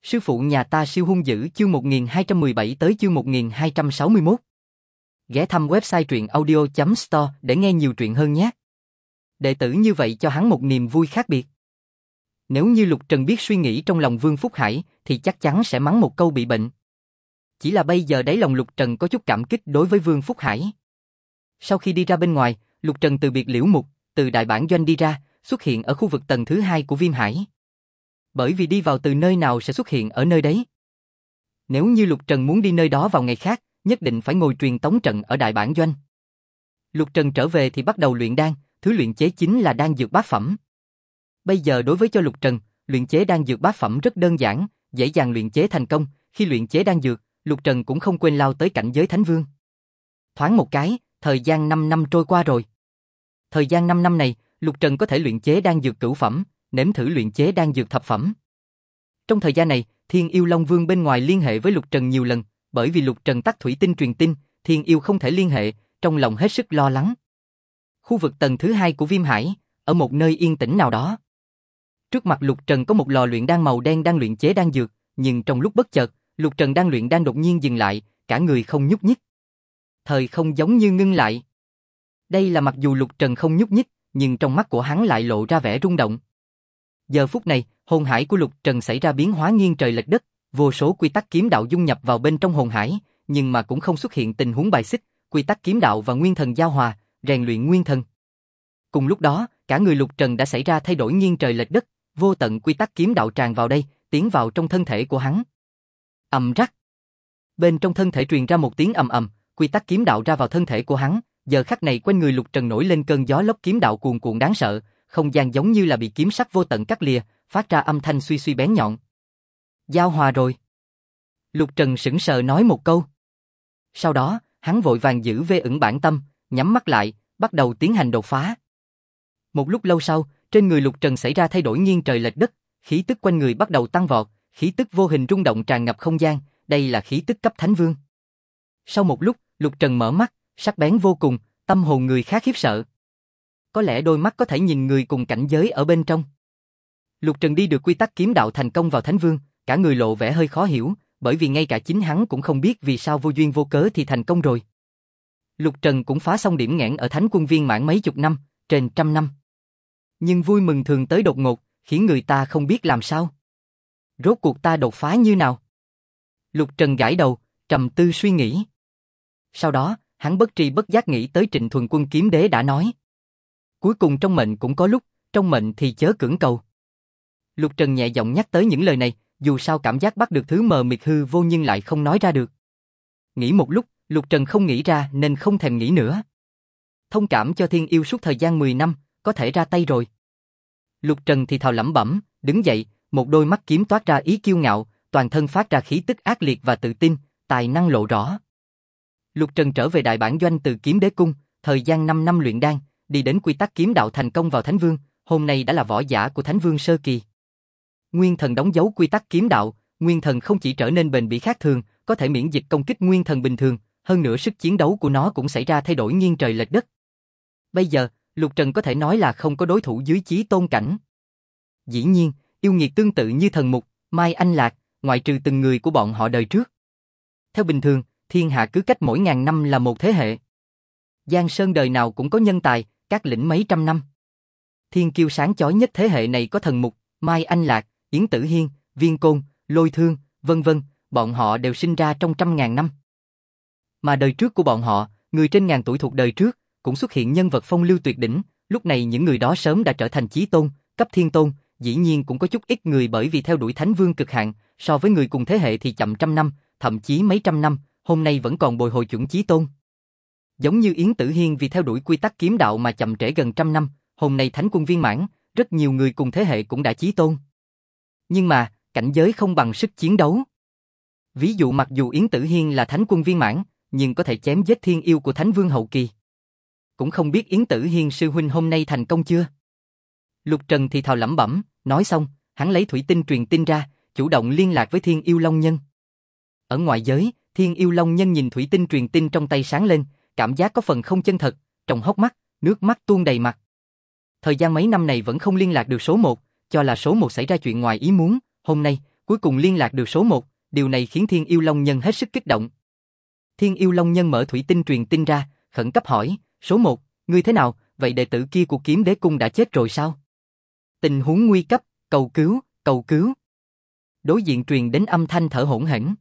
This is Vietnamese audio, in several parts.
Sư phụ nhà ta siêu hung dữ chương 1217 tới chương 1261. Ghé thăm website truyện audio.store để nghe nhiều truyện hơn nhé. Đệ tử như vậy cho hắn một niềm vui khác biệt. Nếu như Lục Trần biết suy nghĩ trong lòng Vương Phúc Hải thì chắc chắn sẽ mắng một câu bị bệnh. Chỉ là bây giờ đáy lòng Lục Trần có chút cảm kích đối với Vương Phúc Hải. Sau khi đi ra bên ngoài, Lục Trần từ biệt Liễu Mục, từ đại bản doanh đi ra, xuất hiện ở khu vực tầng thứ 2 của Viêm Hải. Bởi vì đi vào từ nơi nào sẽ xuất hiện ở nơi đấy. Nếu như Lục Trần muốn đi nơi đó vào ngày khác, nhất định phải ngồi truyền tống trận ở đại bản doanh. Lục Trần trở về thì bắt đầu luyện đan, thứ luyện chế chính là đan dược bát phẩm. Bây giờ đối với cho Lục Trần, luyện chế đan dược bát phẩm rất đơn giản, dễ dàng luyện chế thành công. Khi luyện chế đan dược, Lục Trần cũng không quên lao tới cảnh giới Thánh Vương. Thoáng một cái, thời gian 5 năm trôi qua rồi. Thời gian 5 năm này, Lục Trần có thể luyện chế đan dược cửu phẩm, nếm thử luyện chế đan dược thập phẩm. Trong thời gian này, Thiên Yêu Long Vương bên ngoài liên hệ với Lục Trần nhiều lần, bởi vì Lục Trần tắt thủy tinh truyền tin, Thiên Yêu không thể liên hệ, trong lòng hết sức lo lắng. Khu vực tầng thứ 2 của Viêm Hải, ở một nơi yên tĩnh nào đó. Trước mặt Lục Trần có một lò luyện đan màu đen đang luyện chế đan dược, nhưng trong lúc bất chợt, Lục Trần đang luyện đan đột nhiên dừng lại, cả người không nhúc nhích. Thời không giống như ngưng lại. Đây là mặc dù Lục Trần không nhúc nhích, nhưng trong mắt của hắn lại lộ ra vẻ rung động. Giờ phút này, hồn hải của Lục Trần xảy ra biến hóa nghiêng trời lệch đất, vô số quy tắc kiếm đạo dung nhập vào bên trong hồn hải, nhưng mà cũng không xuất hiện tình huống bài xích, quy tắc kiếm đạo và nguyên thần giao hòa, rèn luyện nguyên thần. Cùng lúc đó, cả người Lục Trần đã xảy ra thay đổi nghiêng trời lệch đất, vô tận quy tắc kiếm đạo tràn vào đây, tiến vào trong thân thể của hắn. Ầm rắc. Bên trong thân thể truyền ra một tiếng ầm ầm, quy tắc kiếm đạo ra vào thân thể của hắn, giờ khắc này quanh người Lục Trần nổi lên cơn gió lốc kiếm đạo cuồn cuộn đáng sợ, không gian giống như là bị kiếm sắc vô tận cắt lìa, phát ra âm thanh suy suy bén nhọn. Giao hòa rồi. Lục Trần sững sờ nói một câu. Sau đó, hắn vội vàng giữ vê ửng bản tâm, nhắm mắt lại, bắt đầu tiến hành đột phá. Một lúc lâu sau, trên người Lục Trần xảy ra thay đổi nghiêng trời lệch đất, khí tức quanh người bắt đầu tăng vọt, khí tức vô hình rung động tràn ngập không gian, đây là khí tức cấp Thánh Vương. Sau một lúc, Lục Trần mở mắt, sắc bén vô cùng, tâm hồn người khác khiếp sợ. Có lẽ đôi mắt có thể nhìn người cùng cảnh giới ở bên trong. Lục Trần đi được quy tắc kiếm đạo thành công vào Thánh Vương, cả người lộ vẻ hơi khó hiểu, bởi vì ngay cả chính hắn cũng không biết vì sao vô duyên vô cớ thì thành công rồi. Lục Trần cũng phá xong điểm nghẽn ở Thánh Quân viên mãn mấy chục năm, trên trăm năm. Nhưng vui mừng thường tới đột ngột, khiến người ta không biết làm sao. Rốt cuộc ta đột phá như nào? Lục Trần gãi đầu, trầm tư suy nghĩ. Sau đó, hắn bất tri bất giác nghĩ tới Trịnh Thuần Quân Kiếm Đế đã nói. Cuối cùng trong mệnh cũng có lúc, trong mệnh thì chớ cưỡng cầu. Lục Trần nhẹ giọng nhắc tới những lời này, dù sao cảm giác bắt được thứ mờ mịt hư vô nhưng lại không nói ra được. Nghĩ một lúc, Lục Trần không nghĩ ra nên không thèm nghĩ nữa. Thông cảm cho Thiên Yêu suốt thời gian 10 năm, có thể ra tay rồi. Lục Trần thì thào lẩm bẩm, đứng dậy, một đôi mắt kiếm toát ra ý kiêu ngạo, toàn thân phát ra khí tức ác liệt và tự tin, tài năng lộ rõ. Lục Trần trở về đại bản doanh từ Kiếm Đế Cung, thời gian 5 năm luyện đan, đi đến quy tắc kiếm đạo thành công vào Thánh Vương, hôm nay đã là võ giả của Thánh Vương sơ kỳ. Nguyên thần đóng dấu quy tắc kiếm đạo, nguyên thần không chỉ trở nên bền bỉ khác thường, có thể miễn dịch công kích nguyên thần bình thường, hơn nữa sức chiến đấu của nó cũng xảy ra thay đổi nghiêng trời lệch đất. Bây giờ, Lục Trần có thể nói là không có đối thủ dưới chí tôn cảnh. Dĩ nhiên, yêu nghiệt tương tự như Thần Mục, Mai Anh Lạc, ngoại trừ từng người của bọn họ đời trước. Theo bình thường, thiên hạ cứ cách mỗi ngàn năm là một thế hệ. Giang Sơn đời nào cũng có nhân tài, các lĩnh mấy trăm năm. Thiên kiêu sáng chói nhất thế hệ này có Thần Mục, Mai Anh Lạc, Yến Tử Hiên, Viên Côn, Lôi Thương, vân vân, bọn họ đều sinh ra trong trăm ngàn năm. Mà đời trước của bọn họ, người trên ngàn tuổi thuộc đời trước, cũng xuất hiện nhân vật phong lưu tuyệt đỉnh, lúc này những người đó sớm đã trở thành chí tôn, cấp thiên tôn, dĩ nhiên cũng có chút ít người bởi vì theo đuổi Thánh Vương cực hạn, so với người cùng thế hệ thì chậm trăm năm, thậm chí mấy trăm năm, hôm nay vẫn còn bồi hồi chuẩn chí tôn. Giống như Yến Tử Hiên vì theo đuổi quy tắc kiếm đạo mà chậm trễ gần trăm năm, hôm nay Thánh Quân viên mãn, rất nhiều người cùng thế hệ cũng đã chí tôn. Nhưng mà, cảnh giới không bằng sức chiến đấu. Ví dụ mặc dù Yến Tử Hiên là Thánh Quân viên mãn, nhưng có thể chém giết Thiên Yêu của Thánh Vương hậu kỳ. Cũng không biết Yến Tử Hiên sư huynh hôm nay thành công chưa? Lục Trần thì thào lẩm bẩm, nói xong, hắn lấy thủy tinh truyền tin ra, chủ động liên lạc với Thiên Yêu Long Nhân. Ở ngoại giới, Thiên Yêu Long Nhân nhìn thủy tinh truyền tin trong tay sáng lên, cảm giác có phần không chân thật, trong hốc mắt, nước mắt tuôn đầy mặt. Thời gian mấy năm này vẫn không liên lạc được số 1, cho là số 1 xảy ra chuyện ngoài ý muốn, hôm nay, cuối cùng liên lạc được số 1, điều này khiến Thiên Yêu Long Nhân hết sức kích động. Thiên Yêu Long Nhân mở thủy tinh truyền tin ra, khẩn cấp hỏi, số 1, ngươi thế nào, vậy đệ tử kia của Kiếm Đế Cung đã chết rồi sao? Tình huống nguy cấp, cầu cứu, cầu cứu. Đối diện truyền đến âm thanh thở hổn hển.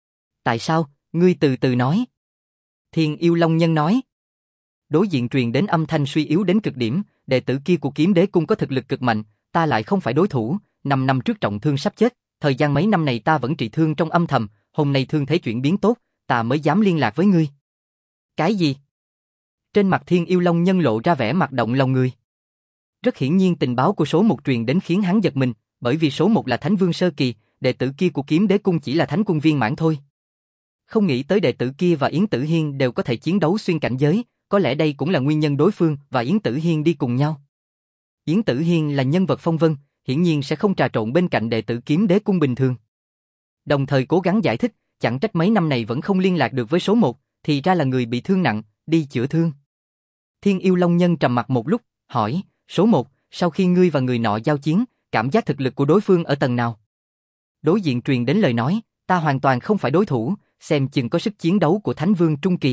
Tại sao, ngươi từ từ nói. Thiên Yêu Long Nhân nói. Đối diện truyền đến âm thanh suy yếu đến cực điểm, đệ tử kia của Kiếm Đế Cung có thực lực cực mạnh, ta lại không phải đối thủ, 5 năm trước trọng thương sắp chết, thời gian mấy năm này ta vẫn trị thương trong âm thầm, hôm nay thương thế chuyển biến tốt, ta mới dám liên lạc với ngươi. Cái gì? Trên mặt Thiên Yêu Long Nhân lộ ra vẻ mặt động lòng người. Rất hiển nhiên tình báo của số 1 truyền đến khiến hắn giật mình, bởi vì số 1 là Thánh Vương Sơ Kỳ, đệ tử kia của Kiếm Đế Cung chỉ là Thánh Quân viên mãn thôi. Không nghĩ tới đệ tử kia và Yến Tử Hiên đều có thể chiến đấu xuyên cảnh giới, có lẽ đây cũng là nguyên nhân đối phương và Yến Tử Hiên đi cùng nhau. Yến Tử Hiên là nhân vật phong vân, hiển nhiên sẽ không trà trộn bên cạnh đệ tử Kiếm Đế Cung bình thường. Đồng thời cố gắng giải thích, chẳng trách mấy năm này vẫn không liên lạc được với số 1, thì ra là người bị thương nặng, đi chữa thương. Thiên Yêu Long Nhân trầm mặt một lúc, hỏi, số 1, sau khi ngươi và người nọ giao chiến, cảm giác thực lực của đối phương ở tầng nào? Đối diện truyền đến lời nói, ta hoàn toàn không phải đối thủ, xem chừng có sức chiến đấu của Thánh Vương Trung Kỳ.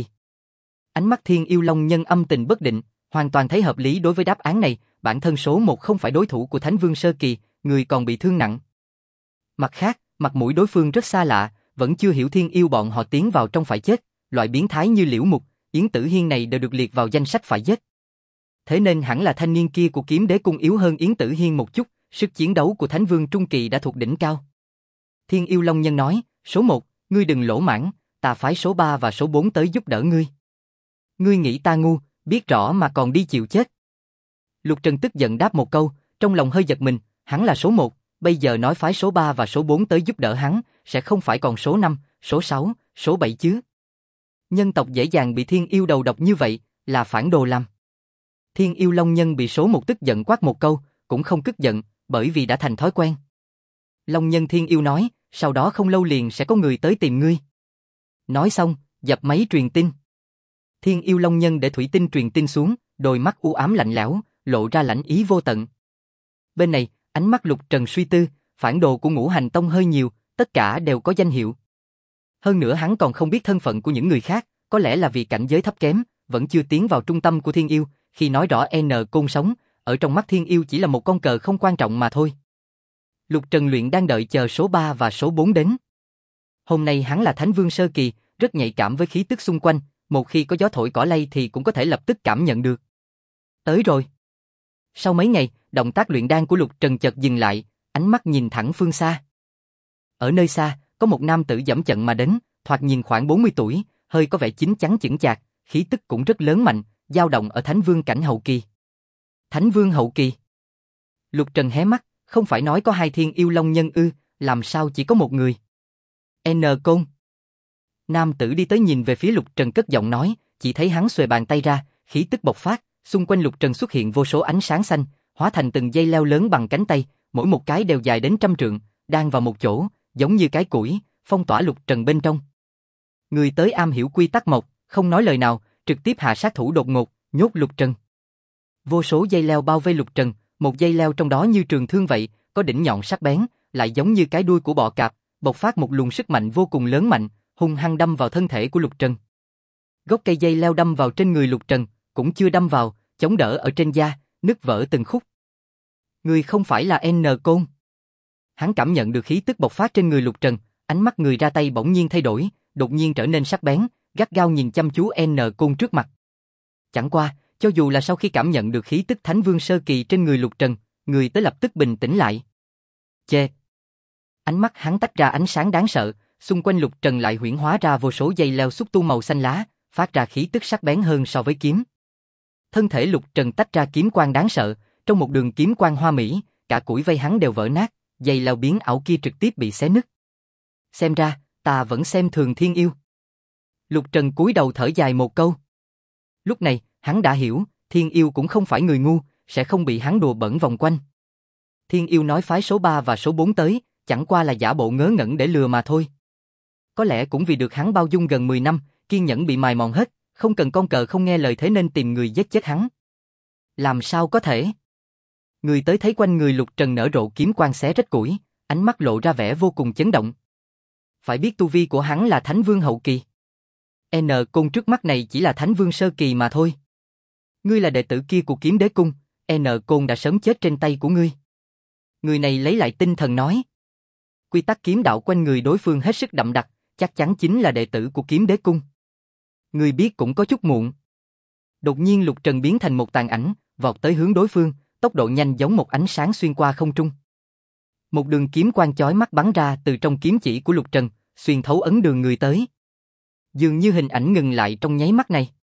Ánh mắt Thiên Yêu Long Nhân âm tình bất định, hoàn toàn thấy hợp lý đối với đáp án này, bản thân số 1 không phải đối thủ của Thánh Vương Sơ Kỳ, người còn bị thương nặng. Mặt khác, mặt mũi đối phương rất xa lạ, vẫn chưa hiểu Thiên Yêu bọn họ tiến vào trong phải chết, loại biến thái như Liễu Mục, Yến Tử Hiên này đều được liệt vào danh sách phải giết. Thế nên hẳn là thanh niên kia của Kiếm Đế Cung yếu hơn Yến Tử Hiên một chút, sức chiến đấu của Thánh Vương Trung Kỳ đã thuộc đỉnh cao. Thiên Yêu Long Nhân nói, số 1, ngươi đừng lỗ mãng, ta phái số 3 và số 4 tới giúp đỡ ngươi. Ngươi nghĩ ta ngu, biết rõ mà còn đi chịu chết. Lục Trần tức giận đáp một câu, trong lòng hơi giật mình, hắn là số 1, bây giờ nói phái số 3 và số 4 tới giúp đỡ hắn, sẽ không phải còn số 5, số 6, số 7 chứ. Nhân tộc dễ dàng bị Thiên Yêu đầu độc như vậy, là phản đồ làm. Thiên Yêu Long Nhân bị số 1 tức giận quát một câu, cũng không tức giận, bởi vì đã thành thói quen. Long Nhân Thiên Yêu nói, sau đó không lâu liền sẽ có người tới tìm ngươi. Nói xong, dập máy truyền tin. Thiên Yêu Long Nhân để thủy tinh truyền tin xuống, đôi mắt u ám lạnh lẽo, lộ ra lãnh ý vô tận. Bên này, ánh mắt Lục Trần suy tư, phản đồ của Ngũ Hành Tông hơi nhiều, tất cả đều có danh hiệu. Hơn nữa hắn còn không biết thân phận của những người khác, có lẽ là vì cảnh giới thấp kém, vẫn chưa tiến vào trung tâm của Thiên Yêu, khi nói rõ N Côn sống, ở trong mắt Thiên Yêu chỉ là một con cờ không quan trọng mà thôi. Lục Trần luyện đang đợi chờ số 3 và số 4 đến. Hôm nay hắn là Thánh Vương Sơ Kỳ, rất nhạy cảm với khí tức xung quanh, một khi có gió thổi cỏ lay thì cũng có thể lập tức cảm nhận được. Tới rồi. Sau mấy ngày, động tác luyện đan của Lục Trần chợt dừng lại, ánh mắt nhìn thẳng phương xa. Ở nơi xa, có một nam tử giẫm chận mà đến, thoạt nhìn khoảng 40 tuổi, hơi có vẻ chín chắn chững chạc, khí tức cũng rất lớn mạnh, dao động ở Thánh Vương cảnh hậu kỳ. Thánh Vương hậu kỳ? Lục Trần hé mắt, không phải nói có 2 Thiên Yêu Long Nhân ư, làm sao chỉ có một người? N Côn. Nam tử đi tới nhìn về phía Lục Trần cất giọng nói, chỉ thấy hắn xuề bàn tay ra, khí tức bộc phát, xung quanh Lục Trần xuất hiện vô số ánh sáng xanh, hóa thành từng dây leo lớn bằng cánh tay, mỗi một cái đều dài đến 100 trượng, đan vào một chỗ, giống như cái củi, phong tỏa Lục Trần bên trong. Người tới am hiểu quy tắc mộc, không nói lời nào, trực tiếp hạ sát thủ đột ngột, nhốt Lục Trần. Vô số dây leo bao vây Lục Trần, một dây leo trong đó như trường thương vậy, có đỉnh nhọn sắc bén, lại giống như cái đuôi của bọ cạp, bộc phát một luồng sức mạnh vô cùng lớn mạnh, hung hăng đâm vào thân thể của Lục Trần. Gốc cây dây leo đâm vào trên người Lục Trần, cũng chưa đâm vào, chống đỡ ở trên da, nứt vỡ từng khúc. Người không phải là N Côn. Hắn cảm nhận được khí tức bộc phát trên người Lục Trần, ánh mắt người ra tay bỗng nhiên thay đổi, đột nhiên trở nên sắc bén, gắt gao nhìn chăm chú N Côn trước mặt. Chẳng qua, cho dù là sau khi cảm nhận được khí tức Thánh Vương Sơ Kỳ trên người Lục Trần, người tới lập tức bình tĩnh lại. Chê! Ánh mắt hắn tách ra ánh sáng đáng sợ, xung quanh Lục Trần lại huyễn hóa ra vô số dây leo xúc tu màu xanh lá, phát ra khí tức sắc bén hơn so với kiếm. Thân thể Lục Trần tách ra kiếm quang đáng sợ, trong một đường kiếm quang hoa mỹ, cả củi vây hắn đều vỡ nát, dây leo biến ảo kia trực tiếp bị xé nứt. Xem ra, ta vẫn xem thường Thiên Yêu. Lục Trần cúi đầu thở dài một câu. Lúc này, hắn đã hiểu, Thiên Yêu cũng không phải người ngu, sẽ không bị hắn đùa bẩn vòng quanh. Thiên Yêu nói phái số 3 và số 4 tới, chẳng qua là giả bộ ngớ ngẩn để lừa mà thôi. Có lẽ cũng vì được hắn bao dung gần 10 năm, kiên nhẫn bị mài mòn hết, không cần con cờ không nghe lời thế nên tìm người giết chết hắn. Làm sao có thể? Người tới thấy quanh người Lục Trần nở rộ kiếm quang xé rách củi, ánh mắt lộ ra vẻ vô cùng chấn động. Phải biết tu vi của hắn là Thánh Vương hậu kỳ. N Côn trước mắt này chỉ là Thánh Vương sơ kỳ mà thôi. Ngươi là đệ tử kia của Kiếm Đế Cung, N Côn đã sớm chết trên tay của ngươi. Người này lấy lại tinh thần nói. Quy tắc kiếm đạo quanh người đối phương hết sức đậm đặc, chắc chắn chính là đệ tử của Kiếm Đế Cung. Ngươi biết cũng có chút muộn. Đột nhiên Lục Trần biến thành một tàn ảnh, vọt tới hướng đối phương, tốc độ nhanh giống một ánh sáng xuyên qua không trung. Một đường kiếm quang chói mắt bắn ra từ trong kiếm chỉ của Lục Trần, xuyên thấu ấn đường người tới. Dường như hình ảnh ngừng lại trong nháy mắt này.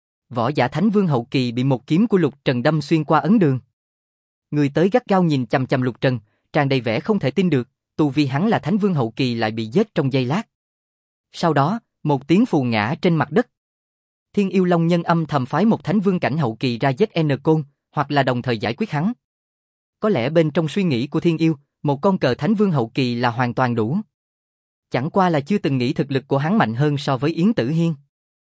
Võ giả Thánh Vương hậu kỳ bị một kiếm của Lục Trần đâm xuyên qua ấn đường. Người tới gắt gao nhìn chằm chằm Lục Trần, tràn đầy vẻ không thể tin được, tu vi hắn là Thánh Vương hậu kỳ lại bị giết trong giây lát. Sau đó, một tiếng phù ngã trên mặt đất. Thiên Yêu Long Nhân âm thầm phái một Thánh Vương cảnh hậu kỳ ra giết N Côn, hoặc là đồng thời giải quyết hắn. Có lẽ bên trong suy nghĩ của Thiên Yêu, một con cờ Thánh Vương hậu kỳ là hoàn toàn đủ. Chẳng qua là chưa từng nghĩ thực lực của hắn mạnh hơn so với Yến Tử Hiên.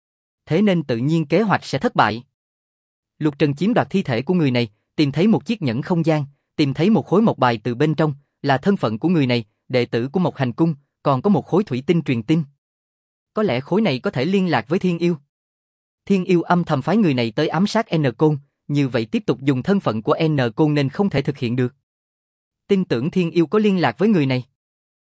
Thế nên tự nhiên kế hoạch sẽ thất bại. Lục Trần chiếm đoạt thi thể của người này, tìm thấy một chiếc nhẫn không gian, tìm thấy một khối mộc bài từ bên trong, là thân phận của người này, đệ tử của Mộc Hành Cung, còn có một khối thủy tinh truyền tin. Có lẽ khối này có thể liên lạc với Thiên Yêu. Thiên Yêu âm thầm phái người này tới ám sát N Côn, như vậy tiếp tục dùng thân phận của N Côn nên không thể thực hiện được. Tin tưởng Thiên Yêu có liên lạc với người này.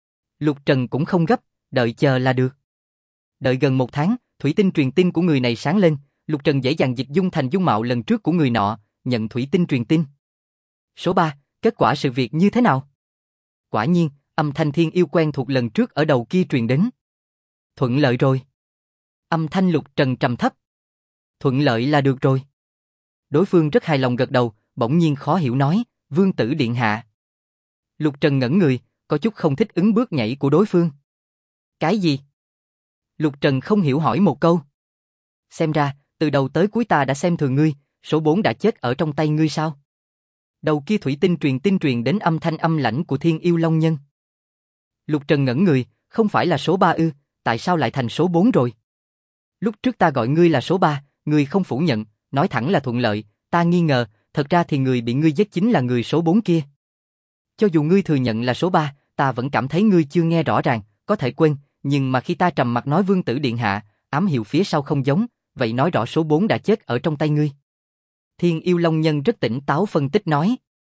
Lục Trần cũng không gấp, đợi chờ là được. Đợi gần 1 tháng, thủy tinh truyền tin của người này sáng lên, Lục Trần dễ dàng dịch dung thành dung mạo lần trước của người nọ, nhận thủy tinh truyền tin. Số 3, kết quả sự việc như thế nào? Quả nhiên, âm thanh Thiên Yêu quen thuộc lần trước ở đầu kia truyền đến. Thuận lợi rồi. Âm thanh Lục Trần trầm thấp. Thuận lợi là được rồi. Đối phương rất hài lòng gật đầu, bỗng nhiên khó hiểu nói, Vương tử điện hạ. Lục Trần ngẩn người, có chút không thích ứng bước nhảy của đối phương. Cái gì? Lục Trần không hiểu hỏi một câu. Xem ra, từ đầu tới cuối ta đã xem thường ngươi, số 4 đã chết ở trong tay ngươi sao? Đầu kia thủy tinh truyền đến âm thanh âm lãnh của Thiên Yêu Long Nhân. Lục Trần ngẩn người, không phải là số 3 ư, tại sao lại thành số 4 rồi? Lúc trước ta gọi ngươi là số 3, ngươi không phủ nhận, nói thẳng là thuận lợi, ta nghi ngờ, thật ra thì người bị ngươi giết chính là người số 4 kia. Cho dù ngươi thừa nhận là số 3, ta vẫn cảm thấy ngươi chưa nghe rõ ràng, có thể quên, nhưng mà khi ta trầm mặt nói Vương tử điện hạ, ám hiệu phía sau không giống, vậy nói rõ số 4 đã chết ở trong tay ngươi. Thiên Yêu Long Nhân rất tỉnh táo phân tích nói.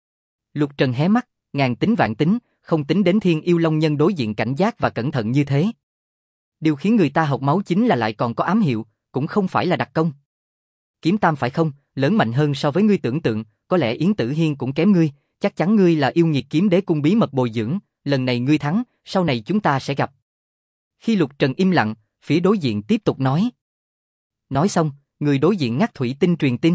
Lục Trần hé mắt, ngàn tính vạn tính, không tính đến Thiên Yêu Long Nhân đối diện cảnh giác và cẩn thận như thế. Điều khiến người ta học máu chính là lại còn có ám hiệu, cũng không phải là đặc công. Kiếm Tam phải không, lớn mạnh hơn so với ngươi tưởng tượng, có lẽ Yến Tử Hiên cũng kém ngươi, chắc chắn ngươi là yêu nghiệt Kiếm Đế Cung bí mật bồi dưỡng, lần này ngươi thắng, sau này chúng ta sẽ gặp. Khi Lục Trần im lặng, phía đối diện tiếp tục nói. Nói xong, người đối diện ngắt thủy tinh truyền tin.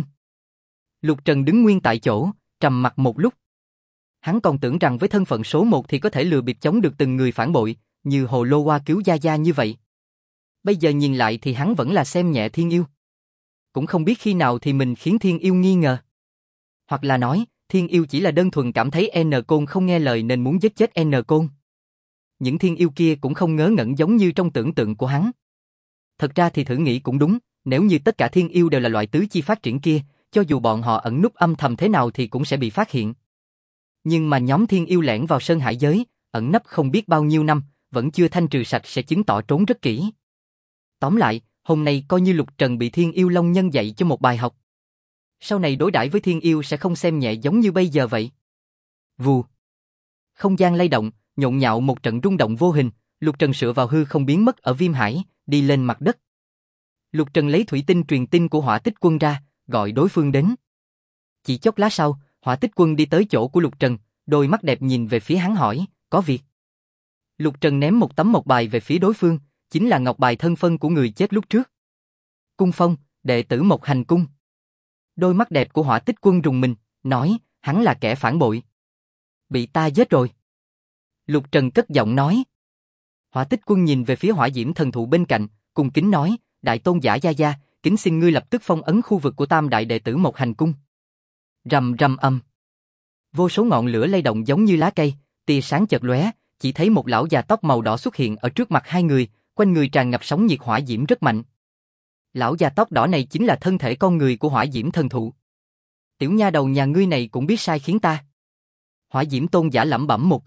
Lục Trần đứng nguyên tại chỗ, trầm mặc một lúc. Hắn còn tưởng rằng với thân phận số 1 thì có thể lừa bịp chống được từng người phản bội, như Hồ Lô Hoa cứu Gia Gia như vậy. Bây giờ nhìn lại thì hắn vẫn là xem nhẹ Thiên Yêu. Cũng không biết khi nào thì mình khiến Thiên Yêu nghi ngờ. Hoặc là nói, Thiên Yêu chỉ là đơn thuần cảm thấy N Côn không nghe lời nên muốn giết chết N Côn. Những Thiên Yêu kia cũng không ngớ ngẩn giống như trong tưởng tượng của hắn. Thật ra thì thử nghĩ cũng đúng, nếu như tất cả Thiên Yêu đều là loại tứ chi phát triển kia, cho dù bọn họ ẩn núp âm thầm thế nào thì cũng sẽ bị phát hiện. Nhưng mà nhóm Thiên Yêu lẻn vào Sơn Hải giới, ẩn nấp không biết bao nhiêu năm, vẫn chưa thanh trừ sạch sẽ chứng tỏ trốn rất kỹ. Tóm lại, hôm nay coi như Lục Trần bị Thiên Yêu Long Nhân dạy cho một bài học. Sau này đối đãi với Thiên Yêu sẽ không xem nhẹ giống như bây giờ vậy. Vù. Không gian lay động, nhộn nhạo một trận rung động vô hình, Lục Trần sựa vào hư không biến mất ở Viêm Hải, đi lên mặt đất. Lục Trần lấy thủy tinh truyền tin của Hỏa Tích Quân ra, gọi đối phương đến. Chỉ chốc lát sau, Hỏa Tích Quân đi tới chỗ của Lục Trần, đôi mắt đẹp nhìn về phía hắn hỏi, có việc. Lục Trần ném một tấm ngọc bài về phía đối phương, chính là ngọc bài thân phân của người chết lúc trước. Cung Phong, đệ tử Mộc Hành Cung. Đôi mắt đẹp của Hỏa Tích Quân rùng mình, nói, hắn là kẻ phản bội. Bị ta giết rồi. Lục Trần cất giọng nói. Hỏa Tích Quân nhìn về phía Hỏa Diễm Thần Thụ bên cạnh, cung kính nói, Đại Tôn giả Gia Gia, kính xin ngươi lập tức phong ấn khu vực của tam đại đệ tử Mộc Hành Cung. Rầm rầm âm. Vô số ngọn lửa lay động giống như lá cây, tia sáng chợt lóe, chỉ thấy một lão già tóc màu đỏ xuất hiện ở trước mặt hai người, quanh người tràn ngập sóng nhiệt hỏa diễm rất mạnh. Lão già tóc đỏ này chính là thân thể con người của Hỏa Diễm Thần Thụ. Tiểu nha đầu nhà ngươi này cũng biết sai khiến ta. Hỏa Diễm Tôn giả lẩm bẩm một câu,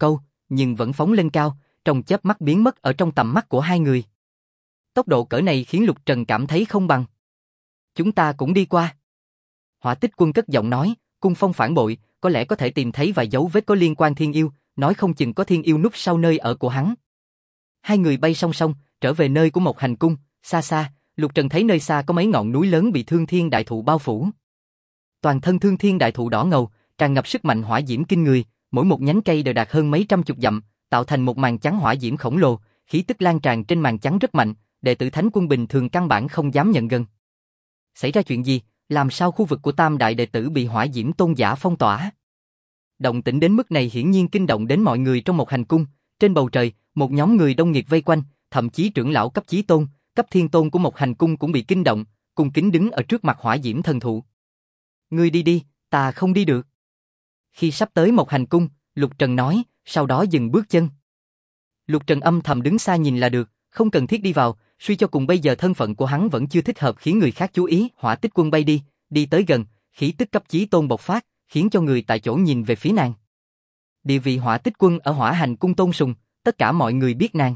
nhưng vẫn phóng lên cao, trong chớp mắt biến mất ở trong tầm mắt của hai người. Tốc độ cỡ này khiến Lục Trần cảm thấy không bằng. Chúng ta cũng đi qua. Hỏa Tích Quân cất giọng nói, Cung Phong phản bội, có lẽ có thể tìm thấy vài dấu vết có liên quan Thiên Yêu, nói không chừng có Thiên Yêu núp sau nơi ở của hắn. Hai người bay song song, trở về nơi của Mộc Hành Cung, xa xa, Lục Trần thấy nơi xa có mấy ngọn núi lớn bị Thương Thiên Đại Thụ bao phủ. Toàn thân Thương Thiên Đại Thụ đỏ ngầu, tràn ngập sức mạnh hỏa diễm kinh người, mỗi một nhánh cây đều đạt hơn mấy trăm chục dặm, tạo thành một màn chắn hỏa diễm khổng lồ, khí tức lan tràn trên màn chắn rất mạnh, đệ tử Thánh Quân bình thường căn bản không dám nhận gần. Xảy ra chuyện gì? Làm sao khu vực của Tam đại đệ tử bị hỏa diễm tôn giả phong tỏa? Động tĩnh đến mức này hiển nhiên kinh động đến mọi người trong Mộc Hành Cung. Trên bầu trời, một nhóm người đông nghịt vây quanh, thậm chí trưởng lão cấp chí tôn, cấp thiên tôn của Mộc Hành Cung cũng bị kinh động, cung kính đứng ở trước mặt hỏa diễm thần thụ. Ngươi đi đi, ta không đi được. Khi sắp tới Mộc Hành Cung, Lục Trần nói, sau đó dừng bước chân. Lục Trần âm thầm đứng xa nhìn là được, không cần thiết đi vào, suy cho cùng bây giờ thân phận của hắn vẫn chưa thích hợp khiến người khác chú ý. Hỏa Tích Quân bay đi, đi tới gần, khí tức cấp chí tôn bộc phát, khiến cho người tại chỗ nhìn về phía nàng. Địa vị Hỏa Tích Quân ở Hỏa Hành Cung tôn sùng, tất cả mọi người biết nàng.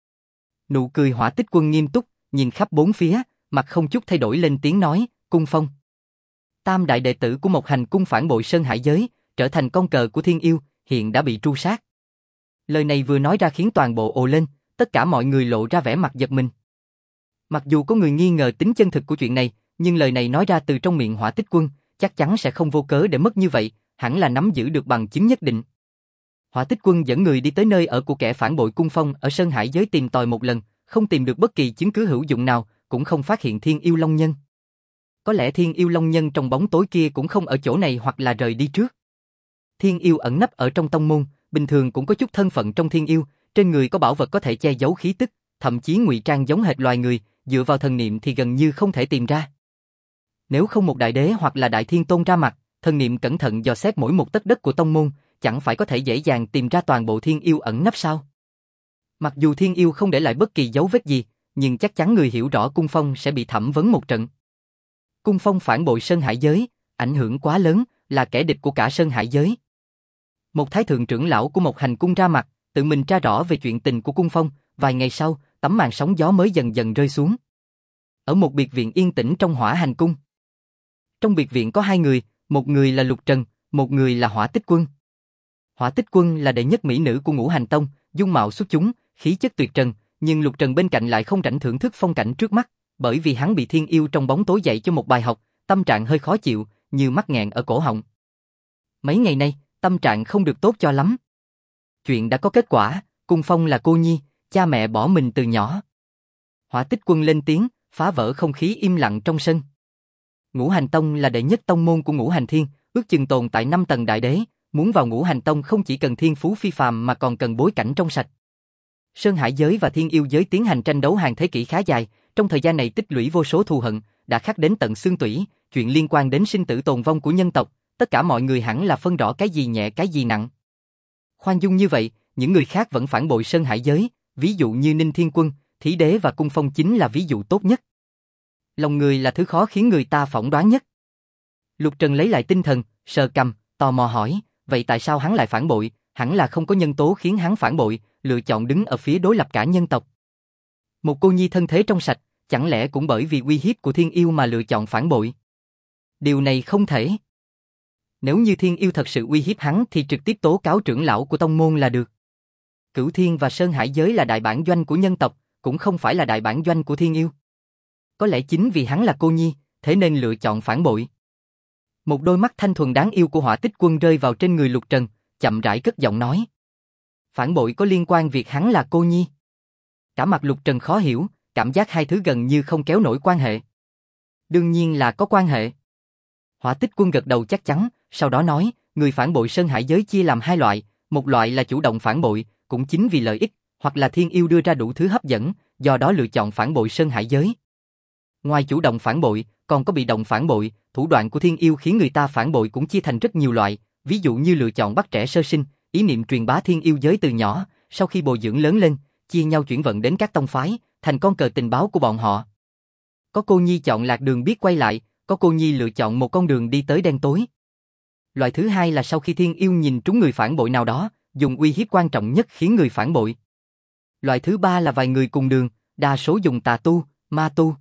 Nụ cười Hỏa Tích Quân nghiêm túc, nhìn khắp bốn phía, mặt không chút thay đổi lên tiếng nói, Cung Phong. Tam đại đệ tử của Mộc Hành Cung phản bội Sơn Hải giới, trở thành con cờ của Thiên Yêu, hiện đã bị tru sát. Lời này vừa nói ra khiến toàn bộ ồ lên, tất cả mọi người lộ ra vẻ mặt giật mình. Mặc dù có người nghi ngờ tính chân thực của chuyện này, nhưng lời này nói ra từ trong miệng Hỏa Tích Quân, chắc chắn sẽ không vô cớ để mất như vậy, hẳn là nắm giữ được bằng chứng nhất định. Hỏa Tích Quân dẫn người đi tới nơi ở của kẻ phản bội Cung Phong ở Sơn Hải giới tìm tòi một lần, không tìm được bất kỳ chứng cứ hữu dụng nào, cũng không phát hiện Thiên Yêu Long Nhân. Có lẽ Thiên Yêu Long Nhân trong bóng tối kia cũng không ở chỗ này hoặc là rời đi trước. Thiên Yêu ẩn nấp ở trong tông môn, bình thường cũng có chút thân phận trong Thiên Yêu, trên người có bảo vật có thể che giấu khí tức, thậm chí ngụy trang giống hệt loài người, dựa vào thần niệm thì gần như không thể tìm ra. Nếu không một đại đế hoặc là đại thiên tôn ra mặt, thần niệm cẩn thận dò xét mỗi một tấc đất của tông môn, chẳng phải có thể dễ dàng tìm ra toàn bộ Thiên Yêu ẩn nấp sao? Mặc dù Thiên Yêu không để lại bất kỳ dấu vết gì, nhưng chắc chắn người hiểu rõ Cung Phong sẽ bị thẩm vấn một trận. Cung Phong phản bội Sơn Hải giới, ảnh hưởng quá lớn, là kẻ địch của cả Sơn Hải giới. Một thái thượng trưởng lão của Mộc Hành Cung ra mặt, tự mình tra rõ về chuyện tình của Cung Phong, vài ngày sau, tấm màn sóng gió mới dần dần rơi xuống. Ở một biệt viện yên tĩnh trong Hỏa Hành Cung. Trong biệt viện có hai người, một người là Lục Trần, một người là Hỏa Tích Quân. Hỏa Tích Quân là đệ nhất mỹ nữ của Ngũ Hành Tông, dung mạo xuất chúng, khí chất tuyệt trần, nhưng Lục Trần bên cạnh lại không rảnh thưởng thức phong cảnh trước mắt, bởi vì hắn bị Thiên Yêu trong bóng tối dạy cho một bài học, tâm trạng hơi khó chịu, như mắc nghẹn ở cổ họng. Mấy ngày nay, tâm trạng không được tốt cho lắm. Chuyện đã có kết quả, Cung Phong là cô nhi, cha mẹ bỏ mình từ nhỏ. Hỏa Tích Quân lên tiếng, phá vỡ không khí im lặng trong sân. Ngũ Hành Tông là đệ nhất tông môn của Ngũ Hành Thiên, ước chừng tồn tại 5 tầng đại đế, muốn vào Ngũ Hành Tông không chỉ cần thiên phú phi phàm mà còn cần bối cảnh trong sạch. Sơn Hải giới và Thiên Yêu giới tiến hành tranh đấu hàng thế kỷ khá dài, trong thời gian này tích lũy vô số thù hận, đã khắc đến tận xương tủy, chuyện liên quan đến sinh tử tồn vong của nhân tộc, tất cả mọi người hẳn là phân rõ cái gì nhẹ cái gì nặng. Khoan dung như vậy, những người khác vẫn phản bội Sơn Hải giới, ví dụ như Ninh Thiên Quân, Thí Đế và Cung Phong chính là ví dụ tốt nhất. Lòng người là thứ khó khiến người ta phỏng đoán nhất. Lục Trần lấy lại tinh thần, sờ cằm, tò mò hỏi, vậy tại sao hắn lại phản bội, hẳn là không có nhân tố khiến hắn phản bội, lựa chọn đứng ở phía đối lập cả nhân tộc. Một cô nhi thân thế trong sạch, chẳng lẽ cũng bởi vì uy hiếp của Thiên Yêu mà lựa chọn phản bội? Điều này không thể. Nếu như Thiên Yêu thật sự uy hiếp hắn thì trực tiếp tố cáo trưởng lão của tông môn là được. Cửu Thiên và Sơn Hải giới là đại bản doanh của nhân tộc, cũng không phải là đại bản doanh của Thiên Yêu. Có lẽ chính vì hắn là cô nhi, thế nên lựa chọn phản bội. Một đôi mắt thanh thuần đáng yêu của Hỏa Tích Quân rơi vào trên người Lục Trần, chậm rãi cất giọng nói. Phản bội có liên quan việc hắn là cô nhi. Cả mặt Lục Trần khó hiểu, cảm giác hai thứ gần như không kéo nổi quan hệ. Đương nhiên là có quan hệ. Hỏa Tích Quân gật đầu chắc chắn, sau đó nói, người phản bội Sơn Hải giới chia làm hai loại, một loại là chủ động phản bội, cũng chính vì lợi ích, hoặc là Thiên Yêu đưa ra đủ thứ hấp dẫn, do đó lựa chọn phản bội Sơn Hải giới. Ngoài chủ động phản bội, còn có bị động phản bội, thủ đoạn của Thiên Yêu khiến người ta phản bội cũng chia thành rất nhiều loại, ví dụ như lựa chọn bắt trẻ sơ sinh, ý niệm truyền bá Thiên Yêu giới từ nhỏ, sau khi bồi dưỡng lớn lên, chia nhau chuyển vận đến các tông phái, thành con cờ tình báo của bọn họ. Có cô nhi chọn lạc đường biết quay lại, có cô nhi lựa chọn một con đường đi tới đen tối. Loại thứ hai là sau khi Thiên Yêu nhìn trúng người phản bội nào đó, dùng uy hiếp quan trọng nhất khiến người phản bội. Loại thứ ba là vài người cùng đường, đa số dùng tà tu, ma tu.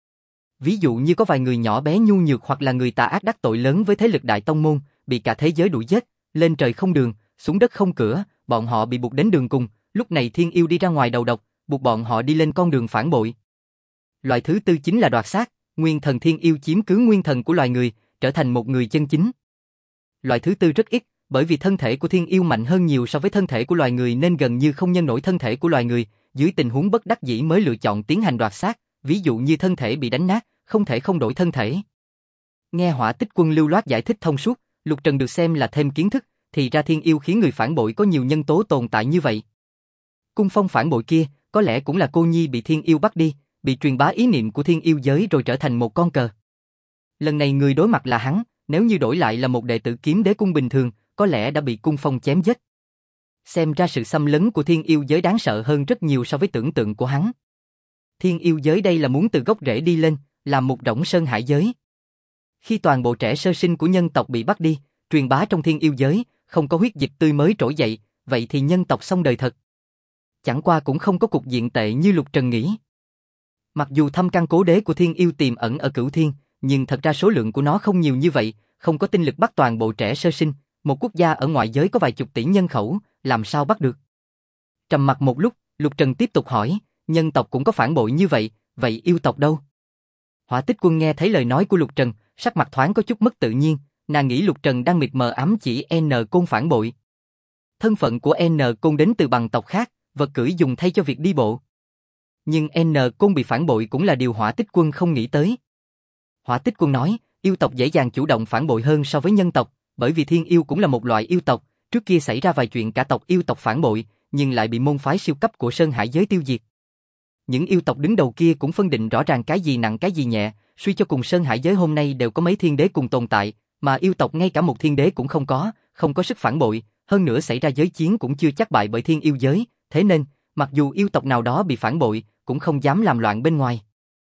Ví dụ như có vài người nhỏ bé nhu nhược hoặc là người tà ác đắc tội lớn với thế lực đại tông môn, bị cả thế giới đuổi giết, lên trời không đường, xuống đất không cửa, bọn họ bị buộc đến đường cùng, lúc này Thiên Yêu đi ra ngoài đầu độc, buộc bọn họ đi lên con đường phản bội. Loại thứ tư chính là đoạt xác, nguyên thần Thiên Yêu chiếm cứ nguyên thần của loài người, trở thành một người chân chính. Loại thứ tư rất ít, bởi vì thân thể của Thiên Yêu mạnh hơn nhiều so với thân thể của loài người nên gần như không nhân nổi thân thể của loài người, dưới tình huống bất đắc dĩ mới lựa chọn tiến hành đoạt xác, ví dụ như thân thể bị đánh nát, không thể không đổi thân thể. Nghe Hỏa Tích Quân lưu loát giải thích thông suốt, Lục Trần được xem là thêm kiến thức, thì ra Thiên Yêu khiến người phản bội có nhiều nhân tố tồn tại như vậy. Cung Phong phản bội kia, có lẽ cũng là cô nhi bị Thiên Yêu bắt đi, bị truyền bá ý niệm của Thiên Yêu giới rồi trở thành một con cờ. Lần này người đối mặt là hắn, nếu như đổi lại là một đệ tử Kiếm Đế cung bình thường, có lẽ đã bị Cung Phong chém giết. Xem ra sự xâm lấn của Thiên Yêu giới đáng sợ hơn rất nhiều so với tưởng tượng của hắn. Thiên Yêu giới đây là muốn từ gốc rễ đi lên, làm một rỗng sơn hải giới. Khi toàn bộ trẻ sơ sinh của nhân tộc bị bắt đi, truyền bá trong Thiên Yêu giới, không có huyết dịch tươi mới trỗi dậy, vậy thì nhân tộc xong đời thật. Chẳng qua cũng không có cục diện tệ như Lục Trần nghĩ. Mặc dù thâm căn cố đế của Thiên Yêu tiềm ẩn ở Cửu Thiên, nhưng thật ra số lượng của nó không nhiều như vậy, không có tinh lực bắt toàn bộ trẻ sơ sinh, một quốc gia ở ngoại giới có vài chục tỷ nhân khẩu, làm sao bắt được? Trầm mặc một lúc, Lục Trần tiếp tục hỏi, nhân tộc cũng có phản bội như vậy, vậy yêu tộc đâu? Hỏa Tích Quân nghe thấy lời nói của Lục Trần, sắc mặt thoáng có chút mất tự nhiên, nàng nghĩ Lục Trần đang mịt mờ ám chỉ N Côn phản bội. Thân phận của N Côn đến từ bằng tộc khác, vật cưỡi dùng thay cho việc đi bộ. Nhưng N Côn bị phản bội cũng là điều Hỏa Tích Quân không nghĩ tới. Hỏa Tích Quân nói, yêu tộc dễ dàng chủ động phản bội hơn so với nhân tộc, bởi vì Thiên Yêu cũng là một loại yêu tộc, trước kia xảy ra vài chuyện cả tộc yêu tộc phản bội, nhưng lại bị môn phái siêu cấp của Sơn Hải giới tiêu diệt. Những yêu tộc đứng đầu kia cũng phân định rõ ràng cái gì nặng cái gì nhẹ, suy cho cùng Sơn Hải giới hôm nay đều có mấy thiên đế cùng tồn tại, mà yêu tộc ngay cả một thiên đế cũng không có sức phản bội, hơn nữa xảy ra giới chiến cũng chưa chắc bại bởi Thiên Yêu giới, thế nên, mặc dù yêu tộc nào đó bị phản bội, cũng không dám làm loạn bên ngoài.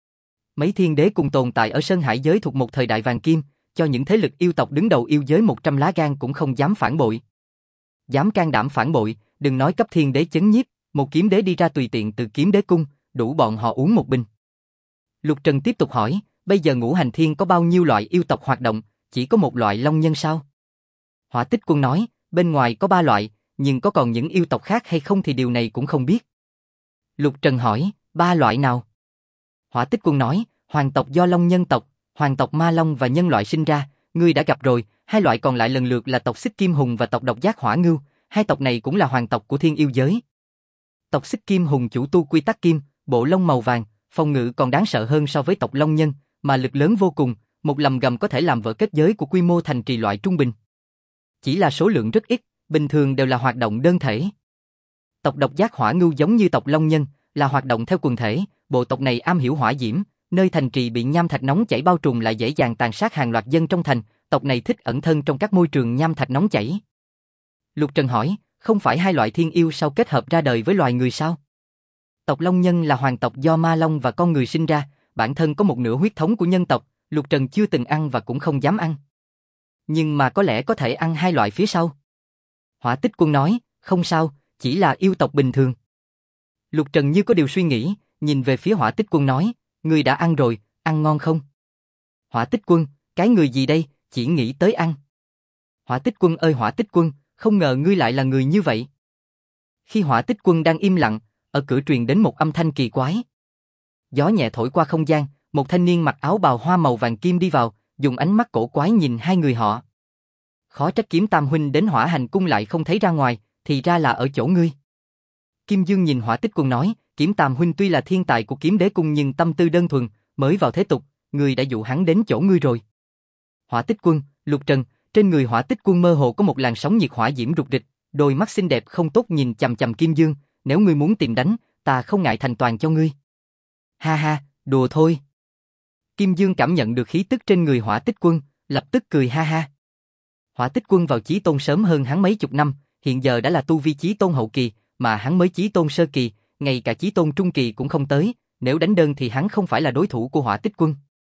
Mấy thiên đế cùng tồn tại ở Sơn Hải giới thuộc một thời đại vàng kim, cho những thế lực yêu tộc đứng đầu yêu giới 100 lá gan cũng không dám phản bội. Dám can đảm phản bội, đừng nói cấp thiên đế chấn nhiếp, một kiếm đế đi ra tùy tiện từ Kiếm Đế cung, đủ bọn họ uống một bình. Lục Trần tiếp tục hỏi, bây giờ Ngũ Hành Thiên có bao nhiêu loại yêu tộc hoạt động, chỉ có một loại long nhân sao? Hỏa Tích Quân nói, bên ngoài có 3 loại, nhưng có còn những yêu tộc khác hay không thì điều này cũng không biết. Lục Trần hỏi, 3 loại nào? Hỏa Tích Quân nói, hoàng tộc do long nhân tộc, hoàng tộc ma long và nhân loại sinh ra, ngươi đã gặp rồi, 2 loại còn lại lần lượt là tộc Xích Kim Hùng và tộc Độc Giác Hỏa Ngưu, 2 tộc này cũng là hoàng tộc của Thiên Yêu giới. Tộc Xích Kim Hùng chủ tu quy tắc kim, bộ lông màu vàng, phòng ngự còn đáng sợ hơn so với tộc Long Nhân, mà lực lớn vô cùng, một lầm gầm có thể làm vỡ kết giới của quy mô thành trì loại trung bình. Chỉ là số lượng rất ít, bình thường đều là hoạt động đơn thể. Tộc Độc Giác Hỏa Ngưu giống như tộc Long Nhân, là hoạt động theo quần thể, bộ tộc này am hiểu hỏa diễm, nơi thành trì bị nham thạch nóng chảy bao trùm lại dễ dàng tàn sát hàng loạt dân trong thành, tộc này thích ẩn thân trong các môi trường nham thạch nóng chảy. Lục Trần hỏi, không phải 2 loại thiên yêu sau kết hợp ra đời với loài người sao? Tộc Long Nhân là hoàng tộc do ma long và con người sinh ra, bản thân có một nửa huyết thống của nhân tộc, Lục Trần chưa từng ăn và cũng không dám ăn. Nhưng mà có lẽ có thể ăn 2 loại phía sau. Hỏa Tích Quân nói, không sao, chỉ là yêu tộc bình thường. Lục Trần như có điều suy nghĩ, nhìn về phía Hỏa Tích Quân nói, ngươi đã ăn rồi, ăn ngon không? Hỏa Tích Quân, cái người gì đây, chỉ nghĩ tới ăn. Hỏa Tích Quân ơi Hỏa Tích Quân, không ngờ ngươi lại là người như vậy. Khi Hỏa Tích Quân đang im lặng, ở cửa truyền đến một âm thanh kỳ quái. Gió nhẹ thổi qua không gian, một thanh niên mặc áo bào hoa màu vàng kim đi vào, dùng ánh mắt cổ quái nhìn hai người họ. Khó trách Kiếm Tam huynh đến Hỏa Hành cung lại không thấy ra ngoài, thì ra là ở chỗ ngươi. Kim Dương nhìn Hỏa Tích Quân nói, Kiếm Tam huynh tuy là thiên tài của Kiếm Đế cung nhưng tâm tư đơn thuần, mới vào thế tục, ngươi đã dụ hắn đến chỗ ngươi rồi. Hỏa Tích Quân, Lục Trần, trên người Hỏa Tích Quân mơ hồ có một làn sóng nhiệt hỏa diễm rục rịch, đôi mắt xinh đẹp không tốt nhìn chằm chằm Kim Dương, nếu ngươi muốn tìm đánh, ta không ngại thành toàn cho ngươi. Ha ha, đùa thôi. Kim Dương cảm nhận được khí tức trên người Hỏa Tích Quân, lập tức cười ha ha. Hỏa Tích Quân vào Chí Tôn sớm hơn hắn mấy chục năm, hiện giờ đã là tu vi Chí Tôn hậu kỳ, mà hắn mới Chí Tôn sơ kỳ, ngay cả Chí Tôn trung kỳ cũng không tới, nếu đánh đơn thì hắn không phải là đối thủ của Hỏa Tích Quân.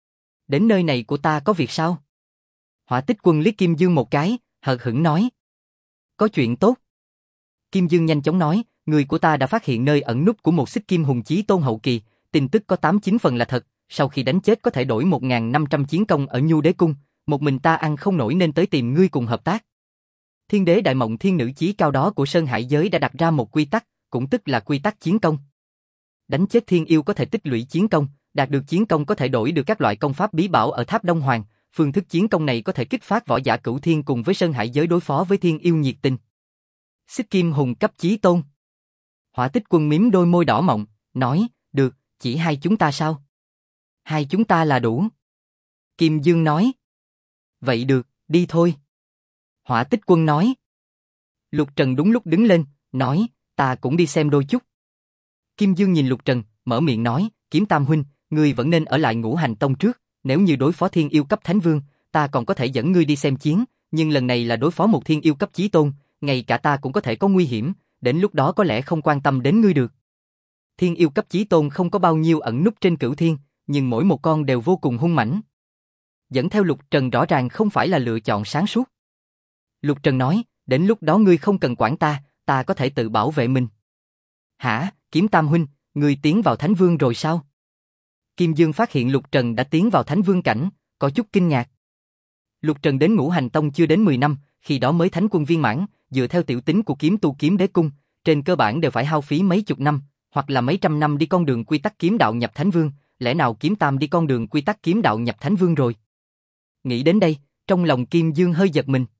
Đến nơi này của ta có việc sao? Hỏa Tích Quân liếc Kim Dương một cái, hờ hững nói. Có chuyện tốt. Kim Dương nhanh chóng nói, người của ta đã phát hiện nơi ẩn núp của một xích kim hùng chí tôn hậu kỳ, tin tức có 8-9 phần là thật, sau khi đánh chết có thể đổi 1.500 chiến công ở Nhu Đế Cung, một mình ta ăn không nổi nên tới tìm ngươi cùng hợp tác. Thiên đế đại mộng thiên nữ chí cao đó của Sơn Hải giới đã đặt ra một quy tắc, cũng tức là quy tắc chiến công. Đánh chết thiên yêu có thể tích lũy chiến công, đạt được chiến công có thể đổi được các loại công pháp bí bảo ở Tháp Đông Hoàng, phương thức chiến công này có thể kích phát võ giả cửu thiên cùng với Sơn Hải giới đối phó với thiên yêu nhiệt tình. Xích kim hùng cấp chí tôn. Hỏa Tích Quân mím đôi môi đỏ mọng, nói, được, chỉ hai chúng ta sao? Hai chúng ta là đủ. Kim Dương nói. Vậy được, đi thôi. Hỏa Tích Quân nói. Lục Trần đúng lúc đứng lên, nói, ta cũng đi xem đôi chút. Kim Dương nhìn Lục Trần, mở miệng nói, Kiếm Tam huynh, ngươi vẫn nên ở lại Ngũ Hành Tông trước, nếu như đối phó thiên yêu cấp thánh vương, ta còn có thể dẫn ngươi đi xem chiến, nhưng lần này là đối phó một thiên yêu cấp chí tôn, ngay cả ta cũng có thể có nguy hiểm, đến lúc đó có lẽ không quan tâm đến ngươi được. Thiên yêu cấp chí tôn không có bao nhiêu ẩn núp trên cửu thiên, nhưng mỗi một con đều vô cùng hung mãnh. Dẫn theo Lục Trần rõ ràng không phải là lựa chọn sáng suốt. Lục Trần nói, đến lúc đó ngươi không cần quản ta có thể tự bảo vệ mình. Hả, Kiếm Tam huynh, ngươi tiến vào Thánh Vương rồi sao? Kim Dương phát hiện Lục Trần đã tiến vào Thánh Vương cảnh, có chút kinh ngạc. Lục Trần đến Ngũ Hành Tông chưa đến 10 năm, khi đó mới thánh quân viên mãn, dựa theo tiểu tính của kiếm tu kiếm đế cung, trên cơ bản đều phải hao phí mấy chục năm, hoặc là mấy trăm năm đi con đường quy tắc kiếm đạo nhập Thánh Vương, lẽ nào Kiếm Tam đi con đường quy tắc kiếm đạo nhập Thánh Vương rồi? Nghĩ đến đây, trong lòng Kim Dương hơi giật mình.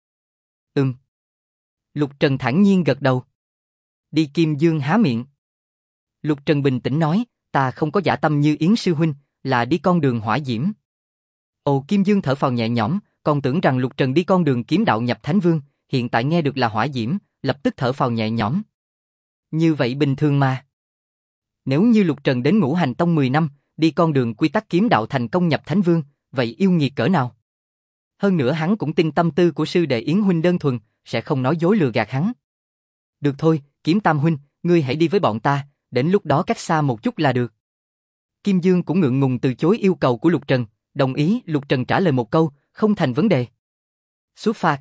Lục Trần thản nhiên gật đầu. Đi. Kim Dương há miệng. Lục Trần bình tĩnh nói, ta không có dã tâm như Yến sư huynh, là đi con đường hỏa diễm. Ồ, Kim Dương thở phào nhẹ nhõm, còn tưởng rằng Lục Trần đi con đường kiếm đạo nhập Thánh Vương, hiện tại nghe được là hỏa diễm, lập tức thở phào nhẹ nhõm. Như vậy bình thường mà. Nếu như Lục Trần đến Ngũ Hành Tông 10 năm, đi con đường quy tắc kiếm đạo thành công nhập Thánh Vương, vậy yêu nghiệt cỡ nào? Hơn nữa hắn cũng tin tâm tư của sư đệ Yến huynh đơn thuần, sẽ không nói dối lừa gạt hắn. Được thôi, Kiếm Tam huynh, ngươi hãy đi với bọn ta, đến lúc đó cách xa một chút là được. Kim Dương cũng ngượng ngùng từ chối yêu cầu của Lục Trần, đồng ý. Lục Trần trả lời một câu, không thành vấn đề. Xuất phát.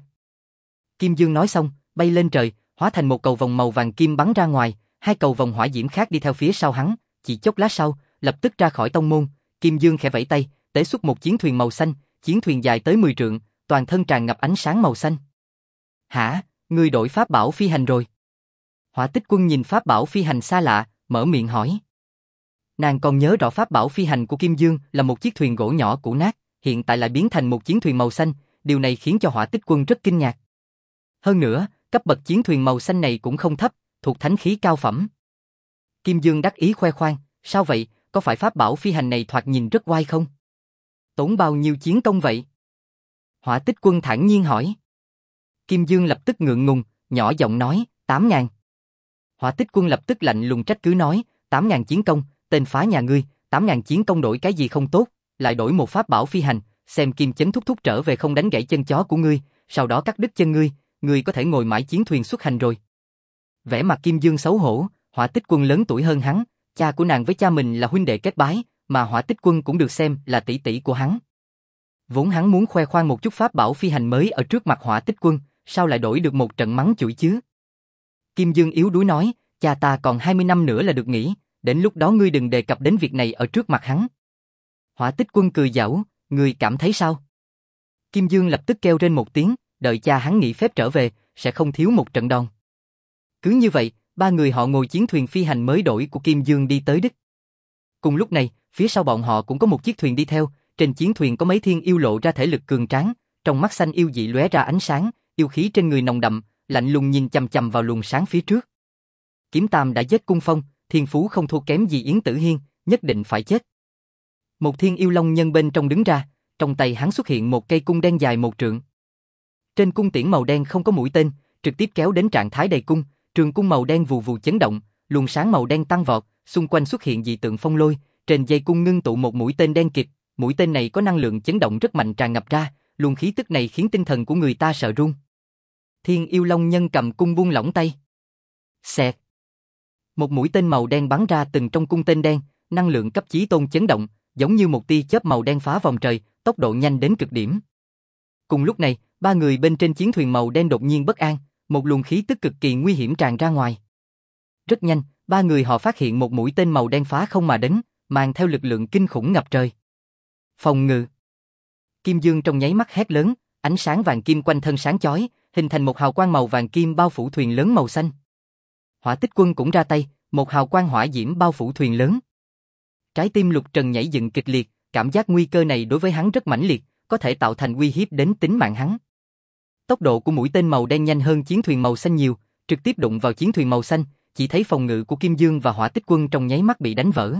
Kim Dương nói xong, bay lên trời, hóa thành một cầu vòng màu vàng kim bắn ra ngoài, hai cầu vòng hỏa diễm khác đi theo phía sau hắn, chỉ chốc lát sau, lập tức ra khỏi tông môn. Kim Dương khẽ vẫy tay, tế xuất một chiến thuyền màu xanh, chiến thuyền dài tới 10 trượng, toàn thân tràn ngập ánh sáng màu xanh. Hả, ngươi đổi pháp bảo phi hành rồi? Hỏa Tích Quân nhìn pháp bảo phi hành xa lạ, mở miệng hỏi. Nàng còn nhớ rõ pháp bảo phi hành của Kim Dương là một chiếc thuyền gỗ nhỏ cũ nát, hiện tại lại biến thành một chiến thuyền màu xanh, điều này khiến cho Hỏa Tích Quân rất kinh ngạc. Hơn nữa, cấp bậc chiến thuyền màu xanh này cũng không thấp, thuộc thánh khí cao phẩm. Kim Dương đắc ý khoe khoang, sao vậy, có phải pháp bảo phi hành này thoạt nhìn rất oai không? Tốn bao nhiêu chiến công vậy? Hỏa Tích Quân thản nhiên hỏi. Kim Dương lập tức ngượng ngùng, nhỏ giọng nói, 8.000. Hỏa Tích Quân lập tức lạnh lùng trách cứ nói, 8.000 chiến công, tên phá nhà ngươi, 8.000 chiến công đổi cái gì không tốt, lại đổi một pháp bảo phi hành, xem Kim Chấn thúc thúc trở về không đánh gãy chân chó của ngươi, sau đó cắt đứt chân ngươi có thể ngồi mãi chiến thuyền xuất hành rồi. Vẻ mặt Kim Dương xấu hổ, Hỏa Tích Quân lớn tuổi hơn hắn, cha của nàng với cha mình là huynh đệ kết bái, mà Hỏa Tích Quân cũng được xem là tỷ tỷ của hắn. Vốn hắn muốn khoe khoang một chút pháp bảo phi hành mới ở trước mặt Hỏa Tích Quân, sao lại đổi được một trận mắng chửi chứ? Kim Dương yếu đuối nói, cha ta còn 20 năm nữa là được nghỉ, đến lúc đó ngươi đừng đề cập đến việc này ở trước mặt hắn. Hỏa Tích Quân cười giễu, ngươi cảm thấy sao? Kim Dương lập tức kêu lên một tiếng, đợi cha hắn nghỉ phép trở về, sẽ không thiếu một trận đòn. Cứ như vậy, ba người họ ngồi chiến thuyền phi hành mới đổi của Kim Dương đi tới đích. Cùng lúc này, phía sau bọn họ cũng có một chiếc thuyền đi theo, trên chiến thuyền có mấy thiên yêu lộ ra thể lực cường tráng, trong mắt xanh yêu dị lóe ra ánh sáng, yêu khí trên người nồng đậm, lạnh lùng nhìn chằm chằm vào luồng sáng phía trước. Kiếm Tam đã giết Cung Phong, thiên phú không thua kém gì Yến Tử Hiên, nhất định phải chết. Một thiên yêu long nhân bên trong đứng ra, trong tay hắn xuất hiện một cây cung đen dài 1 trượng. Trên cung tiễn màu đen không có mũi tên, trực tiếp kéo đến trạng thái đầy cung, trường cung màu đen vù vù chấn động, luồng sáng màu đen tăng vọt, xung quanh xuất hiện dị tượng phong lôi, trên dây cung ngưng tụ một mũi tên đen kịt, mũi tên này có năng lượng chấn động rất mạnh tràn ngập ra, luồng khí tức này khiến tinh thần của người ta sợ run. Thiên yêu long nhân cầm cung buông lỏng tay. Xẹt. Một mũi tên màu đen bắn ra từng trong cung tên đen, năng lượng cấp chí tôn chấn động, giống như một tia chớp màu đen phá vòng trời, tốc độ nhanh đến cực điểm. Cùng lúc này, ba người bên trên chiến thuyền màu đen đột nhiên bất an, một luồng khí tức cực kỳ nguy hiểm tràn ra ngoài. Rất nhanh, ba người họ phát hiện một mũi tên màu đen phá không mà đến, mang theo lực lượng kinh khủng ngập trời. Phòng ngự. Kim Dương trong nháy mắt hét lớn, ánh sáng vàng kim quanh thân sáng chói, hình thành một hào quang màu vàng kim bao phủ thuyền lớn màu xanh. Hỏa Tích Quân cũng ra tay, một hào quang hỏa diễm bao phủ thuyền lớn. Trái tim Lục Trần nhảy dựng kịch liệt, cảm giác nguy cơ này đối với hắn rất mãnh liệt, có thể tạo thành uy hiếp đến tính mạng hắn. Tốc độ của mũi tên màu đen nhanh hơn chiến thuyền màu xanh nhiều, trực tiếp đụng vào chiến thuyền màu xanh, chỉ thấy phòng ngự của Kim Dương và Hỏa Tích Quân trong nháy mắt bị đánh vỡ.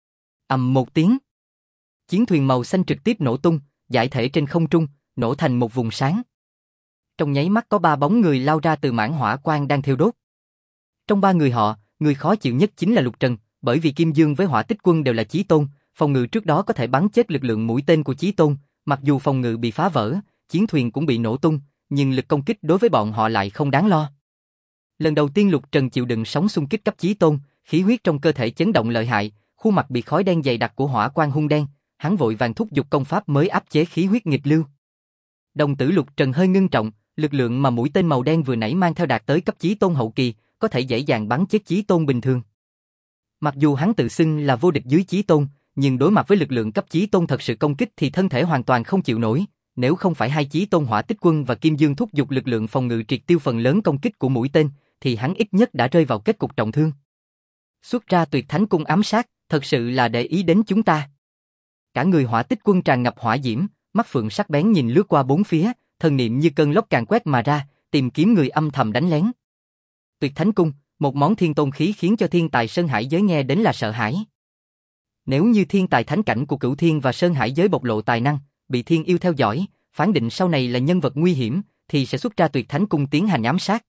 Ầm một tiếng. Chiến thuyền màu xanh trực tiếp nổ tung, giải thể trên không trung, nổ thành một vùng sáng. Trong nháy mắt có ba bóng người lao ra từ mảng hỏa quang đang thiêu đốt. Trong ba người họ, người khó chịu nhất chính là Lục Trần, bởi vì Kim Dương với Hỏa Tích Quân đều là chí tôn, phòng ngự trước đó có thể bắn chết lực lượng mũi tên của chí tôn, mặc dù phòng ngự bị phá vỡ, chiến thuyền cũng bị nổ tung, nhưng lực công kích đối với bọn họ lại không đáng lo. Lần đầu tiên Lục Trần chịu đựng sóng xung kích cấp chí tôn, khí huyết trong cơ thể chấn động lợi hại, khuôn mặt bị khói đen dày đặc của hỏa quang hung đen, hắn vội vàng thúc giục công pháp mới áp chế khí huyết nghịch lưu. Đồng tử Lục Trần hơi ngưng trọng, lực lượng mà mũi tên màu đen vừa nãy mang theo đạt tới cấp chí tôn hậu kỳ, có thể dễ dàng bắn chết chí tôn bình thường. Mặc dù hắn tự xưng là vô địch dưới chí tôn, nhưng đối mặt với lực lượng cấp chí tôn thật sự công kích thì thân thể hoàn toàn không chịu nổi, nếu không phải hai chí tôn Hỏa Tích Quân và Kim Dương thúc giục lực lượng phòng ngự triệt tiêu phần lớn công kích của mũi tên, thì hắn ít nhất đã rơi vào kết cục trọng thương. Xuất ra Tuyệt Thánh Cung ám sát, thật sự là để ý đến chúng ta. Cả người Hỏa Tích Quân tràn ngập hỏa diễm, mắt phượng sắc bén nhìn lướt qua bốn phía, thần niệm như cơn lốc càn quét mà ra, tìm kiếm người âm thầm đánh lén. Tuyệt Thánh Cung, một món thiên tôn khí khiến cho thiên tài Sơn Hải giới nghe đến là sợ hãi. Nếu như thiên tài thánh cảnh của Cửu Thiên và Sơn Hải giới bộc lộ tài năng, bị thiên yêu theo dõi, phán định sau này là nhân vật nguy hiểm, thì sẽ xuất ra Tuyệt Thánh Cung tiến hành ám sát.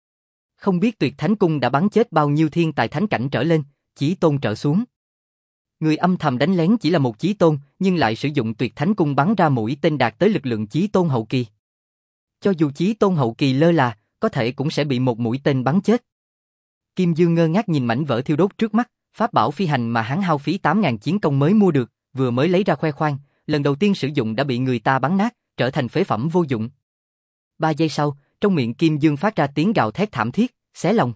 Không biết Tuyệt Thánh Cung đã bắn chết bao nhiêu thiên tài thánh cảnh trở lên, chí tôn trở xuống. Người âm thầm đánh lén chỉ là một chí tôn, nhưng lại sử dụng Tuyệt Thánh Cung bắn ra mũi tên đạt tới lực lượng chí tôn hậu kỳ. Cho dù chí tôn hậu kỳ lơ là, có thể cũng sẽ bị một mũi tên bắn chết. Kim Dương ngơ ngác nhìn mảnh vỡ thiêu đốt trước mắt, pháp bảo phi hành mà hắn hao phí 8.000 chiến công mới mua được, vừa mới lấy ra khoe khoang, lần đầu tiên sử dụng đã bị người ta bắn nát, trở thành phế phẩm vô dụng. 3 giây sau, trong miệng Kim Dương phát ra tiếng gào thét thảm thiết, xé lòng.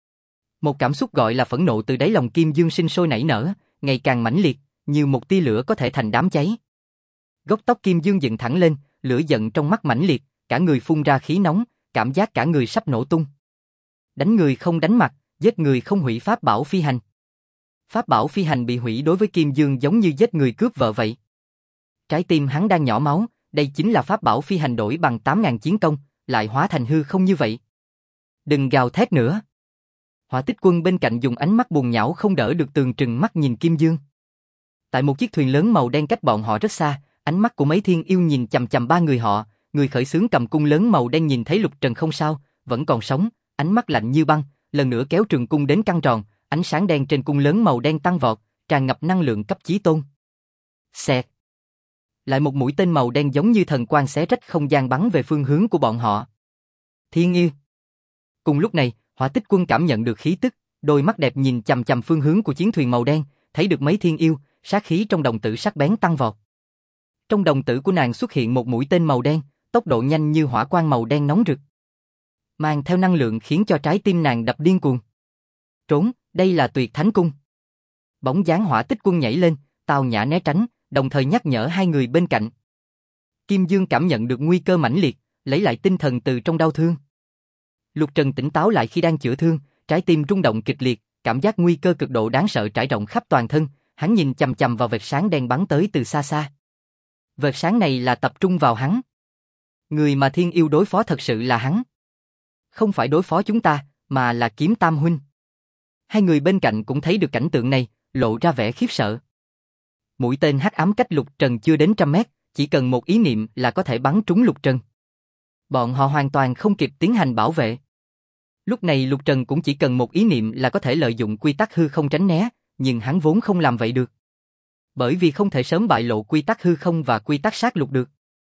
Một cảm xúc gọi là phẫn nộ từ đáy lòng Kim Dương sinh sôi nảy nở, ngày càng mãnh liệt, như một tia lửa có thể thành đám cháy. Gốc tóc Kim Dương dựng thẳng lên, lửa giận trong mắt mãnh liệt, cả người phun ra khí nóng, cảm giác cả người sắp nổ tung. Đánh người không đánh mặt, giết người không hủy pháp bảo phi hành. Pháp bảo phi hành bị hủy đối với Kim Dương giống như giết người cướp vợ vậy. Trái tim hắn đang nhỏ máu, đây chính là pháp bảo phi hành đổi bằng 8.000 chiến công, lại hóa thành hư không như vậy. Đừng gào thét nữa. Hỏa Tích Quân bên cạnh dùng ánh mắt buồn nhão không đỡ được tường trừng mắt nhìn Kim Dương. Tại một chiếc thuyền lớn màu đen cách bọn họ rất xa, ánh mắt của mấy thiên yêu nhìn chằm chằm ba người họ, người khởi xướng cầm cung lớn màu đen nhìn thấy Lục Trần không sao, vẫn còn sống, ánh mắt lạnh như băng, lần nữa kéo trường cung đến căng tròn, ánh sáng đen trên cung lớn màu đen tăng vọt, tràn ngập năng lượng cấp chí tôn. Xẹt. Lại một mũi tên màu đen giống như thần quang xé rách không gian bắn về phương hướng của bọn họ. Thiên yêu. Cùng lúc này, Hỏa Tích Quân cảm nhận được khí tức, đôi mắt đẹp nhìn chằm chằm phương hướng của chiến thuyền màu đen, thấy được mấy thiên yêu, sát khí trong đồng tử sắc bén tăng vọt. Trong đồng tử của nàng xuất hiện một mũi tên màu đen, tốc độ nhanh như hỏa quang màu đen nóng rực, mang theo năng lượng khiến cho trái tim nàng đập điên cuồng. Trốn, đây là Tuyệt Thánh Cung. Bóng dáng Hỏa Tích Quân nhảy lên, tao nhã né tránh, đồng thời nhắc nhở hai người bên cạnh. Kim Dương cảm nhận được nguy cơ mãnh liệt, lấy lại tinh thần từ trong đau thương. Lục Trần tỉnh táo lại khi đang chữa thương, trái tim rung động kịch liệt, cảm giác nguy cơ cực độ đáng sợ trải rộng khắp toàn thân, hắn nhìn chằm chằm vào vệt sáng đen bắn tới từ xa xa. Vệt sáng này là tập trung vào hắn. Người mà thiên yêu đối phó thật sự là hắn. Không phải đối phó chúng ta, mà là Kiếm Tam huynh. Hai người bên cạnh cũng thấy được cảnh tượng này, lộ ra vẻ khiếp sợ. Mũi tên hắc ám cách Lục Trần chưa đến 100 mét, chỉ cần một ý niệm là có thể bắn trúng Lục Trần. Bọn họ hoàn toàn không kịp tiến hành bảo vệ. Lúc này Lục Trần cũng chỉ cần một ý niệm là có thể lợi dụng quy tắc hư không tránh né, nhưng hắn vốn không làm vậy được. Bởi vì không thể sớm bại lộ quy tắc hư không và quy tắc sát lục được.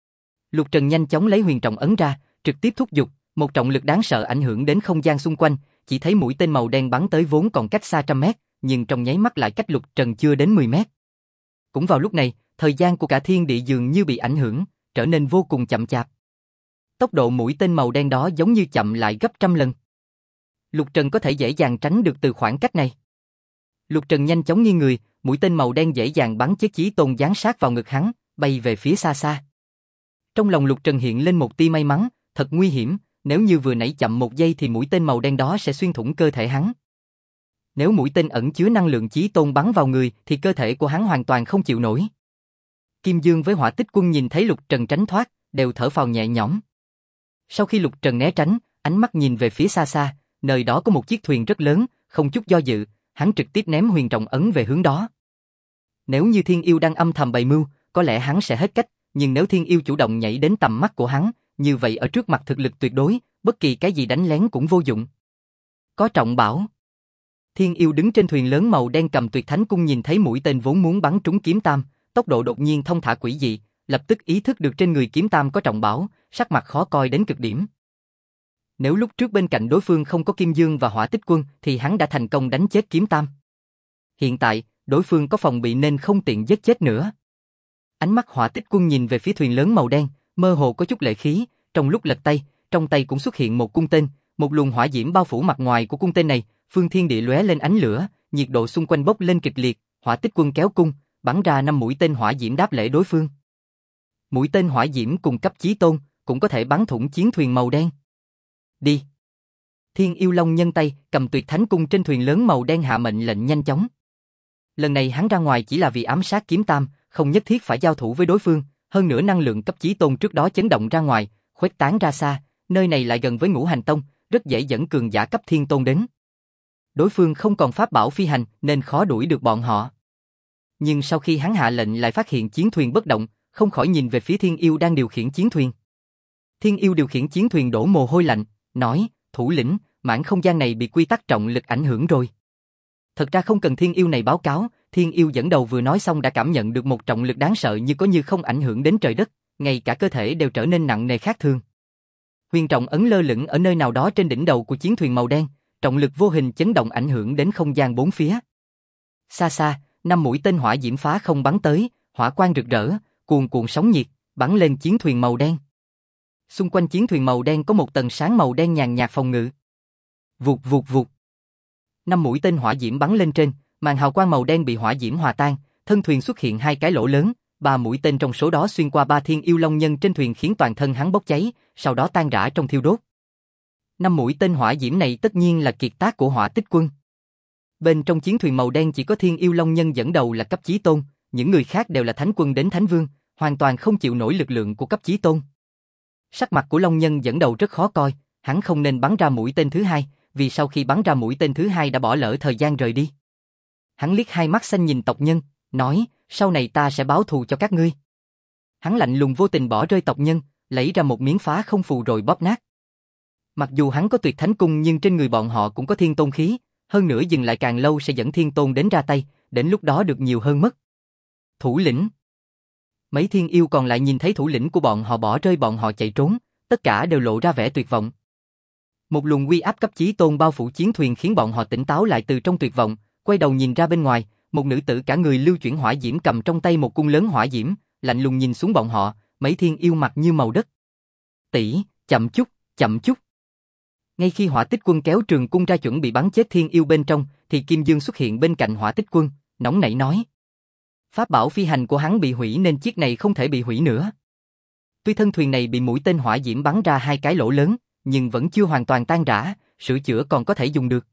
Lục Trần nhanh chóng lấy huyền trọng ấn ra, trực tiếp thúc giục, một trọng lực đáng sợ ảnh hưởng đến không gian xung quanh, chỉ thấy mũi tên màu đen bắn tới vốn còn cách xa 100 mét, nhưng trong nháy mắt lại cách Lục Trần chưa đến 10 mét. Cũng vào lúc này, thời gian của cả thiên địa dường như bị ảnh hưởng, trở nên vô cùng chậm chạp. Tốc độ mũi tên màu đen đó giống như chậm lại gấp trăm lần. Lục Trần có thể dễ dàng tránh được từ khoảng cách này. Lục Trần nhanh chóng nghiêng người, mũi tên màu đen dễ dàng bắn chết Chí Tôn giáng sát vào ngực hắn, bay về phía xa xa. Trong lòng Lục Trần hiện lên một tia may mắn, thật nguy hiểm, nếu như vừa nãy chậm một giây thì mũi tên màu đen đó sẽ xuyên thủng cơ thể hắn. Nếu mũi tên ẩn chứa năng lượng Chí Tôn bắn vào người thì cơ thể của hắn hoàn toàn không chịu nổi. Kim Dương với Hỏa Tích Quân nhìn thấy Lục Trần tránh thoát, đều thở phào nhẹ nhõm. Sau khi Lục Trần né tránh, ánh mắt nhìn về phía xa xa, nơi đó có một chiếc thuyền rất lớn, không chút do dự, hắn trực tiếp ném huyền trọng ấn về hướng đó. Nếu như Thiên Yêu đang âm thầm bày mưu, có lẽ hắn sẽ hết cách, nhưng nếu Thiên Yêu chủ động nhảy đến tầm mắt của hắn, như vậy ở trước mặt thực lực tuyệt đối, bất kỳ cái gì đánh lén cũng vô dụng. Có trọng bảo. Thiên Yêu đứng trên thuyền lớn màu đen cầm Tuyệt Thánh Cung nhìn thấy mũi tên vốn muốn bắn trúng Kiếm Tam, tốc độ đột nhiên thông thả quỷ dị, lập tức ý thức được trên người Kiếm Tam có trọng bảo, sắc mặt khó coi đến cực điểm. Nếu lúc trước bên cạnh đối phương không có Kim Dương và Hỏa Tích Quân thì hắn đã thành công đánh chết Kiếm Tam. Hiện tại, đối phương có phòng bị nên không tiện giết chết nữa. Ánh mắt Hỏa Tích Quân nhìn về phía thuyền lớn màu đen, mơ hồ có chút lệ khí, trong lúc lật tay, trong tay cũng xuất hiện một cung tên, một luồng hỏa diễm bao phủ mặt ngoài của cung tên này, phương thiên địa lóe lên ánh lửa, nhiệt độ xung quanh bốc lên kịch liệt, Hỏa Tích Quân kéo cung, bắn ra 5 mũi tên hỏa diễm đáp lễ đối phương. Mũi tên hỏa diễm cùng cấp chí tôn, cũng có thể bắn thủng chiến thuyền màu đen. Đi. Thiên Yêu Long nhân tay, cầm Tuyệt Thánh Cung trên thuyền lớn màu đen hạ mệnh lệnh nhanh chóng. Lần này hắn ra ngoài chỉ là vì ám sát Kiếm Tam, không nhất thiết phải giao thủ với đối phương, hơn nữa năng lượng cấp chí tôn trước đó chấn động ra ngoài, khuếch tán ra xa, nơi này lại gần với Ngũ Hành Tông, rất dễ dẫn cường giả cấp thiên tôn đến. Đối phương không còn pháp bảo phi hành nên khó đuổi được bọn họ. Nhưng sau khi hắn hạ lệnh lại phát hiện chiến thuyền bất động, không khỏi nhìn về phía Thiên Yêu đang điều khiển chiến thuyền. Thiên Yêu điều khiển chiến thuyền đổ mồ hôi lạnh, nói, thủ lĩnh, mảng không gian này bị quy tắc trọng lực ảnh hưởng rồi. Thật ra không cần Thiên Yêu này báo cáo, Thiên Yêu dẫn đầu vừa nói xong đã cảm nhận được một trọng lực đáng sợ như có như không ảnh hưởng đến trời đất, ngay cả cơ thể đều trở nên nặng nề khác thường. Huyền trọng ấn lơ lửng ở nơi nào đó trên đỉnh đầu của chiến thuyền màu đen, trọng lực vô hình chấn động ảnh hưởng đến không gian bốn phía. Xa xa, 5 mũi tên hỏa diễm phá không bắn tới, hỏa quang rực rỡ, cuồn cuộn sóng nhiệt, bắn lên chiến thuyền màu đen. Xung quanh chiến thuyền màu đen có một tầng sáng màu đen nhàn nhạt phòng ngự. Vụt vụt vụt. 5 mũi tên hỏa diễm bắn lên trên, màn hào quang màu đen bị hỏa diễm hòa tan, thân thuyền xuất hiện 2 cái lỗ lớn, 3 mũi tên trong số đó xuyên qua 3 Thiên Yêu Long nhân trên thuyền khiến toàn thân hắn bốc cháy, sau đó tan rã trong thiêu đốt. 5 mũi tên hỏa diễm này tất nhiên là kiệt tác của Hỏa Tích Quân. Bên trong chiến thuyền màu đen chỉ có Thiên Yêu Long nhân dẫn đầu là cấp chí tôn, những người khác đều là thánh quân đến thánh vương, hoàn toàn không chịu nổi lực lượng của cấp chí tôn. Sắc mặt của Long nhân dẫn đầu rất khó coi, hắn không nên bắn ra mũi tên thứ hai, vì sau khi bắn ra mũi tên thứ hai đã bỏ lỡ thời gian rời đi. Hắn liếc hai mắt xanh nhìn tộc nhân, nói, sau này ta sẽ báo thù cho các ngươi. Hắn lạnh lùng vô tình bỏ rơi tộc nhân, lấy ra một miếng phá không phù rồi bóp nát. Mặc dù hắn có Tuyệt Thánh Cung nhưng trên người bọn họ cũng có thiên tôn khí, hơn nữa dừng lại càng lâu sẽ dẫn thiên tôn đến ra tay, đến lúc đó được nhiều hơn mất. Thủ lĩnh. Mấy thiên yêu còn lại nhìn thấy thủ lĩnh của bọn họ bỏ rơi bọn họ chạy trốn, tất cả đều lộ ra vẻ tuyệt vọng. Một luồng uy áp cấp chí tôn bao phủ chiến thuyền khiến bọn họ tỉnh táo lại từ trong tuyệt vọng, quay đầu nhìn ra bên ngoài, một nữ tử cả người lưu chuyển hỏa diễm cầm trong tay một cung lớn hỏa diễm, lạnh lùng nhìn xuống bọn họ, mấy thiên yêu mặt như màu đất. Tỷ, chậm chút, chậm chút. Ngay khi Hỏa Tích Quân kéo trường cung ra chuẩn bị bắn chết thiên yêu bên trong, thì Kim Dương xuất hiện bên cạnh Hỏa Tích Quân, nóng nảy nói. Pháp bảo phi hành của hắn bị hủy nên chiếc này không thể bị hủy nữa. Tuy thân thuyền này bị mũi tên hỏa diễm bắn ra 2 cái lỗ lớn, nhưng vẫn chưa hoàn toàn tan rã, sửa chữa còn có thể dùng được.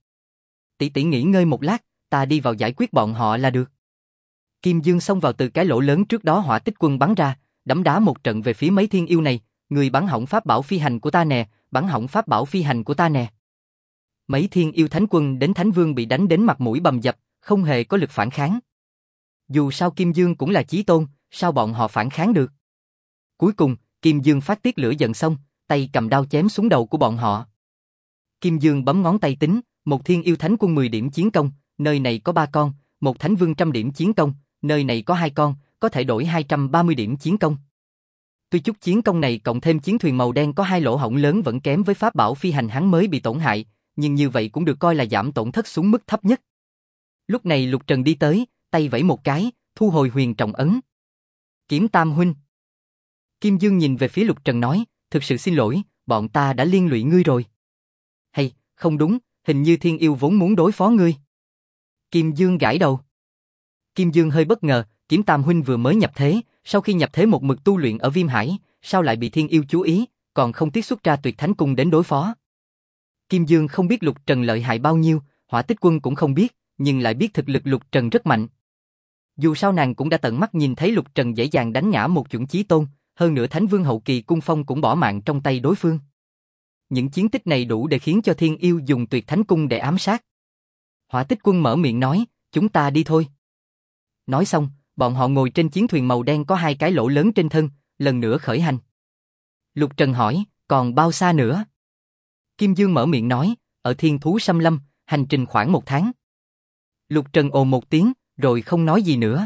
Tỷ tỷ nghỉ ngơi một lát, ta đi vào giải quyết bọn họ là được. Kim Dương xông vào từ cái lỗ lớn trước đó Hỏa Tích Quân bắn ra, đấm đá một trận về phía mấy thiên yêu này, người bắn hỏng pháp bảo phi hành của ta nè, bắn hỏng pháp bảo phi hành của ta nè. Mấy thiên yêu thánh quân đến thánh vương bị đánh đến mặt mũi bầm dập, không hề có lực phản kháng. Dù sao Kim Dương cũng là chí tôn, sao bọn họ phản kháng được? Cuối cùng, Kim Dương phát tiết lửa giận xong, tay cầm đao chém xuống đầu của bọn họ. Kim Dương bấm ngón tay tính, một thiên yêu thánh quân 10 điểm chiến công, nơi này có 3 con, một thánh vương 100 điểm chiến công, nơi này có 2 con, có thể đổi 230 điểm chiến công. Tuy chút chiến công này cộng thêm chiến thuyền màu đen có 2 lỗ hổng lớn vẫn kém với pháp bảo phi hành hắn mới bị tổn hại, nhưng như vậy cũng được coi là giảm tổn thất xuống mức thấp nhất. Lúc này Lục Trần đi tới, tay vẫy một cái, thu hồi huyền trọng ấn. Kiếm Tam huynh. Kim Dương nhìn về phía Lục Trần nói, thực sự xin lỗi, bọn ta đã liên lụy ngươi rồi. Hay, không đúng, hình như Thiên Yêu vốn muốn đối phó ngươi. Kim Dương gãi đầu. Kim Dương hơi bất ngờ, Kiếm Tam huynh vừa mới nhập thế, sau khi nhập thế một mực tu luyện ở Viêm Hải, sao lại bị Thiên Yêu chú ý, còn không tiếc xuất ra Tuyệt Thánh Cung đến đối phó. Kim Dương không biết Lục Trần lợi hại bao nhiêu, Hỏa Tích Quân cũng không biết, nhưng lại biết thực lực Lục Trần rất mạnh. Dù sao nàng cũng đã tận mắt nhìn thấy Lục Trần dễ dàng đánh ngã một chuẩn chí tôn, hơn nữa Thánh Vương hậu kỳ Cung Phong cũng bỏ mạng trong tay đối phương. Những chiến tích này đủ để khiến cho Thiên Yêu dùng Tuyệt Thánh Cung để ám sát. Hỏa Tích Quân mở miệng nói, chúng ta đi thôi. Nói xong, bọn họ ngồi trên chiến thuyền màu đen có 2 cái lỗ lớn trên thân, lần nữa khởi hành. Lục Trần hỏi, còn bao xa nữa? Kim Dương mở miệng nói, ở Thiên Thú Xâm Lâm, hành trình khoảng 1 tháng. Lục Trần ồ một tiếng, rồi không nói gì nữa.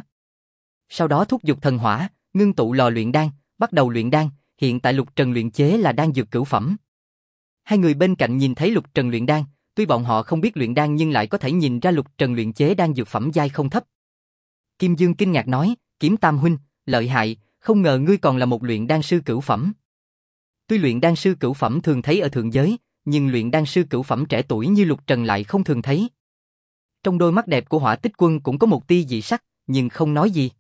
Sau đó thúc giục thần hỏa, ngưng tụ lò luyện đan, bắt đầu luyện đan, hiện tại Lục Trần luyện chế là đan dược cửu phẩm. Hai người bên cạnh nhìn thấy Lục Trần luyện đan, tuy bọn họ không biết luyện đan nhưng lại có thể nhìn ra Lục Trần luyện chế đan dược phẩm giai không thấp. Kim Dương kinh ngạc nói, Kiếm Tam huynh, lợi hại, không ngờ ngươi còn là một luyện đan sư cửu phẩm. Tuy luyện đan sư cửu phẩm thường thấy ở thượng giới, nhưng luyện đan sư cửu phẩm trẻ tuổi như Lục Trần lại không thường thấy. Trong đôi mắt đẹp của Hỏa Tích Quân cũng có một tia dị sắc, nhưng không nói gì.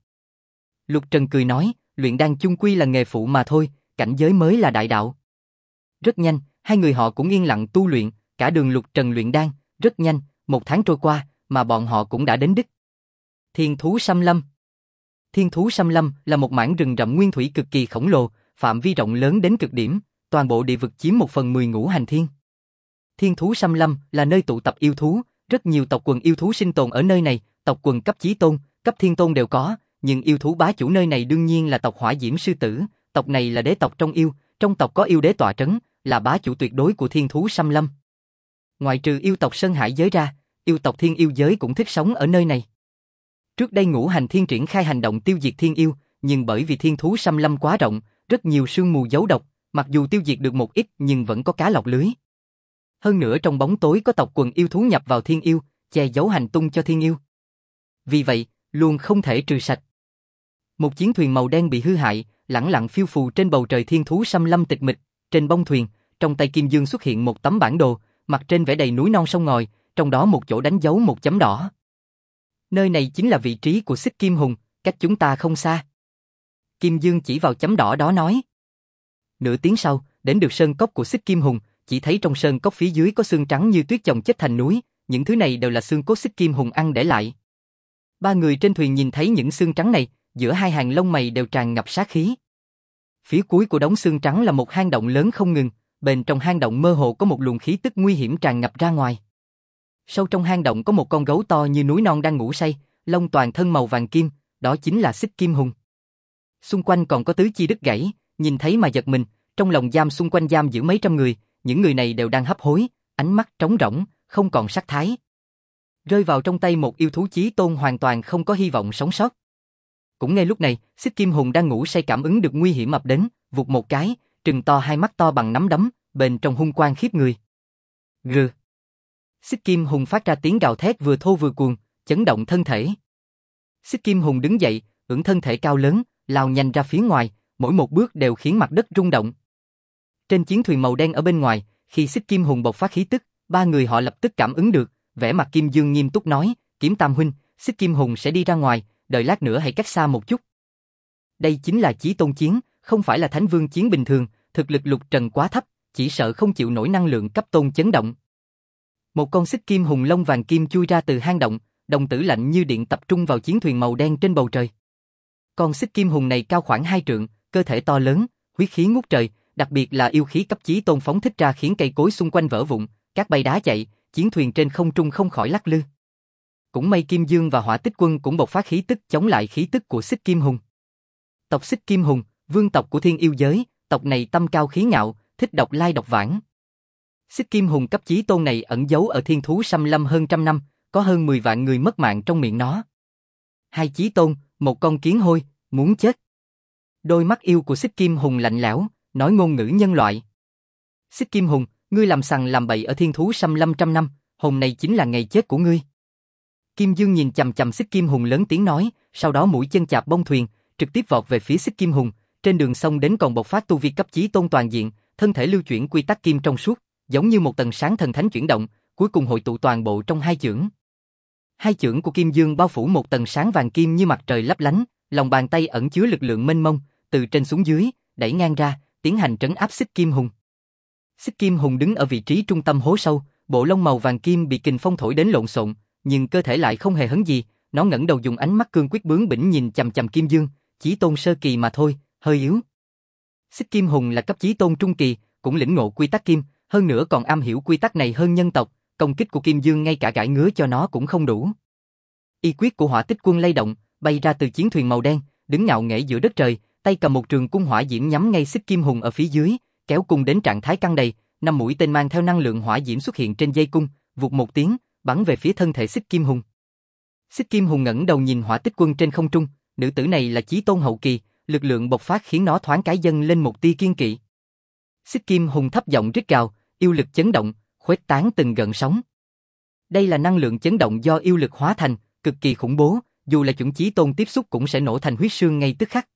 Lục Trần cười nói, luyện đan chung quy là nghề phụ mà thôi, cảnh giới mới là đại đạo. Rất nhanh, hai người họ cũng yên lặng tu luyện, cả đường Lục Trần luyện đan, rất nhanh, 1 tháng trôi qua, mà bọn họ cũng đã đến đích. Thiên Thú Xâm Lâm. Thiên Thú Xâm Lâm là một mảng rừng rậm nguyên thủy cực kỳ khổng lồ, phạm vi rộng lớn đến cực điểm, toàn bộ địa vực chiếm 1/10 ngũ hành thiên. Thiên Thú Xâm Lâm là nơi tụ tập yêu thú, rất nhiều tộc quần yêu thú sinh tồn ở nơi này, tộc quần cấp chí tôn, cấp thiên tôn đều có, nhưng yêu thú bá chủ nơi này đương nhiên là tộc Hỏa Diễm Sư Tử, tộc này là đế tộc trong yêu, trong tộc có yêu đế tọa trấn, là bá chủ tuyệt đối của Thiên Thú Xâm Lâm. Ngoại trừ yêu tộc Sơn Hải giới ra, yêu tộc Thiên Yêu giới cũng thích sống ở nơi này. Trước đây ngũ hành thiên triển khai hành động tiêu diệt thiên yêu, nhưng bởi vì Thiên Thú Xâm Lâm quá rộng, rất nhiều sương mù giấu độc, mặc dù tiêu diệt được một ít nhưng vẫn có cá lọc lưới. Hơn nữa trong bóng tối có tộc quần yêu thú nhập vào thiên yêu, che giấu hành tung cho thiên yêu. Vì vậy, luôn không thể trừ sạch. Một chiến thuyền màu đen bị hư hại, lẳng lặng phiêu phù trên bầu trời Thiên Thú Xâm Lâm tịch mịch, trên bông thuyền, trong tay Kim Dương xuất hiện một tấm bản đồ, mặt trên vẽ đầy núi non sông ngòi, trong đó một chỗ đánh dấu một chấm đỏ. Nơi này chính là vị trí của Xích Kim Hùng, cách chúng ta không xa. Kim Dương chỉ vào chấm đỏ đó nói. Nửa tiếng sau, đến được sơn cốc của Xích Kim Hùng, chỉ thấy trong sơn cốc phía dưới có xương trắng như tuyết chồng chất thành núi, những thứ này đều là xương cốt Xích Kim Hùng ăn để lại. 3 người trên thuyền nhìn thấy những xương trắng này, giữa hai hàng lông mày đều tràn ngập sát khí. Phía cuối của đống xương trắng là một hang động lớn không ngừng, bên trong hang động mơ hồ có một luồng khí tức nguy hiểm tràn ngập ra ngoài. Sâu trong hang động có một con gấu to như núi non đang ngủ say, lông toàn thân màu vàng kim, đó chính là Xích Kim Hùng. Xung quanh còn có tứ chi đứt gãy, nhìn thấy mà giật mình, trong lồng giam xung quanh giam giữ mấy trăm người, những người này đều đang hấp hối, ánh mắt trống rỗng, không còn sắc thái. Rơi vào trong tay một yêu thú chí tôn hoàn toàn không có hy vọng sống sót. Cũng ngay lúc này, Xích Kim Hùng đang ngủ say cảm ứng được nguy hiểm ập đến, vụt một cái, trừng to hai mắt to bằng nắm đấm, bên trong hung quang khiếp người. Gừ. Xích Kim Hùng phát ra tiếng gào thét vừa thô vừa cuồng, chấn động thân thể. Xích Kim Hùng đứng dậy, ưỡn thân thể cao lớn, lao nhanh ra phía ngoài, mỗi một bước đều khiến mặt đất rung động. Trên chiến thuyền màu đen ở bên ngoài, khi Xích Kim Hùng bộc phát khí tức, 3 người họ lập tức cảm ứng được, vẻ mặt Kim Dương nghiêm túc nói, Kiếm Tam huynh, Xích Kim Hùng sẽ đi ra ngoài, đợi lát nữa hãy cách xa một chút. Đây chính là chí tôn chiến, không phải là thánh vương chiến bình thường, thực lực Lục Trần quá thấp, chỉ sợ không chịu nổi năng lượng cấp tôn chấn động. Một con Xích Kim Hùng lông vàng kim chui ra từ hang động, đồng tử lạnh như điện tập trung vào chiến thuyền màu đen trên bầu trời. Con Xích Kim Hùng này cao khoảng 2 trượng, cơ thể to lớn, huyết khí ngút trời, đặc biệt là yêu khí cấp chí tôn phóng thích ra khiến cây cối xung quanh vỡ vụn, cát bay đá chạy, chiến thuyền trên không trung không khỏi lắc lư. Cũng may Kim Dương và Hỏa Tích Quân cũng bộc phát khí tức chống lại khí tức của Xích Kim Hùng. Tộc Xích Kim Hùng, vương tộc của Thiên Yêu giới, tộc này tâm cao khí ngạo, thích độc lai độc vãng. Xích Kim Hùng cấp chí tôn này ẩn giấu ở Thiên Thú Xâm Lâm hơn trăm năm, có hơn 10 vạn người mất mạng trong miệng nó. 2 chí tôn, một con kiến hôi, muốn chết. Đôi mắt yêu của Xích Kim Hùng lạnh lẽo, nói ngôn ngữ nhân loại. Xích Kim Hùng, ngươi làm sằng làm bậy ở Thiên Thú Xâm Lâm trăm năm, hôm nay chính là ngày chết của ngươi. Kim Dương nhìn chằm chằm Xích Kim Hùng lớn tiếng nói, sau đó mũi chân chạp bông thuyền, trực tiếp vọt về phía Xích Kim Hùng, trên đường sông đến còn bộc phát tu vi cấp chí tôn toàn diện, thân thể lưu chuyển quy tắc kim trong suốt, giống như một tầng sáng thần thánh chuyển động, cuối cùng hội tụ toàn bộ trong hai chưởng. Hai chưởng của Kim Dương bao phủ một tầng sáng vàng kim như mặt trời lấp lánh, lòng bàn tay ẩn chứa lực lượng mênh mông, từ trên xuống dưới, đẩy ngang ra, tiến hành trấn áp Xích Kim Hùng. Xích Kim Hùng đứng ở vị trí trung tâm hố sâu, bộ lông màu vàng kim bị kình phong thổi đến lộn xộn, nhưng cơ thể lại không hề hấn gì, nó ngẩng đầu dùng ánh mắt cương quyết bướng bỉnh nhìn chằm chằm Kim Dương, chí tôn sơ kỳ mà thôi, hơi yếu. Xích Kim Hùng là cấp chí tôn trung kỳ, cũng lĩnh ngộ quy tắc kim, hơn nữa còn am hiểu quy tắc này hơn nhân tộc, công kích của Kim Dương ngay cả gãi ngứa cho nó cũng không đủ. Y quyết của Hỏa Tích Quân lay động, bay ra từ chiến thuyền màu đen, đứng ngạo nghễ giữa đất trời, tay cầm một trường cung hỏa diễm nhắm ngay Xích Kim Hùng ở phía dưới, kéo cung đến trạng thái căng đầy, 5 mũi tên mang theo năng lượng hỏa diễm xuất hiện trên dây cung, vụt một tiếng, bắn về phía thân thể Xích Kim Hùng. Xích Kim Hùng ngẩng đầu nhìn Hỏa Tích Quân trên không trung, nữ tử này là chí tôn hậu kỳ, lực lượng bộc phát khiến nó thoáng cái dâng lên một tia kiên kỵ. Xích Kim Hùng thấp giọng rít gào, yêu lực chấn động, khuếch tán từng gợn sóng. Đây là năng lượng chấn động do yêu lực hóa thành, cực kỳ khủng bố, dù là chuẩn chí tôn tiếp xúc cũng sẽ nổ thành huyết xương ngay tức khắc.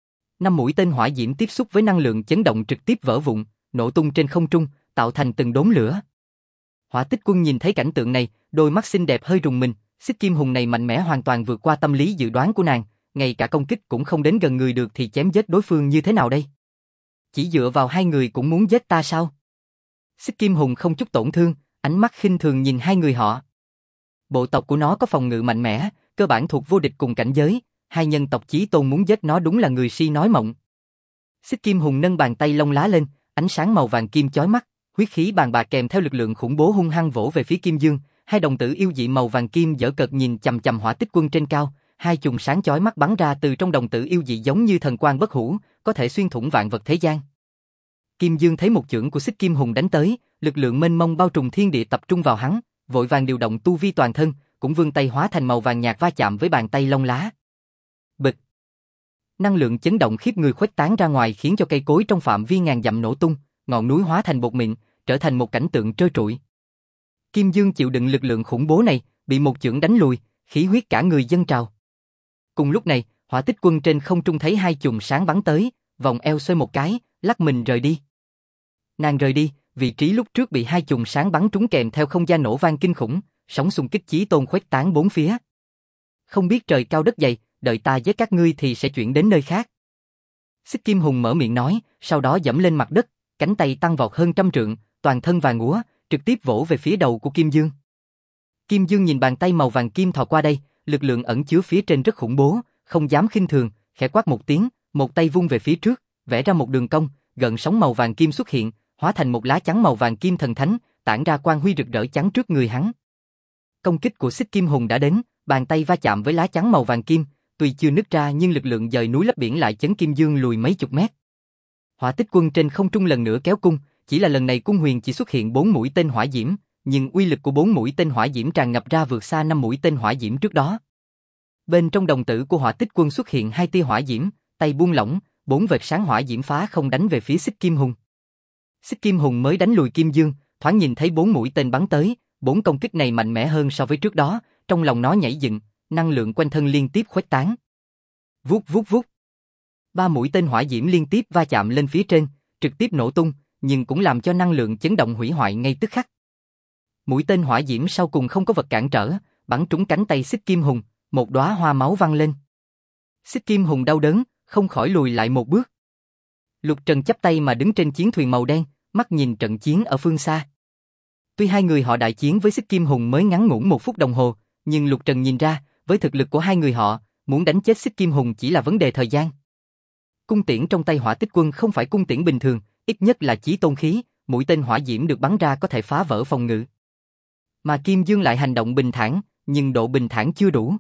5 mũi tên hỏa diễm tiếp xúc với năng lượng chấn động trực tiếp vỡ vụn, nổ tung trên không trung, tạo thành từng đốm lửa. Hỏa Tích Quân nhìn thấy cảnh tượng này, đôi mắt xinh đẹp hơi rùng mình, Xích Kim Hùng này mạnh mẽ hoàn toàn vượt qua tâm lý dự đoán của nàng, ngay cả công kích cũng không đến gần người được thì chém giết đối phương như thế nào đây? Chỉ dựa vào hai người cũng muốn giết ta sao? Xích Kim Hùng không chút tổn thương, ánh mắt khinh thường nhìn hai người họ. Bộ tộc của nó có phòng ngự mạnh mẽ, cơ bản thuộc vô địch cùng cảnh giới, hai nhân tộc chí tôn muốn giết nó đúng là người si nói mộng. Xích Kim Hùng nâng bàn tay lông lá lên, ánh sáng màu vàng kim chói mắt, huyết khí bàn bạc kèm theo lực lượng khủng bố hung hăng vỗ về phía Kim Dương, hai đồng tử yêu dị màu vàng kim giở cợt nhìn chằm chằm Hỏa Tích Quân trên cao, hai chùm sáng chói mắt bắn ra từ trong đồng tử yêu dị giống như thần quang bất hủ, có thể xuyên thủng vạn vật thế gian. Kim Dương thấy một chưởng của Xích Kim Hùng đánh tới, lực lượng mênh mông bao trùm thiên địa tập trung vào hắn, vội vàng điều động tu vi toàn thân, cũng vươn tay hóa thành màu vàng nhạt va chạm với bàn tay lông lá. Bịch. Năng lượng chấn động khiếp người khuếch tán ra ngoài khiến cho cây cối trong phạm vi ngàn dặm nổ tung, ngọn núi hóa thành bột mịn, trở thành một cảnh tượng trơ trụi. Kim Dương chịu đựng lực lượng khủng bố này, bị một chưởng đánh lùi, khí huyết cả người dâng trào. Cùng lúc này, Hỏa Tích Quân trên không trung thấy hai chùm sáng bắn tới, vòng eo xoay một cái, lắc mình rời đi. Nàng rời đi, vị trí lúc trước bị hai chùm sáng bắn trúng kèm theo không gian nổ vang kinh khủng, sóng xung kích chí tôn khuếch tán bốn phía. Không biết trời cao đất dày, đợi ta giết các ngươi thì sẽ chuyển đến nơi khác. Xích Kim Hùng mở miệng nói, sau đó dẫm lên mặt đất, cánh tay tăng vọt hơn trăm trượng, toàn thân vàng úa, trực tiếp vỗ về phía đầu của Kim Dương. Kim Dương nhìn bàn tay màu vàng kim thò qua đây, lực lượng ẩn chứa phía trên rất khủng bố, không dám khinh thường, khẽ quát một tiếng, một tay vung về phía trước, vẽ ra một đường cong, gợn sóng màu vàng kim xuất hiện, hóa thành một lá chắn màu vàng kim thần thánh, tản ra quang huy rực rỡ chắn trước người hắn. Công kích của Xích Kim Hùng đã đến, bàn tay va chạm với lá chắn màu vàng kim, tuy chưa nứt ra nhưng lực lượng dời núi lấp biển lại chấn Kim Dương lùi mấy chục mét. Hỏa Tích Quân trên không trung lần nữa kéo cung, chỉ là lần này cung huyền chỉ xuất hiện 4 mũi tên hỏa diễm, nhưng uy lực của 4 mũi tên hỏa diễm tràn ngập ra vượt xa 5 mũi tên hỏa diễm trước đó. Bên trong đồng tử của Hỏa Tích Quân xuất hiện 2 tia hỏa diễm, tay buông lỏng, 4 vệt sáng hỏa diễm phá không đánh về phía Xích Kim Hùng. Xích Kim Hùng mới đánh lùi Kim Dương, thoáng nhìn thấy 4 mũi tên bắn tới, 4 công kích này mạnh mẽ hơn so với trước đó, trong lòng nó nhảy dựng, năng lượng quanh thân liên tiếp khuếch tán. Vút vút vút. 3 mũi tên hỏa diễm liên tiếp va chạm lên phía trên, trực tiếp nổ tung, nhưng cũng làm cho năng lượng chấn động hủy hoại ngay tức khắc. Mũi tên hỏa diễm sau cùng không có vật cản trở, bắn trúng cánh tay Xích Kim Hùng, một đóa hoa máu văng lên. Xích Kim Hùng đau đớn, không khỏi lùi lại một bước. Lục Trần chắp tay mà đứng trên chiến thuyền màu đen, mắt nhìn trận chiến ở phương xa. Tuy hai người họ đại chiến với Xích Kim Hùng mới ngắn ngủn 1 phút đồng hồ, nhưng Lục Trần nhìn ra, với thực lực của hai người họ, muốn đánh chết Xích Kim Hùng chỉ là vấn đề thời gian. Cung tiễn trong tay Hỏa Tích Quân không phải cung tiễn bình thường, ít nhất là chí tôn khí, mũi tên hỏa diễm được bắn ra có thể phá vỡ phòng ngự. Mà Kim Dương lại hành động bình thản, nhưng độ bình thản chưa đủ.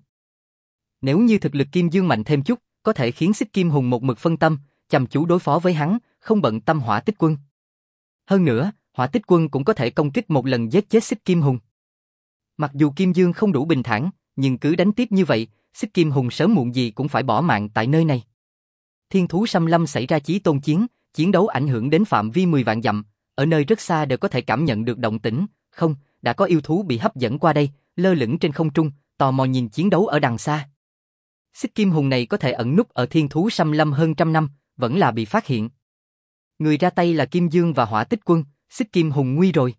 Nếu như thực lực Kim Dương mạnh thêm chút, có thể khiến Xích Kim Hùng một mực phân tâm, chăm chú đối phó với hắn, không bận tâm Hỏa Tích Quân. Hơn nữa, Hỏa Tích Quân cũng có thể công kích một lần giết chết Xích Kim Hùng. Mặc dù Kim Dương không đủ bình thản, nhưng cứ đánh tiếp như vậy, Xích Kim Hùng sớm muộn gì cũng phải bỏ mạng tại nơi này. Thiên thú xâm lâm xảy ra chí tôn chiến, chiến đấu ảnh hưởng đến phạm vi 10 vạn dặm, ở nơi rất xa đều có thể cảm nhận được động tĩnh, không, đã có yêu thú bị hấp dẫn qua đây, lơ lửng trên không trung, tò mò nhìn chiến đấu ở đằng xa. Xích Kim Hùng này có thể ẩn núp ở thiên thú xâm lâm hơn trăm năm, vẫn là bị phát hiện. Người ra tay là Kim Dương và Hỏa Tích Quân, Xích Kim Hùng nguy rồi.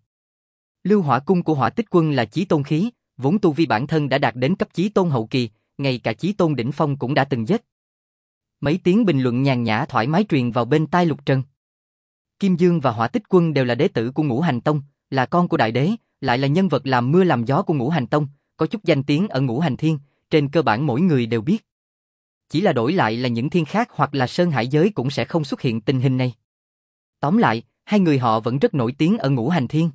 Lưu Hỏa cung của Hỏa Tích Quân là chí tôn khí, vốn tu vi bản thân đã đạt đến cấp chí tôn hậu kỳ, ngay cả chí tôn đỉnh phong cũng đã từng giết. Mấy tiếng bình luận nhàn nhã thoải mái truyền vào bên tai Lục Trần. Kim Dương và Hỏa Tích Quân đều là đế tử của Ngũ Hành Tông, là con của đại đế, lại là nhân vật làm mưa làm gió của Ngũ Hành Tông, có chút danh tiếng ở Ngũ Hành Thiên, trên cơ bản mỗi người đều biết. Chỉ là đổi lại là những thiên khác hoặc là Sơn Hải giới cũng sẽ không xuất hiện tình hình này. Tóm lại, hai người họ vẫn rất nổi tiếng ở Ngũ Hành Thiên.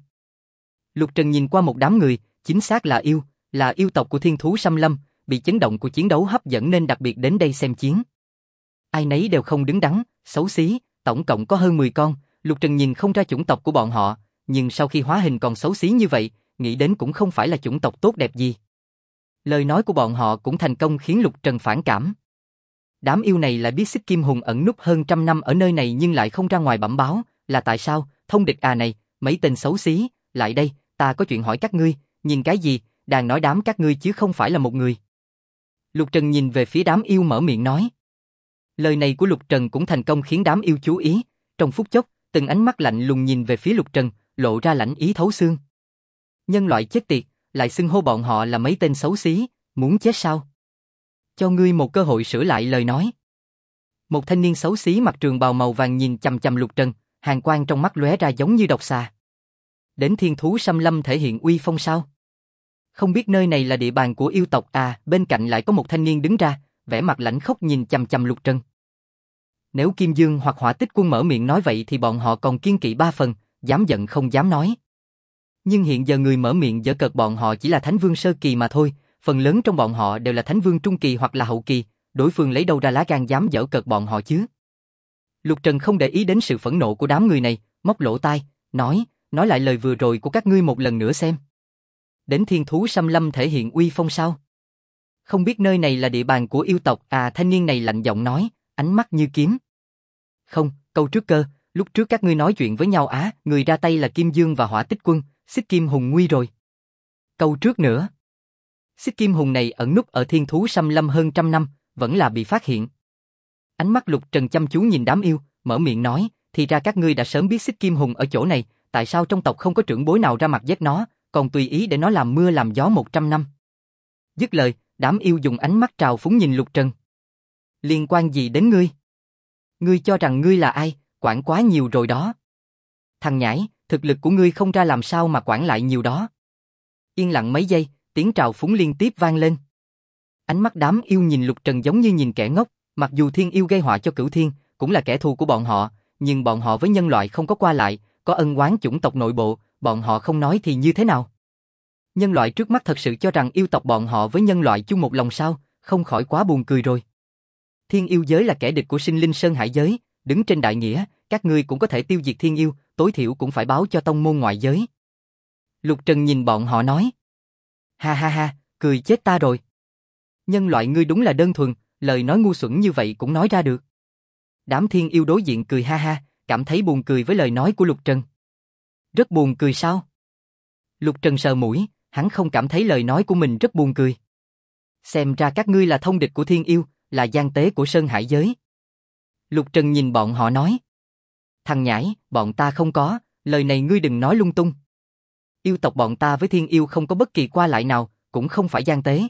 Lục Trần nhìn qua một đám người, chính xác là yêu tộc của Thiên Thú Xâm Lâm, bị chấn động của chiến đấu hấp dẫn nên đặc biệt đến đây xem chiến. Ai nấy đều không đứng đắn, xấu xí, tổng cộng có hơn 10 con, Lục Trần nhìn không ra chủng tộc của bọn họ, nhưng sau khi hóa hình còn xấu xí như vậy, nghĩ đến cũng không phải là chủng tộc tốt đẹp gì. Lời nói của bọn họ cũng thành công khiến Lục Trần phản cảm. Đám yêu này lại biết Xích Kim Hùng ẩn núp hơn trăm năm ở nơi này nhưng lại không ra ngoài bẩm báo, là tại sao? Thông địch à này, mấy tên xấu xí, lại đây, ta có chuyện hỏi các ngươi, nhìn cái gì, đang nói đám các ngươi chứ không phải là một người. Lục Trần nhìn về phía đám yêu mở miệng nói. Lời này của Lục Trần cũng thành công khiến đám yêu chú ý, trong phút chốc, từng ánh mắt lạnh lùng nhìn về phía Lục Trần, lộ ra lãnh ý thấu xương. Nhân loại chết tiệt, lại xưng hô bọn họ là mấy tên xấu xí, muốn chết sao? Cho ngươi một cơ hội sửa lại lời nói. Một thanh niên xấu xí mặc trường bào màu vàng nhìn chằm chằm Lục Trần, hàn quang trong mắt lóe ra giống như độc xà. Đến Thiên Thú Xâm Lâm thể hiện uy phong sao? Không biết nơi này là địa bàn của yêu tộc à? Bên cạnh lại có một thanh niên đứng ra, vẻ mặt lãnh khốc nhìn chằm chằm Lục Trần. Nếu Kim Dương hoặc Hỏa Tích Quân mở miệng nói vậy thì bọn họ còn kiên kỵ 3 phần, dám giận không dám nói. Nhưng hiện giờ người mở miệng giở cợt bọn họ chỉ là Thánh Vương sơ kỳ mà thôi, phần lớn trong bọn họ đều là Thánh Vương trung kỳ hoặc là hậu kỳ, đối phương lấy đâu ra lá gan dám giở cợt bọn họ chứ? Lục Trần không để ý đến sự phẫn nộ của đám người này, móc lỗ tai, nói lại lời vừa rồi của các ngươi một lần nữa xem. Đến Thiên Thú Xâm Lâm thể hiện uy phong sao? Không biết nơi này là địa bàn của yêu tộc à? Thanh niên này lạnh giọng nói, ánh mắt như kiếm. Không, câu trước cơ, lúc trước các ngươi nói chuyện với nhau á, người ra tay là Kim Dương và Hỏa Tích Quân, Xích Kim Hùng nguy rồi. Câu trước nữa. Xích Kim Hùng này ẩn núp ở Thiên Thú Xâm Lâm hơn trăm năm, vẫn là bị phát hiện. Ánh mắt Lục Trần chăm chú nhìn đám yêu, mở miệng nói, thì ra các ngươi đã sớm biết Xích Kim Hùng ở chỗ này, tại sao trong tộc không có trưởng bối nào ra mặt giết nó, còn tùy ý để nó làm mưa làm gió 100 năm. Dứt lời, đám yêu dùng ánh mắt trào phúng nhìn Lục Trần. Liên quan gì đến ngươi? Ngươi cho rằng ngươi là ai, quản quá nhiều rồi đó. Thằng nhãi, thực lực của ngươi không ra làm sao mà quản lại nhiều đó. Yên lặng mấy giây, tiếng trào phúng liên tiếp vang lên. Ánh mắt đám yêu nhìn Lục Trần giống như nhìn kẻ ngốc, mặc dù thiên yêu gây họa cho Cửu Thiên, cũng là kẻ thù của bọn họ, nhưng bọn họ với nhân loại không có qua lại, có ân oán chủng tộc nội bộ, bọn họ không nói thì như thế nào? Nhân loại trước mắt thật sự cho rằng yêu tộc bọn họ với nhân loại chung một lòng sao, không khỏi quá buồn cười rồi. Thiên yêu giới là kẻ địch của sinh linh Sơn Hải giới, đứng trên đại nghĩa, các ngươi cũng có thể tiêu diệt thiên yêu, tối thiểu cũng phải báo cho tông môn ngoại giới. Lục Trần nhìn bọn họ nói. Ha ha ha, cười chết ta rồi. Nhân loại ngươi đúng là đơn thuần, lời nói ngu xuẩn như vậy cũng nói ra được. Đám thiên yêu đối diện cười ha ha, cảm thấy buồn cười với lời nói của Lục Trần. Rất buồn cười sao? Lục Trần sờ mũi, hắn không cảm thấy lời nói của mình rất buồn cười. Xem ra các ngươi là thông địch của thiên yêu, là gian tế của Sơn Hải giới. Lục Trần nhìn bọn họ nói. Thằng nhãi, bọn ta không có, lời này ngươi đừng nói lung tung. Yêu tộc bọn ta với thiên yêu không có bất kỳ qua lại nào, cũng không phải gian tế.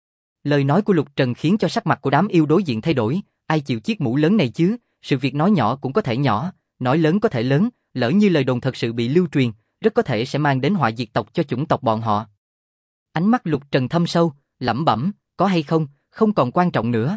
Lời nói của Lục Trần khiến cho sắc mặt của đám yêu đối diện thay đổi, ai chịu chiếc mũ lớn này chứ, sự việc nói nhỏ cũng có thể nhỏ, nói lớn có thể lớn, lỡ như lời đồn thật sự bị lưu truyền, rất có thể sẽ mang đến họa diệt tộc cho chủng tộc bọn họ. Ánh mắt Lục Trần thâm sâu, lẩm bẩm, có hay không, không còn quan trọng nữa.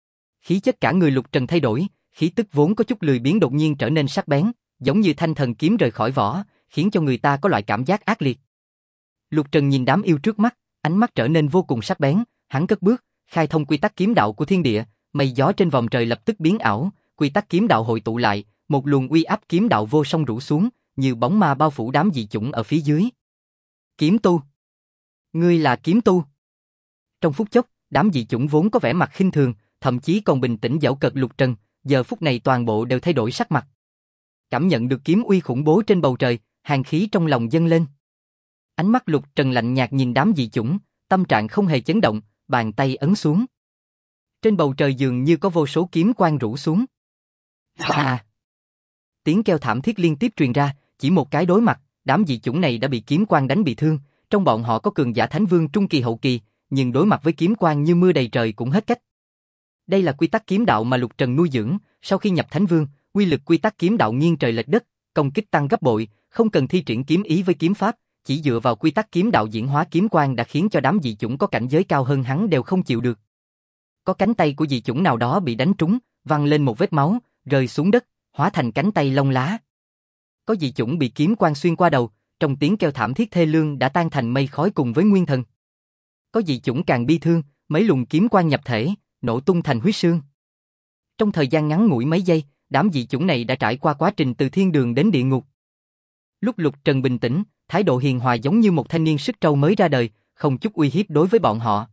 Khí chất cả người Lục Trần thay đổi, khí tức vốn có chút lười biếng đột nhiên trở nên sắc bén, giống như thanh thần kiếm rời khỏi vỏ, khiến cho người ta có loại cảm giác ác liệt. Lục Trần nhìn đám yêu trước mắt, ánh mắt trở nên vô cùng sắc bén, hắn cất bước, khai thông quy tắc kiếm đạo của thiên địa, mây gió trên vòng trời lập tức biến ảo, quy tắc kiếm đạo hội tụ lại, một luồng uy áp kiếm đạo vô song rủ xuống, như bóng ma bao phủ đám dị chủng ở phía dưới. Kiếm tu. Ngươi là kiếm tu. Trong phút chốc, đám dị chủng vốn có vẻ mặt khinh thường, thậm chí còn bình tĩnh giễu cợt Lục Trần, giờ phút này toàn bộ đều thay đổi sắc mặt. Cảm nhận được kiếm uy khủng bố trên bầu trời, hàn khí trong lòng dâng lên. Ánh mắt Lục Trần lạnh nhạt nhìn đám dị chủng, tâm trạng không hề chấn động, bàn tay ấn xuống. Trên bầu trời dường như có vô số kiếm quang rủ xuống. À! Tiếng kêu thảm thiết liên tiếp truyền ra, chỉ một cái đối mặt, đám dị chủng này đã bị kiếm quang đánh bị thương, trong bọn họ có cường giả thánh vương trung kỳ hậu kỳ, nhưng đối mặt với kiếm quang như mưa đầy trời cũng hết cách. Đây là quy tắc kiếm đạo mà Lục Trần nuôi dưỡng, sau khi nhập thánh vương, quy lực quy tắc kiếm đạo nghiêng trời lệch đất, công kích tăng gấp bội, không cần thi triển kiếm ý với kiếm pháp, chỉ dựa vào quy tắc kiếm đạo diễn hóa kiếm quang đã khiến cho đám dị chủng có cảnh giới cao hơn hắn đều không chịu được. Có cánh tay của dị chủng nào đó bị đánh trúng, văng lên một vết máu, rơi xuống đất, hóa thành cánh tay lông lá. Có dị chủng bị kiếm quang xuyên qua đầu, trong tiếng kêu thảm thiết thê lương đã tan thành mây khói cùng với nguyên thần. Có dị chủng càng bi thương, mấy luồng kiếm quang nhập thể, nổ tung thành huyết xương. Trong thời gian ngắn ngủi mấy giây, đám dị chủng này đã trải qua quá trình từ thiên đường đến địa ngục. Lúc Lục Trần bình tĩnh, thái độ hiền hòa giống như một thanh niên sức trâu mới ra đời, không chút uy hiếp đối với bọn họ.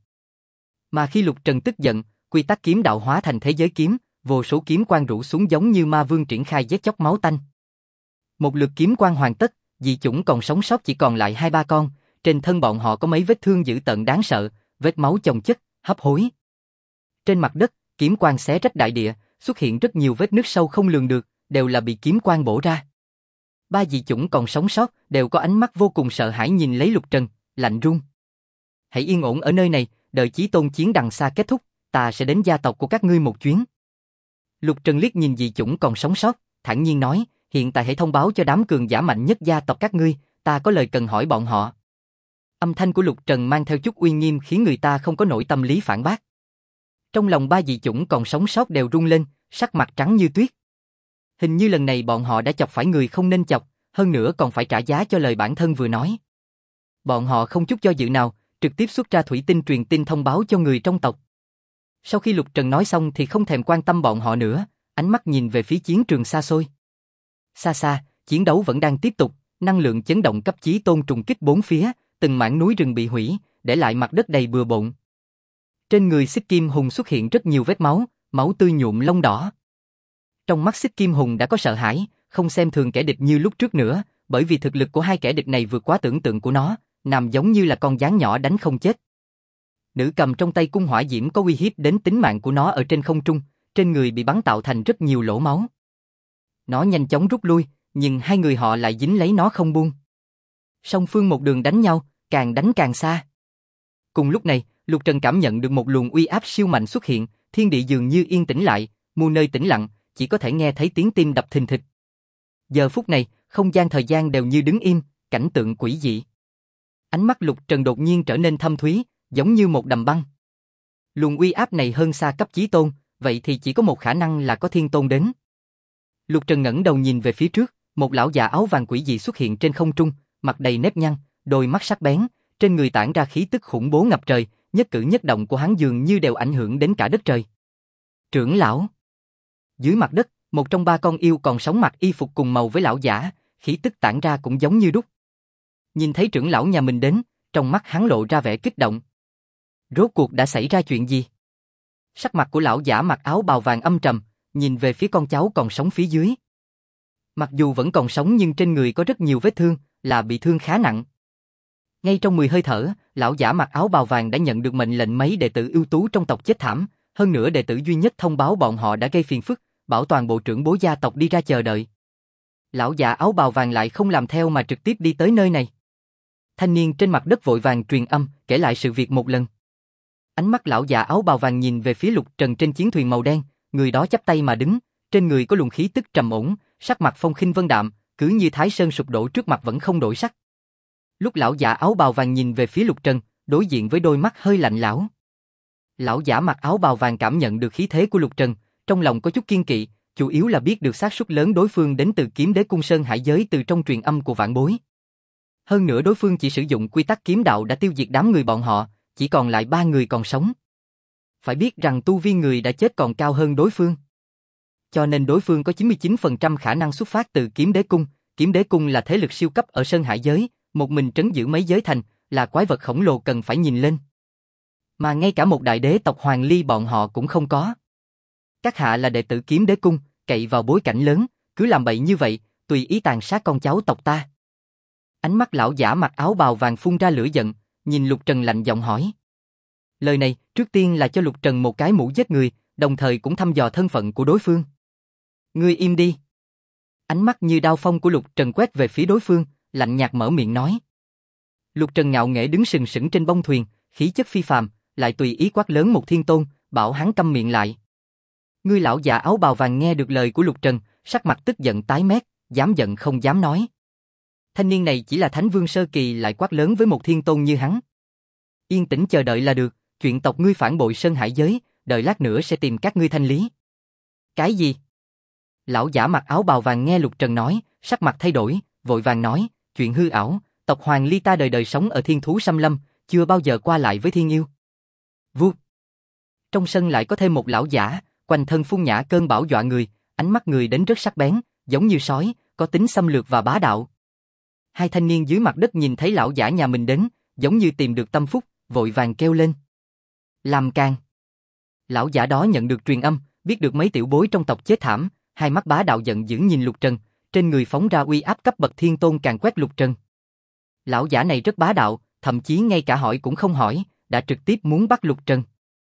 Mà khi Lục Trần tức giận, quy tắc kiếm đạo hóa thành thế giới kiếm, vô số kiếm quang rủ xuống giống như ma vương triển khai giết chóc máu tanh. Một lượt kiếm quang hoàn tất, dị chủng còn sống sót chỉ còn lại 2-3 con, trên thân bọn họ có mấy vết thương dữ tợn đáng sợ, vết máu chồng chất, hấp hối. Trên mặt đất, kiếm quang xé rách đại địa, xuất hiện rất nhiều vết nứt sâu không lường được, đều là bị kiếm quang bổ ra. 3 dị chủng còn sống sót, đều có ánh mắt vô cùng sợ hãi nhìn lấy Lục Trần, lạnh run. Hãy yên ổn ở nơi này, đợi chí tôn chiến đằng xa kết thúc, ta sẽ đến gia tộc của các ngươi một chuyến. Lục Trần liếc nhìn dị chủng còn sống sót, thản nhiên nói, hiện tại hãy thông báo cho đám cường giả mạnh nhất gia tộc các ngươi, ta có lời cần hỏi bọn họ. Âm thanh của Lục Trần mang theo chút uy nghiêm khiến người ta không có nổi tâm lý phản bác. Trong lòng 3 dị chủng còn sống sót đều rung lên, sắc mặt trắng như tuyết. Hình như lần này bọn họ đã chọc phải người không nên chọc, hơn nữa còn phải trả giá cho lời bản thân vừa nói. Bọn họ không chút do dự nào, trực tiếp xuất ra thủy tinh truyền tin thông báo cho người trong tộc. Sau khi Lục Trần nói xong thì không thèm quan tâm bọn họ nữa, ánh mắt nhìn về phía chiến trường xa xôi. Xa xa, chiến đấu vẫn đang tiếp tục, năng lượng chấn động cấp chí tôn trùng kích bốn phía, từng mảng núi rừng bị hủy, để lại mặt đất đầy bừa bộn. Trên người Xích Kim Hùng xuất hiện rất nhiều vết máu, máu tươi nhuộm lông đỏ. Trong mắt Xích Kim Hùng đã có sợ hãi, không xem thường kẻ địch như lúc trước nữa, bởi vì thực lực của hai kẻ địch này vượt quá tưởng tượng của nó, nằm giống như là con gián nhỏ đánh không chết. Nữ cầm trong tay cung hỏa diễm có uy hiếp đến tính mạng của nó ở trên không trung, trên người bị bắn tạo thành rất nhiều lỗ máu. Nó nhanh chóng rút lui, nhưng hai người họ lại dính lấy nó không buông. Song phương một đường đánh nhau, càng đánh càng xa. Cùng lúc này, Lục Trần cảm nhận được một luồng uy áp siêu mạnh xuất hiện, thiên địa dường như yên tĩnh lại, muôn nơi tĩnh lặng, chỉ có thể nghe thấy tiếng tim đập thình thịch. Giờ phút này, không gian thời gian đều như đứng im, cảnh tượng quỷ dị. Ánh mắt Lục Trần đột nhiên trở nên thâm thúy, giống như một đầm băng. Luồng uy áp này hơn xa cấp chí tôn, vậy thì chỉ có một khả năng là có thiên tôn đến. Lục Trần ngẩng đầu nhìn về phía trước, một lão già áo vàng quỷ dị xuất hiện trên không trung, mặt đầy nếp nhăn, đôi mắt sắc bén, trên người tản ra khí tức khủng bố ngập trời, nhất cử nhất động của hắn dường như đều ảnh hưởng đến cả đất trời. Trưởng lão. Dưới mặt đất, một trong 3 con yêu còn sống mặc y phục cùng màu với lão giả, khí tức tản ra cũng giống như đúc. Nhìn thấy trưởng lão nhà mình đến, trong mắt hắn lộ ra vẻ kích động. Rốt cuộc đã xảy ra chuyện gì? Sắc mặt của lão giả mặc áo bào vàng âm trầm, nhìn về phía con cháu còn sống phía dưới. Mặc dù vẫn còn sống nhưng trên người có rất nhiều vết thương, là bị thương khá nặng. Ngay trong 10 hơi thở, lão giả mặc áo bào vàng đã nhận được mệnh lệnh mấy đệ tử ưu tú trong tộc chết thảm, hơn nữa đệ tử duy nhất thông báo bọn họ đã gây phiền phức, bảo toàn bộ trưởng bố gia tộc đi ra chờ đợi. Lão già áo bào vàng lại không làm theo mà trực tiếp đi tới nơi này. Thanh niên trên mặt đất vội vàng truyền âm, kể lại sự việc một lần. Ánh mắt lão già áo bào vàng nhìn về phía Lục Trần trên chiến thuyền màu đen, người đó chắp tay mà đứng, trên người có luồng khí tức trầm ổn, sắc mặt phong khinh vân đạm, cứ như Thái Sơn sụp đổ trước mặt vẫn không đổi sắc. Lúc lão giả áo bào vàng nhìn về phía Lục Trần, đối diện với đôi mắt hơi lạnh lão. Lão giả mặc áo bào vàng cảm nhận được khí thế của Lục Trần, trong lòng có chút kiêng kỵ, chủ yếu là biết được xác suất lớn đối phương đến từ Kiếm Đế Cung Sơn Hải Giới từ trong truyền âm của vạn bối. Hơn nữa đối phương chỉ sử dụng quy tắc kiếm đạo đã tiêu diệt đám người bọn họ, chỉ còn lại 3 người còn sống. Phải biết rằng tu vi người đã chết còn cao hơn đối phương. Cho nên đối phương có 99% khả năng xuất phát từ Kiếm Đế Cung. Kiếm Đế Cung là thế lực siêu cấp ở Sơn Hải Giới, một mình trấn giữ mấy giới thành, là quái vật khổng lồ cần phải nhìn lên. Mà ngay cả một đại đế tộc Hoàng Ly bọn họ cũng không có. Các hạ là đệ tử Kiếm Đế Cung, cậy vào bối cảnh lớn, cứ làm bậy như vậy, tùy ý tàn sát con cháu tộc ta. Ánh mắt lão giả mặc áo bào vàng phun ra lửa giận, nhìn Lục Trần lạnh giọng hỏi. Lời này, trước tiên là cho Lục Trần một cái mũ giết người, đồng thời cũng thăm dò thân phận của đối phương. Ngươi im đi. Ánh mắt như đao phong của Lục Trần quét về phía đối phương, lạnh nhạt mở miệng nói. Lục Trần ngạo nghễ đứng sừng sững trên bông thuyền, khí chất phi phàm, lại tùy ý quát lớn một thiên tôn, bảo hắn câm miệng lại. Ngươi lão già áo bào vàng nghe được lời của Lục Trần, sắc mặt tức giận tái mét, dám giận không dám nói. Thanh niên này chỉ là Thánh Vương sơ kỳ lại quát lớn với một thiên tôn như hắn. Yên tĩnh chờ đợi là được, chuyện tộc ngươi phản bội Sơn Hải giới, đợi lát nữa sẽ tìm các ngươi thanh lý. Cái gì? Lão giả mặc áo bào vàng nghe Lục Trần nói, sắc mặt thay đổi, vội vàng nói, chuyện hư ảo, tộc Hoàng Ly ta đời đời sống ở thiên thú xâm lâm, chưa bao giờ qua lại với thiên yêu. Vuốt. Trong sân lại có thêm một lão giả, quanh thân phun nhã cơn bão dọa người, ánh mắt người đến rất sắc bén, giống như sói, có tính xâm lược và bá đạo. Hai thanh niên dưới mặt đất nhìn thấy lão giả nhà mình đến, giống như tìm được tâm phúc, vội vàng kêu lên. Làm càng. Lão giả đó nhận được truyền âm, biết được mấy tiểu bối trong tộc chết thảm, hai mắt bá đạo giận dữ nhìn Lục Trần, trên người phóng ra uy áp cấp bậc thiên tôn càng quét Lục Trần. Lão giả này rất bá đạo, thậm chí ngay cả hỏi cũng không hỏi, đã trực tiếp muốn bắt Lục Trần.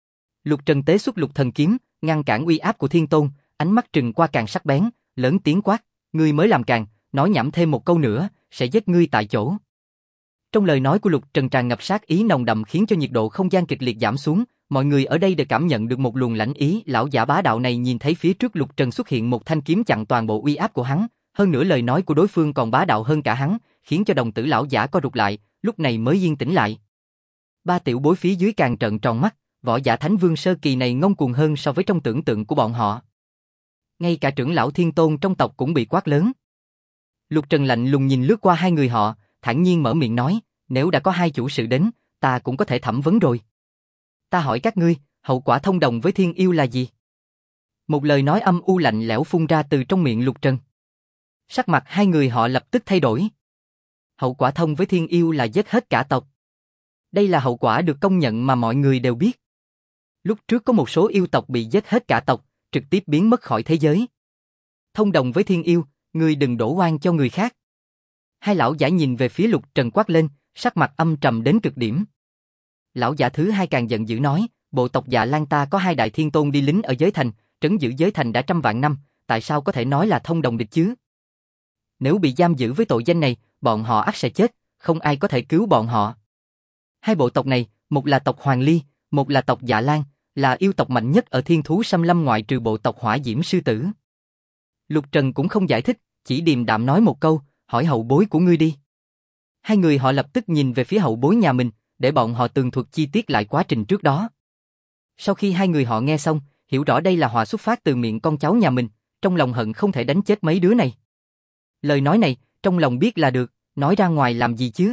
Lục Trần tế xuất Lục Thần Kiếm, ngăn cản uy áp của thiên tôn, ánh mắt trừng qua càng sắc bén, lớn tiếng quát, ngươi mới làm càng, nói nhảm thêm một câu nữa, sẽ giết ngươi tại chỗ. Trong lời nói của Lục Trần tràn ngập sát ý nồng đậm khiến cho nhiệt độ không gian kịch liệt giảm xuống, mọi người ở đây đều cảm nhận được một luồng lãnh ý. Lão giả bá đạo này nhìn thấy phía trước Lục Trần xuất hiện một thanh kiếm chặn toàn bộ uy áp của hắn, hơn nữa lời nói của đối phương còn bá đạo hơn cả hắn, khiến cho đồng tử lão giả co rụt lại, lúc này mới yên tĩnh lại. Ba tiểu bối phía dưới càng trợn tròn mắt, võ giả Thánh Vương sơ kỳ này ngông cuồng hơn so với trong tưởng tượng của bọn họ. Ngay cả trưởng lão thiên tôn trong tộc cũng bị quát lớn. Lục Trần lạnh lùng nhìn lướt qua hai người họ, thản nhiên mở miệng nói, nếu đã có hai chủ sự đến, ta cũng có thể thẩm vấn rồi. Ta hỏi các ngươi, hậu quả thông đồng với thiên yêu là gì? Một lời nói âm u lạnh lẽo phun ra từ trong miệng Lục Trần. Sắc mặt hai người họ lập tức thay đổi. Hậu quả thông với thiên yêu là giết hết cả tộc. Đây là hậu quả được công nhận mà mọi người đều biết. Lúc trước có một số yêu tộc bị giết hết cả tộc, trực tiếp biến mất khỏi thế giới. Thông đồng với thiên yêu, ngươi đừng đổ oan cho người khác. Hai lão giả nhìn về phía Lục Trần quát lên, sắc mặt âm trầm đến cực điểm. Lão giả thứ hai càng giận dữ nói, bộ tộc Dạ Lan ta có hai đại thiên tôn đi lính ở giới thành, trấn giữ giới thành đã trăm vạn năm, tại sao có thể nói là thông đồng địch chứ? Nếu bị giam giữ với tội danh này, bọn họ ắt sẽ chết, không ai có thể cứu bọn họ. Hai bộ tộc này, một là tộc Hoàng Ly, một là tộc Dạ Lan, là yêu tộc mạnh nhất ở thiên thú xâm lâm ngoại trừ bộ tộc Hỏa Diễm Sư Tử. Lục Trần cũng không giải thích, chỉ điềm đạm nói một câu, hỏi hậu bối của ngươi đi. Hai người họ lập tức nhìn về phía hậu bối nhà mình, để bọn họ tường thuật chi tiết lại quá trình trước đó. Sau khi hai người họ nghe xong, hiểu rõ đây là họa xuất phát từ miệng con cháu nhà mình, trong lòng hận không thể đánh chết mấy đứa này. Lời nói này, trong lòng biết là được, nói ra ngoài làm gì chứ?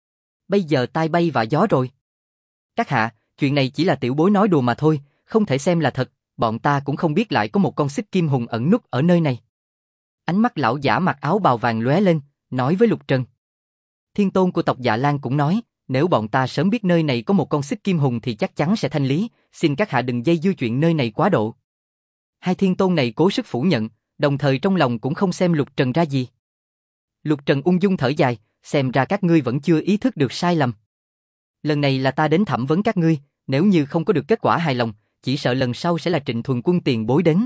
Bây giờ tai bay vạ gió rồi. Các hạ, chuyện này chỉ là tiểu bối nói đùa mà thôi, không thể xem là thật, bọn ta cũng không biết lại có một con xích kim hùng ẩn núp ở nơi này. Ánh mắt lão giả mặc áo bào vàng lóe lên, nói với Lục Trần. Thiên tôn của tộc Dạ Lan cũng nói, nếu bọn ta sớm biết nơi này có một con xích kim hùng thì chắc chắn sẽ thanh lý, xin các hạ đừng dây dưa chuyện nơi này quá độ. Hai thiên tôn này cố sức phủ nhận, đồng thời trong lòng cũng không xem Lục Trần ra gì. Lục Trần ung dung thở dài, xem ra các ngươi vẫn chưa ý thức được sai lầm. Lần này là ta đến thẩm vấn các ngươi, nếu như không có được kết quả hài lòng, chỉ sợ lần sau sẽ là Trịnh Thuần Quân tiền bối đến.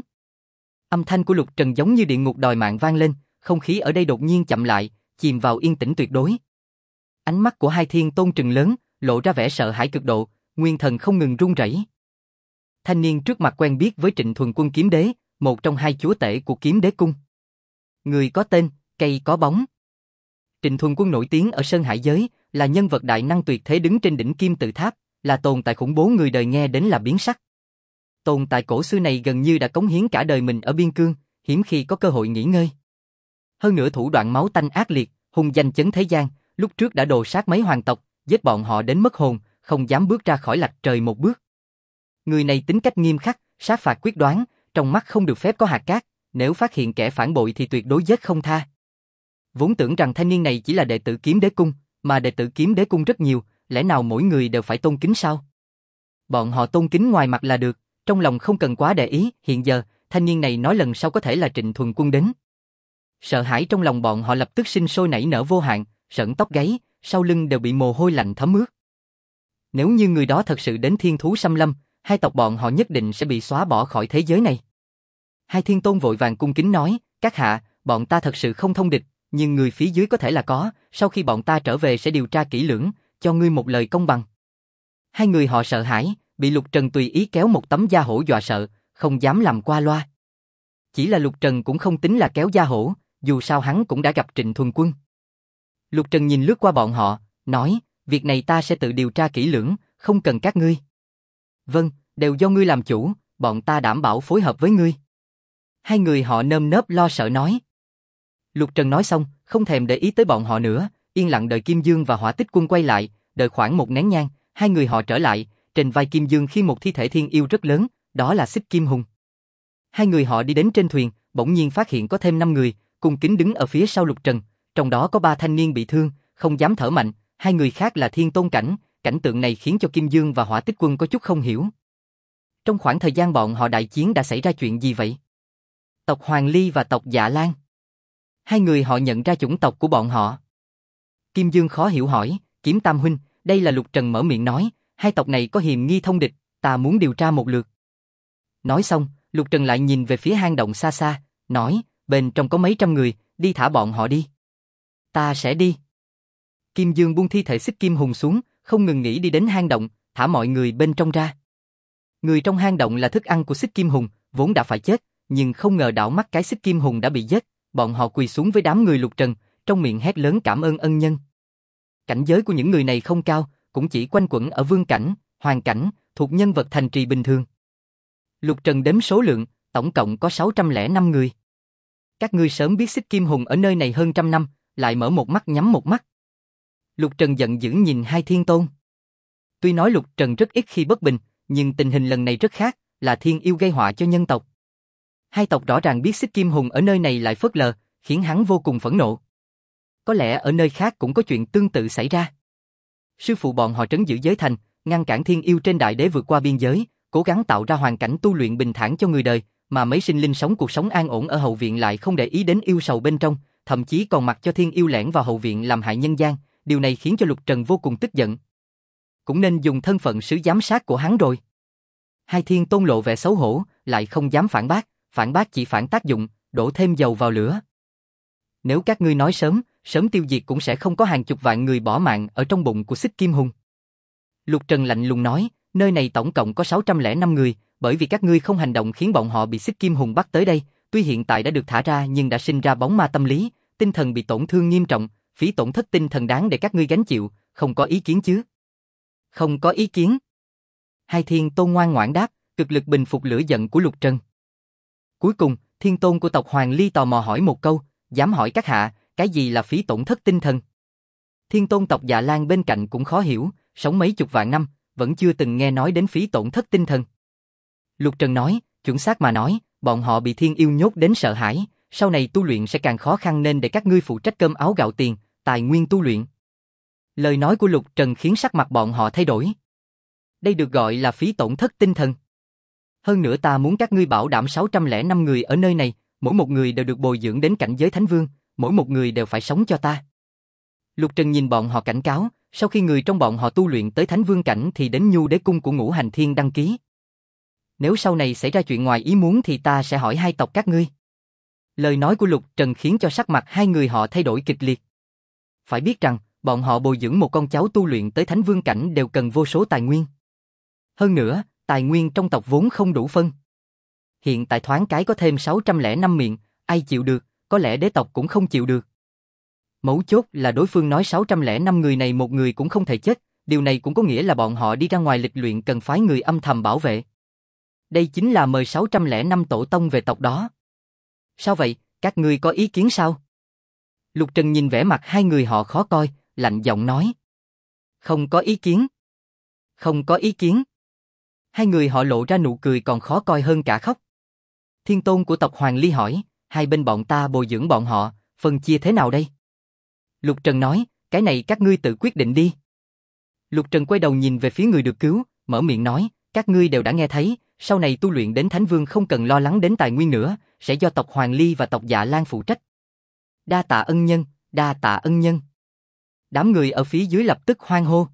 Âm thanh của Lục Trần giống như địa ngục đòi mạng vang lên, không khí ở đây đột nhiên chậm lại, chìm vào yên tĩnh tuyệt đối. Ánh mắt của hai thiên tôn trừng lớn, lộ ra vẻ sợ hãi cực độ, nguyên thần không ngừng run rẩy. Thanh niên trước mặt quen biết với Trịnh Thuần Quân kiếm đế, một trong hai chúa tể của kiếm đế cung. Người có tên, cây có bóng. Trịnh Thuần Quân nổi tiếng ở Sơn Hải giới, là nhân vật đại năng tuyệt thế đứng trên đỉnh kim tự tháp, là tồn tại khủng bố người đời nghe đến là biến sắc. Tồn tại cổ xưa này gần như đã cống hiến cả đời mình ở biên cương, hiếm khi có cơ hội nghỉ ngơi. Hơn nữa thủ đoạn máu tanh ác liệt, hung danh chấn thế gian, lúc trước đã đồ sát mấy hoàng tộc, giết bọn họ đến mất hồn, không dám bước ra khỏi lạch trời một bước. Người này tính cách nghiêm khắc, sát phạt quyết đoán, trong mắt không được phép có hạt cát, nếu phát hiện kẻ phản bội thì tuyệt đối giết không tha. Vốn tưởng rằng thanh niên này chỉ là đệ tử kiếm đế cung, mà đệ tử kiếm đế cung rất nhiều, lẽ nào mỗi người đều phải tôn kính sao? Bọn họ tôn kính ngoài mặt là được, trong lòng không cần quá để ý. Hiện giờ, thanh niên này nói lần sau có thể là Trịnh Thuần Quân đến. Sợ hãi trong lòng bọn họ lập tức sinh sôi nảy nở vô hạn, sởn tóc gáy, sau lưng đều bị mồ hôi lạnh thấm ướt. Nếu như người đó thật sự đến thiên thú xâm lâm, hai tộc bọn họ nhất định sẽ bị xóa bỏ khỏi thế giới này. Hai thiên tôn vội vàng cung kính nói, các hạ, bọn ta thật sự không thông địch, nhưng người phía dưới có thể là có, sau khi bọn ta trở về sẽ điều tra kỹ lưỡng, cho ngươi một lời công bằng. Hai người họ sợ hãi, bị Lục Trần tùy ý kéo một tấm da hổ dọa sợ, không dám làm qua loa. Chỉ là Lục Trần cũng không tính là kéo da hổ, dù sao hắn cũng đã gặp Trịnh Thuần Quân. Lục Trần nhìn lướt qua bọn họ, nói, việc này ta sẽ tự điều tra kỹ lưỡng, không cần các ngươi. Vâng, đều do ngươi làm chủ, bọn ta đảm bảo phối hợp với ngươi. Hai người họ nơm nớp lo sợ nói. Lục Trần nói xong, không thèm để ý tới bọn họ nữa, yên lặng đợi Kim Dương và Hỏa Tích Quân quay lại, đợi khoảng một nén nhang, hai người họ trở lại, trên vai Kim Dương khiêng một thi thể thiên yêu rất lớn, đó là Xích Kim Hùng. Hai người họ đi đến trên thuyền, bỗng nhiên phát hiện có thêm 5 người, cung kính đứng ở phía sau Lục Trần, trong đó có 3 thanh niên bị thương, không dám thở mạnh, hai người khác là thiên tôn cảnh, cảnh tượng này khiến cho Kim Dương và Hỏa Tích Quân có chút không hiểu. Trong khoảng thời gian bọn họ đại chiến đã xảy ra chuyện gì vậy? Tộc Hoàng Ly và tộc Dạ Lan. Hai người họ nhận ra chủng tộc của bọn họ. Kim Dương khó hiểu hỏi, Kiếm Tam huynh, đây là Lục Trần mở miệng nói, hai tộc này có hiềm nghi thông địch, ta muốn điều tra một lượt. Nói xong, Lục Trần lại nhìn về phía hang động xa xa, nói, bên trong có mấy trăm người, đi thả bọn họ đi. Ta sẽ đi. Kim Dương buông thi thể Xích Kim Hùng xuống, không ngừng nghĩ đi đến hang động, thả mọi người bên trong ra. Người trong hang động là thức ăn của Xích Kim Hùng, vốn đã phải chết, nhưng không ngờ đảo mắt cái Xích Kim Hùng đã bị giết, bọn họ quỳ xuống với đám người Lục Trần, trong miệng hét lớn cảm ơn ân nhân. Cảnh giới của những người này không cao, cũng chỉ quanh quẩn ở vương cảnh, hoàng cảnh, thuộc nhân vật thành trì bình thường. Lục Trần đếm số lượng, tổng cộng có 605 người. Các ngươi sớm biết Xích Kim Hùng ở nơi này hơn trăm năm, lại mở một mắt nhắm một mắt. Lục Trần giận dữ nhìn hai thiên tôn. Tuy nói Lục Trần rất ít khi bất bình, nhưng tình hình lần này rất khác, là thiên yêu gây họa cho nhân tộc. Hai tộc rõ ràng biết Xích Kim Hùng ở nơi này lại phớt lờ, khiến hắn vô cùng phẫn nộ. Có lẽ ở nơi khác cũng có chuyện tương tự xảy ra. Sư phụ bọn họ trấn giữ giới thành, ngăn cản thiên yêu trên đại đế vượt qua biên giới, cố gắng tạo ra hoàn cảnh tu luyện bình thản cho người đời, mà mấy sinh linh sống cuộc sống an ổn ở hậu viện lại không để ý đến yêu sầu bên trong, thậm chí còn mặc cho thiên yêu lẻn vào hậu viện làm hại nhân gian, điều này khiến cho Lục Trần vô cùng tức giận. Cũng nên dùng thân phận sứ giám sát của hắn rồi. Hai thiên tôn lộ vẻ xấu hổ, lại không dám phản bác chỉ phản tác dụng, đổ thêm dầu vào lửa. Nếu các ngươi nói sớm tiêu diệt cũng sẽ không có hàng chục vạn người bỏ mạng ở trong bụng của Xích Kim Hùng. Lục Trần lạnh lùng nói, nơi này tổng cộng có 605 người, bởi vì các ngươi không hành động khiến bọn họ bị Xích Kim Hùng bắt tới đây, tuy hiện tại đã được thả ra nhưng đã sinh ra bóng ma tâm lý, tinh thần bị tổn thương nghiêm trọng, phí tổn thất tinh thần đáng để các ngươi gánh chịu, không có ý kiến chứ? Không có ý kiến. Hai thiên tôn ngoan ngoãn đáp, cực lực bình phục lửa giận của Lục Trần. Cuối cùng, thiên tôn của tộc Hoàng Ly tò mò hỏi một câu, dám hỏi các hạ, cái gì là phí tổn thất tinh thần? Thiên tôn tộc Dạ Lan bên cạnh cũng khó hiểu, sống mấy chục vạn năm, vẫn chưa từng nghe nói đến phí tổn thất tinh thần. Lục Trần nói, chuẩn xác mà nói, bọn họ bị thiên yêu nhốt đến sợ hãi, sau này tu luyện sẽ càng khó khăn nên để các ngươi phụ trách cơm áo gạo tiền, tài nguyên tu luyện. Lời nói của Lục Trần khiến sắc mặt bọn họ thay đổi. Đây được gọi là phí tổn thất tinh thần. Hơn nữa ta muốn các ngươi bảo đảm 605 người ở nơi này, mỗi một người đều được bồi dưỡng đến cảnh giới Thánh Vương, mỗi một người đều phải sống cho ta. Lục Trần nhìn bọn họ cảnh cáo, sau khi người trong bọn họ tu luyện tới Thánh Vương cảnh thì đến Nhu Đế cung của Ngũ Hành Thiên đăng ký. Nếu sau này xảy ra chuyện ngoài ý muốn thì ta sẽ hỏi hai tộc các ngươi. Lời nói của Lục Trần khiến cho sắc mặt hai người họ thay đổi kịch liệt. Phải biết rằng, bọn họ bồi dưỡng một con cháu tu luyện tới Thánh Vương cảnh đều cần vô số tài nguyên. Hơn nữa, tài nguyên trong tộc vốn không đủ phân. Hiện tại thoáng cái có thêm 605 miệng, ai chịu được, có lẽ đế tộc cũng không chịu được. Mấu chốt là đối phương nói 605 người này một người cũng không thể chết, điều này cũng có nghĩa là bọn họ đi ra ngoài lịch luyện cần phái người âm thầm bảo vệ. Đây chính là mời 605 tổ tông về tộc đó. Sao vậy, các ngươi có ý kiến sao? Lục Trần nhìn vẻ mặt hai người họ khó coi, lạnh giọng nói. Không có ý kiến. Không có ý kiến. Hai người họ lộ ra nụ cười còn khó coi hơn cả khóc. Thiên tôn của tộc Hoàng Ly hỏi, hai bên bọn ta bồi dưỡng bọn họ, phân chia thế nào đây? Lục Trần nói, cái này các ngươi tự quyết định đi. Lục Trần quay đầu nhìn về phía người được cứu, mở miệng nói, các ngươi đều đã nghe thấy, sau này tu luyện đến Thánh Vương không cần lo lắng đến tài nguyên nữa, sẽ do tộc Hoàng Ly và tộc Dạ Lan phụ trách. Đa tạ ân nhân, đa tạ ân nhân. Đám người ở phía dưới lập tức hoan hô.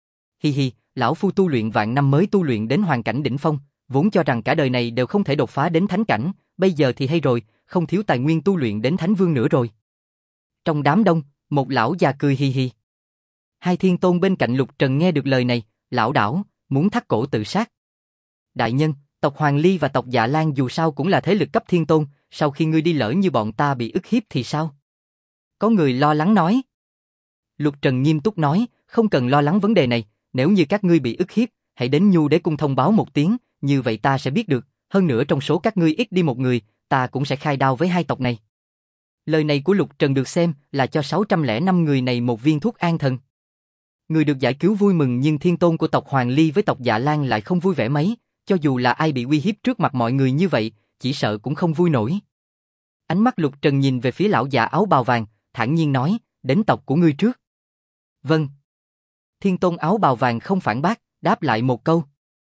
Hi hi, lão phu tu luyện vạn năm mới tu luyện đến hoàn cảnh đỉnh phong, vốn cho rằng cả đời này đều không thể đột phá đến thánh cảnh, bây giờ thì hay rồi, không thiếu tài nguyên tu luyện đến Thánh Vương nữa rồi. Trong đám đông, một lão già cười hì hì. Hai thiên tôn bên cạnh Lục Trần nghe được lời này, lão đảo, muốn thắt cổ tự sát. Đại nhân, tộc Hoàng Ly và tộc Dạ Lan dù sao cũng là thế lực cấp thiên tôn, sau khi ngươi đi lỡ như bọn ta bị ức hiếp thì sao? Có người lo lắng nói. Lục Trần nghiêm túc nói, không cần lo lắng vấn đề này, nếu như các ngươi bị ức hiếp, hãy đến Nhu Đế Cung thông báo một tiếng, như vậy ta sẽ biết được, hơn nữa trong số các ngươi ít đi một người, ta cũng sẽ khai đao với hai tộc này. Lời này của Lục Trần được xem là cho 605 người này một viên thuốc an thần. Người được giải cứu vui mừng nhưng thiên tôn của tộc Hoàng Ly với tộc Dạ Lan lại không vui vẻ mấy, cho dù là ai bị uy hiếp trước mặt mọi người như vậy, chỉ sợ cũng không vui nổi. Ánh mắt Lục Trần nhìn về phía lão già áo bào vàng, thản nhiên nói, đến tộc của ngươi trước. Vâng. Thiên tôn áo bào vàng không phản bác, đáp lại một câu.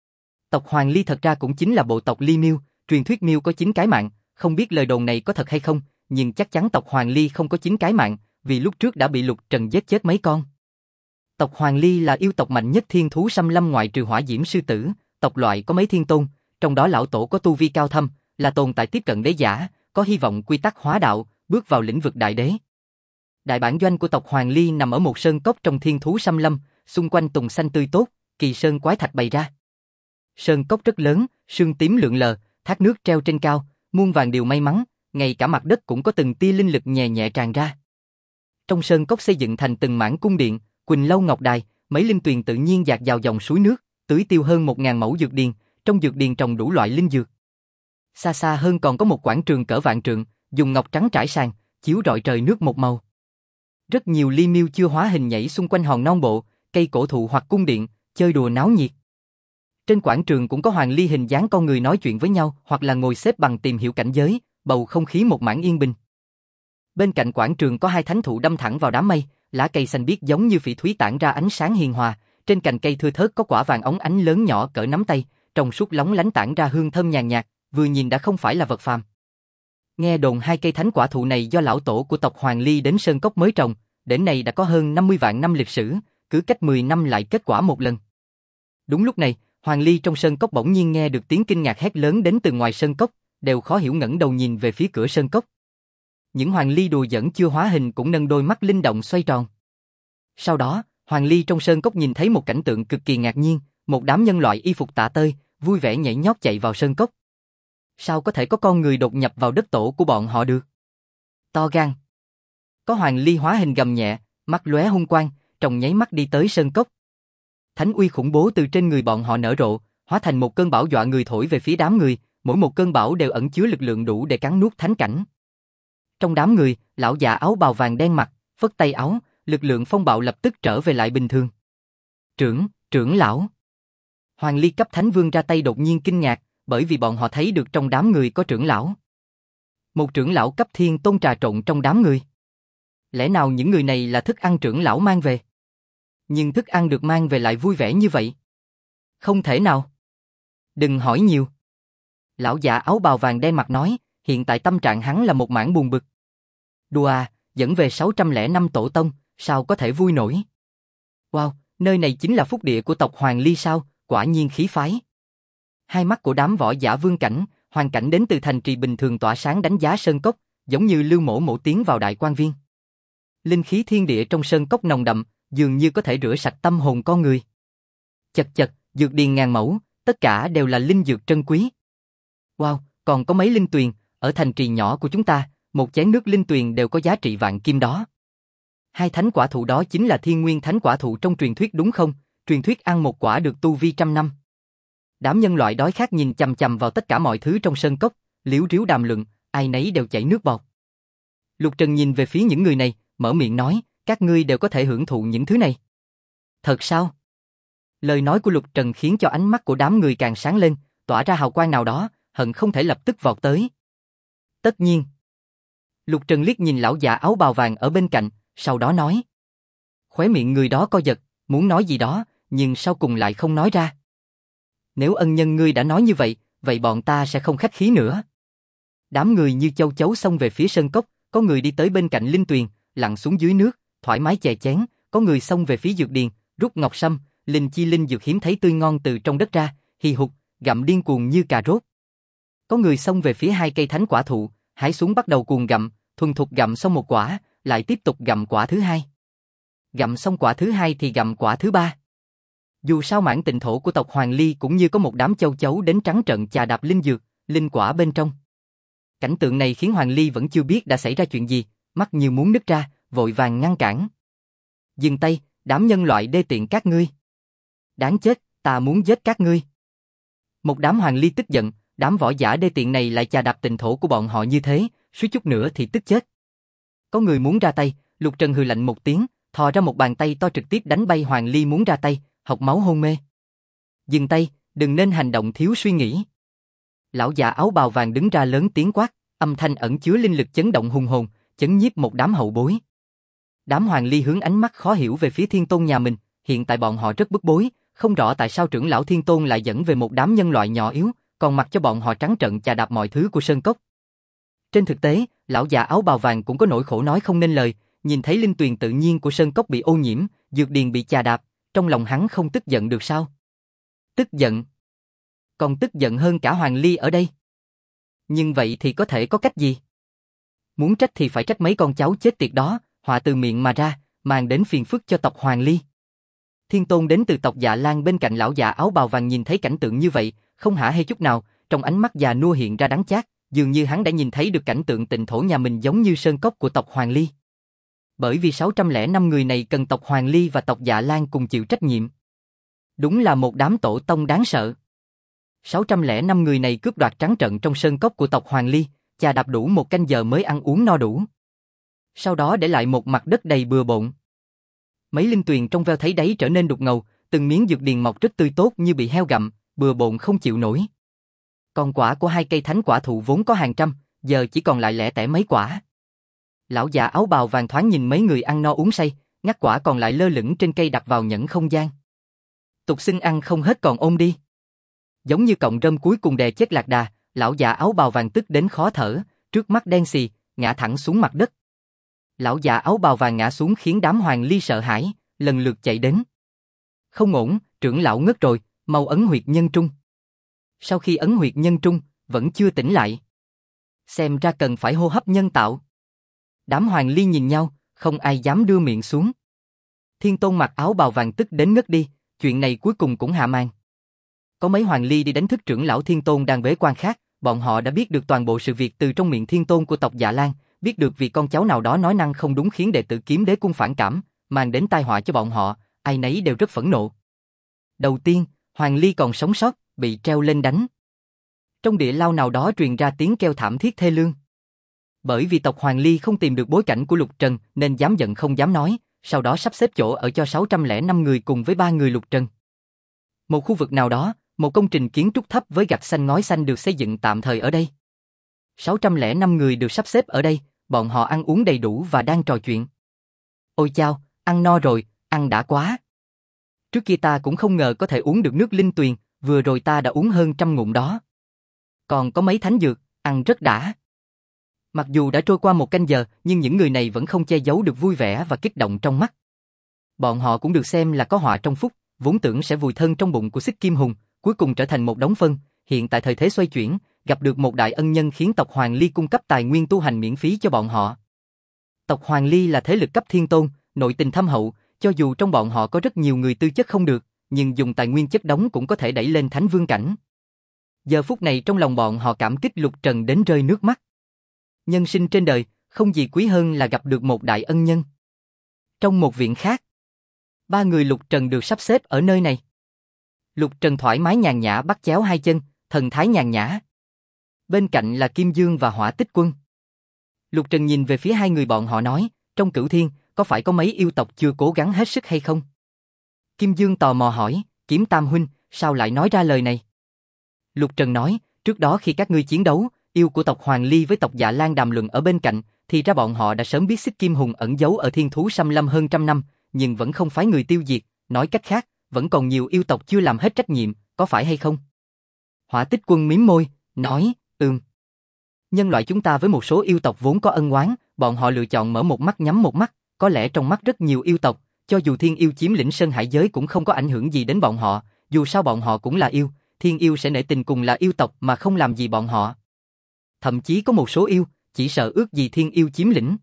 Tộc Hoàng Ly thật ra cũng chính là bộ tộc Ly Miêu, truyền thuyết Miêu có 9 cái mạng, không biết lời đồn này có thật hay không, nhưng chắc chắn tộc Hoàng Ly không có 9 cái mạng, vì lúc trước đã bị Lục Trần giết chết mấy con. Tộc Hoàng Ly là yêu tộc mạnh nhất thiên thú xâm lâm ngoại trừ Hỏa Diễm Sư Tử, tộc loại có mấy thiên tôn, trong đó lão tổ có tu vi cao thâm, là tồn tại tiếp cận đế giả, có hy vọng quy tắc hóa đạo, bước vào lĩnh vực đại đế. Đại bản doanh của tộc Hoàng Ly nằm ở một sơn cốc trong thiên thú xâm lâm, xung quanh tùng xanh tươi tốt, kỳ sơn quái thạch bày ra. Sơn cốc rất lớn, sương tím lượn lờ, thác nước treo trên cao, muôn vàn điều may mắn, ngay cả mặt đất cũng có từng tia linh lực nhẹ nhẹ tràn ra. Trong sơn cốc xây dựng thành từng mảng cung điện, Quỳnh Lâu Ngọc Đài, mấy linh tuyền tự nhiên dạt vào dòng suối nước, tưới tiêu hơn 1000 mẫu dược điền, trong dược điền trồng đủ loại linh dược. Xa xa hơn còn có một quảng trường cỡ vạn trượng, dùng ngọc trắng trải sàn, chiếu rọi trời nước một màu. Rất nhiều Ly Miêu chưa hóa hình nhảy xung quanh hòn non bộ, cây cổ thụ hoặc cung điện, chơi đùa náo nhiệt. Trên quảng trường cũng có Hoàng Ly hình dáng con người nói chuyện với nhau hoặc là ngồi xếp bằng tìm hiểu cảnh giới, bầu không khí một mảng yên bình. Bên cạnh quảng trường có hai thánh thụ đâm thẳng vào đám mây, lá cây xanh biếc giống như phỉ thúy tản ra ánh sáng hiền hòa, trên cành cây thưa thớt có quả vàng óng ánh lớn nhỏ cỡ nắm tay, trong suốt lóng lánh tản ra hương thơm nhàn nhạt, vừa nhìn đã không phải là vật phàm. Nghe đồn hai cây thánh quả thụ này do lão tổ của tộc Hoàng Ly đến sơn cốc mới trồng, đến nay đã có hơn 50 vạn năm lịch sử, cứ cách 10 năm lại kết quả một lần. Đúng lúc này, Hoàng Ly trong sơn cốc bỗng nhiên nghe được tiếng kinh ngạc hét lớn đến từ ngoài sơn cốc, đều khó hiểu ngẩng đầu nhìn về phía cửa sơn cốc. Những Hoàng Ly đùa giỡn chưa hóa hình cũng nâng đôi mắt linh động xoay tròn. Sau đó, Hoàng Ly trong sơn cốc nhìn thấy một cảnh tượng cực kỳ ngạc nhiên, một đám nhân loại y phục tả tơi, vui vẻ nhảy nhót chạy vào sơn cốc. Sao có thể có con người đột nhập vào đất tổ của bọn họ được? To gan. Có Hoàng Ly hóa hình gầm nhẹ, mắt lóe hung quang, trong nháy mắt đi tới sơn cốc. Thánh uy khủng bố từ trên người bọn họ nở rộ, hóa thành một cơn bão dọa người thổi về phía đám người, mỗi một cơn bão đều ẩn chứa lực lượng đủ để cắn nuốt thánh cảnh. Trong đám người, lão già áo bào vàng đen mặt, phất tay áo, lực lượng phong bạo lập tức trở về lại bình thường. Trưởng lão. Hoàng Ly cấp thánh vương ra tay đột nhiên kinh ngạc, bởi vì bọn họ thấy được trong đám người có trưởng lão. Một trưởng lão cấp thiên tôn trà trộn trong đám người. Lẽ nào những người này là thức ăn trưởng lão mang về? Nhưng thức ăn được mang về lại vui vẻ như vậy? Không thể nào. Đừng hỏi nhiều. Lão già áo bào vàng đen mặt nói, hiện tại tâm trạng hắn là một mảng buồn bực. Đùa à, dẫn về 605 tổ tông, sao có thể vui nổi? Wow, nơi này chính là phúc địa của tộc Hoàng Ly sao, quả nhiên khí phái. Hai mắt của đám võ giả vương cảnh, hoàng cảnh đến từ thành trì bình thường tỏa sáng đánh giá sơn cốc, giống như Lưu Mỗ tiến vào đại quan viên. Linh khí thiên địa trong sơn cốc nồng đậm, dường như có thể rửa sạch tâm hồn con người. Chật chật, dược điền ngàn mẫu, tất cả đều là linh dược trân quý. Wow, còn có mấy linh tuyền, ở thành trì nhỏ của chúng ta, một chén nước linh tuyền đều có giá trị vạn kim đó. Hai thánh quả thụ đó chính là thiên nguyên thánh quả thụ trong truyền thuyết đúng không? Truyền thuyết ăn một quả được tu vi 100 năm. Đám nhân loại đói khát nhìn chằm chằm vào tất cả mọi thứ trong sơn cốc, liếu riếu đàm luận, ai nấy đều chảy nước bọt. Lục Trần nhìn về phía những người này, mở miệng nói, các ngươi đều có thể hưởng thụ những thứ này. Thật sao? Lời nói của Lục Trần khiến cho ánh mắt của đám người càng sáng lên, tỏa ra hào quang nào đó, hận không thể lập tức vọt tới. Tất nhiên. Lục Trần liếc nhìn lão già áo bào vàng ở bên cạnh, sau đó nói. Khóe miệng người đó co giật, muốn nói gì đó, nhưng sau cùng lại không nói ra. Nếu ân nhân ngươi đã nói như vậy, vậy bọn ta sẽ không khách khí nữa. Đám người như châu chấu xông về phía sơn cốc, có người đi tới bên cạnh linh tuyền, lặn xuống dưới nước, thoải mái chè chén, có người xông về phía dược điền, rút ngọc sâm, linh chi linh dược hiếm thấy tươi ngon từ trong đất ra, hì hục, gặm điên cuồng như cà rốt. Có người xông về phía hai cây thánh quả thụ, hái xuống bắt đầu cuồng gặm, thuần thục gặm xong một quả, lại tiếp tục gặm quả thứ hai. Gặm xong quả thứ hai thì gặm quả thứ ba. Dù sao mãn tịnh thổ của tộc Hoàng Ly cũng như có một đám châu chấu đến trắng trợn chà đạp linh dược, linh quả bên trong. Cảnh tượng này khiến Hoàng Ly vẫn chưa biết đã xảy ra chuyện gì, mắt như muốn nứt ra, vội vàng ngăn cản. Dừng tay, đám nhân loại đê tiện các ngươi. Đáng chết, ta muốn giết các ngươi. Một đám Hoàng Ly tức giận, đám võ giả đê tiện này lại chà đạp tịnh thổ của bọn họ như thế, suýt chút nữa thì tức chết. Có người muốn ra tay, Lục Trần hừ lạnh một tiếng, thò ra một bàn tay to trực tiếp đánh bay Hoàng Ly muốn ra tay, học máu hôn mê. Dừng tay, đừng nên hành động thiếu suy nghĩ. Lão già áo bào vàng đứng ra lớn tiếng quát, âm thanh ẩn chứa linh lực chấn động hùng hồn, chấn nhiếp một đám hậu bối. Đám Hoàng Ly hướng ánh mắt khó hiểu về phía Thiên Tôn nhà mình, hiện tại bọn họ rất bức bối, không rõ tại sao trưởng lão Thiên Tôn lại dẫn về một đám nhân loại nhỏ yếu, còn mặc cho bọn họ trắng trợn chà đạp mọi thứ của Sơn Cốc. Trên thực tế, lão già áo bào vàng cũng có nỗi khổ nói không nên lời, nhìn thấy linh tuyền tự nhiên của Sơn Cốc bị ô nhiễm, dược điền bị chà đạp, trong lòng hắn không tức giận được sao? Tức giận. Còn tức giận hơn cả Hoàng Ly ở đây. Nhưng vậy thì có thể có cách gì? Muốn trách thì phải trách mấy con cháu chết tiệt đó, họa từ miệng mà ra, mang đến phiền phức cho tộc Hoàng Ly. Thiên Tôn đến từ tộc Dạ Lan bên cạnh lão già áo bào vàng nhìn thấy cảnh tượng như vậy, không hả hê chút nào, trong ánh mắt già nua hiện ra đắng chát, dường như hắn đã nhìn thấy được cảnh tượng tịnh thổ nhà mình giống như sơn cốc của tộc Hoàng Ly. Bởi vì 605 người này cần tộc Hoàng Ly và tộc Dạ Lan cùng chịu trách nhiệm. Đúng là một đám tổ tông đáng sợ. 605 người này cướp đoạt trắng trợn trong sơn cốc của tộc Hoàng Ly, chà đạp đủ một canh giờ mới ăn uống no đủ. Sau đó để lại một mặt đất đầy bừa bộn. Mấy linh tuyền trong veo thấy đáy trở nên đục ngầu, từng miếng dược điền mọc rất tươi tốt như bị heo gặm, bừa bộn không chịu nổi. Còn quả của hai cây thánh quả thụ vốn có hàng trăm, giờ chỉ còn lại lẻ tẻ mấy quả. Lão già áo bào vàng thoáng nhìn mấy người ăn no uống say, ngắt quả còn lại lơ lửng trên cây đặt vào nhẫn không gian. Tục xưng ăn không hết còn ôm đi. Giống như cọng rơm cuối cùng đè chết lạc đà, lão già áo bào vàng tức đến khó thở, trước mắt đen xì, ngã thẳng xuống mặt đất. Lão già áo bào vàng ngã xuống khiến đám Hoàng Ly sợ hãi, lần lượt chạy đến. Không ổn, trưởng lão ngất rồi, mau ấn huyệt nhân trung. Sau khi ấn huyệt nhân trung, vẫn chưa tỉnh lại. Xem ra cần phải hô hấp nhân tạo. Đám Hoàng Ly nhìn nhau, không ai dám đưa miệng xuống. Thiên Tôn mặc áo bào vàng tức đến ngất đi, chuyện này cuối cùng cũng hạ màn. Có mấy Hoàng Ly đi đánh thức trưởng lão Thiên Tôn đang bế quan khác, bọn họ đã biết được toàn bộ sự việc từ trong miệng Thiên Tôn của tộc Dạ Lan, biết được vì con cháu nào đó nói năng không đúng khiến đệ tử Kiếm Đế cung phản cảm, mang đến tai họa cho bọn họ, ai nấy đều rất phẫn nộ. Đầu tiên, Hoàng Ly còn sống sót, bị treo lên đánh. Trong địa lao nào đó truyền ra tiếng kêu thảm thiết thê lương. Bởi vì tộc Hoàng Ly không tìm được bối cảnh của Lục Trần nên dám giận không dám nói, sau đó sắp xếp chỗ ở cho 605 người cùng với 3 người Lục Trần. Một khu vực nào đó, một công trình kiến trúc thấp với gạch xanh ngói xanh được xây dựng tạm thời ở đây. 605 người được sắp xếp ở đây, bọn họ ăn uống đầy đủ và đang trò chuyện. Ôi chao, ăn no rồi, ăn đã quá. Trước kia ta cũng không ngờ có thể uống được nước linh tuyền, vừa rồi ta đã uống hơn 100 ngụm đó. Còn có mấy thánh dược, ăn rất đã. Mặc dù đã trôi qua một canh giờ, nhưng những người này vẫn không che giấu được vui vẻ và kích động trong mắt. Bọn họ cũng được xem là có họa trong phúc, vốn tưởng sẽ vùi thân trong bụng của Xích Kim Hùng, cuối cùng trở thành một đống phân, hiện tại thời thế xoay chuyển, gặp được một đại ân nhân khiến tộc Hoàng Ly cung cấp tài nguyên tu hành miễn phí cho bọn họ. Tộc Hoàng Ly là thế lực cấp thiên tôn, nội tình thâm hậu, cho dù trong bọn họ có rất nhiều người tư chất không được, nhưng dùng tài nguyên chất đống cũng có thể đẩy lên thánh vương cảnh. Giờ phút này trong lòng bọn họ cảm kích Lục Trần đến rơi nước mắt. Nhân sinh trên đời, không gì quý hơn là gặp được một đại ân nhân. Trong một viện khác, 3 người Lục Trần được sắp xếp ở nơi này. Lục Trần thoải mái nhàn nhã bắt chéo hai chân, thần thái nhàn nhã. Bên cạnh là Kim Dương và Hỏa Tích Quân. Lục Trần nhìn về phía hai người bọn họ nói, trong Cửu Thiên, có phải có mấy yêu tộc chưa cố gắng hết sức hay không? Kim Dương tò mò hỏi, Kiếm Tam huynh, sao lại nói ra lời này? Lục Trần nói, trước đó khi các ngươi chiến đấu, yêu của tộc Hoàng Ly với tộc Dạ Lan đàm luận ở bên cạnh, thì ra bọn họ đã sớm biết Xích Kim Hùng ẩn giấu ở Thiên Thú Xâm Lâm hơn 100 năm, nhưng vẫn không phái người tiêu diệt, nói cách khác, vẫn còn nhiều yêu tộc chưa làm hết trách nhiệm, có phải hay không? Hỏa Tích Quân mím môi, nói, nhân loại chúng ta với một số yêu tộc vốn có ân oán, bọn họ lựa chọn mở một mắt nhắm một mắt, có lẽ trong mắt rất nhiều yêu tộc, cho dù thiên yêu chiếm lĩnh Sơn Hải giới cũng không có ảnh hưởng gì đến bọn họ, dù sao bọn họ cũng là yêu, thiên yêu sẽ nể tình cùng là yêu tộc mà không làm gì bọn họ. Thậm chí có một số yêu, chỉ sợ ước gì thiên yêu chiếm lĩnh.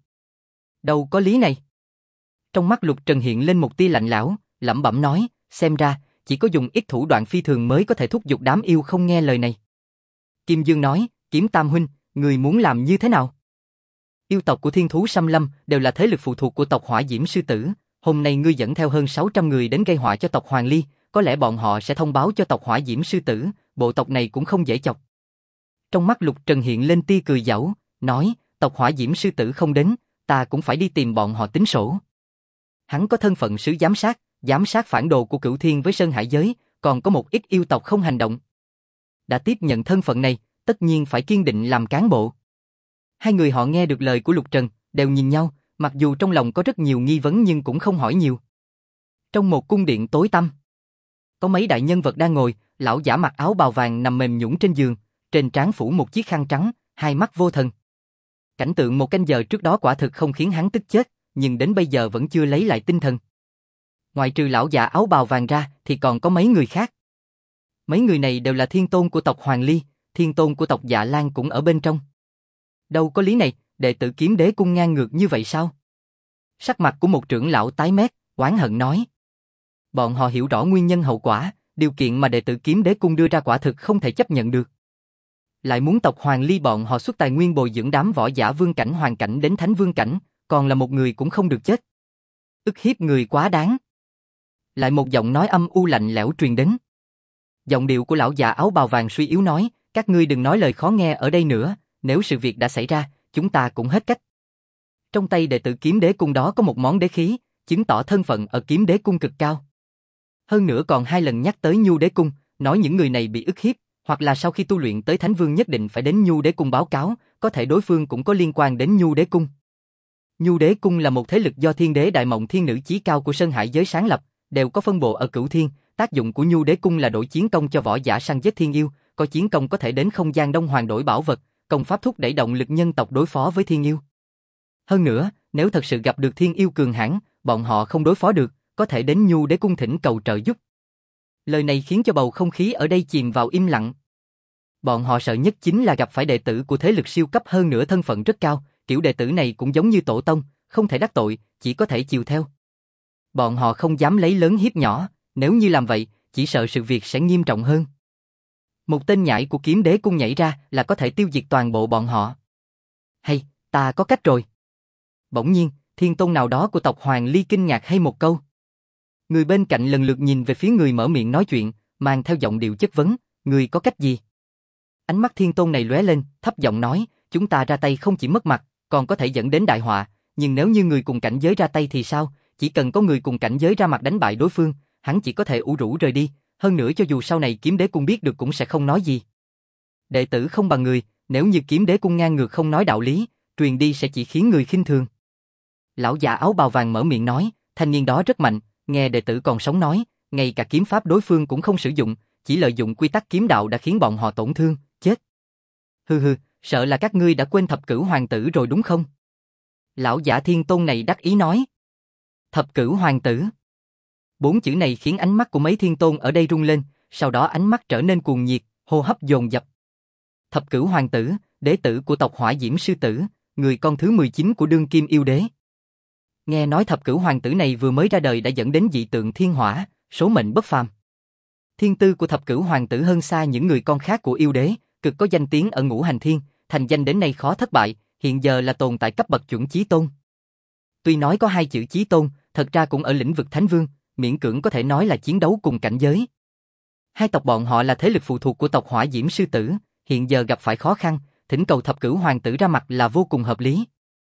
Đâu có lý này. Trong mắt Lục Trần hiện lên một tia lạnh lẽo, lẩm bẩm nói, xem ra, chỉ có dùng ít thủ đoạn phi thường mới có thể thúc giục đám yêu không nghe lời này. Kim Dương nói, Kiếm Tam huynh, người muốn làm như thế nào? Yêu tộc của Thiên Thú Xâm Lâm đều là thế lực phụ thuộc của tộc Hỏa Diễm Sư Tử, hôm nay ngươi dẫn theo hơn 600 người đến gây họa cho tộc Hoàng Ly, có lẽ bọn họ sẽ thông báo cho tộc Hỏa Diễm Sư Tử, bộ tộc này cũng không dễ chọc. Trong mắt Lục Trần hiện lên tia cười giảo, nói, tộc Hỏa Diễm Sư Tử không đến, ta cũng phải đi tìm bọn họ tính sổ. Hắn có thân phận sứ giám sát phản đồ của Cửu Thiên với Sơn Hải giới, còn có một ít yêu tộc không hành động. Đã tiếp nhận thân phận này, tất nhiên phải kiên định làm cán bộ. Hai người họ nghe được lời của Lục Trần, đều nhìn nhau, mặc dù trong lòng có rất nhiều nghi vấn nhưng cũng không hỏi nhiều. Trong một cung điện tối tăm, có mấy đại nhân vật đang ngồi, lão giả mặc áo bào vàng nằm mềm nhũn trên giường, trên trán phủ một chiếc khăn trắng, hai mắt vô thần. Cảnh tượng một canh giờ trước đó quả thực không khiến hắn tức chết, nhưng đến bây giờ vẫn chưa lấy lại tinh thần. Ngoại trừ lão già áo bào vàng ra thì còn có mấy người khác. Mấy người này đều là thiên tôn của tộc Hoàng Ly, thiên tôn của tộc Dạ Lan cũng ở bên trong. Đâu có lý này, đệ tử Kiếm Đế cung ngang ngược như vậy sao? Sắc mặt của một trưởng lão tái mét, oán hận nói. Bọn họ hiểu rõ nguyên nhân hậu quả, điều kiện mà đệ tử Kiếm Đế cung đưa ra quả thực không thể chấp nhận được. Lại muốn tộc Hoàng Ly bọn họ xuất tài nguyên bồi dưỡng đám võ giả vương cảnh hoàng cảnh đến thánh vương cảnh, còn là một người cũng không được chết. Ức hiếp người quá đáng. Lại một giọng nói âm u lạnh lẽo truyền đến. Giọng điệu của lão già áo bào vàng suy yếu nói, các ngươi đừng nói lời khó nghe ở đây nữa, nếu sự việc đã xảy ra, chúng ta cũng hết cách. Trong tay đệ tử Kiếm Đế cung đó có một món đế khí, chứng tỏ thân phận ở Kiếm Đế cung cực cao. Hơn nữa còn hai lần nhắc tới Nhu Đế cung, nói những người này bị ức hiếp, hoặc là sau khi tu luyện tới Thánh Vương nhất định phải đến Nhu Đế cung báo cáo, có thể đối phương cũng có liên quan đến Nhu Đế cung. Nhu Đế cung là một thế lực do Thiên Đế Đại Mộng Thiên Nữ chí cao của Sơn Hải giới sáng lập, đều có phân bộ ở Cửu Thiên, tác dụng của Nhu Đế cung là đổi chiến công cho võ giả săn giết thiên yêu, có chiến công có thể đến không gian Đông Hoàng đổi bảo vật, công pháp thúc đẩy động lực nhân tộc đối phó với thiên yêu. Hơn nữa, nếu thật sự gặp được thiên yêu cường hãn, bọn họ không đối phó được, có thể đến Nhu Đế cung thỉnh cầu trợ giúp. Lời này khiến cho bầu không khí ở đây chìm vào im lặng. Bọn họ sợ nhất chính là gặp phải đệ tử của thế lực siêu cấp hơn nữa thân phận rất cao, kiểu đệ tử này cũng giống như tổ tông, không thể đắc tội, chỉ có thể chiều theo. Bọn họ không dám lấy lớn hiếp nhỏ, nếu như làm vậy, chỉ sợ sự việc sẽ nghiêm trọng hơn. Một tên nhãi của Kiếm Đế cung nhảy ra là có thể tiêu diệt toàn bộ bọn họ. Hay, ta có cách rồi. Bỗng nhiên, thiên tôn nào đó của tộc Hoàng Ly kinh ngạc hay một câu. Người bên cạnh lần lượt nhìn về phía người mở miệng nói chuyện, mang theo giọng điệu chất vấn, người có cách gì? Ánh mắt thiên tôn này lóe lên, thấp giọng nói, chúng ta ra tay không chỉ mất mặt, còn có thể dẫn đến đại họa, nhưng nếu như người cùng cảnh giới ra tay thì sao? Chỉ cần có người cùng cảnh giới ra mặt đánh bại đối phương, hắn chỉ có thể ủ rũ rời đi, hơn nữa cho dù sau này Kiếm Đế cung biết được cũng sẽ không nói gì. Đệ tử không bằng người, nếu như Kiếm Đế cung ngang ngược không nói đạo lý, truyền đi sẽ chỉ khiến người khinh thường. Lão già áo bào vàng mở miệng nói, thanh niên đó rất mạnh, nghe đệ tử còn sống nói, ngay cả kiếm pháp đối phương cũng không sử dụng, chỉ lợi dụng quy tắc kiếm đạo đã khiến bọn họ tổn thương, chết. Hừ hừ, sợ là các ngươi đã quên thập cửu hoàng tử rồi đúng không? Lão giả thiên tôn này đắc ý nói. Thập cửu hoàng tử. 4 chữ này khiến ánh mắt của mấy thiên tôn ở đây rung lên, sau đó ánh mắt trở nên cuồng nhiệt, hô hấp dồn dập. Thập cửu hoàng tử, đế tử của tộc Hỏa Diễm Sư Tử, người con thứ 19 của đương kim yêu đế. Nghe nói thập cửu hoàng tử này vừa mới ra đời đã dẫn đến dị tượng thiên hỏa, số mệnh bất phàm. Thiên tư của thập cửu hoàng tử hơn xa những người con khác của yêu đế, cực có danh tiếng ở ngũ hành thiên, thành danh đến nay khó thất bại, hiện giờ là tồn tại cấp bậc chuẩn chí tôn. Tuy nói có 2 chữ chí tôn, thật ra cũng ở lĩnh vực thánh vương, miễn cưỡng có thể nói là chiến đấu cùng cảnh giới. Hai tộc bọn họ là thế lực phụ thuộc của tộc Hỏa Diễm Sư Tử, hiện giờ gặp phải khó khăn, thỉnh cầu thập cửu hoàng tử ra mặt là vô cùng hợp lý.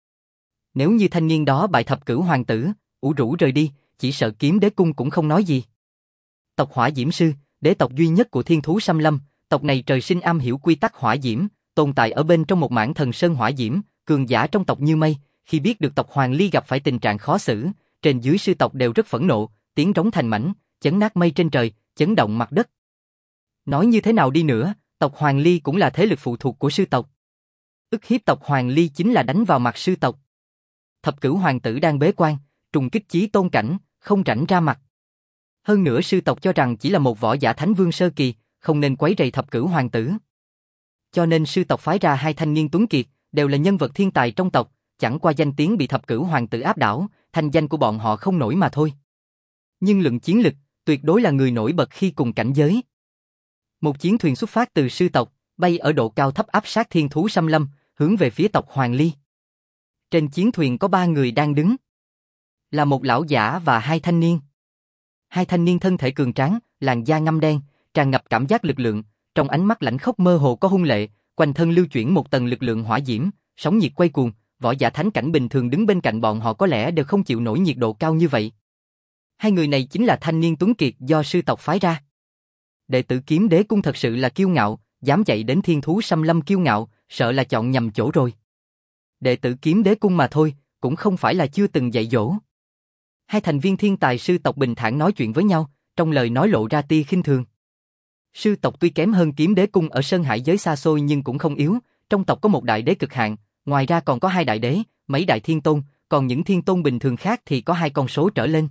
Nếu như thanh niên đó bại thập cửu hoàng tử, ủ rũ rời đi, chỉ sợ Kiếm Đế cung cũng không nói gì. Tộc Hỏa Diễm Sư, đế tộc duy nhất của Thiên Thú Xâm Lâm, tộc này trời sinh am hiểu quy tắc hỏa diễm, tồn tại ở bên trong một mảng thần sơn hỏa diễm, cường giả trong tộc như mây, khi biết được tộc Hoàng Ly gặp phải tình trạng khó xử, trên dưới sư tộc đều rất phẫn nộ, tiếng trống thành mảnh, chấn nát mây trên trời, chấn động mặt đất. Nói như thế nào đi nữa, tộc Hoàng Ly cũng là thế lực phụ thuộc của sư tộc. Ức hiếp tộc Hoàng Ly chính là đánh vào mặt sư tộc. Thập cửu hoàng tử đang bế quan, trùng kích chí tôn cảnh, không rảnh ra mặt. Hơn nữa sư tộc cho rằng chỉ là một võ giả thánh vương sơ kỳ, không nên quấy rầy thập cửu hoàng tử. Cho nên sư tộc phái ra 2 thanh niên tuấn kiệt, đều là nhân vật thiên tài trong tộc, chẳng qua danh tiếng bị thập cửu hoàng tử áp đảo, thanh danh của bọn họ không nổi mà thôi. Nhưng luận chiến lực, tuyệt đối là người nổi bật khi cùng cảnh giới. Một chiến thuyền xuất phát từ sư tộc, bay ở độ cao thấp áp sát thiên thú xâm lâm, hướng về phía tộc Hoàng Ly. Trên chiến thuyền có 3 người đang đứng. Là một lão giả và 2 thanh niên. 2 thanh niên thân thể cường tráng, làn da ngăm đen, tràn ngập cảm giác lực lượng, trong ánh mắt lãnh khốc mơ hồ có hung lệ, quanh thân lưu chuyển một tầng lực lượng hỏa diễm, sóng nhiệt quay cuồng, võ giả thánh cảnh bình thường đứng bên cạnh bọn họ có lẽ đều không chịu nổi nhiệt độ cao như vậy. 2 người này chính là thanh niên tuấn kiệt do sư tộc phái ra. Đệ tử Kiếm Đế cung thật sự là kiêu ngạo, dám chạy đến thiên thú xâm lâm kiêu ngạo, sợ là chọn nhầm chỗ rồi. Đệ tử Kiếm Đế cung mà thôi, cũng không phải là chưa từng dạy dỗ. 2 thành viên thiên tài sư tộc bình thản nói chuyện với nhau, trong lời nói lộ ra tia khinh thường. Sư tộc tuy kém hơn Kiếm Đế cung ở Sơn Hải giới xa xôi nhưng cũng không yếu, trong tộc có một đại đế cực hạn, ngoài ra còn có 2 đại đế, mấy đại thiên tôn, còn những thiên tôn bình thường khác thì có 2 con số trở lên.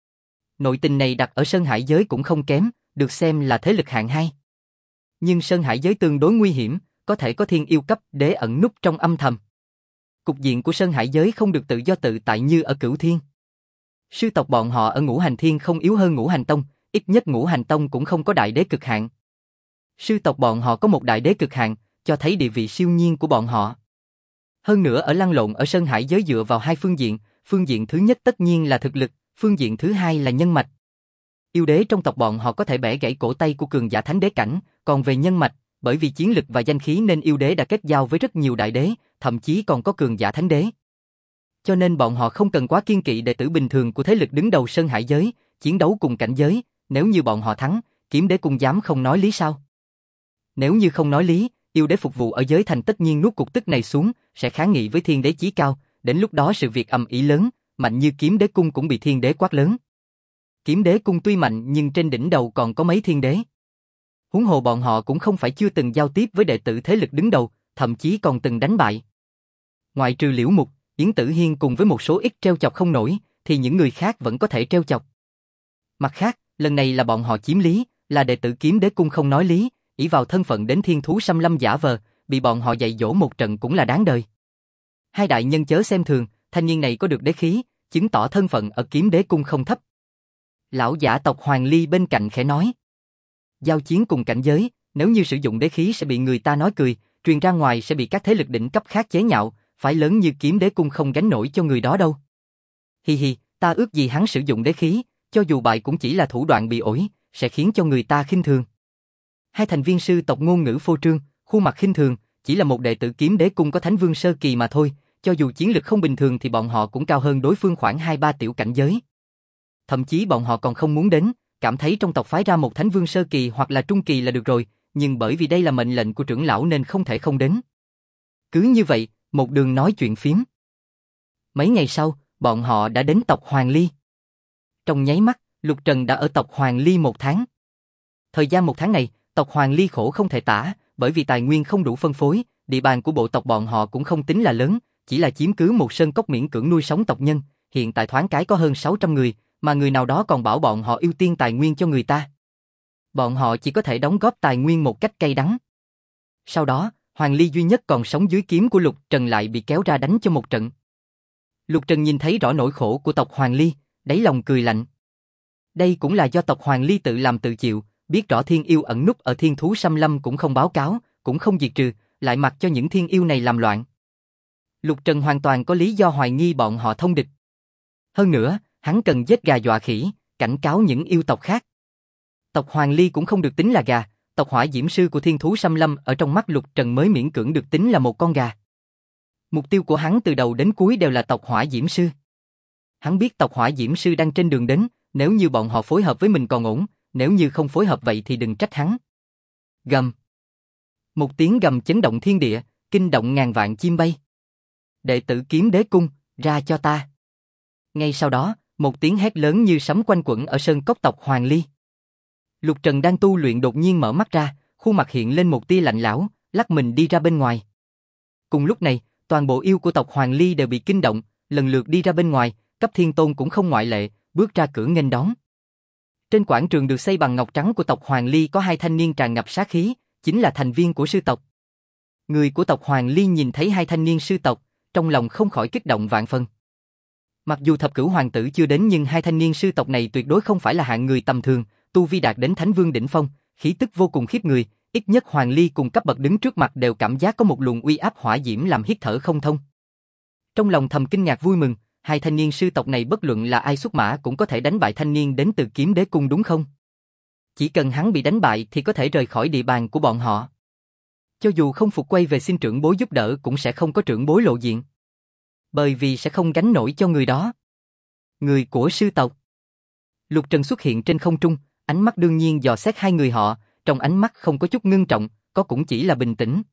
Nội tình này đặt ở Sơn Hải giới cũng không kém, được xem là thế lực hạng 2. Nhưng Sơn Hải giới tương đối nguy hiểm, có thể có thiên yêu cấp đế ẩn núp trong âm thầm. Cục diện của Sơn Hải giới không được tự do tự tại như ở Cửu Thiên. Sư tộc bọn họ ở Ngũ Hành Thiên không yếu hơn Ngũ Hành Tông, ít nhất Ngũ Hành Tông cũng không có đại đế cực hạn. Sư tộc bọn họ có một đại đế cực hạn, cho thấy địa vị siêu nhiên của bọn họ. Hơn nữa ở lăn lộn ở Sơn Hải giới dựa vào 2 phương diện thứ nhất tất nhiên là thực lực, phương diện thứ hai là nhân mạch. Yêu đế trong tộc bọn họ có thể bẻ gãy cổ tay của cường giả thánh đế cảnh, còn về nhân mạch, bởi vì chiến lực và danh khí nên yêu đế đã kết giao với rất nhiều đại đế, thậm chí còn có cường giả thánh đế. Cho nên bọn họ không cần quá kiêng kỵ đệ tử bình thường của thế lực đứng đầu Sơn Hải giới, chiến đấu cùng cảnh giới, nếu như bọn họ thắng, Kiếm Đế cung dám không nói lý sao? Nếu như không nói lý, yêu đế phục vụ ở giới thành tất nhiên nuốt cục tức này xuống, sẽ kháng nghị với thiên đế chí cao, đến lúc đó sự việc ầm ĩ lớn, mạnh như Kiếm Đế cung cũng bị thiên đế quát lớn. Kiếm Đế cung tuy mạnh nhưng trên đỉnh đầu còn có mấy thiên đế. Huống hồ bọn họ cũng không phải chưa từng giao tiếp với đệ tử thế lực đứng đầu, thậm chí còn từng đánh bại. Ngoại trừ Liễu Mục, Yến Tử Hiên cùng với một số ít treo chọc không nổi, thì những người khác vẫn có thể treo chọc. Mặt khác, lần này là bọn họ chiếm lý, là đệ tử Kiếm Đế cung không nói lý, ỷ vào thân phận đến thiên thú xâm lâm giả vờ, bị bọn họ dạy dỗ một trận cũng là đáng đời. 2 đại nhân chớ xem thường, thanh niên này có được đế khí, chứng tỏ thân phận ở Kiếm Đế cung không thấp. Lão giả tộc Hoàng Ly bên cạnh khẽ nói. Giao chiến cùng cảnh giới, nếu như sử dụng đế khí sẽ bị người ta nói cười, truyền ra ngoài sẽ bị các thế lực đỉnh cấp khác chế nhạo, phải lớn như Kiếm Đế cung không gánh nổi cho người đó đâu. Hi hi, ta ước gì hắn sử dụng đế khí, cho dù bại cũng chỉ là thủ đoạn bị ổi, sẽ khiến cho người ta khinh thường. 2 thành viên sư tộc ngôn ngữ phô trương, khuôn mặt khinh thường, chỉ là một đệ tử Kiếm Đế cung có Thánh Vương sơ kỳ mà thôi, cho dù chiến lực không bình thường thì bọn họ cũng cao hơn đối phương khoảng 2-3 tiểu cảnh giới. Thậm chí bọn họ còn không muốn đến, cảm thấy trong tộc phái ra một Thánh Vương sơ kỳ hoặc là trung kỳ là được rồi, nhưng bởi vì đây là mệnh lệnh của trưởng lão nên không thể không đến. Cứ như vậy, một đường nói chuyện phiếm. Mấy ngày sau, bọn họ đã đến tộc Hoàng Ly. Trong nháy mắt, Lục Trần đã ở tộc Hoàng Ly 1 tháng. Thời gian 1 tháng này, tộc Hoàng Ly khổ không thể tả, bởi vì tài nguyên không đủ phân phối, địa bàn của bộ tộc bọn họ cũng không tính là lớn, chỉ là chiếm cứ một sơn cốc miễn cưỡng nuôi sống tộc nhân, hiện tại thoáng cái có hơn 600 người, mà người nào đó còn bảo bọn họ ưu tiên tài nguyên cho người ta. Bọn họ chỉ có thể đóng góp tài nguyên một cách cay đắng. Sau đó, Hoàng Ly duy nhất còn sống dưới kiếm của Lục Trần lại bị kéo ra đánh cho một trận. Lục Trần nhìn thấy rõ nỗi khổ của tộc Hoàng Ly, đáy lòng cười lạnh. Đây cũng là do tộc Hoàng Ly tự làm tự chịu, biết rõ thiên yêu ẩn núp ở thiên thú xâm lâm cũng không báo cáo, cũng không diệt trừ, lại mặc cho những thiên yêu này làm loạn. Lục Trần hoàn toàn có lý do hoài nghi bọn họ thông địch. Hơn nữa, hắn cần giết gà dọa khỉ, cảnh cáo những yêu tộc khác. Tộc Hoàng Ly cũng không được tính là gà, tộc Hỏa Diễm Sư của thiên thú xâm lâm ở trong mắt Lục Trần mới miễn cưỡng được tính là một con gà. Mục tiêu của hắn từ đầu đến cuối đều là tộc Hỏa Diễm Sư. Hắn biết tộc Hỏa Diễm Sư đang trên đường đến, nếu như bọn họ phối hợp với mình còn ổn, nếu như không phối hợp vậy thì đừng trách hắn. Gầm. Một tiếng gầm chấn động thiên địa, kinh động ngàn vạn chim bay. Đệ tử Kiếm Đế cung, ra cho ta. Ngay sau đó, một tiếng hét lớn như sấm quanh quẩn ở sơn cốc tộc Hoàng Ly. Lục Trần đang tu luyện đột nhiên mở mắt ra, khuôn mặt hiện lên một tia lạnh lẽo, lắc mình đi ra bên ngoài. Cùng lúc này, toàn bộ yêu của tộc Hoàng Ly đều bị kinh động, lần lượt đi ra bên ngoài, cấp thiên tôn cũng không ngoại lệ, bước ra cửa nghênh đón. Trên quảng trường được xây bằng ngọc trắng của tộc Hoàng Ly có hai thanh niên tràn ngập sát khí, chính là thành viên của sư tộc. Người của tộc Hoàng Ly nhìn thấy hai thanh niên sư tộc, trong lòng không khỏi kích động vạn phần. Mặc dù thập cửu hoàng tử chưa đến nhưng hai thanh niên sư tộc này tuyệt đối không phải là hạng người tầm thường, tu vi đạt đến thánh vương đỉnh phong, khí tức vô cùng khiếp người, ít nhất Hoàng Ly cùng cấp bậc đứng trước mặt đều cảm giác có một luồng uy áp hỏa diễm làm hít thở không thông. Trong lòng thầm kinh ngạc vui mừng, hai thanh niên sư tộc này bất luận là ai xuất mã cũng có thể đánh bại thanh niên đến từ Kiếm Đế Cung đúng không? Chỉ cần hắn bị đánh bại thì có thể rời khỏi địa bàn của bọn họ. Cho dù không phục quay về xin trưởng bối giúp đỡ cũng sẽ không có trưởng bối lộ diện. Bởi vì sẽ không gánh nổi cho người đó. Người của sư tộc. Lục Trần xuất hiện trên không trung, ánh mắt đương nhiên dò xét hai người họ, trong ánh mắt không có chút ngưng trọng, có cũng chỉ là bình tĩnh.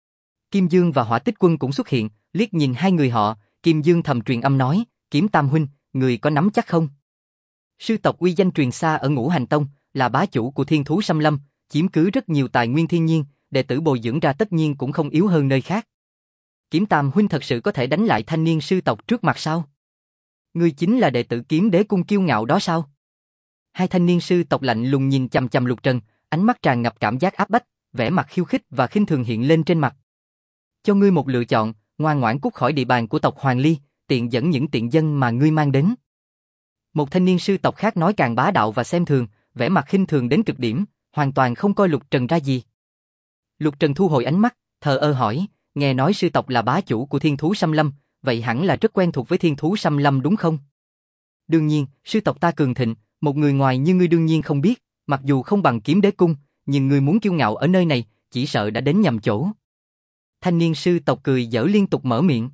Kim Dương và Hỏa Tích Quân cũng xuất hiện, liếc nhìn hai người họ, Kim Dương thầm truyền âm nói, Kiếm Tam huynh, người có nắm chắc không? Sư tộc uy danh truyền xa ở Ngũ Hành Tông, là bá chủ của Thiên Thú Xâm Lâm, chiếm cứ rất nhiều tài nguyên thiên nhiên, đệ tử bồi dưỡng ra tất nhiên cũng không yếu hơn nơi khác. Kiếm Tam huynh thật sự có thể đánh lại thanh niên sư tộc trước mặt sao? Ngươi chính là đệ tử Kiếm Đế Cung kiêu ngạo đó sao? Hai thanh niên sư tộc lạnh lùng nhìn chằm chằm Lục Trần, ánh mắt tràn ngập cảm giác áp bách, vẻ mặt khiêu khích và khinh thường hiện lên trên mặt. Cho ngươi một lựa chọn, ngoan ngoãn cút khỏi địa bàn của tộc Hoàng Ly, tiện dẫn những tiện dân mà ngươi mang đến. Một thanh niên sư tộc khác nói càng bá đạo và xem thường, vẻ mặt khinh thường đến cực điểm, hoàn toàn không coi Lục Trần ra gì. Lục Trần thu hồi ánh mắt, thờ ơ hỏi, nghe nói sư tộc là bá chủ của Thiên Thú Xâm Lâm, vậy hẳn là rất quen thuộc với Thiên Thú Xâm Lâm đúng không? Đương nhiên, sư tộc ta cường thịnh, một người ngoài như ngươi đương nhiên không biết, mặc dù không bằng Kiếm Đế Cung, nhưng ngươi muốn kiêu ngạo ở nơi này, chỉ sợ đã đến nhầm chỗ. Thanh niên sư tộc cười giỡn liên tục mở miệng.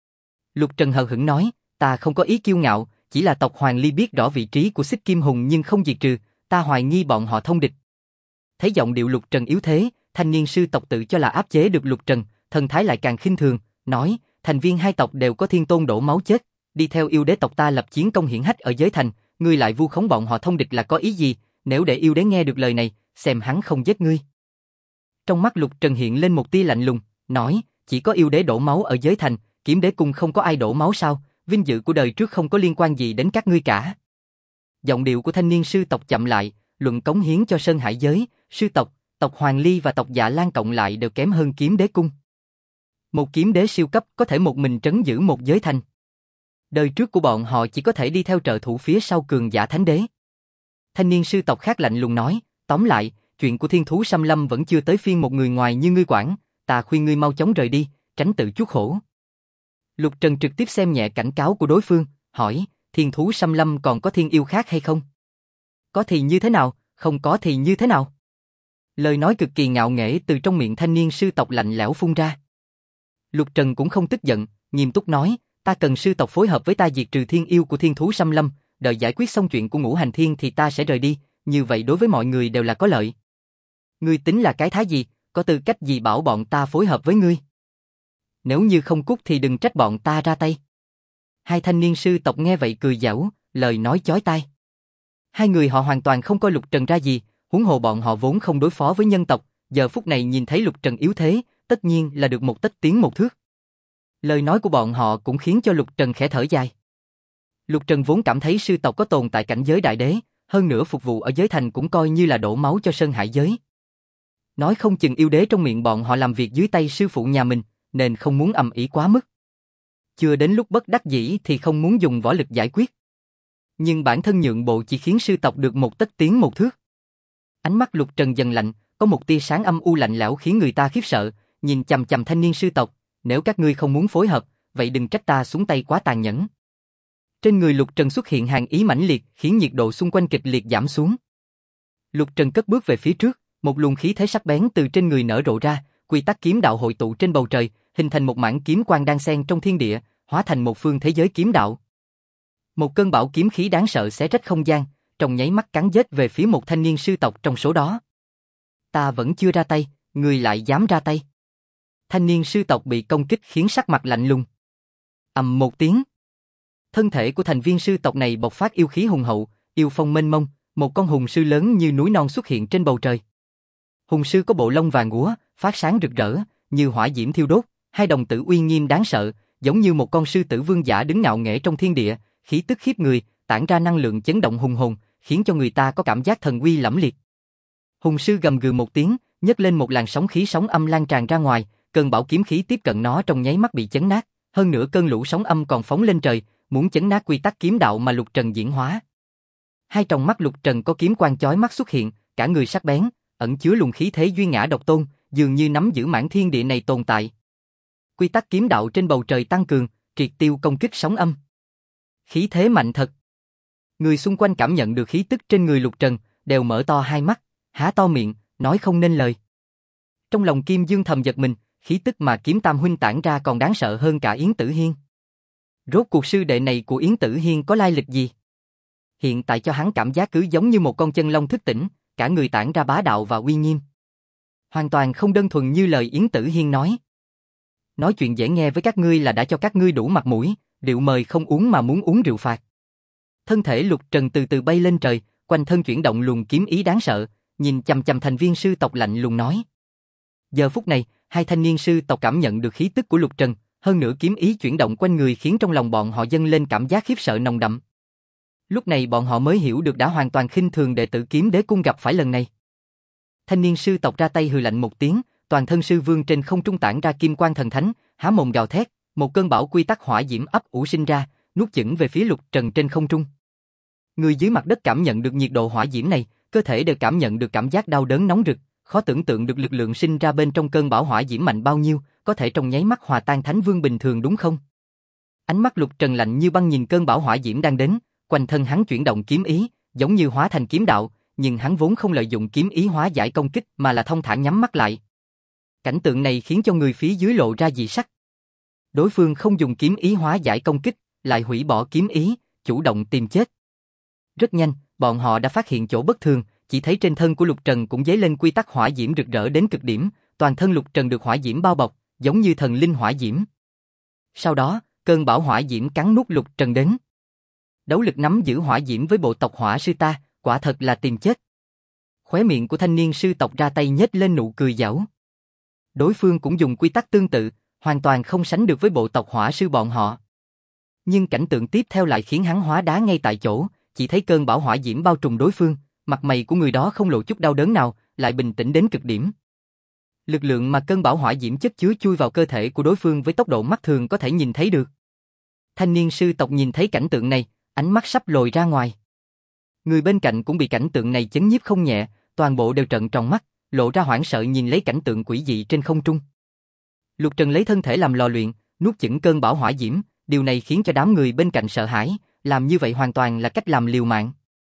Lục Trần hờ hững nói, ta không có ý kiêu ngạo, chỉ là tộc Hoàng Ly biết rõ vị trí của Xích Kim Hùng nhưng không diệt trừ, ta hoài nghi bọn họ thông địch. Thấy giọng điệu Lục Trần yếu thế, thanh niên sư tộc tự cho là áp chế được Lục Trần, thần thái lại càng khinh thường, nói, thành viên hai tộc đều có thiên tôn đổ máu chết, đi theo yêu đế tộc ta lập chiến công hiển hách ở giới thành, ngươi lại vu khống bọn họ thông địch là có ý gì, nếu để yêu đế nghe được lời này, xem hắn không giết ngươi. Trong mắt Lục Trần hiện lên một tia lạnh lùng, nói, chỉ có yêu đế đổ máu ở giới thành, Kiếm Đế Cung không có ai đổ máu sao, vinh dự của đời trước không có liên quan gì đến các ngươi cả. Giọng điệu của thanh niên sư tộc chậm lại, luận cống hiến cho Sơn Hải giới, sư tộc, tộc Hoàng Ly và tộc Dạ Lan cộng lại đều kém hơn Kiếm Đế Cung. Một kiếm đế siêu cấp có thể một mình trấn giữ một giới thành. Đời trước của bọn họ chỉ có thể đi theo trợ thủ phía sau cường giả thánh đế. Thanh niên sư tộc khác lạnh lùng nói, tóm lại, chuyện của Thiên Thú Xâm Lâm vẫn chưa tới phiên một người ngoài như ngươi quản, ta khuyên ngươi mau chóng rời đi, tránh tự chuốc khổ. Lục Trần trực tiếp xem nhẹ cảnh cáo của đối phương, hỏi, Thiên Thú Xâm Lâm còn có thiên yêu khác hay không? Có thì như thế nào, không có thì như thế nào? Lời nói cực kỳ ngạo nghễ từ trong miệng thanh niên sư tộc lạnh lẽo phun ra. Lục Trần cũng không tức giận, nghiêm túc nói, ta cần sư tộc phối hợp với ta diệt trừ thiên yêu của Thiên Thú Xâm Lâm, đợi giải quyết xong chuyện của Ngũ Hành Thiên thì ta sẽ rời đi, như vậy đối với mọi người đều là có lợi. Ngươi tính là cái thái gì, có tư cách gì bảo bọn ta phối hợp với ngươi? Nếu như không cút thì đừng trách bọn ta ra tay. Hai thanh niên sư tộc nghe vậy cười giễu, lời nói chói tai. Hai người họ hoàn toàn không coi Lục Trần ra gì, huống hồ bọn họ vốn không đối phó với nhân tộc, giờ phút này nhìn thấy Lục Trần yếu thế, tất nhiên là được một tấc tiến một thước. Lời nói của bọn họ cũng khiến cho Lục Trần khẽ thở dài. Lục Trần vốn cảm thấy sư tộc có tồn tại cảnh giới đại đế, hơn nữa phục vụ ở giới thành cũng coi như là đổ máu cho Sơn Hải giới. Nói không chừng yêu đế trong miệng bọn họ làm việc dưới tay sư phụ nhà mình, nên không muốn ầm ĩ quá mức. Chưa đến lúc bất đắc dĩ thì không muốn dùng võ lực giải quyết. Nhưng bản thân nhượng bộ chỉ khiến sư tộc được một tấc tiến một thước. Ánh mắt Lục Trần dần lạnh, có một tia sáng âm u lạnh lẽo khiến người ta khiếp sợ, nhìn chằm chằm thanh niên sư tộc, nếu các ngươi không muốn phối hợp, vậy đừng trách ta xuống tay quá tàn nhẫn. Trên người Lục Trần xuất hiện hàn ý mãnh liệt, khiến nhiệt độ xung quanh kịch liệt giảm xuống. Lục Trần cất bước về phía trước, một luồng khí thế sắc bén từ trên người nở rộ ra, quy tắc kiếm đạo hội tụ trên bầu trời, hình thành một mảng kiếm quang đan xen trong thiên địa, hóa thành một phương thế giới kiếm đạo. Một cơn bão kiếm khí đáng sợ xé rách không gian, trong nháy mắt cắn giết về phía một thanh niên sư tộc trong số đó. Ta vẫn chưa ra tay, người lại dám ra tay. Thanh niên sư tộc bị công kích khiến sắc mặt lạnh lùng. Ầm một tiếng. Thân thể của thành viên sư tộc này bộc phát yêu khí hùng hậu, yêu phong mênh mông, một con hùng sư lớn như núi non xuất hiện trên bầu trời. Hùng sư có bộ lông vàng úa, phát sáng rực rỡ, như hỏa diễm thiêu đốt, hai đồng tử uy nghiêm đáng sợ, giống như một con sư tử vương giả đứng ngạo nghễ trong thiên địa, khí tức khiếp người, tản ra năng lượng chấn động hùng hồn, khiến cho người ta có cảm giác thần uy lẫm liệt. Hùng sư gầm gừ một tiếng, nhấc lên một làn sóng khí sóng âm lan tràn ra ngoài, cơn bão kiếm khí tiếp cận nó trong nháy mắt bị chấn nát, hơn nữa cơn lũ sóng âm còn phóng lên trời, muốn chấn nát quy tắc kiếm đạo mà Lục Trần diễn hóa. Hai tròng mắt Lục Trần có kiếm quang chói mắt xuất hiện, cả người sắc bén, ẩn chứa luồng khí thế duy ngã độc tôn, dường như nắm giữ mảng thiên địa này tồn tại. Quy tắc kiếm đạo trên bầu trời tăng cường, triệt tiêu công kích sóng âm. Khí thế mạnh thật. Người xung quanh cảm nhận được khí tức trên người Lục Trần, đều mở to hai mắt, há to miệng, nói không nên lời. Trong lòng Kim Dương thầm giật mình, khí tức mà Kiếm Tam huynh tản ra còn đáng sợ hơn cả Yến Tử Hiên. Rốt cuộc sư đệ này của Yến Tử Hiên có lai lịch gì? Hiện tại cho hắn cảm giác cứ giống như một con chân long thức tỉnh, cả người tản ra bá đạo và uy nghiêm. Hoàn toàn không đơn thuần như lời Yến Tử Hiên nói. Nói chuyện dễ nghe với các ngươi là đã cho các ngươi đủ mặt mũi, rượu mời không uống mà muốn uống rượu phạt. Thân thể Lục Trần từ từ bay lên trời, quanh thân chuyển động luồng kiếm ý đáng sợ, nhìn chằm chằm thành viên sư tộc lạnh lùng nói. Giờ phút này, hai thanh niên sư tộc cảm nhận được khí tức của Lục Trần, hơn nữa kiếm ý chuyển động quanh người khiến trong lòng bọn họ dâng lên cảm giác khiếp sợ nồng đậm. Lúc này bọn họ mới hiểu được đã hoàn toàn khinh thường đệ tử Kiếm Đế cung gặp phải lần này. Thanh niên sư tộc ra tay hừ lạnh một tiếng, toàn thân sư vương trên không trung tản ra kim quang thần thánh, há mồm gào thét, một cơn bão quy tắc hỏa diễm ấp ủ sinh ra, nuốt chửng về phía Lục Trần trên không trung. Người dưới mặt đất cảm nhận được nhiệt độ hỏa diễm này, cơ thể đều cảm nhận được cảm giác đau đớn nóng rực, khó tưởng tượng được lực lượng sinh ra bên trong cơn bão hỏa diễm mạnh bao nhiêu, có thể trong nháy mắt hòa tan thánh vương bình thường đúng không? Ánh mắt Lục Trần lạnh như băng nhìn cơn bão hỏa diễm đang đến, quanh thân hắn chuyển động kiếm ý, giống như hóa thành kiếm đạo, nhưng hắn vốn không lợi dụng kiếm ý hóa giải công kích mà là thông thả nhắm mắt lại. Cảnh tượng này khiến cho người phía dưới lộ ra dị sắc. Đối phương không dùng kiếm ý hóa giải công kích, lại hủy bỏ kiếm ý, chủ động tìm chết. Rất nhanh, bọn họ đã phát hiện chỗ bất thường, chỉ thấy trên thân của Lục Trần cũng dấy lên quy tắc hỏa diễm rực rỡ đến cực điểm, toàn thân Lục Trần được hỏa diễm bao bọc, giống như thần linh hỏa diễm. Sau đó, cơn bão hỏa diễm cắn nuốt Lục Trần đến. Đấu lực nắm giữ hỏa diễm với bộ tộc hỏa sư ta, quả thật là tìm chết. Khóe miệng của thanh niên sư tộc ra tay nhếch lên nụ cười giảo. Đối phương cũng dùng quy tắc tương tự, hoàn toàn không sánh được với bộ tộc hỏa sư bọn họ. Nhưng cảnh tượng tiếp theo lại khiến hắn hóa đá ngay tại chỗ, chỉ thấy cơn bão hỏa diễm bao trùm đối phương, mặt mày của người đó không lộ chút đau đớn nào, lại bình tĩnh đến cực điểm. Lực lượng mà cơn bão hỏa diễm chất chứa chui vào cơ thể của đối phương với tốc độ mắt thường có thể nhìn thấy được. Thanh niên sư tộc nhìn thấy cảnh tượng này, ánh mắt sắp lồi ra ngoài. Người bên cạnh cũng bị cảnh tượng này chấn nhiếp không nhẹ, toàn bộ đều trợn tròn mắt, lộ ra hoảng sợ nhìn lấy cảnh tượng quỷ dị trên không trung. Lục Trần lấy thân thể làm lò luyện, nuốt chửng cơn bão hỏa diễm, điều này khiến cho đám người bên cạnh sợ hãi, làm như vậy hoàn toàn là cách làm liều mạng.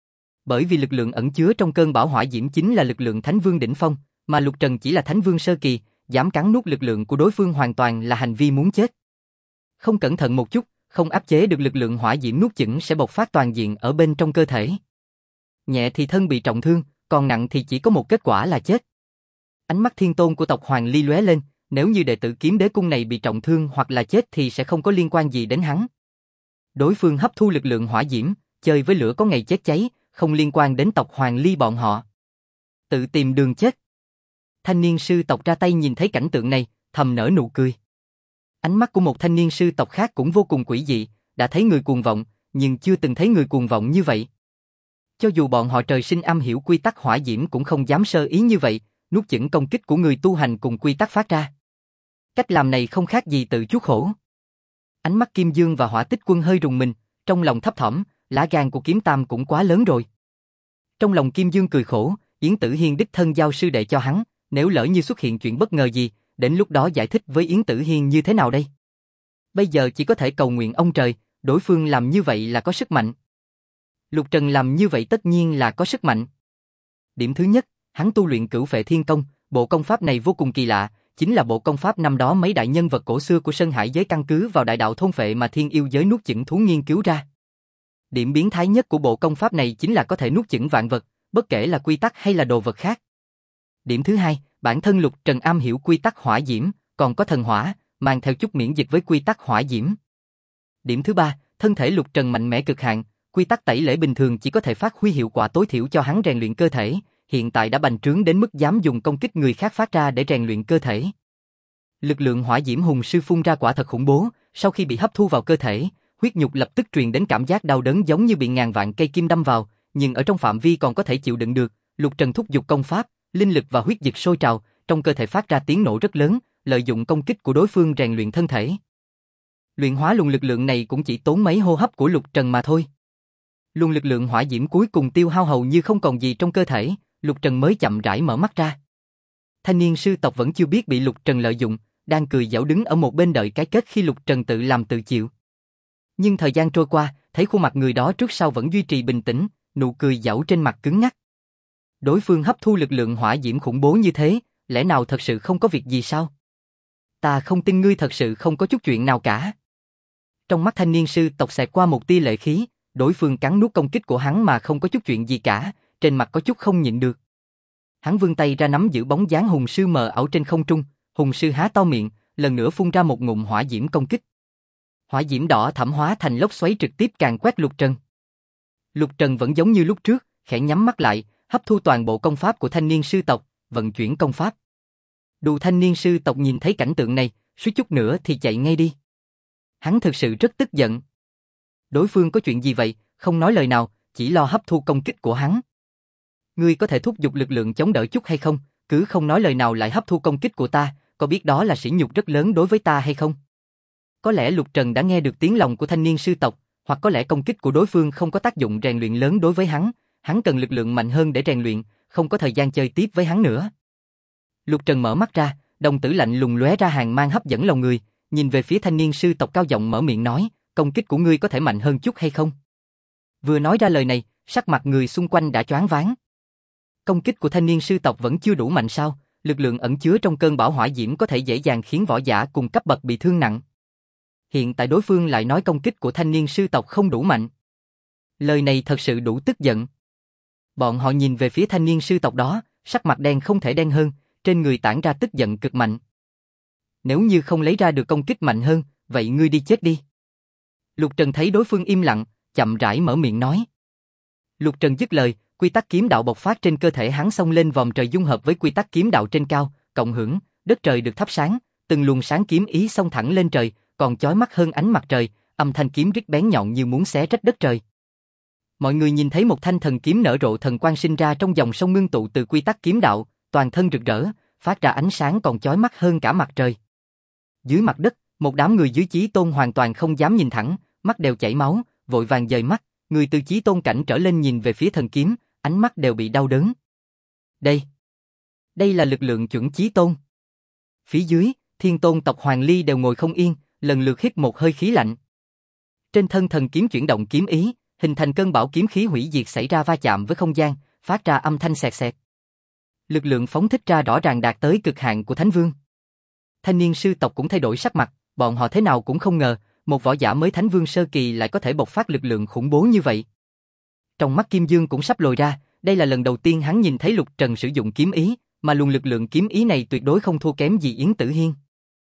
Bởi vì lực lượng ẩn chứa trong cơn bão hỏa diễm chính là lực lượng Thánh Vương đỉnh phong, mà Lục Trần chỉ là Thánh Vương sơ kỳ, dám cắn nuốt lực lượng của đối phương hoàn toàn là hành vi muốn chết. Không cẩn thận một chút, không áp chế được lực lượng hỏa diễm nuốt chửng sẽ bộc phát toàn diện ở bên trong cơ thể. Nhẹ thì thân bị trọng thương, còn nặng thì chỉ có một kết quả là chết. Ánh mắt thiên tôn của tộc Hoàng Ly lóe lên, nếu như đệ tử Kiếm Đế cung này bị trọng thương hoặc là chết thì sẽ không có liên quan gì đến hắn. Đối phương hấp thu lực lượng hỏa diễm, chơi với lửa có ngày chết cháy, không liên quan đến tộc Hoàng Ly bọn họ. Tự tìm đường chết. Thanh niên sư tộc ra tay nhìn thấy cảnh tượng này, thầm nở nụ cười. Ánh mắt của một thanh niên sư tộc khác cũng vô cùng quỷ dị, đã thấy người cuồng vọng, nhưng chưa từng thấy người cuồng vọng như vậy. Cho dù bọn họ trời sinh am hiểu quy tắc hỏa diễm cũng không dám sơ ý như vậy, nuốt chửng công kích của người tu hành cùng quy tắc phát ra. Cách làm này không khác gì tự chuốc khổ. Ánh mắt Kim Dương và Hỏa Tích Quân hơi rùng mình, trong lòng thấp thỏm, lá gan của Kiếm Tam cũng quá lớn rồi. Trong lòng Kim Dương cười khổ, Yến Tử Hiên đích thân giao sư đệ cho hắn, nếu lỡ như xuất hiện chuyện bất ngờ gì, đến lúc đó giải thích với Yến Tử Hiên như thế nào đây? Bây giờ chỉ có thể cầu nguyện ông trời, đối phương làm như vậy là có sức mạnh. Lục Trần làm như vậy tất nhiên là có sức mạnh. Điểm thứ nhất, hắn tu luyện Cửu Phệ Thiên Công, bộ công pháp này vô cùng kỳ lạ, chính là bộ công pháp năm đó mấy đại nhân vật cổ xưa của Sơn Hải giới căn cứ vào đại đạo thôn phệ mà thiên yêu giới nuốt chửng thú nghiên cứu ra. Điểm biến thái nhất của bộ công pháp này chính là có thể nuốt chửng vạn vật, bất kể là quy tắc hay là đồ vật khác. Điểm thứ hai, bản thân Lục Trần am hiểu quy tắc hỏa diễm, còn có thần hỏa, mang theo chút miễn dịch với quy tắc hỏa diễm. Điểm thứ ba, thân thể Lục Trần mạnh mẽ cực hạn, quy tắc tẩy lễ bình thường chỉ có thể phát huy hiệu quả tối thiểu cho hắn rèn luyện cơ thể, hiện tại đã bành trướng đến mức dám dùng công kích người khác phát ra để rèn luyện cơ thể. Lực lượng hỏa diễm hùng sư phun ra quả thật khủng bố, sau khi bị hấp thu vào cơ thể, huyết nhục lập tức truyền đến cảm giác đau đớn giống như bị ngàn vạn cây kim đâm vào, nhưng ở trong phạm vi còn có thể chịu đựng được. Lục Trần thúc giục công pháp, linh lực và huyết dịch sôi trào, trong cơ thể phát ra tiếng nổ rất lớn, lợi dụng công kích của đối phương rèn luyện thân thể. Luyện hóa luồng lực lượng này cũng chỉ tốn mấy hô hấp của Lục Trần mà thôi. Luồng lực lượng hỏa diễm cuối cùng tiêu hao hầu như không còn gì trong cơ thể, Lục Trần mới chậm rãi mở mắt ra. Thanh niên sư tộc vẫn chưa biết bị Lục Trần lợi dụng, đang cười giễu đứng ở một bên đợi cái kết khi Lục Trần tự làm tự chịu. Nhưng thời gian trôi qua, thấy khuôn mặt người đó trước sau vẫn duy trì bình tĩnh, nụ cười giễu trên mặt cứng ngắc. Đối phương hấp thu lực lượng hỏa diễm khủng bố như thế, lẽ nào thật sự không có việc gì sao? Ta không tin ngươi thật sự không có chút chuyện nào cả. Trong mắt thanh niên sư tộc xẹt qua một tia lệ khí, đối phương cắn nuốt công kích của hắn mà không có chút chuyện gì cả, trên mặt có chút không nhịn được. Hắn vươn tay ra nắm giữ bóng dáng hùng sư mờ ảo trên không trung, hùng sư há to miệng, lần nữa phun ra một ngụm hỏa diễm công kích. Hỏa diễm đỏ thẫm hóa thành lốc xoáy trực tiếp càn quét Lục Trần. Lục Trần vẫn giống như lúc trước, khẽ nhắm mắt lại, hấp thu toàn bộ công pháp của thanh niên sư tộc, vận chuyển công pháp. Đù thanh niên sư tộc nhìn thấy cảnh tượng này, suýt chút nữa thì chạy ngay đi. Hắn thực sự rất tức giận. Đối phương có chuyện gì vậy, không nói lời nào, chỉ lo hấp thu công kích của hắn. Ngươi có thể thúc giục lực lượng chống đỡ chút hay không, cứ không nói lời nào lại hấp thu công kích của ta, có biết đó là sỉ nhục rất lớn đối với ta hay không? Có lẽ Lục Trần đã nghe được tiếng lòng của thanh niên sư tộc, hoặc có lẽ công kích của đối phương không có tác dụng rèn luyện lớn đối với hắn cần lực lượng mạnh hơn để rèn luyện, không có thời gian chơi tiếp với hắn nữa. Lục Trần mở mắt ra, đồng tử lạnh lùng lóe ra hàng mang hấp dẫn lòng người, nhìn về phía thanh niên sư tộc cao giọng mở miệng nói, công kích của ngươi có thể mạnh hơn chút hay không? Vừa nói ra lời này, sắc mặt người xung quanh đã choáng váng. Công kích của thanh niên sư tộc vẫn chưa đủ mạnh sao? Lực lượng ẩn chứa trong cơn bão hỏa diễm có thể dễ dàng khiến võ giả cùng cấp bậc bị thương nặng. Hiện tại đối phương lại nói công kích của thanh niên sư tộc không đủ mạnh. Lời này thật sự đủ tức giận. Bọn họ nhìn về phía thanh niên sư tộc đó, sắc mặt đen không thể đen hơn, trên người tản ra tức giận cực mạnh. Nếu như không lấy ra được công kích mạnh hơn, vậy ngươi đi chết đi. Lục Trần thấy đối phương im lặng, chậm rãi mở miệng nói. Lục Trần dứt lời, quy tắc kiếm đạo bộc phát trên cơ thể hắn xông lên vòm trời dung hợp với quy tắc kiếm đạo trên cao, cộng hưởng, đất trời được thắp sáng, từng luồng sáng kiếm ý xông thẳng lên trời, còn chói mắt hơn ánh mặt trời, âm thanh kiếm rít bén nhọn như muốn xé rách đất trời. Mọi người nhìn thấy một thanh thần kiếm nở rộ thần quang sinh ra trong dòng sông ngưng tụ từ quy tắc kiếm đạo, toàn thân rực rỡ, phát ra ánh sáng còn chói mắt hơn cả mặt trời. Dưới mặt đất, một đám người dưới Chí Tôn hoàn toàn không dám nhìn thẳng, mắt đều chảy máu, vội vàng dời mắt, người từ Chí Tôn cảnh trở lên nhìn về phía thần kiếm, ánh mắt đều bị đau đớn. Đây là lực lượng chuẩn Chí Tôn. Phía dưới, Thiên Tôn tộc Hoàng Ly đều ngồi không yên, lần lượt hít một hơi khí lạnh. Trên thân thần kiếm chuyển động kiếm ý, hình thành cơn bão kiếm khí hủy diệt xảy ra va chạm với không gian, phát ra âm thanh xẹt xẹt. Lực lượng phóng thích ra rõ ràng đạt tới cực hạn của Thánh Vương. Thanh niên sư tộc cũng thay đổi sắc mặt, bọn họ thế nào cũng không ngờ, một võ giả mới Thánh Vương sơ kỳ lại có thể bộc phát lực lượng khủng bố như vậy. Trong mắt Kim Dương cũng sắp lồi ra, đây là lần đầu tiên hắn nhìn thấy Lục Trần sử dụng kiếm ý, mà luồng lực lượng kiếm ý này tuyệt đối không thua kém gì Yến Tử Hiên.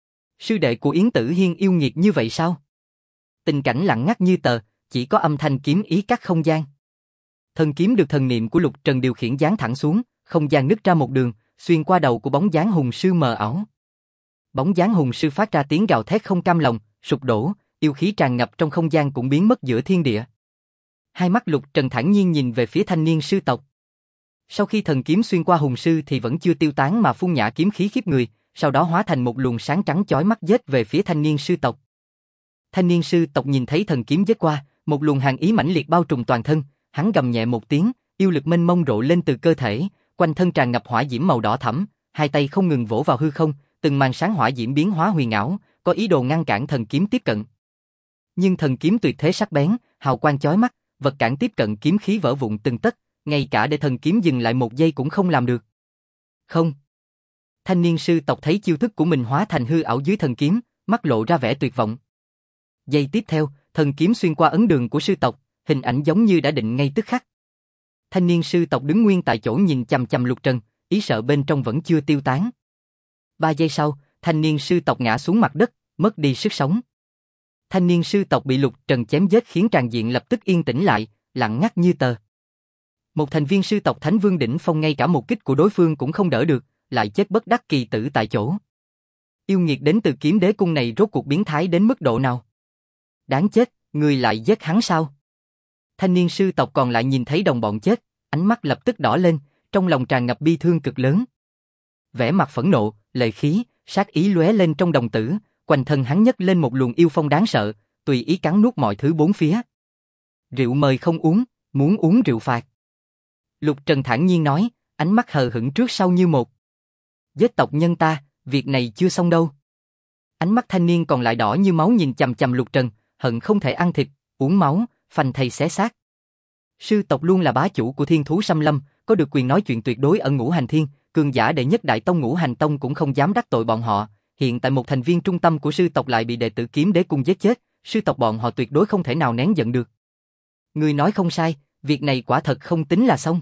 Sư đệ của Yến Tử Hiên yêu nghiệt như vậy sao? Tình cảnh lặng ngắt như tờ, chỉ có âm thanh kiếm ý cắt không gian. Thần kiếm được thần niệm của Lục Trần điều khiển giáng thẳng xuống, không gian nứt ra một đường, xuyên qua đầu của bóng dáng hùng sư mờ ảo. Bóng dáng hùng sư phát ra tiếng gào thét không cam lòng, sụp đổ, yêu khí tràn ngập trong không gian cũng biến mất giữa thiên địa. Hai mắt Lục Trần thản nhiên nhìn về phía thanh niên sư tộc. Sau khi thần kiếm xuyên qua hùng sư thì vẫn chưa tiêu tán mà phun nhã kiếm khí khiếp người, sau đó hóa thành một luồng sáng trắng chói mắt giết về phía thanh niên sư tộc. Thanh niên sư tộc nhìn thấy thần kiếm giết qua, một luồng hàn ý mãnh liệt bao trùm toàn thân, hắn gầm nhẹ một tiếng, yêu lực mênh mông rộ lên từ cơ thể, quanh thân tràn ngập hỏa diễm màu đỏ thẫm, hai tay không ngừng vỗ vào hư không, từng màn sáng hỏa diễm biến hóa huyền ảo, có ý đồ ngăn cản thần kiếm tiếp cận. Nhưng thần kiếm tuyệt thế sắc bén, hào quang chói mắt, vật cản tiếp cận kiếm khí vỡ vụn từng tấc, ngay cả để thần kiếm dừng lại một giây cũng không làm được. Không. Thanh niên sư tộc thấy chiêu thức của mình hóa thành hư ảo dưới thần kiếm, mắt lộ ra vẻ tuyệt vọng. Giây tiếp theo, thần kiếm xuyên qua ấn đường của sư tộc, hình ảnh giống như đã định ngay tức khắc. Thanh niên sư tộc đứng nguyên tại chỗ nhìn chằm chằm Lục Trần, ý sợ bên trong vẫn chưa tiêu tán. 3 giây sau, thanh niên sư tộc ngã xuống mặt đất, mất đi sức sống. Thanh niên sư tộc bị Lục Trần chém giết khiến tràng diện lập tức yên tĩnh lại, lặng ngắt như tờ. Một thành viên sư tộc Thánh Vương đỉnh phong ngay cả một kích của đối phương cũng không đỡ được, lại chết bất đắc kỳ tử tại chỗ. Yêu nghiệt đến từ Kiếm Đế cung này rốt cuộc biến thái đến mức độ nào? Đáng chết, người lại giết hắn sao? Thanh niên sư tộc còn lại nhìn thấy đồng bọn chết, ánh mắt lập tức đỏ lên, trong lòng tràn ngập bi thương cực lớn. Vẻ mặt phẫn nộ, lệ khí, sát ý lóe lên trong đồng tử, quanh thân hắn nhấc lên một luồng yêu phong đáng sợ, tùy ý cắn nuốt mọi thứ bốn phía. Rượu mời không uống, muốn uống rượu phạt. Lục Trần thản nhiên nói, ánh mắt hờ hững trước sau như một. Giết tộc nhân ta, việc này chưa xong đâu. Ánh mắt thanh niên còn lại đỏ như máu nhìn chằm chằm Lục Trần, hận không thể ăn thịt, uống máu, phanh thây xé xác. Sư tộc luôn là bá chủ của thiên thú xâm lâm, có được quyền nói chuyện tuyệt đối ở Ngũ Hành Thiên, cường giả đệ nhất đại tông Ngũ Hành Tông cũng không dám đắc tội bọn họ. Hiện tại một thành viên trung tâm của sư tộc lại bị đệ tử Kiếm Đế cung giết chết, sư tộc bọn họ tuyệt đối không thể nào nén giận được. Người nói không sai, việc này quả thật không tính là xong.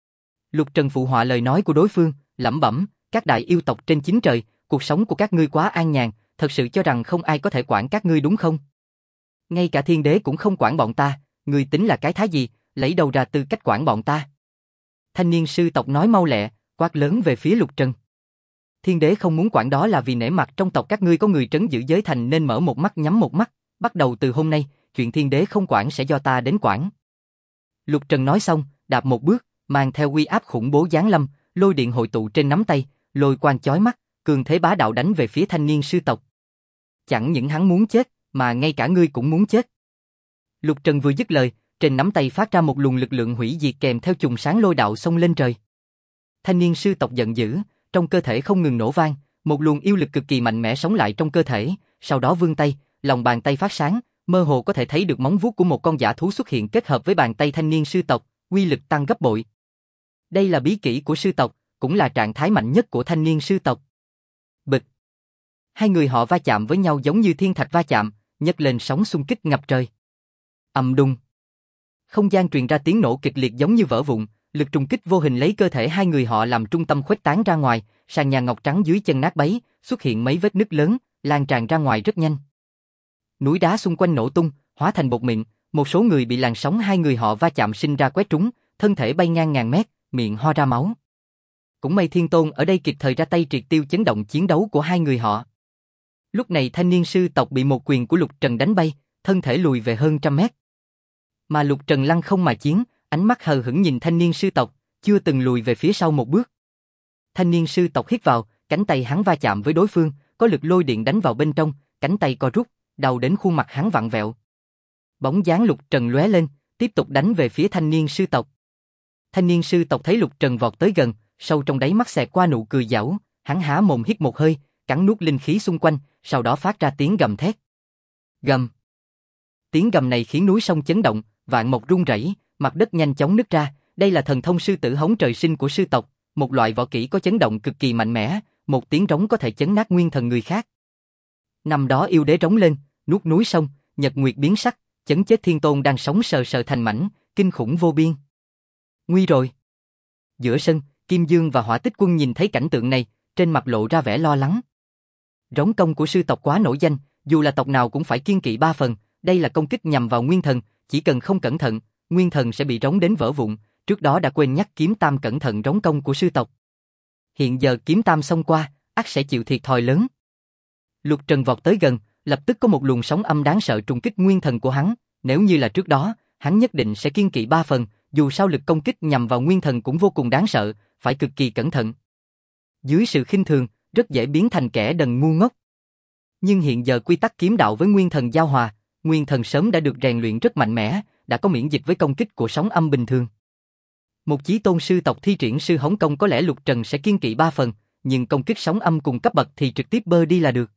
Lục Trần phụ họa lời nói của đối phương, lẩm bẩm, các đại yêu tộc trên chín trời, cuộc sống của các ngươi quá an nhàn, thật sự cho rằng không ai có thể quản các ngươi đúng không? Ngay cả thiên đế cũng không quản bọn ta, ngươi tính là cái thá gì, lấy đâu ra tư cách quản bọn ta? Thanh niên sư tộc nói mau lẹ, quát lớn về phía Lục Trần. Thiên đế không muốn quản đó là vì nể mặt trong tộc các ngươi có người trấn giữ giới thành nên mở một mắt nhắm một mắt, bắt đầu từ hôm nay, chuyện thiên đế không quản sẽ do ta đến quản. Lục Trần nói xong, đạp một bước, mang theo uy áp khủng bố giáng lâm, lôi điện hội tụ trên nắm tay, lôi quang chói mắt, cường thế bá đạo đánh về phía thanh niên sư tộc. Chẳng những hắn muốn chết, mà ngay cả ngươi cũng muốn chết. Lục Trần vừa dứt lời, trên nắm tay phát ra một luồng lực lượng hủy diệt kèm theo chùm sáng lôi đạo xông lên trời. Thanh niên sư tộc giận dữ, trong cơ thể không ngừng nổ vang, một luồng yêu lực cực kỳ mạnh mẽ sống lại trong cơ thể, sau đó vươn tay, lòng bàn tay phát sáng, mơ hồ có thể thấy được móng vuốt của một con dã thú xuất hiện kết hợp với bàn tay thanh niên sư tộc, uy lực tăng gấp bội. Đây là bí kỹ của sư tộc, cũng là trạng thái mạnh nhất của thanh niên sư tộc. Bịch. Hai người họ va chạm với nhau giống như thiên thạch va chạm, nhấc lên sóng xung kích ngập trời. Ầm đùng. Không gian truyền ra tiếng nổ kịch liệt giống như vỡ vụn, lực trùng kích vô hình lấy cơ thể hai người họ làm trung tâm khuếch tán ra ngoài, sàn nhà ngọc trắng dưới chân nát bấy, xuất hiện mấy vết nứt lớn, lan tràn ra ngoài rất nhanh. Núi đá xung quanh nổ tung, hóa thành bột mịn, một số người bị làn sóng hai người họ va chạm sinh ra quét trúng, thân thể bay ngang ngàn mét, miệng ho ra máu. Cũng may Thiên Tôn ở đây kịp thời ra tay triệt tiêu chấn động chiến đấu của hai người họ. Lúc này thanh niên sư tộc bị một quyền của Lục Trần đánh bay, thân thể lùi về hơn 100 mét. Mà Lục Trần lăng không mà chiến, ánh mắt hờ hững nhìn thanh niên sư tộc, chưa từng lùi về phía sau một bước. Thanh niên sư tộc hít vào, cánh tay hắn va chạm với đối phương, có lực lôi điện đánh vào bên trong, cánh tay co rút, đau đến khuôn mặt hắn vặn vẹo. Bóng dáng Lục Trần lóe lên, tiếp tục đánh về phía thanh niên sư tộc. Thanh niên sư tộc thấy Lục Trần vọt tới gần, sâu trong đáy mắt xẹt qua nụ cười giảo, hắn há mồm hít một hơi, cắn nuốt linh khí xung quanh, sau đó phát ra tiếng gầm thét. Gầm. Tiếng gầm này khiến núi sông chấn động, vạn mộc rung rẩy, mặt đất nhanh chóng nứt ra. Đây là thần thông sư tử hống trời sinh của sư tộc, một loại võ kỹ có chấn động cực kỳ mạnh mẽ, một tiếng trống có thể chấn nát nguyên thần người khác. Năm đó yêu đế trống lên, nuốt núi sông, nhật nguyệt biến sắc, chấn chết Thiên Tôn đang sống sờ sờ thành mảnh, kinh khủng vô biên. Nguy rồi. Giữa sân, Kim Dương và Hỏa Tích Quân nhìn thấy cảnh tượng này, trên mặt lộ ra vẻ lo lắng. Rống công của sư tộc quá nổi danh, dù là tộc nào cũng phải kiêng kỵ 3 phần, đây là công kích nhằm vào nguyên thần, chỉ cần không cẩn thận, nguyên thần sẽ bị rống đến vỡ vụn, trước đó đã quên nhắc Kiếm Tam cẩn thận rống công của sư tộc. Hiện giờ Kiếm Tam xông qua, ắt sẽ chịu thiệt thòi lớn. Lục Trần vọt tới gần, lập tức có một luồng sóng âm đáng sợ trùng kích nguyên thần của hắn, nếu như là trước đó, hắn nhất định sẽ kiêng kỵ 3 phần, dù sao lực công kích nhằm vào nguyên thần cũng vô cùng đáng sợ, phải cực kỳ cẩn thận. Dưới sự khinh thường, rất dễ biến thành kẻ đần ngu ngốc. Nhưng hiện giờ quy tắc kiếm đạo với nguyên thần giao hòa, nguyên thần sớm đã được rèn luyện rất mạnh mẽ, đã có miễn dịch với công kích của sóng âm bình thường. Một chí tôn sư tộc thi triển sư hống công có lẽ Lục Trần sẽ kiêng kỵ 3 phần, nhưng công kích sóng âm cùng cấp bậc thì trực tiếp bơ đi là được.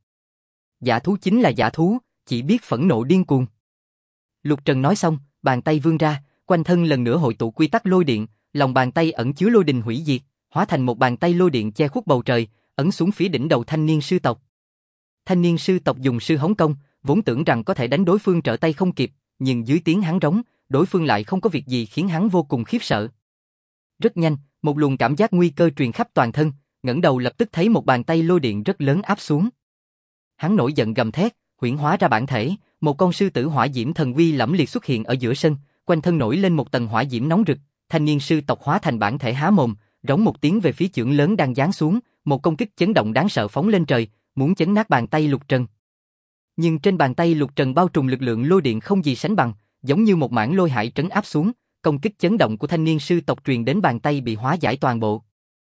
Dã thú chính là dã thú, chỉ biết phẫn nộ điên cuồng. Lục Trần nói xong, bàn tay vươn ra, quanh thân lần nữa hội tụ quy tắc lôi điện, lòng bàn tay ẩn chứa lôi đình hủy diệt, hóa thành một bàn tay lôi điện che khuất bầu trời, ấn xuống phía đỉnh đầu thanh niên sư tộc. Thanh niên sư tộc dùng sư hống công, vốn tưởng rằng có thể đánh đối phương trở tay không kịp, nhưng dưới tiếng hắn rống, đối phương lại không có việc gì khiến hắn vô cùng khiếp sợ. Rất nhanh, một luồng cảm giác nguy cơ truyền khắp toàn thân, ngẩng đầu lập tức thấy một bàn tay lôi điện rất lớn áp xuống. Hắn nổi giận gầm thét, huyễn hóa ra bản thể, một con sư tử hỏa diễm thần uy lẫm liệt xuất hiện ở giữa sân, quanh thân nổi lên một tầng hỏa diễm nóng rực, thanh niên sư tộc hóa thành bản thể há mồm, rống một tiếng về phía chưởng lớn đang giáng xuống, một công kích chấn động đáng sợ phóng lên trời, muốn chấn nát bàn tay Lục Trần. Nhưng trên bàn tay Lục Trần bao trùm lực lượng lôi điện không gì sánh bằng, giống như một mảng lôi hải trấn áp xuống, công kích chấn động của thanh niên sư tộc truyền đến bàn tay bị hóa giải toàn bộ.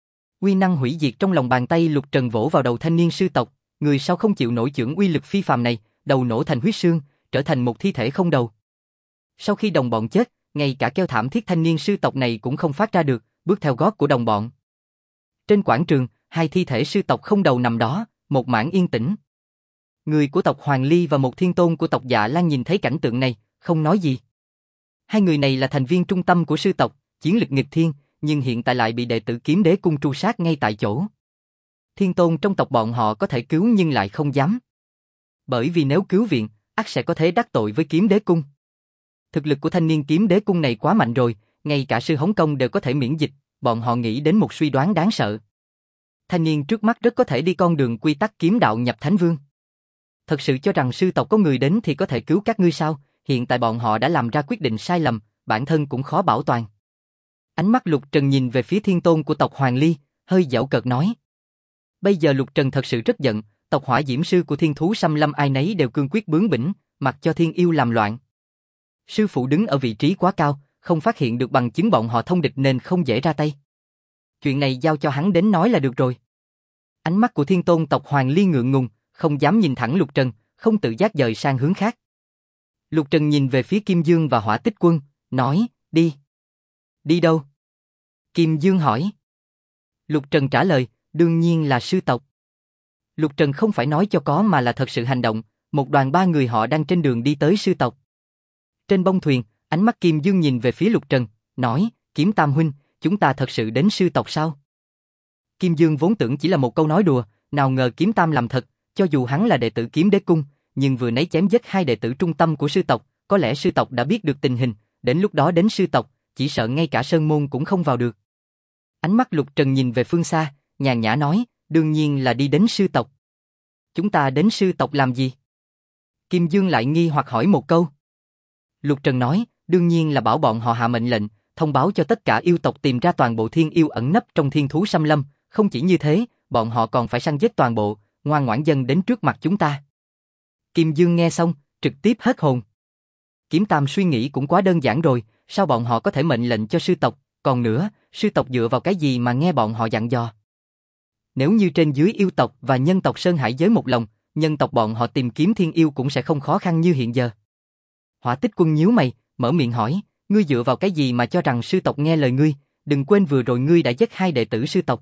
Uy năng hủy diệt trong lòng bàn tay Lục Trần vỗ vào đầu thanh niên sư tộc, người sau không chịu nổi chưởng uy lực phi phàm này, đầu nổ thành huyết xương, trở thành một thi thể không đầu. Sau khi đồng bọn chết, ngay cả kêu thảm thiết thanh niên sư tộc này cũng không phát ra được, bước theo gót của đồng bọn. Trên quảng trường, hai thi thể sư tộc không đầu nằm đó, một mảng yên tĩnh. Người của tộc Hoàng Ly và một thiên tôn của tộc Dạ Lan nhìn thấy cảnh tượng này, không nói gì. Hai người này là thành viên trung tâm của sư tộc, chiến lực nghịch thiên, nhưng hiện tại lại bị đệ tử Kiếm Đế Cung tru sát ngay tại chỗ. Thiên tôn trong tộc bọn họ có thể cứu nhưng lại không dám. Bởi vì nếu cứu viện, ắt sẽ có thế đắc tội với Kiếm Đế Cung. Thực lực của thanh niên Kiếm Đế Cung này quá mạnh rồi, ngay cả sư Hống Công đều có thể miễn dịch, bọn họ nghĩ đến một suy đoán đáng sợ. Thanh niên trước mắt rất có thể đi con đường quy tắc kiếm đạo nhập Thánh Vương. Thật sự cho rằng sư tộc có người đến thì có thể cứu các ngươi sao? Hiện tại bọn họ đã làm ra quyết định sai lầm, bản thân cũng khó bảo toàn. Ánh mắt Lục Trần nhìn về phía thiên tôn của tộc Hoàng Ly, hơi giễu cợt nói. Bây giờ Lục Trần thật sự rất giận, tộc Hỏa Diễm Sư của Thiên Thú Xâm Lâm ai nấy đều cương quyết bướng bỉnh, mặc cho thiên yêu làm loạn. Sư phụ đứng ở vị trí quá cao, không phát hiện được bằng chứng bọn họ thông địch nên không dễ ra tay. Chuyện này giao cho hắn đến nói là được rồi. Ánh mắt của thiên tôn tộc Hoàng Ly ngượng ngùng, không dám nhìn thẳng Lục Trần, không tự giác dời sang hướng khác. Lục Trần nhìn về phía Kim Dương và Hỏa Tích Quân, nói, đi. Đi đâu? Kim Dương hỏi. Lục Trần trả lời, đương nhiên là sư tộc. Lục Trần không phải nói cho có mà là thật sự hành động, một đoàn ba người họ đang trên đường đi tới sư tộc. Trên bông thuyền, ánh mắt Kim Dương nhìn về phía Lục Trần, nói, Kiếm Tam huynh, chúng ta thật sự đến sư tộc sao? Kim Dương vốn tưởng chỉ là một câu nói đùa, nào ngờ Kiếm Tam làm thật, cho dù hắn là đệ tử Kiếm Đế Cung, nhưng vừa nãy chém giết hai đệ tử trung tâm của sư tộc, có lẽ sư tộc đã biết được tình hình, đến lúc đó đến sư tộc, chỉ sợ ngay cả sơn môn cũng không vào được. Ánh mắt Lục Trần nhìn về phương xa, nhàn nhã nói, đương nhiên là đi đến sư tộc. Chúng ta đến sư tộc làm gì? Kim Dương lại nghi hoặc hỏi một câu. Lục Trần nói, đương nhiên là bảo bọn họ hạ mệnh lệnh, thông báo cho tất cả yêu tộc tìm ra toàn bộ thiên yêu ẩn nấp trong Thiên Thú Xâm Lâm, không chỉ như thế, bọn họ còn phải săn giết toàn bộ, ngoan ngoãn dâng đến trước mặt chúng ta. Kim Dương nghe xong, trực tiếp hết hồn. Kiếm Tam suy nghĩ cũng quá đơn giản rồi, sao bọn họ có thể mệnh lệnh cho sư tộc, còn nữa, sư tộc dựa vào cái gì mà nghe bọn họ dặn dò? Nếu như trên dưới yêu tộc và nhân tộc Sơn Hải giới một lòng, nhân tộc bọn họ tìm kiếm thiên yêu cũng sẽ không khó khăn như hiện giờ. Hỏa Tích Quân nhíu mày, mở miệng hỏi, ngươi dựa vào cái gì mà cho rằng sư tộc nghe lời ngươi, đừng quên vừa rồi ngươi đã giết hai đệ tử sư tộc.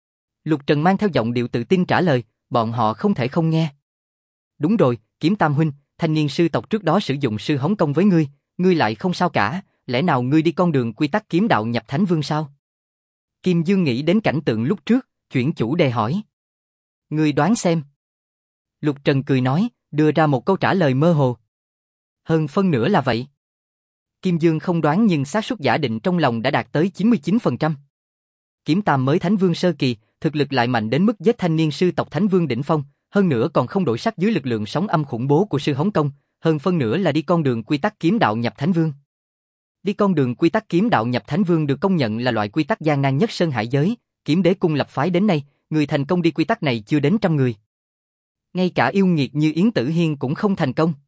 Lục Trần mang theo giọng điệu tự tin trả lời, bọn họ không thể không nghe. Đúng rồi, Kiếm Tam huynh, thanh niên sư tộc trước đó sử dụng sư Hống Công với ngươi lại không sao cả, lẽ nào ngươi đi con đường quy tắc kiếm đạo nhập Thánh Vương sao? Kim Dương nghĩ đến cảnh tượng lúc trước, chuyển chủ đề hỏi. Ngươi đoán xem. Lục Trần cười nói, đưa ra một câu trả lời mơ hồ. Hơn phân nửa là vậy. Kim Dương không đoán nhưng xác suất giả định trong lòng đã đạt tới 99%. Kiếm Tam mới Thánh Vương sơ kỳ, thực lực lại mạnh đến mức giết thanh niên sư tộc Thánh Vương đỉnh phong, hơn nữa còn không đổi sắc dưới lực lượng sóng âm khủng bố của sư Hống Công, hơn phân nửa là đi con đường quy tắc kiếm đạo nhập Thánh Vương. Đi con đường quy tắc kiếm đạo nhập Thánh Vương được công nhận là loại quy tắc gian nan nhất Sơn Hải giới, Kiếm Đế Cung lập phái đến nay, người thành công đi quy tắc này chưa đến 100 người. Ngay cả yêu nghiệt như Yến Tử Hiên cũng không thành công.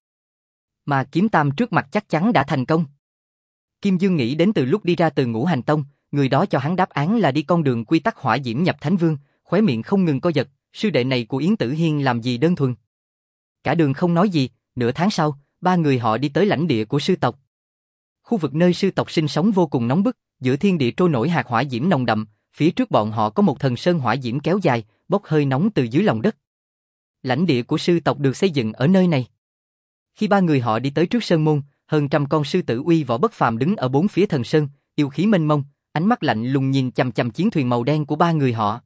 Mà Kiếm Tam trước mặt chắc chắn đã thành công. Kim Dương nghĩ đến từ lúc đi ra từ Ngũ Hành Tông, người đó cho hắn đáp án là đi con đường quy tắc hỏa diễm nhập Thánh Vương, khóe miệng không ngừng co giật, sư đệ này của Yến Tử Hiên làm gì đơn thuần. Cả đường không nói gì, nửa tháng sau, ba người họ đi tới lãnh địa của sư tộc. Khu vực nơi sư tộc sinh sống vô cùng nóng bức, giữa thiên địa trôi nổi hạt hỏa diễm nồng đậm, phía trước bọn họ có một thần sơn hỏa diễm kéo dài, bốc hơi nóng từ dưới lòng đất. Lãnh địa của sư tộc được xây dựng ở nơi này. Khi ba người họ đi tới trước sơn môn, hơn 100 con sư tử uy võ bất phàm đứng ở bốn phía thần sơn, yêu khí mênh mông, ánh mắt lạnh lùng nhìn chằm chằm chiến thuyền màu đen của ba người họ.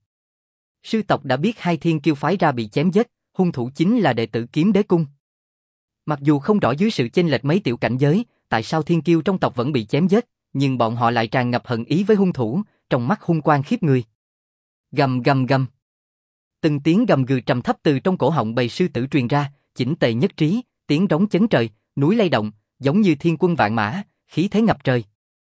Sư tộc đã biết hai thiên kiêu phái ra bị chém giết, hung thủ chính là đệ tử Kiếm Đế Cung. Mặc dù không rõ dưới sự chênh lệch mấy tiểu cảnh giới, tại sao thiên kiêu trong tộc vẫn bị chém giết, nhưng bọn họ lại tràn ngập hận ý với hung thủ, trong mắt hung quang khiếp người. Gầm gầm gầm. Từng tiếng gầm gừ trầm thấp từ trong cổ họng bầy sư tử truyền ra, chỉnh tề nhất trí, tiếng rống chấn trời, núi lay động, giống như thiên quân vạn mã, khí thế ngập trời.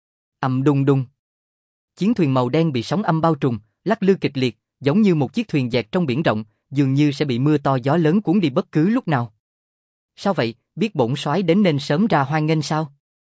Ầm đùng đùng. Chiến thuyền màu đen bị sóng âm bao trùm, lắc lư kịch liệt, giống như một chiếc thuyền dẹt trong biển rộng, dường như sẽ bị mưa to gió lớn cuốn đi bất cứ lúc nào. Sao vậy, biết bổn soái đến nên sớm ra hoan nghênh sao?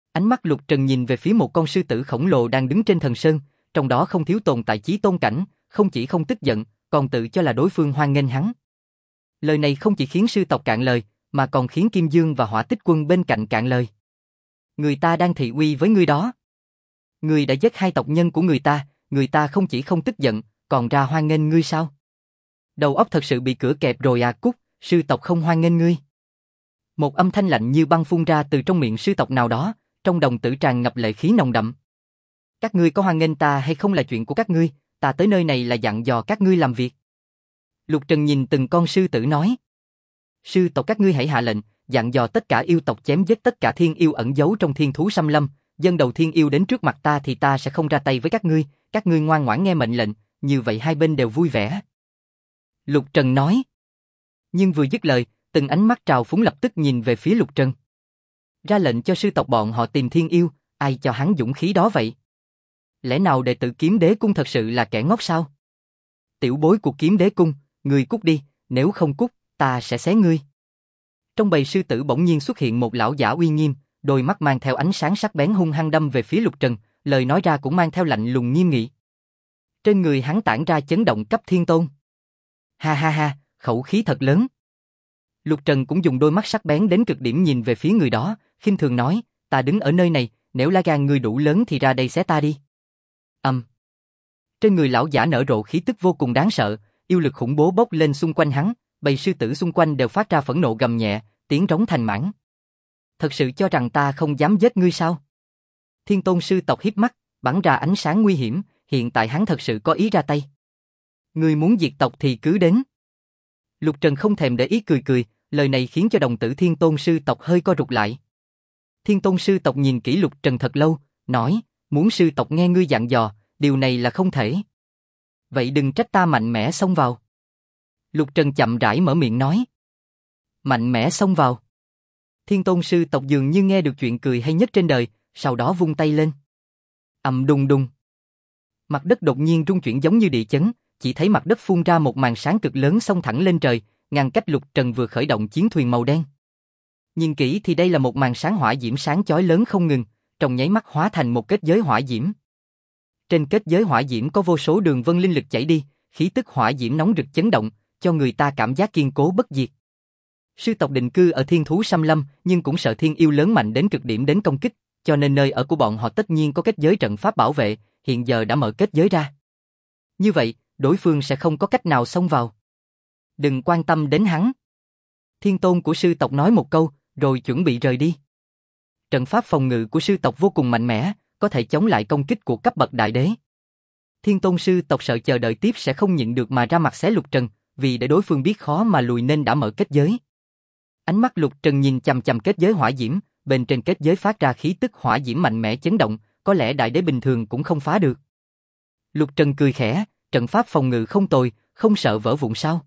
Ánh mắt Lục Trần nhìn về phía một con sư tử khổng lồ đang đứng trên thần sơn, trong đó không thiếu tồn tại chí tôn cảnh, không chỉ không tức giận, còn tự cho là đối phương hoan nghênh hắn. Lời này không chỉ khiến sư tộc cạn lời, mà còn khiến Kim Dương và Hỏa Tích Quân bên cạnh cạn lời. Người ta đang thị uy với ngươi đó. Ngươi đã giết hai tộc nhân của người ta không chỉ không tức giận, còn ra hoan nghênh ngươi sao? Đầu óc thật sự bị cửa kẹp rồi à Cút, sư tộc không hoan nghênh ngươi. Một âm thanh lạnh như băng phun ra từ trong miệng sư tộc nào đó, trong đồng tử tràn ngập lệ khí nồng đậm. Các ngươi có hoan nghênh ta hay không là chuyện của các ngươi, ta tới nơi này là dặn dò các ngươi làm việc. Lục Trần nhìn từng con sư tử nói. Sư tộc các ngươi hãy hạ lệnh, dặn dò tất cả yêu tộc chém giết tất cả thiên yêu ẩn giấu trong thiên thú xâm lâm, dân đầu thiên yêu đến trước mặt ta thì ta sẽ không ra tay với các ngươi ngoan ngoãn nghe mệnh lệnh, như vậy hai bên đều vui vẻ. Lục Trần nói. Nhưng vừa dứt lời, từng ánh mắt trào phúng lập tức nhìn về phía Lục Trần. Ra lệnh cho sư tộc bọn họ tìm thiên yêu, ai cho hắn dũng khí đó vậy? Lẽ nào đệ tử Kiếm Đế Cung thật sự là kẻ ngốc sao? Tiểu bối của Kiếm Đế Cung, ngươi cút đi, nếu không cút, ta sẽ xé ngươi. Trong bầy sư tử bỗng nhiên xuất hiện một lão giả uy nghiêm, đôi mắt mang theo ánh sáng sắc bén hung hăng đâm về phía Lục Trần, lời nói ra cũng mang theo lạnh lùng nghiêm nghị. Trên người hắn tản ra chấn động cấp thiên tôn. Ha ha ha, khẩu khí thật lớn. Lục Trần cũng dùng đôi mắt sắc bén đến cực điểm nhìn về phía người đó, khinh thường nói, ta đứng ở nơi này, nếu lá gan ngươi đủ lớn thì ra đây xé ta đi. Trên người lão giả nở rộ khí tức vô cùng đáng sợ, yêu lực khủng bố bốc lên xung quanh hắn, bầy sư tử xung quanh đều phát ra phẫn nộ gầm nhẹ, tiếng rống thành mãn. Thật sự cho rằng ta không dám giết ngươi sao? Thiên Tôn sư tộc híp mắt, bắn ra ánh sáng nguy hiểm, hiện tại hắn thật sự có ý ra tay. Ngươi muốn diệt tộc thì cứ đến. Lục Trần không thèm để ý cười cười, lời này khiến cho đồng tử Thiên Tôn sư tộc hơi co rụt lại. Thiên Tôn sư tộc nhìn kỹ Lục Trần thật lâu, nói, muốn sư tộc nghe ngươi dặn dò, điều này là không thể. Vậy đừng trách ta mạnh mẽ xông vào. Lục Trần chậm rãi mở miệng nói. Mạnh mẽ xông vào. Thiên Tôn sư tộc dường như nghe được chuyện cười hay nhất trên đời, sau đó vung tay lên. Ầm đùng đùng. Mặt đất đột nhiên rung chuyển giống như địa chấn, chỉ thấy mặt đất phun ra một màn sáng cực lớn xông thẳng lên trời, ngăn cách Lục Trần vừa khởi động chiến thuyền màu đen. Nhìn kỹ thì đây là một màn sáng hỏa diễm sáng chói lớn không ngừng, trong nháy mắt hóa thành một kết giới hỏa diễm. Trên kết giới hỏa diễm có vô số đường vân linh lực chảy đi, khí tức hỏa diễm nóng rực chấn động, cho người ta cảm giác kiên cố bất diệt. Sư tộc định cư ở thiên thú xâm lâm, nhưng cũng sợ thiên yêu lớn mạnh đến cực điểm đến công kích, cho nên nơi ở của bọn họ tất nhiên có kết giới trận pháp bảo vệ, hiện giờ đã mở kết giới ra. Như vậy, đối phương sẽ không có cách nào xông vào. Đừng quan tâm đến hắn. Thiên Tôn của sư tộc nói một câu, rồi chuẩn bị rời đi. Trận pháp phòng ngự của sư tộc vô cùng mạnh mẽ, có thể chống lại công kích của cấp bậc đại đế. Thiên Tôn sư tộc sợ chờ đợi tiếp sẽ không nhịn được mà ra mặt xé Lục Trần, vì để đối phương biết khó mà lùi nên đã mở kết giới. Ánh mắt Lục Trần nhìn chằm chằm kết giới hỏa diễm, bên trên kết giới phát ra khí tức hỏa diễm mạnh mẽ chấn động, có lẽ đại đế bình thường cũng không phá được. Lục Trần cười khẽ, trận pháp phòng ngự không tồi, không sợ vỡ vụn sao?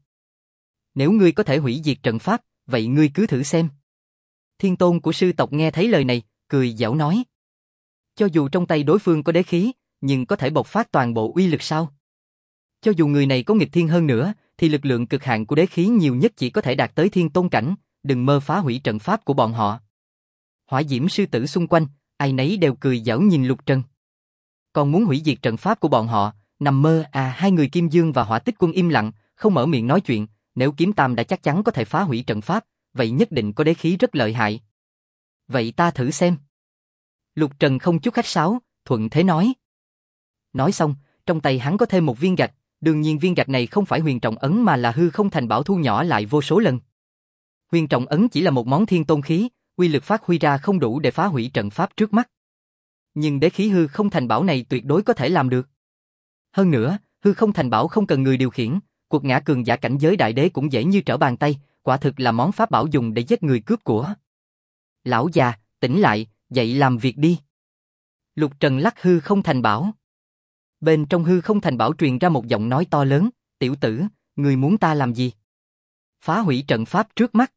Nếu ngươi có thể hủy diệt trận pháp, vậy ngươi cứ thử xem. Thiên Tôn của sư tộc nghe thấy lời này, cười giễu nói. Cho dù trong tay đối phương có đế khí, nhưng có thể bộc phát toàn bộ uy lực sao? Cho dù người này có nghịch thiên hơn nữa, thì lực lượng cực hạn của đế khí nhiều nhất chỉ có thể đạt tới thiên tôn cảnh, đừng mơ phá hủy trận pháp của bọn họ. Hỏa diễm sư tử xung quanh, ai nấy đều cười giễu nhìn Lục Trần. Còn muốn hủy diệt trận pháp của bọn họ, nằm mơ à. Hai người Kim Dương và Hỏa Tích Quân im lặng, không mở miệng nói chuyện, nếu Kiếm Tam đã chắc chắn có thể phá hủy trận pháp, vậy nhất định có đế khí rất lợi hại. Vậy ta thử xem. Lục Trần không chút khách sáo, thuận thế nói. Nói xong, trong tay hắn có thêm một viên gạch, đương nhiên viên gạch này không phải huyền trọng ấn mà là hư không thành bảo thu nhỏ lại vô số lần. Huyền trọng ấn chỉ là một món thiên tôn khí, uy lực phát huy ra không đủ để phá hủy trận pháp trước mắt. Nhưng đế khí hư không thành bảo này tuyệt đối có thể làm được. Hơn nữa, hư không thành bảo không cần người điều khiển, cuộc ngã cường giả cảnh giới đại đế cũng dễ như trở bàn tay, quả thực là món pháp bảo dùng để giết người cướp của. Lão già, tỉnh lại, dậy làm việc đi. Lục Trần lắc hư không thành bảo. Bên trong hư không thành bảo truyền ra một giọng nói to lớn, tiểu tử, người muốn ta làm gì? Phá hủy trận pháp trước mắt.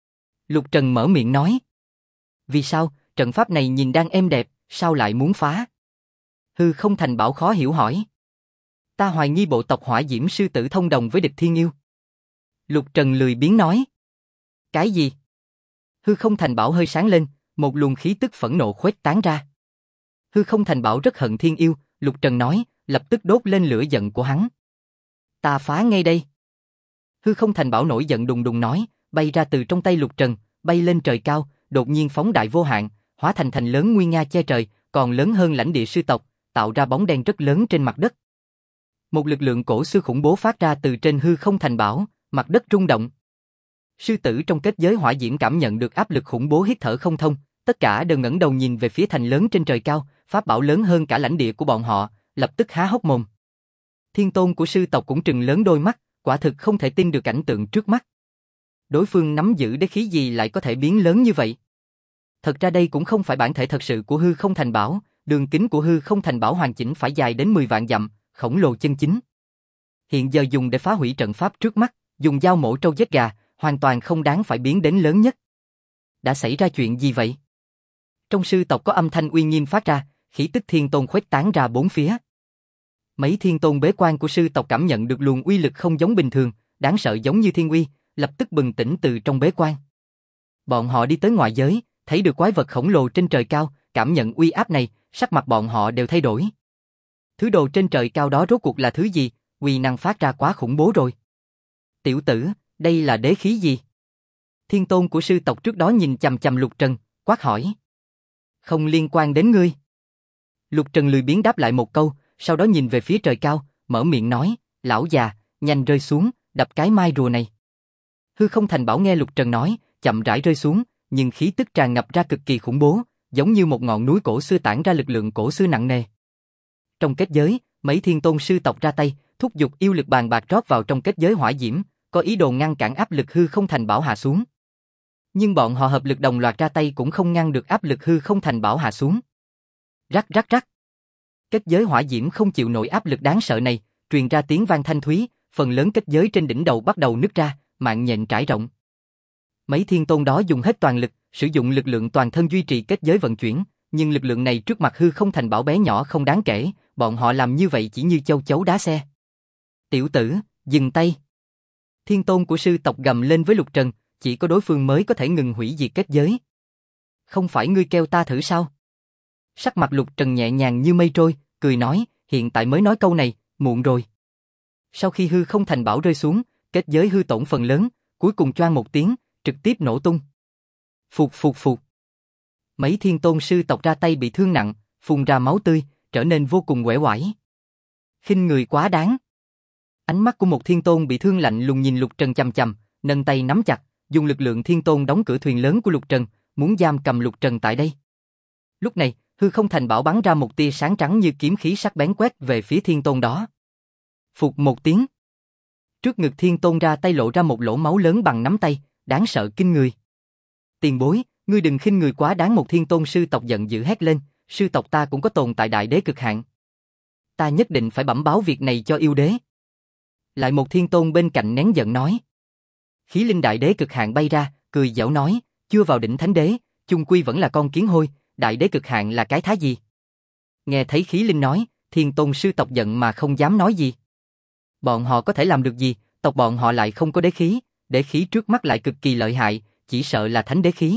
Lục Trần mở miệng nói. Vì sao, trận pháp này nhìn đang êm đẹp, sao lại muốn phá? Hư không thành bảo khó hiểu hỏi. Ta hoài nghi bộ tộc hỏa diễm sư tử thông đồng với địch thiên yêu. Lục Trần lười biếng nói. Cái gì? Hư không thành bảo hơi sáng lên, một luồng khí tức phẫn nộ khuếch tán ra. Hư Không Thành Bảo rất hận Thiên Yêu, Lục Trần nói, lập tức đốt lên lửa giận của hắn. Ta phá ngay đây. Hư Không Thành Bảo nổi giận đùng đùng nói, bay ra từ trong tay Lục Trần, bay lên trời cao, đột nhiên phóng đại vô hạn, hóa thành thành lớn nguy nga che trời, còn lớn hơn lãnh địa sư tộc, tạo ra bóng đen rất lớn trên mặt đất. Một lực lượng cổ xưa khủng bố phát ra từ trên Hư Không Thành Bảo, mặt đất rung động. Sư tử trong kết giới hỏa diễm cảm nhận được áp lực khủng bố hít thở không thông, tất cả đều ngẩng đầu nhìn về phía thành lớn trên trời cao, pháp bảo lớn hơn cả lãnh địa của bọn họ, lập tức há hốc mồm. Thiên tôn của sư tộc cũng trừng lớn đôi mắt, quả thực không thể tin được cảnh tượng trước mắt. Đối phương nắm giữ đế khí gì lại có thể biến lớn như vậy? Thật ra đây cũng không phải bản thể thật sự của Hư Không Thành Bảo, đường kính của Hư Không Thành Bảo hoàn chỉnh phải dài đến 10 vạn dặm, khổng lồ chân chính. Hiện giờ dùng để phá hủy trận pháp trước mắt, dùng dao mổ trâu giết gà, hoàn toàn không đáng phải biến đến lớn nhất. Đã xảy ra chuyện gì vậy? Trong sư tộc có âm thanh uy nghiêm phát ra, khí tức thiên tôn khuếch tán ra bốn phía. Mấy thiên tôn bế quan của sư tộc cảm nhận được luồng uy lực không giống bình thường, đáng sợ giống như thiên uy, lập tức bừng tỉnh từ trong bế quan. Bọn họ đi tới ngoại giới, thấy được quái vật khổng lồ trên trời cao, cảm nhận uy áp này, sắc mặt bọn họ đều thay đổi. Thứ đồ trên trời cao đó rốt cuộc là thứ gì? Uy năng phát ra quá khủng bố rồi. Tiểu tử, đây là đế khí gì? Thiên tôn của sư tộc trước đó nhìn chằm chằm Lục Trần, quát hỏi. Không liên quan đến ngươi. Lục Trần lười biếng đáp lại một câu, sau đó nhìn về phía trời cao, mở miệng nói, lão già, nhanh rơi xuống, đập cái mai rùa này. Hư Không Thành Bảo nghe Lục Trần nói, chậm rãi rơi xuống, nhưng khí tức tràn ngập ra cực kỳ khủng bố, giống như một ngọn núi cổ xưa tản ra lực lượng cổ xưa nặng nề. Trong kết giới, mấy thiên tôn sư tộc ra tay, thúc giục yêu lực bàn bạc rót vào trong kết giới hỏa diễm, có ý đồ ngăn cản áp lực Hư Không Thành Bảo hạ xuống. Nhưng bọn họ hợp lực đồng loạt ra tay cũng không ngăn được áp lực Hư Không Thành Bảo hạ xuống. Rắc rắc rắc. Kết giới hỏa diễm không chịu nổi áp lực đáng sợ này, truyền ra tiếng vang thanh thúy, phần lớn kết giới trên đỉnh đầu bắt đầu nứt ra, mạng nhện trải rộng. Mấy thiên tôn đó dùng hết toàn lực, sử dụng lực lượng toàn thân duy trì kết giới vận chuyển, nhưng lực lượng này trước mặt Hư Không Thành Bảo bé nhỏ không đáng kể, bọn họ làm như vậy chỉ như châu chấu đá xe. Tiểu tử, dừng tay. Thiên tôn của sư tộc gầm lên với Lục Trần, chỉ có đối phương mới có thể ngừng hủy diệt kết giới. Không phải ngươi kêu ta thử sao? Sắc mặt Lục Trần nhẹ nhàng như mây trôi, cười nói, hiện tại mới nói câu này, muộn rồi. Sau khi Hư Không Thành Bảo rơi xuống, kết giới hư tổn phần lớn, cuối cùng choang một tiếng, trực tiếp nổ tung. Phụt phụt phụt. Mấy thiên tôn sư tộc ra tay bị thương nặng, phun ra máu tươi, trở nên vô cùng uể oải. Khinh người quá đáng. Ánh mắt của một thiên tôn bị thương lạnh lùng nhìn Lục Trần chằm chằm, nâng tay nắm chặt, dùng lực lượng thiên tôn đóng cửa thuyền lớn của Lục Trần, muốn giam cầm Lục Trần tại đây. Lúc này, Hư Không Thành Bảo bắn ra một tia sáng trắng như kiếm khí sắc bén quét về phía thiên tôn đó. Phụt một tiếng. Trước ngực thiên tôn ra tay lộ ra một lỗ máu lớn bằng nắm tay, đáng sợ kinh người. Tiền bối, ngươi đừng khinh người quá đáng. Một thiên tôn sư tộc giận dữ hét lên, sư tộc ta cũng có tồn tại đại đế cực hạn. Ta nhất định phải bẩm báo việc này cho yêu đế. Lại một thiên tôn bên cạnh nén giận nói. Khí linh đại đế cực hạn bay ra, cười giễu nói, chưa vào đỉnh thánh đế, chung quy vẫn là con kiến hôi, đại đế cực hạn là cái thá gì? Nghe thấy khí linh nói, thiên tôn sư tộc giận mà không dám nói gì. Bọn họ có thể làm được gì, tộc bọn họ lại không có đế khí trước mắt lại cực kỳ lợi hại, chỉ sợ là thánh đế khí.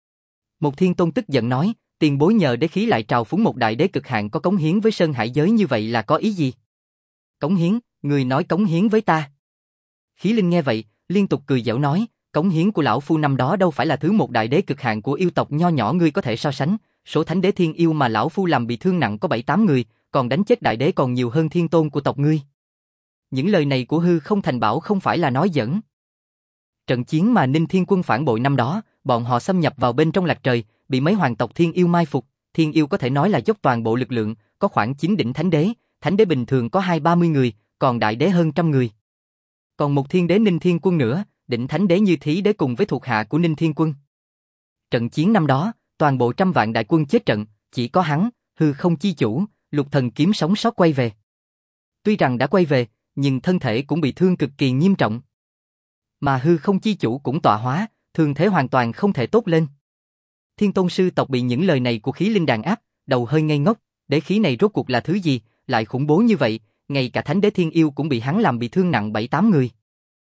Một thiên tôn tức giận nói, tiền bối nhờ đế khí lại trào phúng một đại đế cực hạn có cống hiến với Sơn Hải giới như vậy là có ý gì? Cống hiến, người nói cống hiến với ta. Khí linh nghe vậy, liên tục cười giễu nói, cống hiến của lão phu năm đó đâu phải là thứ một đại đế cực hạn của yêu tộc nho nhỏ ngươi có thể so sánh, số thánh đế thiên yêu mà lão phu làm bị thương nặng có 7-8 người, còn đánh chết đại đế còn nhiều hơn thiên tôn của tộc ngươi. Những lời này của Hư Không Thành Bảo không phải là nói giỡn. Trận chiến mà Ninh Thiên Quân phản bội năm đó, bọn họ xâm nhập vào bên trong Lạc Trời, bị mấy hoàng tộc thiên yêu mai phục, thiên yêu có thể nói là dốc toàn bộ lực lượng, có khoảng 9 đỉnh thánh đế bình thường có 20-30 người, còn đại đế hơn 100 người. Còn một thiên đế Ninh Thiên Quân nữa, đỉnh thánh đế Như Thí đế cùng với thuộc hạ của Ninh Thiên Quân. Trận chiến năm đó, toàn bộ 100 vạn đại quân chết trận, chỉ có hắn, Hư Không chi chủ, Lục Thần Kiếm sống sót quay về. Tuy rằng đã quay về, nhưng thân thể cũng bị thương cực kỳ nghiêm trọng. Mà Hư Không chi chủ cũng tọa hóa, thương thế hoàn toàn không thể tốt lên. Thiên tôn sư tộc bị những lời này của khí linh đàn áp, đầu hơi ngây ngốc, đế khí này rốt cuộc là thứ gì, lại khủng bố như vậy, ngay cả thánh đế thiên yêu cũng bị hắn làm bị thương nặng 7-8 người.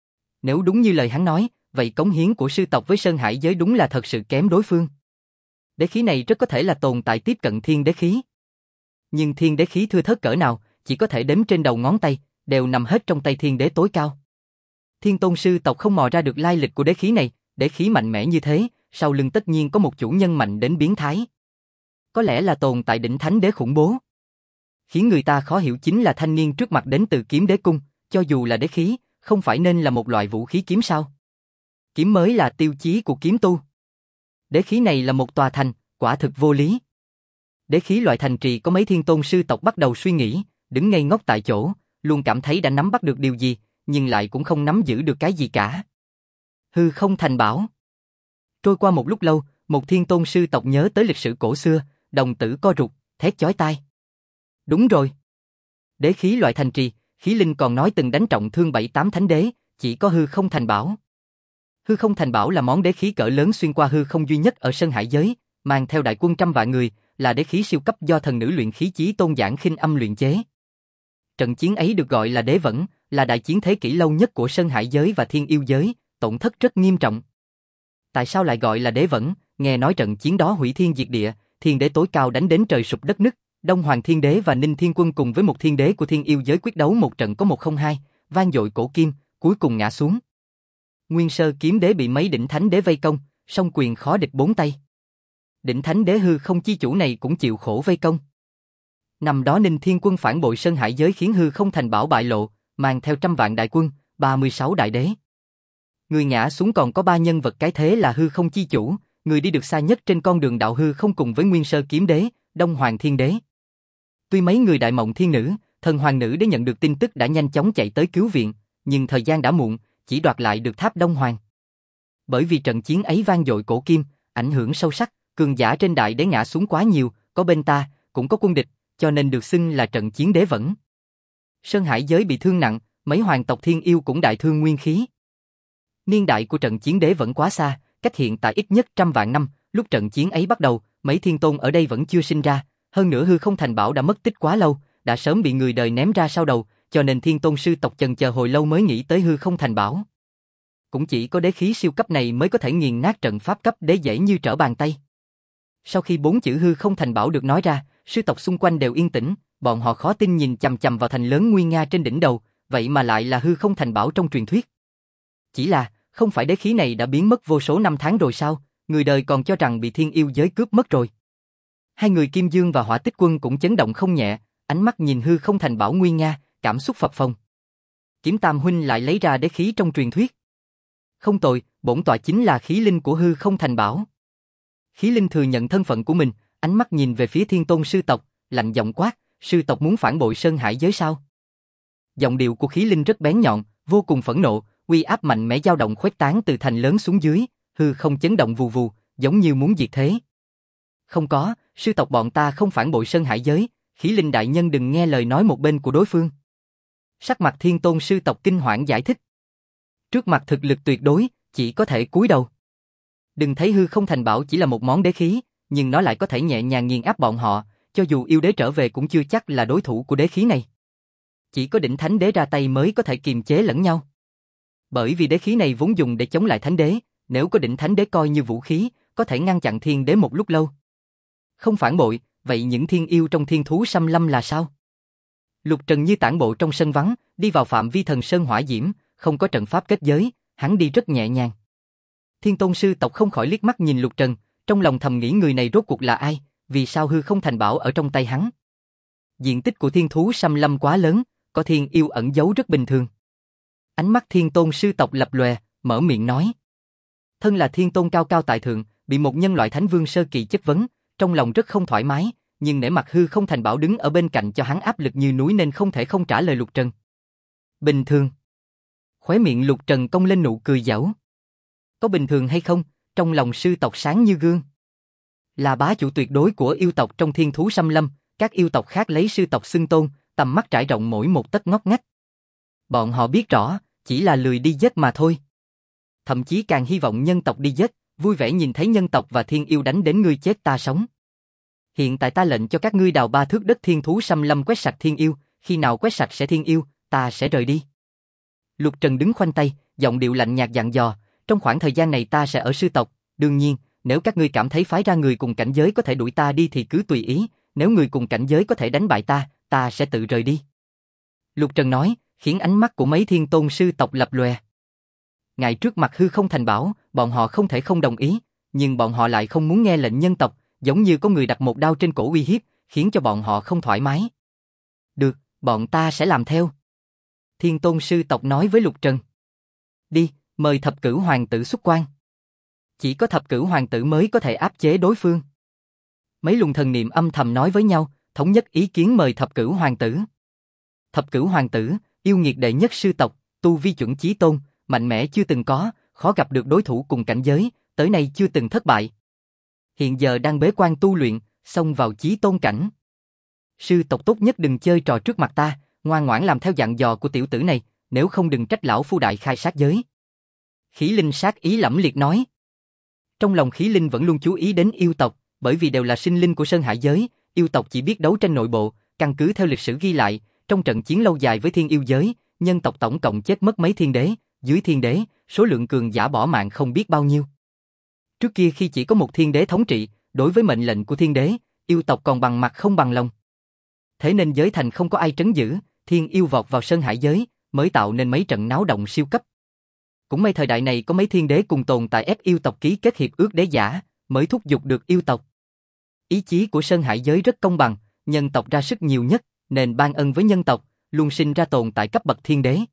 Nếu đúng như lời hắn nói, vậy cống hiến của sư tộc với Sơn Hải giới đúng là thật sự kém đối phương. Đế khí này rất có thể là tồn tại tiếp cận thiên đế khí. Nhưng thiên đế khí thưa thớt cỡ nào, chỉ có thể đếm trên đầu ngón tay, đều nằm hết trong tay thiên đế tối cao. Thiên Tôn sư tộc không mò ra được lai lịch của đế khí này, đế khí mạnh mẽ như thế, sau lưng tất nhiên có một chủ nhân mạnh đến biến thái. Có lẽ là tồn tại đỉnh thánh đế khủng bố. Khiến người ta khó hiểu chính là thanh niên trước mặt đến từ kiếm đế cung, cho dù là đế khí, không phải nên là một loại vũ khí kiếm sao? Kiếm mới là tiêu chí của kiếm tu. Đế khí này là một tòa thành, quả thực vô lý. Đế khí loại thành trì có mấy Thiên Tôn sư tộc bắt đầu suy nghĩ, đứng ngây ngốc tại chỗ, luôn cảm thấy đã nắm bắt được điều gì, nhưng lại cũng không nắm giữ được cái gì cả. Hư không thành bảo. Trôi qua một lúc lâu, một Thiên Tôn sư tộc nhớ tới lịch sử cổ xưa, đồng tử co rụt, thét chói tai. Đúng rồi. Đế khí loại thành trì, khí linh còn nói từng đánh trọng thương 7-8 thánh đế, chỉ có hư không thành bảo. Hư không thành bảo là món đế khí cỡ lớn xuyên qua hư không duy nhất ở Sơn Hải giới, mang theo đại quân trăm vạn người, là đế khí siêu cấp do thần nữ luyện khí Chí Tôn Giảng Khinh Âm luyện chế. Trận chiến ấy được gọi là đế vẫn, là đại chiến thế kỷ lâu nhất của Sơn Hải giới và Thiên Yêu giới, tổn thất rất nghiêm trọng. Tại sao lại gọi là đế vẫn? Nghe nói trận chiến đó hủy thiên diệt địa, thiên đế tối cao đánh đến trời sụp đất nứt, Đông Hoàng Thiên Đế và Ninh Thiên Quân cùng với một thiên đế của Thiên Yêu giới quyết đấu một trận có 1-0-2, vang dội cổ kim, cuối cùng ngã xuống. Nguyên Sơ Kiếm Đế bị mấy đỉnh thánh đế vây công, song quyền khó địch 4 tay. Đỉnh thánh đế hư không chi chủ này cũng chịu khổ vây công. Năm đó Ninh Thiên Quân phản bội Sơn Hải giới khiến hư không thành bảo bại lộ, mang theo trăm vạn đại quân, 36 đại đế. Người ngã xuống còn có 3 nhân vật cái thế là hư không chi chủ, người đi được xa nhất trên con đường đạo hư không cùng với Nguyên Sơ Kiếm Đế, Đông Hoàng Thiên Đế. Tuy mấy người Đại Mộng Thiên Nữ, Thần Hoàng Nữ để nhận được tin tức đã nhanh chóng chạy tới cứu viện, nhưng thời gian đã muộn, chỉ đoạt lại được tháp Đông Hoàng. Bởi vì trận chiến ấy vang dội cổ kim, ảnh hưởng sâu sắc, cường giả trên đại đế ngã xuống quá nhiều, có bên ta, cũng có quân địch, cho nên được xưng là trận chiến đế vẫn. Sơn Hải giới bị thương nặng, mấy hoàng tộc Thiên Yêu cũng đại thương nguyên khí. Niên đại của trận chiến đế vẫn quá xa, cách hiện tại ít nhất 100 vạn năm, lúc trận chiến ấy bắt đầu, mấy thiên tôn ở đây vẫn chưa sinh ra, hơn nữa hư không thành bảo đã mất tích quá lâu, đã sớm bị người đời ném ra sau đầu, cho nên Thiên Tôn sư tộc chần chờ hồi lâu mới nghĩ tới hư không thành bảo. Cũng chỉ có đế khí siêu cấp này mới có thể nghiền nát trận pháp cấp đế dễ như trở bàn tay. Sau khi 4 chữ hư không thành bảo được nói ra, sư tộc xung quanh đều yên tĩnh, bọn họ khó tin nhìn chằm chằm vào thành lớn nguy nga trên đỉnh đầu, vậy mà lại là hư không thành bảo trong truyền thuyết. Chỉ là, không phải đế khí này đã biến mất vô số năm tháng rồi sao, người đời còn cho rằng bị Thiên Yêu giới cướp mất rồi. Hai người Kim Dương và Hỏa Tích Quân cũng chấn động không nhẹ, ánh mắt nhìn hư không thành bảo nguy nga, cảm xúc phập phồng. Kiếm Tam huynh lại lấy ra đế khí trong truyền thuyết. Không tồi, bổn tọa chính là khí linh của hư không thành bảo. Khí linh thừa nhận thân phận của mình, ánh mắt nhìn về phía Thiên Tôn sư tộc, lạnh giọng quát, sư tộc muốn phản bội Sơn Hải giới sao? Giọng điệu của khí linh rất bén nhọn, vô cùng phẫn nộ, uy áp mạnh mẽ dao động khuếch tán từ thành lớn xuống dưới, hư không chấn động vù vù, giống như muốn diệt thế. Không có, sư tộc bọn ta không phản bội Sơn Hải giới, khí linh đại nhân đừng nghe lời nói một bên của đối phương. Sắc mặt Thiên Tôn sư tộc kinh hoảng giải thích. Trước mặt thực lực tuyệt đối, chỉ có thể cúi đầu. Đừng thấy hư không thành bảo chỉ là một món đế khí, nhưng nó lại có thể nhẹ nhàng nghiền áp bọn họ, cho dù yêu đế trở về cũng chưa chắc là đối thủ của đế khí này. Chỉ có đỉnh thánh đế ra tay mới có thể kiềm chế lẫn nhau. Bởi vì đế khí này vốn dùng để chống lại thánh đế, nếu có đỉnh thánh đế coi như vũ khí, có thể ngăn chặn thiên đế một lúc lâu. Không phản bội, vậy những thiên yêu trong thiên thú xâm lâm là sao? Lục Trần như tản bộ trong sân vắng, đi vào phạm vi thần sơn hỏa diễm, không có trận pháp kết giới, hắn đi rất nhẹ nhàng. Thiên Tôn sư tộc không khỏi liếc mắt nhìn Lục Trần, trong lòng thầm nghĩ người này rốt cuộc là ai, vì sao hư không thành bảo ở trong tay hắn. Diện tích của thiên thú xâm lâm quá lớn, có thiên yêu ẩn giấu rất bình thường. Ánh mắt Thiên Tôn sư tộc lập lòe, mở miệng nói. Thân là Thiên Tôn cao cao tại thượng, bị một nhân loại thánh vương sơ kỳ chất vấn, trong lòng rất không thoải mái, nhưng nể mặt hư không thành bảo đứng ở bên cạnh cho hắn áp lực như núi nên không thể không trả lời Lục Trần. Bình thường. Khóe miệng Lục Trần cong lên nụ cười giảo. Có bình thường hay không, trong lòng sư tộc sáng như gương. Là bá chủ tuyệt đối của yêu tộc trong thiên thú xâm lâm, các yêu tộc khác lấy sư tộc xưng tôn, tầm mắt trải rộng mỗi một tấc ngóc ngách. Bọn họ biết rõ, chỉ là lười đi giết mà thôi. Thậm chí càng hy vọng nhân tộc đi giết, vui vẻ nhìn thấy nhân tộc và thiên yêu đánh đến ngươi chết ta sống. Hiện tại ta lệnh cho các ngươi đào 3 thước đất thiên thú xâm lâm quét sạch thiên yêu, khi nào quét sạch sẽ thiên yêu, ta sẽ rời đi. Lục Trần đứng khoanh tay, giọng điệu lạnh nhạt dặn dò, trong khoảng thời gian này ta sẽ ở sư tộc, đương nhiên, nếu các ngươi cảm thấy phái ra người cùng cảnh giới có thể đuổi ta đi thì cứ tùy ý, nếu người cùng cảnh giới có thể đánh bại ta, ta sẽ tự rời đi. Lục Trần nói, khiến ánh mắt của mấy thiên tôn sư tộc lập lòe. Ngài trước mặt hư không thành bảo, bọn họ không thể không đồng ý, nhưng bọn họ lại không muốn nghe lệnh nhân tộc, giống như có người đặt một đao trên cổ uy hiếp, khiến cho bọn họ không thoải mái. Được, bọn ta sẽ làm theo. Thiên tôn sư tộc nói với Lục Trần. Đi, mời thập cửu hoàng tử xuất quan. Chỉ có thập cửu hoàng tử mới có thể áp chế đối phương. Mấy luồng thần niệm âm thầm nói với nhau, thống nhất ý kiến mời thập cửu hoàng tử. Thập cửu hoàng tử, yêu nghiệt đệ nhất sư tộc, tu vi chuẩn chí tôn, mạnh mẽ chưa từng có, khó gặp được đối thủ cùng cảnh giới, tới nay chưa từng thất bại. Hiện giờ đang bế quan tu luyện, xông vào chí tôn cảnh. Sư tộc tốt nhất đừng chơi trò trước mặt ta, ngoan ngoãn làm theo dặn dò của tiểu tử này, nếu không đừng trách lão phu đại khai sát giới. Khí Linh sát ý lẫm liệt nói. Trong lòng Khí Linh vẫn luôn chú ý đến yêu tộc, bởi vì đều là sinh linh của Sơn Hải giới, yêu tộc chỉ biết đấu tranh nội bộ, căn cứ theo lịch sử ghi lại, trong trận chiến lâu dài với thiên yêu giới, nhân tộc tổng cộng chết mất mấy thiên đế, dưới thiên đế, số lượng cường giả bỏ mạng không biết bao nhiêu. Trước kia khi chỉ có một thiên đế thống trị, đối với mệnh lệnh của thiên đế, yêu tộc còn bằng mặt không bằng lòng. Thế nên giới thành không có ai trấn giữ, thiên yêu vọt vào Sơn Hải giới, mới tạo nên mấy trận náo động siêu cấp. Cũng may thời đại này có mấy thiên đế cùng tồn tại ép yêu tộc ký kết hiệp ước đế giả, mới thúc giục được yêu tộc. Ý chí của Sơn Hải giới rất công bằng, nhân tộc ra sức nhiều nhất, nên ban ân với nhân tộc, luôn sinh ra tồn tại cấp bậc thiên đế.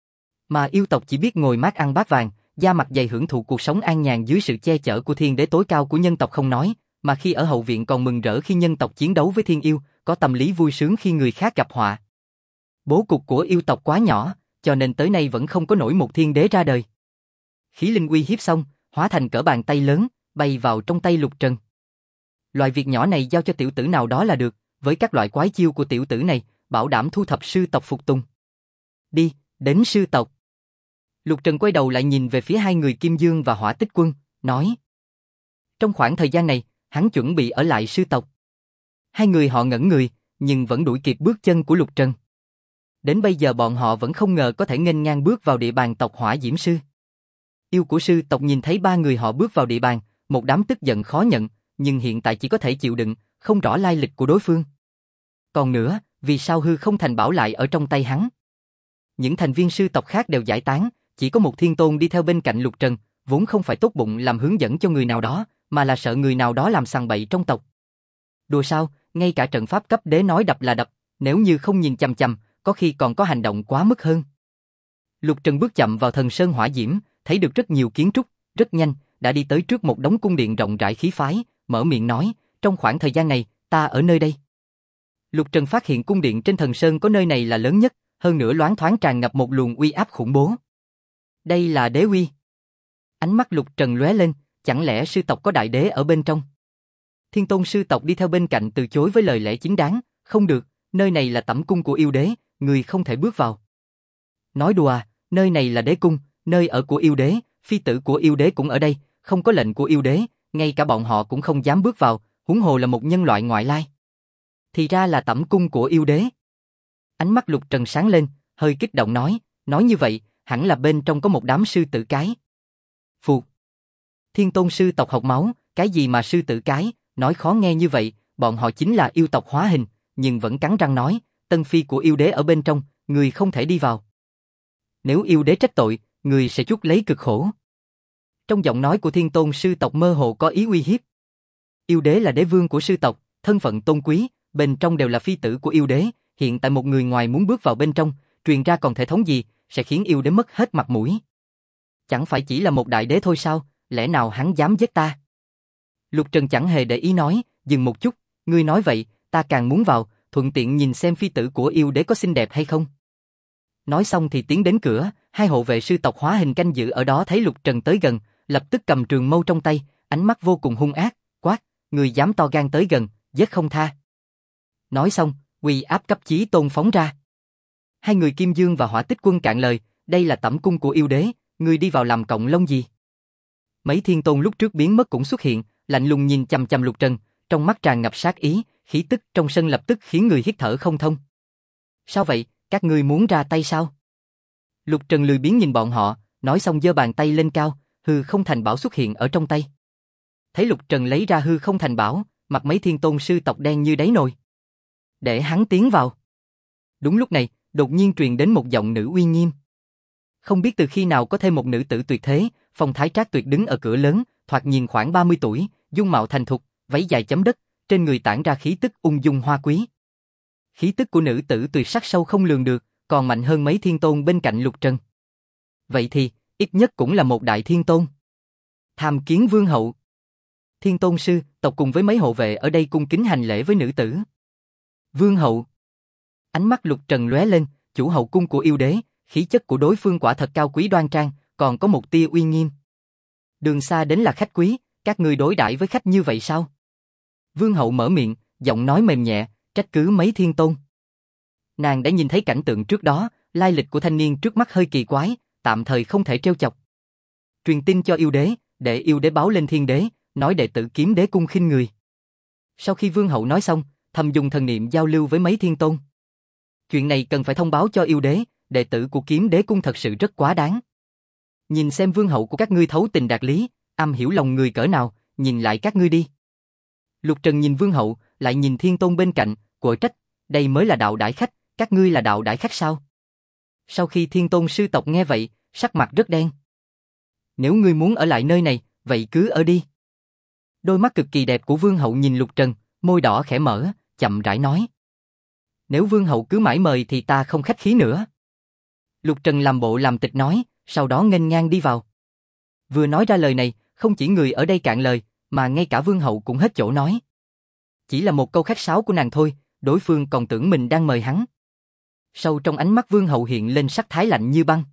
Mà yêu tộc chỉ biết ngồi mát ăn bát vàng, da mặt dày hưởng thụ cuộc sống an nhàn dưới sự che chở của thiên đế tối cao của nhân tộc không nói, mà khi ở hậu viện còn mừng rỡ khi nhân tộc chiến đấu với thiên yêu, có tâm lý vui sướng khi người khác gặp họa. Bố cục của yêu tộc quá nhỏ, cho nên tới nay vẫn không có nổi một thiên đế ra đời. Khí Linh uy hiếp xong, hóa thành cỡ bàn tay lớn, bay vào trong tay Lục Trần. Loại việc nhỏ này giao cho tiểu tử nào đó là được, với các loại quái chiêu của tiểu tử này, bảo đảm thu thập sư tộc phục tùng. Đi, đến sư tộc. Lục Trần quay đầu lại nhìn về phía hai người Kim Dương và Hỏa Tích Quân, nói. Trong khoảng thời gian này, hắn chuẩn bị ở lại sư tộc. Hai người họ ngẩn người, nhưng vẫn đuổi kịp bước chân của Lục Trần. Đến bây giờ bọn họ vẫn không ngờ có thể nghênh ngang bước vào địa bàn tộc Hỏa Diễm Sư. Yêu của sư tộc nhìn thấy ba người họ bước vào địa bàn, một đám tức giận khó nhận, nhưng hiện tại chỉ có thể chịu đựng, không rõ lai lịch của đối phương. Còn nữa, vì sao hư không thành bảo lại ở trong tay hắn? Những thành viên sư tộc khác đều giải tán, chỉ có một thiên tôn đi theo bên cạnh Lục Trần, vốn không phải tốt bụng làm hướng dẫn cho người nào đó, mà là sợ người nào đó làm sằng bậy trong tộc. Đùa sao, ngay cả trận pháp cấp đế nói đập là đập, nếu như không nhìn chằm chằm, có khi còn có hành động quá mức hơn. Lục Trần bước chậm vào thần sơn hỏa diễm, thấy được rất nhiều kiến trúc, rất nhanh, đã đi tới trước một đống cung điện rộng rãi khí phái, mở miệng nói, trong khoảng thời gian này, ta ở nơi đây. Lục Trần phát hiện cung điện trên thần sơn có nơi này là lớn nhất, hơn nữa loáng thoáng tràn ngập một luồng uy áp khủng bố. Đây là đế uy. Ánh mắt Lục Trần lóe lên, chẳng lẽ sư tộc có đại đế ở bên trong? Thiên tôn sư tộc đi theo bên cạnh từ chối với lời lẽ chính đáng, không được, nơi này là tẩm cung của yêu đế, người không thể bước vào. Nói đùa à, nơi này là đế cung, nơi ở của yêu đế, phi tử của yêu đế cũng ở đây, không có lệnh của yêu đế, ngay cả bọn họ cũng không dám bước vào, huống hồ là một nhân loại ngoại lai. Thì ra là tẩm cung của yêu đế. Ánh mắt Lục Trần sáng lên, hơi kích động nói như vậy, hẳn là bên trong có một đám sư tử cái. Phù. Thiên tôn sư tộc học máu, cái gì mà sư tử cái, nói khó nghe như vậy, bọn họ chính là yêu tộc hóa hình, nhưng vẫn cắn răng nói, tân phi của yêu đế ở bên trong, người không thể đi vào. Nếu yêu đế trách tội, người sẽ chuốc lấy cực khổ. Trong giọng nói của thiên tôn sư tộc mơ hồ có ý uy hiếp. Yêu đế là đế vương của sư tộc, thân phận tôn quý, bên trong đều là phi tử của yêu đế, hiện tại một người ngoài muốn bước vào bên trong, truyền ra còn thể thống gì, sẽ khiến yêu đế mất hết mặt mũi. Chẳng phải chỉ là một đại đế thôi sao, lẽ nào hắn dám giết ta? Lục Trần chẳng hề để ý nói, dừng một chút, ngươi nói vậy, ta càng muốn vào, thuận tiện nhìn xem phi tử của yêu đế có xinh đẹp hay không. Nói xong thì tiến đến cửa, hai hộ vệ sư tộc hóa hình canh giữ ở đó thấy Lục Trần tới gần, lập tức cầm trường mâu trong tay, ánh mắt vô cùng hung ác, quát, người dám to gan tới gần, giết không tha. Nói xong, uy áp cấp chí tôn phóng ra. Hai người Kim Dương và Hỏa Tích Quân cạn lời, đây là tẩm cung của yêu đế, ngươi đi vào làm cọng lông gì? Mấy thiên tôn lúc trước biến mất cũng xuất hiện, lạnh lùng nhìn chằm chằm Lục Trần, trong mắt tràn ngập sát ý, khí tức trong sân lập tức khiến người hít thở không thông. Sao vậy, các ngươi muốn ra tay sao? Lục Trần lười biếng nhìn bọn họ, nói xong giơ bàn tay lên cao, hư không thành bảo xuất hiện ở trong tay. thấy Lục Trần lấy ra hư không thành bảo, mặt mấy thiên tôn sư tộc đen như đáy nồi. Để hắn tiến vào. Đúng lúc này, đột nhiên truyền đến một giọng nữ uy nghiêm. Không biết từ khi nào có thêm một nữ tử tuyệt thế, phong thái trác tuyệt đứng ở cửa lớn, thoạt nhìn khoảng 30 tuổi, dung mạo thành thục, váy dài chấm đất, trên người tản ra khí tức ung dung hoa quý. Khí tức của nữ tử tuyệt sắc sâu không lường được, còn mạnh hơn mấy thiên tôn bên cạnh Lục Trần. Vậy thì, ít nhất cũng là một đại thiên tôn. Tham kiến vương hậu. Thiên tôn sư, tộc cùng với mấy hộ vệ ở đây cung kính hành lễ với nữ tử. Vương hậu. Ánh mắt Lục Trần lóe lên, chủ hậu cung của yêu đế, khí chất của đối phương quả thật cao quý đoan trang, còn có một tia uy nghiêm. Đường xa đến là khách quý, các ngươi đối đãi với khách như vậy sao? Vương hậu mở miệng, giọng nói mềm nhẹ, trách cứ mấy thiên tôn. Nàng đã nhìn thấy cảnh tượng trước đó, lai lịch của thanh niên trước mắt hơi kỳ quái, tạm thời không thể trêu chọc. Truyền tin cho yêu đế, để yêu đế báo lên thiên đế, nói đệ tử Kiếm Đế cung khinh người. Sau khi vương hậu nói xong, thầm dùng thần niệm giao lưu với mấy thiên tôn. Chuyện này cần phải thông báo cho yêu đế, đệ tử của Kiếm Đế cung thật sự rất quá đáng. Nhìn xem vương hậu của các ngươi thấu tình đạt lý, am hiểu lòng người cỡ nào, nhìn lại các ngươi đi. Lục Trần nhìn vương hậu, lại nhìn thiên tôn bên cạnh, quở trách, đây mới là đạo đãi khách, các ngươi là đạo đãi khách sao? Sau khi thiên tôn sư tộc nghe vậy, sắc mặt rất đen. Nếu ngươi muốn ở lại nơi này, vậy cứ ở đi. Đôi mắt cực kỳ đẹp của vương hậu nhìn Lục Trần, môi đỏ khẽ mở, chậm rãi nói. Nếu vương hậu cứ mãi mời thì ta không khách khí nữa. Lục Trần làm bộ làm tịch nói, sau đó nghênh ngang đi vào. Vừa nói ra lời này, không chỉ người ở đây cạn lời, mà ngay cả vương hậu cũng hết chỗ nói. Chỉ là một câu khách sáo của nàng thôi, đối phương còn tưởng mình đang mời hắn. Sâu trong ánh mắt vương hậu hiện lên sắc thái lạnh như băng.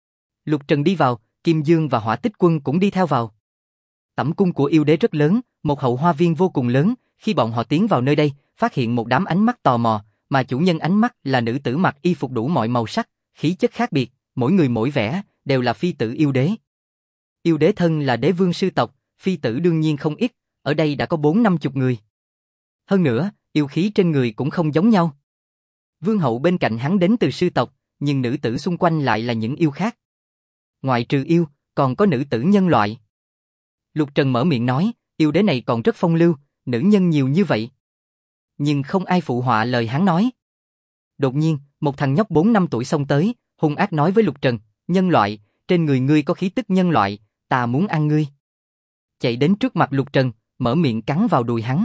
Lục Trần đi vào, Kim Dương và Hỏa Tích Quân cũng đi theo vào. Tẩm cung của yêu đế rất lớn, một hậu hoa viên vô cùng lớn, khi bọn họ tiến vào nơi đây, phát hiện một đám ánh mắt tò mò, mà chủ nhân ánh mắt là nữ tử mặc y phục đủ mọi màu sắc, khí chất khác biệt, mỗi người mỗi vẻ, đều là phi tử yêu đế. Yêu đế thân là đế vương sư tộc, phi tử đương nhiên không ít, ở đây đã có 4-50 người. Hơn nữa, yêu khí trên người cũng không giống nhau. Vương hậu bên cạnh hắn đến từ sư tộc, nhưng nữ tử xung quanh lại là những yêu khác. Ngoại trừ yêu, còn có nữ tử nhân loại. Lục Trần mở miệng nói, yêu đế này còn rất phong lưu, nữ nhân nhiều như vậy. Nhưng không ai phụ họa lời hắn nói. Đột nhiên, một thằng nhóc 4-5 tuổi xông tới, hung ác nói với Lục Trần, nhân loại, trên người ngươi có khí tức nhân loại, ta muốn ăn ngươi. Chạy đến trước mặt Lục Trần, mở miệng cắn vào đùi hắn.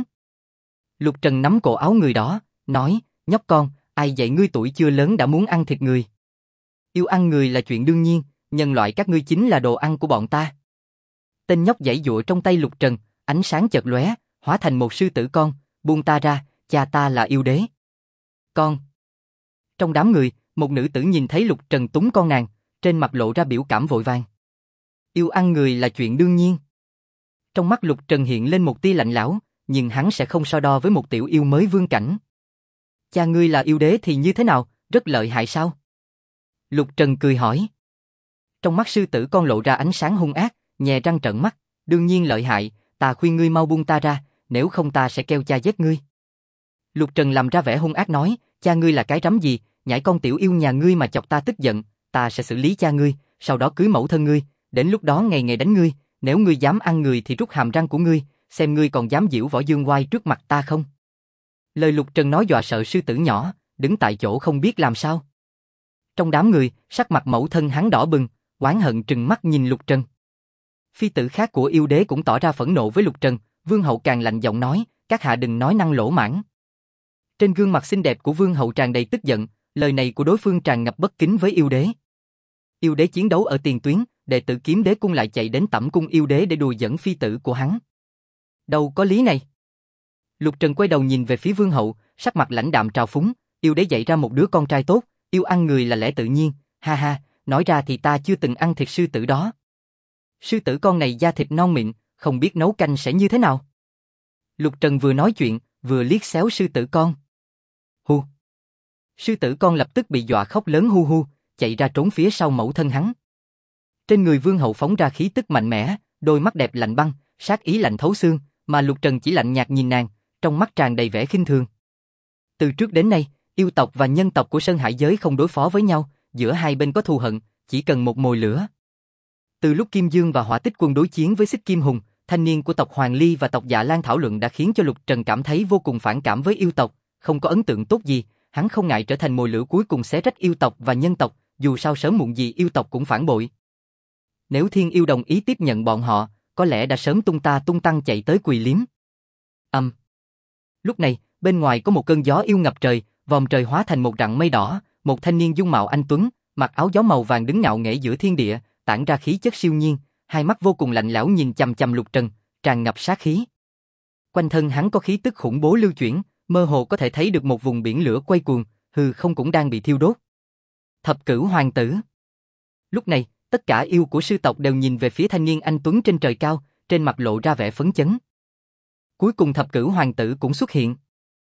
Lục Trần nắm cổ áo người đó, nói, nhóc con, ai dạy ngươi tuổi chưa lớn đã muốn ăn thịt người. Yêu ăn người là chuyện đương nhiên, nhân loại các ngươi chính là đồ ăn của bọn ta. Tên nhóc giãy giụa trong tay Lục Trần, ánh sáng chợt lóe, hóa thành một sư tử con, buông ta ra, cha ta là yêu đế. Con. Trong đám người, một nữ tử nhìn thấy Lục Trần túng con nàng, trên mặt lộ ra biểu cảm vội vàng. Yêu ăn người là chuyện đương nhiên. Trong mắt Lục Trần hiện lên một tia lạnh lẽo, nhưng hắn sẽ không so đo với một tiểu yêu mới vương cảnh. Cha ngươi là yêu đế thì như thế nào, rất lợi hại sao? Lục Trần cười hỏi. Trong mắt sư tử con lộ ra ánh sáng hung ác, nhè răng trợn mắt, đương nhiên lợi hại, ta khuyên ngươi mau buông ta ra, nếu không ta sẽ kêu cha giết ngươi. Lục Trần làm ra vẻ hung ác nói, cha ngươi là cái rắm gì, nhãi con tiểu yêu nhà ngươi mà chọc ta tức giận, ta sẽ xử lý cha ngươi, sau đó cưới mẫu thân ngươi, đến lúc đó ngày ngày đánh ngươi, nếu ngươi dám ăn người thì rút hàm răng của ngươi, xem ngươi còn dám giễu võ dương oai trước mặt ta không. Lời Lục Trần nói dọa sợ sư tử nhỏ, đứng tại chỗ không biết làm sao. Trong đám người, sắc mặt mẫu thân hắn đỏ bừng, oán hận trừng mắt nhìn Lục Trần. Phi tử khác của yêu đế cũng tỏ ra phẫn nộ với Lục Trần, vương hậu càng lạnh giọng nói, các hạ đừng nói năng lỗ mãng. Trên gương mặt xinh đẹp của vương hậu tràn đầy tức giận, lời này của đối phương tràn ngập bất kính với yêu đế. Yêu đế chiến đấu ở tiền tuyến, đệ tử Kiếm Đế cung lại chạy đến tẩm cung yêu đế để đùa giỡn phi tử của hắn. Đâu có lý này. Lục Trần quay đầu nhìn về phía vương hậu, sắc mặt lãnh đạm trào phúng, yêu đế dạy ra một đứa con trai tốt, yêu ăn người là lẽ tự nhiên, ha ha, nói ra thì ta chưa từng ăn thịt sư tử đó. Sư tử con này da thịt non mịn, không biết nấu canh sẽ như thế nào. Lục Trần vừa nói chuyện, vừa liếc xéo sư tử con. Hu. Sư tử con lập tức bị dọa khóc lớn hu hu, chạy ra trốn phía sau mẫu thân hắn. Trên người vương hậu phóng ra khí tức mạnh mẽ, đôi mắt đẹp lạnh băng, sát ý lạnh thấu xương, mà Lục Trần chỉ lạnh nhạt nhìn nàng, trong mắt tràn đầy vẻ khinh thường. Từ trước đến nay, yêu tộc và nhân tộc của Sơn Hải giới không đối phó với nhau, giữa hai bên có thù hận, chỉ cần một mồi lửa. Từ lúc Kim Dương và Hỏa Tích Quân đối chiến với Xích Kim Hùng, thanh niên của tộc Hoàng Ly và tộc Dạ Lan thảo luận đã khiến cho Lục Trần cảm thấy vô cùng phản cảm với yêu tộc, không có ấn tượng tốt gì, hắn không ngại trở thành mồi lửa cuối cùng xé rách yêu tộc và nhân tộc, dù sao sớm muộn gì yêu tộc cũng phản bội. Nếu Thiên Yêu đồng ý tiếp nhận bọn họ, có lẽ đã sớm tung ta tung tăng chạy tới quỳ liếm. Lúc này, bên ngoài có một cơn gió yêu ngập trời, vòm trời hóa thành một rặng mây đỏ, một thanh niên dung mạo anh tuấn, mặc áo gió màu vàng đứng ngạo nghễ giữa thiên địa, tản ra khí chất siêu nhiên, hai mắt vô cùng lạnh lẽo nhìn chằm chằm Lục Trần, tràn ngập sát khí. Quanh thân hắn có khí tức khủng bố lưu chuyển, mơ hồ có thể thấy được một vùng biển lửa quay cuồng, hư không cũng đang bị thiêu đốt. Thập Cửu Hoàng tử. Lúc này, tất cả yêu của sư tộc đều nhìn về phía thanh niên anh tuấn trên trời cao, trên mặt lộ ra vẻ phấn chấn. Cuối cùng Thập Cửu Hoàng tử cũng xuất hiện.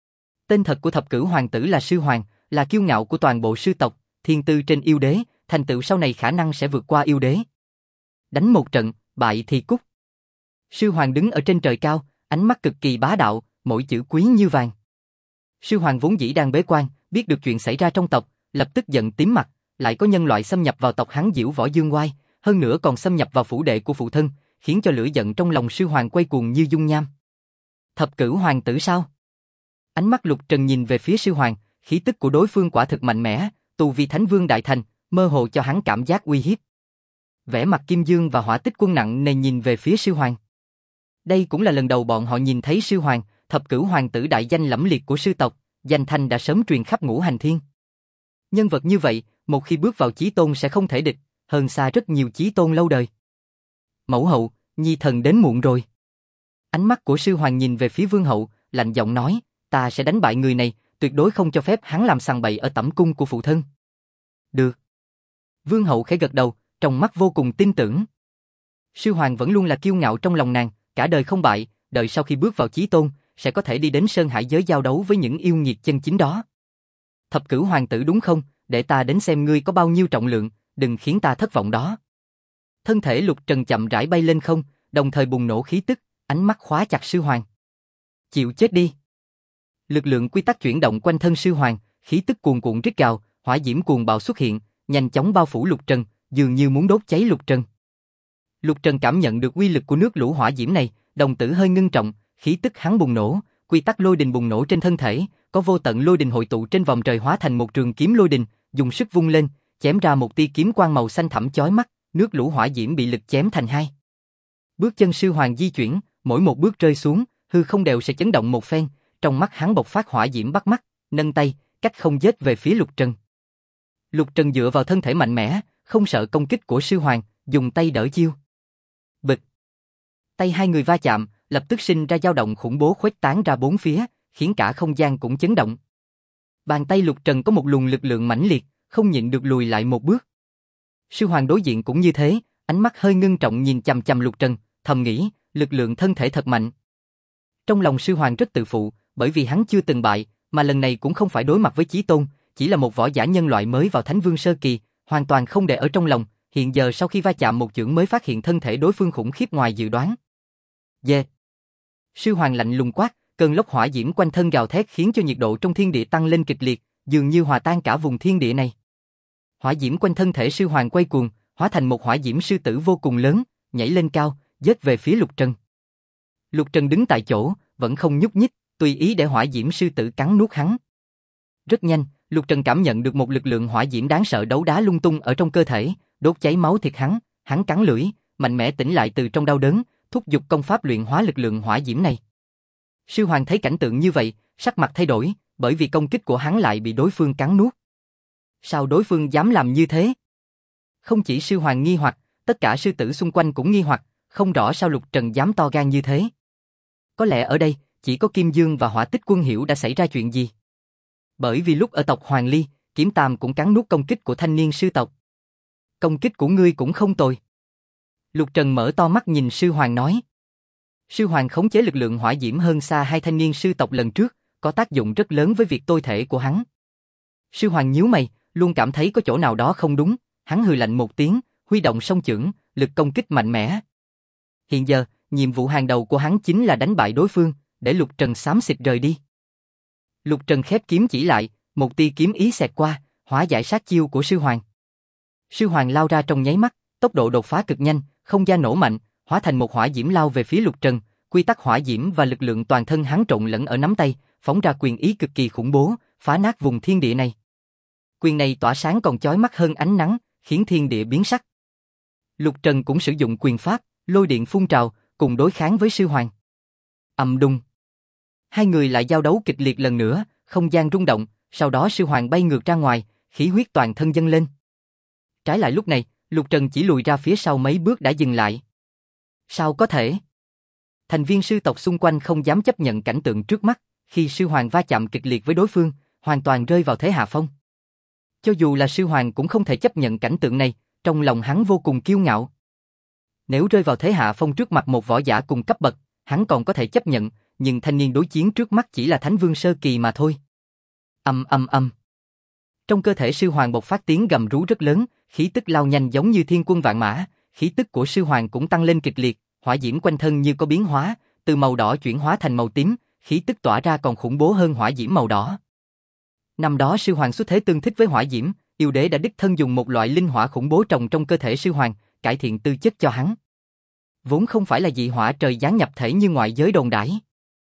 Tên thật của Thập Cửu Hoàng tử là Sư Hoàng, là kiêu ngạo của toàn bộ sư tộc, thiên tư trên yêu đế, thành tựu sau này khả năng sẽ vượt qua yêu đế. Đánh một trận, bại thì cút. Sư Hoàng đứng ở trên trời cao, ánh mắt cực kỳ bá đạo, mỗi chữ quý như vàng. Sư Hoàng vốn dĩ đang bế quan, biết được chuyện xảy ra trong tộc, lập tức giận tím mặt, lại có nhân loại xâm nhập vào tộc hắn Diễu Võ Dương Oai, hơn nữa còn xâm nhập vào phủ đệ của phụ thân, khiến cho lửa giận trong lòng Sư Hoàng quay cuồng như dung nham. Thập Cửu Hoàng tử sao? Ánh mắt Lục Trần nhìn về phía Sư Hoàng, khí tức của đối phương quả thực mạnh mẽ, tu vi Thánh Vương đại thành, mơ hồ cho hắn cảm giác uy hiếp. Vẻ mặt Kim Dương và Hỏa Tích Quân nặng nề nhìn về phía Sư Hoàng. Đây cũng là lần đầu bọn họ nhìn thấy Sư Hoàng, Thập Cửu Hoàng tử đại danh lẫm liệt của sư tộc, danh thanh đã sớm truyền khắp ngũ hành thiên. Nhân vật như vậy, một khi bước vào chí tôn sẽ không thể địch, hơn xa rất nhiều chí tôn lâu đời. Mẫu hậu, nhi thần đến muộn rồi. Ánh mắt của Sư Hoàng nhìn về phía Vương hậu, lạnh giọng nói, ta sẽ đánh bại người này, tuyệt đối không cho phép hắn làm sằng bậy ở tẩm cung của phụ thân. Được. Vương hậu khẽ gật đầu, trong mắt vô cùng tin tưởng. Sư Hoàng vẫn luôn là kiêu ngạo trong lòng nàng, cả đời không bại, đợi sau khi bước vào chí tôn, sẽ có thể đi đến Sơn Hải giới giao đấu với những yêu nghiệt chân chính đó. Thập Cửu Hoàng tử đúng không, để ta đến xem ngươi có bao nhiêu trọng lượng, đừng khiến ta thất vọng đó. Thân thể Lục Trần chậm rãi bay lên không, đồng thời bùng nổ khí tức, ánh mắt khóa chặt Sư Hoàng. Chịu chết đi. Lực lượng quy tắc chuyển động quanh thân Sư Hoàng, khí tức cuồn cuộn rít gào, hỏa diễm cuồng bạo xuất hiện, nhanh chóng bao phủ Lục Trần, dường như muốn đốt cháy Lục Trần. Lục Trần cảm nhận được uy lực của nước lũ hỏa diễm này, đồng tử hơi ngưng trọng, khí tức hắn bùng nổ, quy tắc lôi đình bùng nổ trên thân thể, có vô tận lôi đình hội tụ trên vòng trời hóa thành một trường kiếm lôi đình, dùng sức vung lên, chém ra một tia kiếm quang màu xanh thẳm chói mắt, nước lũ hỏa diễm bị lực chém thành hai. Bước chân Sư Hoàng di chuyển, mỗi một bước rơi xuống, hư không đều sẽ chấn động một phen, trong mắt hắn bộc phát hỏa diễm bắt mắt, nâng tay, cách không giết về phía Lục Trần. Lục Trần dựa vào thân thể mạnh mẽ, không sợ công kích của Sư Hoàng, dùng tay đỡ chiêu. Bịch. Tay hai người va chạm, lập tức sinh ra dao động khủng bố khuếch tán ra bốn phía, khiến cả không gian cũng chấn động. Bàn tay Lục Trần có một luồng lực lượng mãnh liệt, không nhịn được lùi lại một bước. Sư Hoàng đối diện cũng như thế, ánh mắt hơi ngưng trọng nhìn chằm chằm Lục Trần, thầm nghĩ, lực lượng thân thể thật mạnh. Trong lòng Sư Hoàng rất tự phụ, bởi vì hắn chưa từng bại, mà lần này cũng không phải đối mặt với chí tôn, chỉ là một võ giả nhân loại mới vào Thánh Vương sơ kỳ, hoàn toàn không để ở trong lòng, hiện giờ sau khi va chạm một chưởng mới phát hiện thân thể đối phương khủng khiếp ngoài dự đoán. Yeah. Sư Hoàng lạnh lùng quát, cơn lốc hỏa diễm quanh thân gào thét khiến cho nhiệt độ trong thiên địa tăng lên kịch liệt, dường như hòa tan cả vùng thiên địa này. Hỏa diễm quanh thân thể Sư Hoàng quay cuồng, hóa thành một hỏa diễm sư tử vô cùng lớn, nhảy lên cao, giết về phía Lục Trần. Lục Trần đứng tại chỗ, vẫn không nhúc nhích, tùy ý để hỏa diễm sư tử cắn nuốt hắn. Rất nhanh, Lục Trần cảm nhận được một lực lượng hỏa diễm đáng sợ đấu đá lung tung ở trong cơ thể, đốt cháy máu thịt hắn cắn lưỡi, mạnh mẽ tỉnh lại từ trong đau đớn, thúc giục công pháp luyện hóa lực lượng hỏa diễm này. Sư Hoàng thấy cảnh tượng như vậy, sắc mặt thay đổi, bởi vì công kích của hắn lại bị đối phương cắn nuốt. Sao đối phương dám làm như thế? Không chỉ Sư Hoàng nghi hoặc, tất cả sư tử xung quanh cũng nghi hoặc, không rõ sao Lục Trần dám to gan như thế. Có lẽ ở đây, chỉ có Kim Dương và Hỏa Tích Quân hiểu đã xảy ra chuyện gì. Bởi vì lúc ở tộc Hoàng Ly, Kiếm Tam cũng cắn nuốt công kích của thanh niên sư tộc. Công kích của ngươi cũng không tồi. Lục Trần mở to mắt nhìn Sư Hoàng nói. Sư Hoàng khống chế lực lượng hỏa diễm hơn xa hai thanh niên sư tộc lần trước, có tác dụng rất lớn với việc tôi thể của hắn. Sư Hoàng nhíu mày, luôn cảm thấy có chỗ nào đó không đúng, hắn hừ lạnh một tiếng, huy động song chưởng, lực công kích mạnh mẽ. Hiện giờ, nhiệm vụ hàng đầu của hắn chính là đánh bại đối phương, để Lục Trần xám xịt rời đi. Lục Trần khép kiếm chỉ lại, một tia kiếm ý xẹt qua, hóa giải sát chiêu của Sư Hoàng. Sư Hoàng lao ra trong nháy mắt, tốc độ đột phá cực nhanh, không gian nổ mạnh, hóa thành một hỏa diễm lao về phía Lục Trần, quy tắc hỏa diễm và lực lượng toàn thân hắn trộn lẫn ở nắm tay, phóng ra quyền ý cực kỳ khủng bố, phá nát vùng thiên địa này. Quyền này tỏa sáng còn chói mắt hơn ánh nắng, khiến thiên địa biến sắc. Lục Trần cũng sử dụng quyền pháp, lôi điện phun trào, cùng đối kháng với sư hoàng. Ầm đùng. Hai người lại giao đấu kịch liệt lần nữa, không gian rung động, sau đó sư hoàng bay ngược ra ngoài, khí huyết toàn thân dâng lên. Trái lại lúc này, Lục Trần chỉ lùi ra phía sau mấy bước đã dừng lại. Sao có thể? Thành viên sư tộc xung quanh không dám chấp nhận cảnh tượng trước mắt, khi sư hoàng va chạm kịch liệt với đối phương, hoàn toàn rơi vào thế hạ phong. Cho dù là sư hoàng cũng không thể chấp nhận cảnh tượng này, trong lòng hắn vô cùng kiêu ngạo. Nếu rơi vào thế hạ phong trước mặt một võ giả cùng cấp bậc, hắn còn có thể chấp nhận, nhưng thanh niên đối chiến trước mắt chỉ là Thánh Vương sơ kỳ mà thôi. Ầm ầm ầm. Trong cơ thể sư hoàng bộc phát tiếng gầm rú rất lớn, khí tức lao nhanh giống như thiên quân vạn mã, khí tức của sư hoàng cũng tăng lên kịch liệt, hỏa diễm quanh thân như có biến hóa, từ màu đỏ chuyển hóa thành màu tím, khí tức tỏa ra còn khủng bố hơn hỏa diễm màu đỏ. Năm đó sư hoàng xuất thế tương thích với hỏa diễm, yêu đế đã đích thân dùng một loại linh hỏa khủng bố trồng trong cơ thể sư hoàng, cải thiện tư chất cho hắn. Vốn không phải là dị hỏa trời giáng nhập thể như ngoại giới đồn đãi.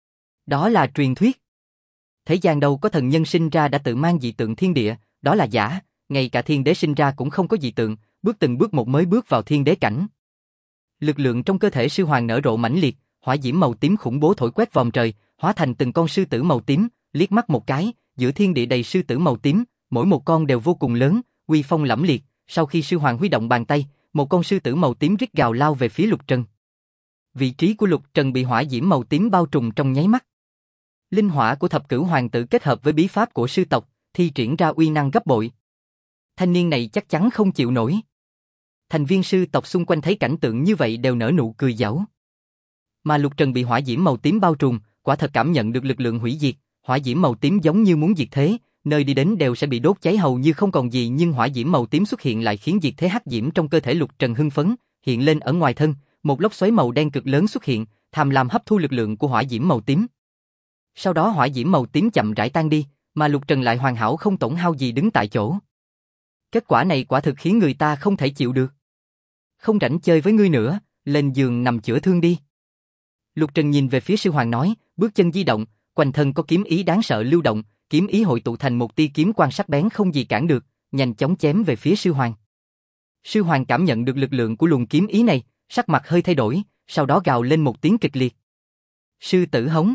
Đó là truyền thuyết. Thế gian đâu có thần nhân sinh ra đã tự mang dị tượng thiên địa, đó là giả, ngay cả thiên đế sinh ra cũng không có dị tượng, bước từng bước một mới bước vào thiên đế cảnh. Lực lượng trong cơ thể sư hoàng nở rộ mãnh liệt, hỏa diễm màu tím khủng bố thổi quét vòng trời, hóa thành từng con sư tử màu tím, liếc mắt một cái, giữa thiên địa đầy sư tử màu tím, mỗi một con đều vô cùng lớn, uy phong lẫm liệt, sau khi sư hoàng huy động bàn tay, một con sư tử màu tím rít gào lao về phía Lục Trần. Vị trí của Lục Trần bị hỏa diễm màu tím bao trùm trong nháy mắt. Linh hỏa của thập cửu hoàng tử kết hợp với bí pháp của sư tộc, thi triển ra uy năng gấp bội. Thanh niên này chắc chắn không chịu nổi. Thành viên sư tộc xung quanh thấy cảnh tượng như vậy đều nở nụ cười giảo. Mà Lục Trần bị hỏa diễm màu tím bao trùm, quả thật cảm nhận được lực lượng hủy diệt, hỏa diễm màu tím giống như muốn diệt thế, nơi đi đến đều sẽ bị đốt cháy hầu như không còn gì, nhưng hỏa diễm màu tím xuất hiện lại khiến diệt thế hắc diễm trong cơ thể Lục Trần hưng phấn, hiện lên ở ngoài thân, một lốc xoáy màu đen cực lớn xuất hiện, tham lam hấp thu lực lượng của hỏa diễm màu tím. Sau đó hỏa diễm màu tím chậm rãi tan đi, mà Lục Trần lại hoàn hảo không tổn hao gì đứng tại chỗ. Kết quả này quả thực khiến người ta không thể chịu được. Không rảnh chơi với ngươi nữa, lên giường nằm chữa thương đi. Lục Trần nhìn về phía sư hoàng nói, bước chân di động, quanh thân có kiếm ý đáng sợ lưu động, kiếm ý hội tụ thành một tia kiếm quang sắc bén không gì cản được, nhanh chóng chém về phía sư hoàng. Sư hoàng cảm nhận được lực lượng của luồng kiếm ý này, sắc mặt hơi thay đổi, sau đó gào lên một tiếng kịch liệt. Sư tử hống.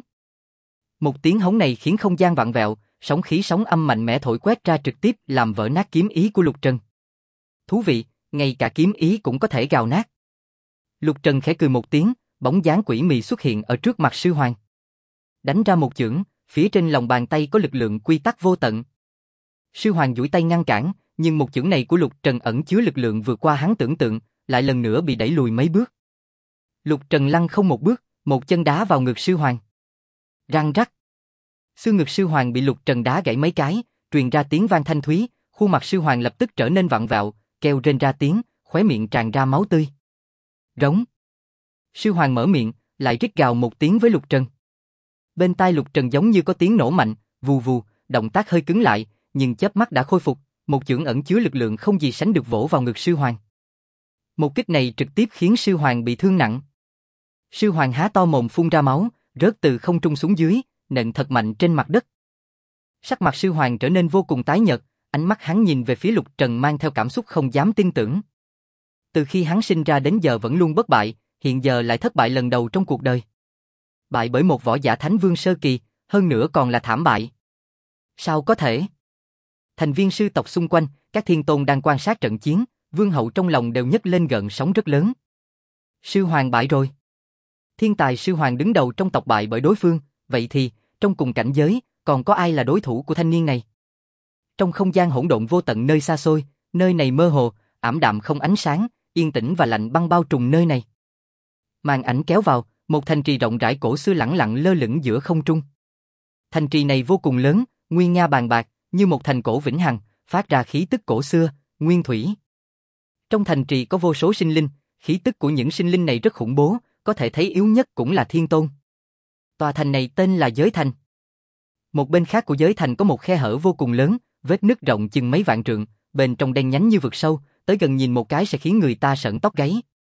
Một tiếng hống này khiến không gian vặn vẹo, sóng khí sóng âm mạnh mẽ thổi quét ra trực tiếp làm vỡ nát kiếm ý của Lục Trần. Thú vị, ngay cả kiếm ý cũng có thể gào nát. Lục Trần khẽ cười một tiếng, bóng dáng quỷ mị xuất hiện ở trước mặt sư hoàng. Đánh ra một chưởng, phía trên lòng bàn tay có lực lượng quy tắc vô tận. Sư hoàng duỗi tay ngăn cản, nhưng một chưởng này của Lục Trần ẩn chứa lực lượng vượt qua hắn tưởng tượng, lại lần nữa bị đẩy lùi mấy bước. Lục Trần lăn không một bước, một chân đá vào ngực sư hoàng. Răng rắc. Xương ngực sư hoàng bị Lục Trần đá gãy mấy cái, truyền ra tiếng vang thanh thúy, khuôn mặt sư hoàng lập tức trở nên vặn vẹo, kêu rên ra tiếng, khóe miệng tràn ra máu tươi. Rống. Sư hoàng mở miệng, lại rít gào một tiếng với Lục Trần. Bên tai Lục Trần giống như có tiếng nổ mạnh, vù vù, động tác hơi cứng lại, nhưng chớp mắt đã khôi phục, một chưởng ẩn chứa lực lượng không gì sánh được vỗ vào ngực sư hoàng. Một kích này trực tiếp khiến sư hoàng bị thương nặng. Sư hoàng há to mồm phun ra máu, rớt từ không trung xuống dưới, nện thật mạnh trên mặt đất. Sắc mặt sư hoàng trở nên vô cùng tái nhợt, ánh mắt hắn nhìn về phía Lục Trần mang theo cảm xúc không dám tin tưởng. Từ khi hắn sinh ra đến giờ vẫn luôn bất bại, hiện giờ lại thất bại lần đầu trong cuộc đời. Bại bởi một võ giả Thánh Vương sơ kỳ, hơn nữa còn là thảm bại. Sao có thể? Thành viên sư tộc xung quanh, các thiên tôn đang quan sát trận chiến, vương hậu trong lòng đều nhấc lên gợn sóng rất lớn. Sư hoàng bại rồi. Thiên tài sư hoàng đứng đầu trong tộc bại bởi đối phương, vậy thì, trong cùng cảnh giới, còn có ai là đối thủ của thanh niên này? Trong không gian hỗn độn vô tận nơi xa xôi, nơi này mơ hồ, ảm đạm không ánh sáng, yên tĩnh và lạnh băng bao trùm nơi này. Màn ảnh kéo vào, một thành trì rộng rãi cổ xưa lẳng lặng lơ lửng giữa không trung. Thành trì này vô cùng lớn, nguy nga bàn bạc, như một thành cổ vĩnh hằng, phát ra khí tức cổ xưa, nguyên thủy. Trong thành trì có vô số sinh linh, khí tức của những sinh linh này rất khủng bố, có thể thấy yếu nhất cũng là thiên tôn. Tòa thành này tên là Giới Thành. Một bên khác của Giới Thành có một khe hở vô cùng lớn, vết nứt rộng chừng mấy vạn trượng, bên trong đen nhánh như vực sâu, tới gần nhìn một cái sẽ khiến người ta sởn tóc gáy.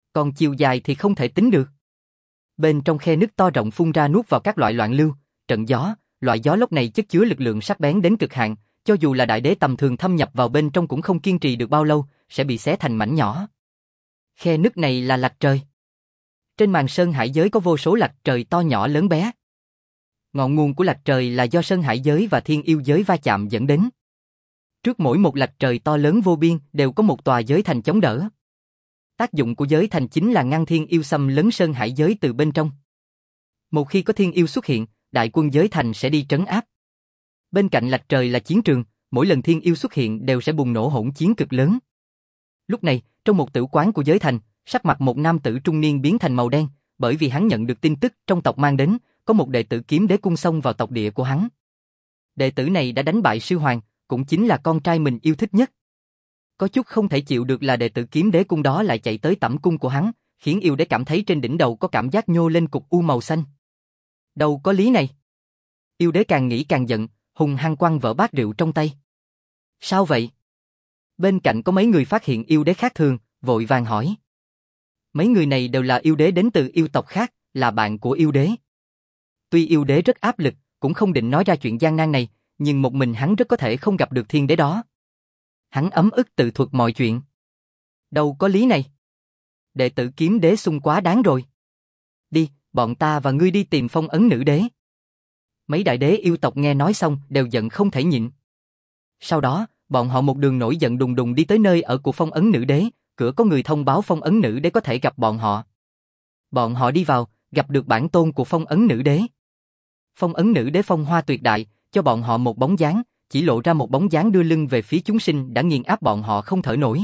Còn chiều dài thì không thể tính được. Bên trong khe nứt to rộng phun ra nuốt vào các loại loạn lưu, trận gió, loại gió lốc này chất chứa lực lượng sắc bén đến cực hạn, cho dù là đại đế tầm thường thâm nhập vào bên trong cũng không kiên trì được bao lâu, sẽ bị xé thành mảnh nhỏ. Khe nứt này là lạch trời. Trên màn sơn hải giới có vô số lạch trời to nhỏ lớn bé. Ngọn nguồn của lạch trời là do sơn hải giới và thiên yêu giới va chạm dẫn đến. Trước mỗi một lạch trời to lớn vô biên đều có một tòa giới thành chống đỡ. Tác dụng của giới thành chính là ngăn thiên yêu xâm lấn sơn hải giới từ bên trong. Một khi có thiên yêu xuất hiện, đại quân giới thành sẽ đi trấn áp. Bên cạnh lạch trời là chiến trường, mỗi lần thiên yêu xuất hiện đều sẽ bùng nổ hỗn chiến cực lớn. Lúc này, trong một tử quán của giới thành, sắc mặt một nam tử trung niên biến thành màu đen, bởi vì hắn nhận được tin tức trong tộc mang đến, có một đệ tử kiếm đế cung xông vào tộc địa của hắn. Đệ tử này đã đánh bại sư hoàng, cũng chính là con trai mình yêu thích nhất. Có chút không thể chịu được là đệ tử kiếm đế cung đó lại chạy tới tẩm cung của hắn, khiến yêu đế cảm thấy trên đỉnh đầu có cảm giác nhô lên cục u màu xanh. Đâu có lý này. Yêu đế càng nghĩ càng giận, hùng hăng quăng vỡ bát rượu trong tay. Sao vậy? Bên cạnh có mấy người phát hiện yêu đế khác thường, vội vàng hỏi. Mấy người này đều là yêu đế đến từ yêu tộc khác, là bạn của yêu đế. Tuy yêu đế rất áp lực, cũng không định nói ra chuyện gian nan này, nhưng một mình hắn rất có thể không gặp được thiên đế đó. Hắn ấm ức tự thuật mọi chuyện. Đâu có lý này. Đệ tử kiếm đế xung quá đáng rồi. Đi, bọn ta và ngươi đi tìm phong ấn nữ đế. Mấy đại đế yêu tộc nghe nói xong đều giận không thể nhịn. Sau đó, bọn họ một đường nổi giận đùng đùng đi tới nơi ở của phong ấn nữ đế, cửa có người thông báo phong ấn nữ đế có thể gặp bọn họ. Bọn họ đi vào, gặp được bản tôn của phong ấn nữ đế. Phong ấn nữ đế phong hoa tuyệt đại, cho bọn họ một bóng dáng, chỉ lộ ra một bóng dáng đưa lưng về phía chúng sinh đã nghiền áp bọn họ không thở nổi.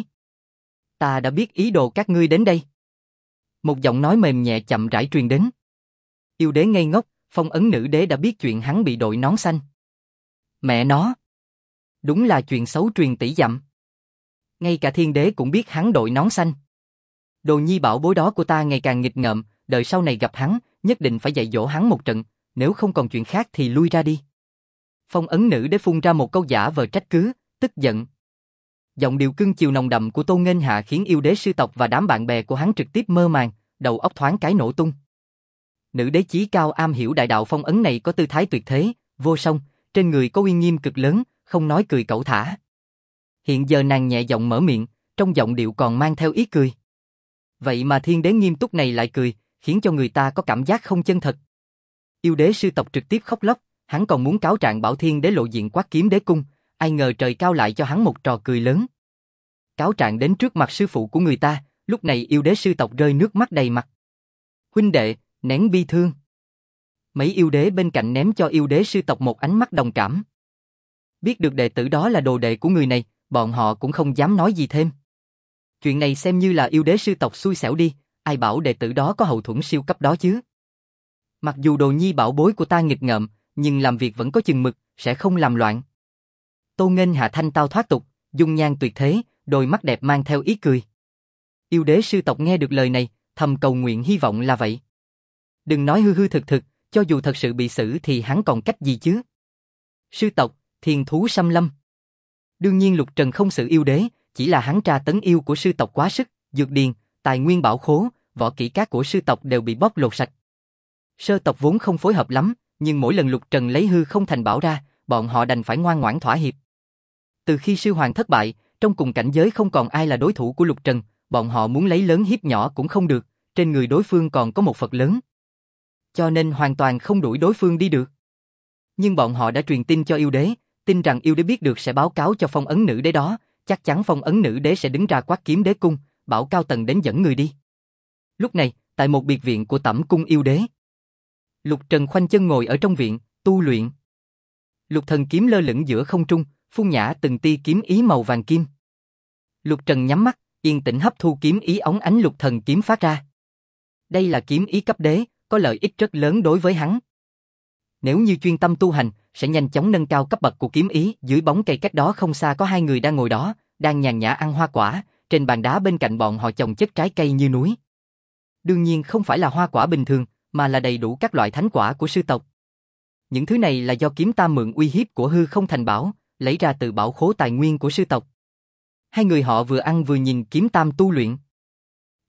Ta đã biết ý đồ các ngươi đến đây. Một giọng nói mềm nhẹ chậm rãi truyền đến. Yêu đế ngây ngốc, phong ấn nữ đế đã biết chuyện hắn bị đội nón xanh. Mẹ nó! Đúng là chuyện xấu truyền tỷ dặm. Ngay cả thiên đế cũng biết hắn đội nón xanh. Đồ nhi bảo bối đó của ta ngày càng nghịch ngợm, đợi sau này gặp hắn, nhất định phải dạy dỗ hắn một trận, nếu không còn chuyện khác thì lui ra đi. Phong ấn nữ đế phun ra một câu giả vờ trách cứ, tức giận. Giọng điệu cưng chiều nồng đậm của Tô Nghênh Hạ khiến yêu đế sư tộc và đám bạn bè của hắn trực tiếp mơ màng, đầu óc thoáng cái nổ tung. Nữ đế chí cao am hiểu đại đạo phong ấn này có tư thái tuyệt thế, vô song, trên người có uy nghiêm cực lớn, không nói cười cẩu thả. Hiện giờ nàng nhẹ giọng mở miệng, trong giọng điệu còn mang theo ý cười. Vậy mà thiên đế nghiêm túc này lại cười, khiến cho người ta có cảm giác không chân thật. Yêu đế sư tộc trực tiếp khóc lóc, hắn còn muốn cáo trạng bảo thiên đế lộ diện quát kiếm đế cung, ai ngờ trời cao lại cho hắn một trò cười lớn. Cáo trạng đến trước mặt sư phụ của người ta, lúc này yêu đế sư tộc rơi nước mắt đầy mặt. Huynh đệ, nén bi thương. Mấy yêu đế bên cạnh ném cho yêu đế sư tộc một ánh mắt đồng cảm. Biết được đệ tử đó là đồ đệ của người này, bọn họ cũng không dám nói gì thêm. Chuyện này xem như là yêu đế sư tộc xui xẻo đi, ai bảo đệ tử đó có hậu thuẫn siêu cấp đó chứ. Mặc dù đồ nhi bảo bối của ta nghịch ngợm, nhưng làm việc vẫn có chừng mực, sẽ không làm loạn. Tô Nghênh Hạ thanh tao thoát tục, dung nhan tuyệt thế, đôi mắt đẹp mang theo ý cười. Yêu đế sư tộc nghe được lời này, thầm cầu nguyện hy vọng là vậy. Đừng nói hư hư thực thực, cho dù thật sự bị xử thì hắn còn cách gì chứ. Sư tộc, thiên thú xâm lâm. Đương nhiên Lục Trần không xử yêu đế, chỉ là hắn tra tấn yêu của sư tộc quá sức, dược điền, tài nguyên bảo khố, võ kỹ các của sư tộc đều bị bóc lột sạch. Sơ tộc vốn không phối hợp lắm, nhưng mỗi lần Lục Trần lấy hư không thành bảo ra, bọn họ đành phải ngoan ngoãn thỏa hiệp. Từ khi sư hoàng thất bại, trong cùng cảnh giới không còn ai là đối thủ của Lục Trần, bọn họ muốn lấy lớn hiếp nhỏ cũng không được, trên người đối phương còn có một Phật lớn. Cho nên hoàn toàn không đuổi đối phương đi được. Nhưng bọn họ đã truyền tin cho yêu đế, tin rằng yêu đế biết được sẽ báo cáo cho phong ấn nữ đế đó, chắc chắn phong ấn nữ đế sẽ đứng ra quát kiếm đế cung, bảo cao tầng đến dẫn người đi. Lúc này, tại một biệt viện của Tẩm cung yêu đế, Lục Trần khoanh chân ngồi ở trong viện, tu luyện. Lục thần kiếm lơ lửng giữa không trung, phun nhả từng tia kiếm ý màu vàng kim. Lục Trần nhắm mắt, yên tĩnh hấp thu kiếm ý óng ánh lục thần kiếm phát ra. Đây là kiếm ý cấp đế, có lợi ích rất lớn đối với hắn. Nếu như chuyên tâm tu hành, sẽ nhanh chóng nâng cao cấp bậc của kiếm ý. Dưới bóng cây cách đó không xa có hai người đang ngồi đó, đang nhàn nhã ăn hoa quả, trên bàn đá bên cạnh bọn họ chồng chất trái cây như núi. Đương nhiên không phải là hoa quả bình thường, mà là đầy đủ các loại thánh quả của sư tộc. Những thứ này là do kiếm tam mượn uy hiếp của hư không thành bảo, lấy ra từ bảo khố tài nguyên của sư tộc. Hai người họ vừa ăn vừa nhìn kiếm tam tu luyện.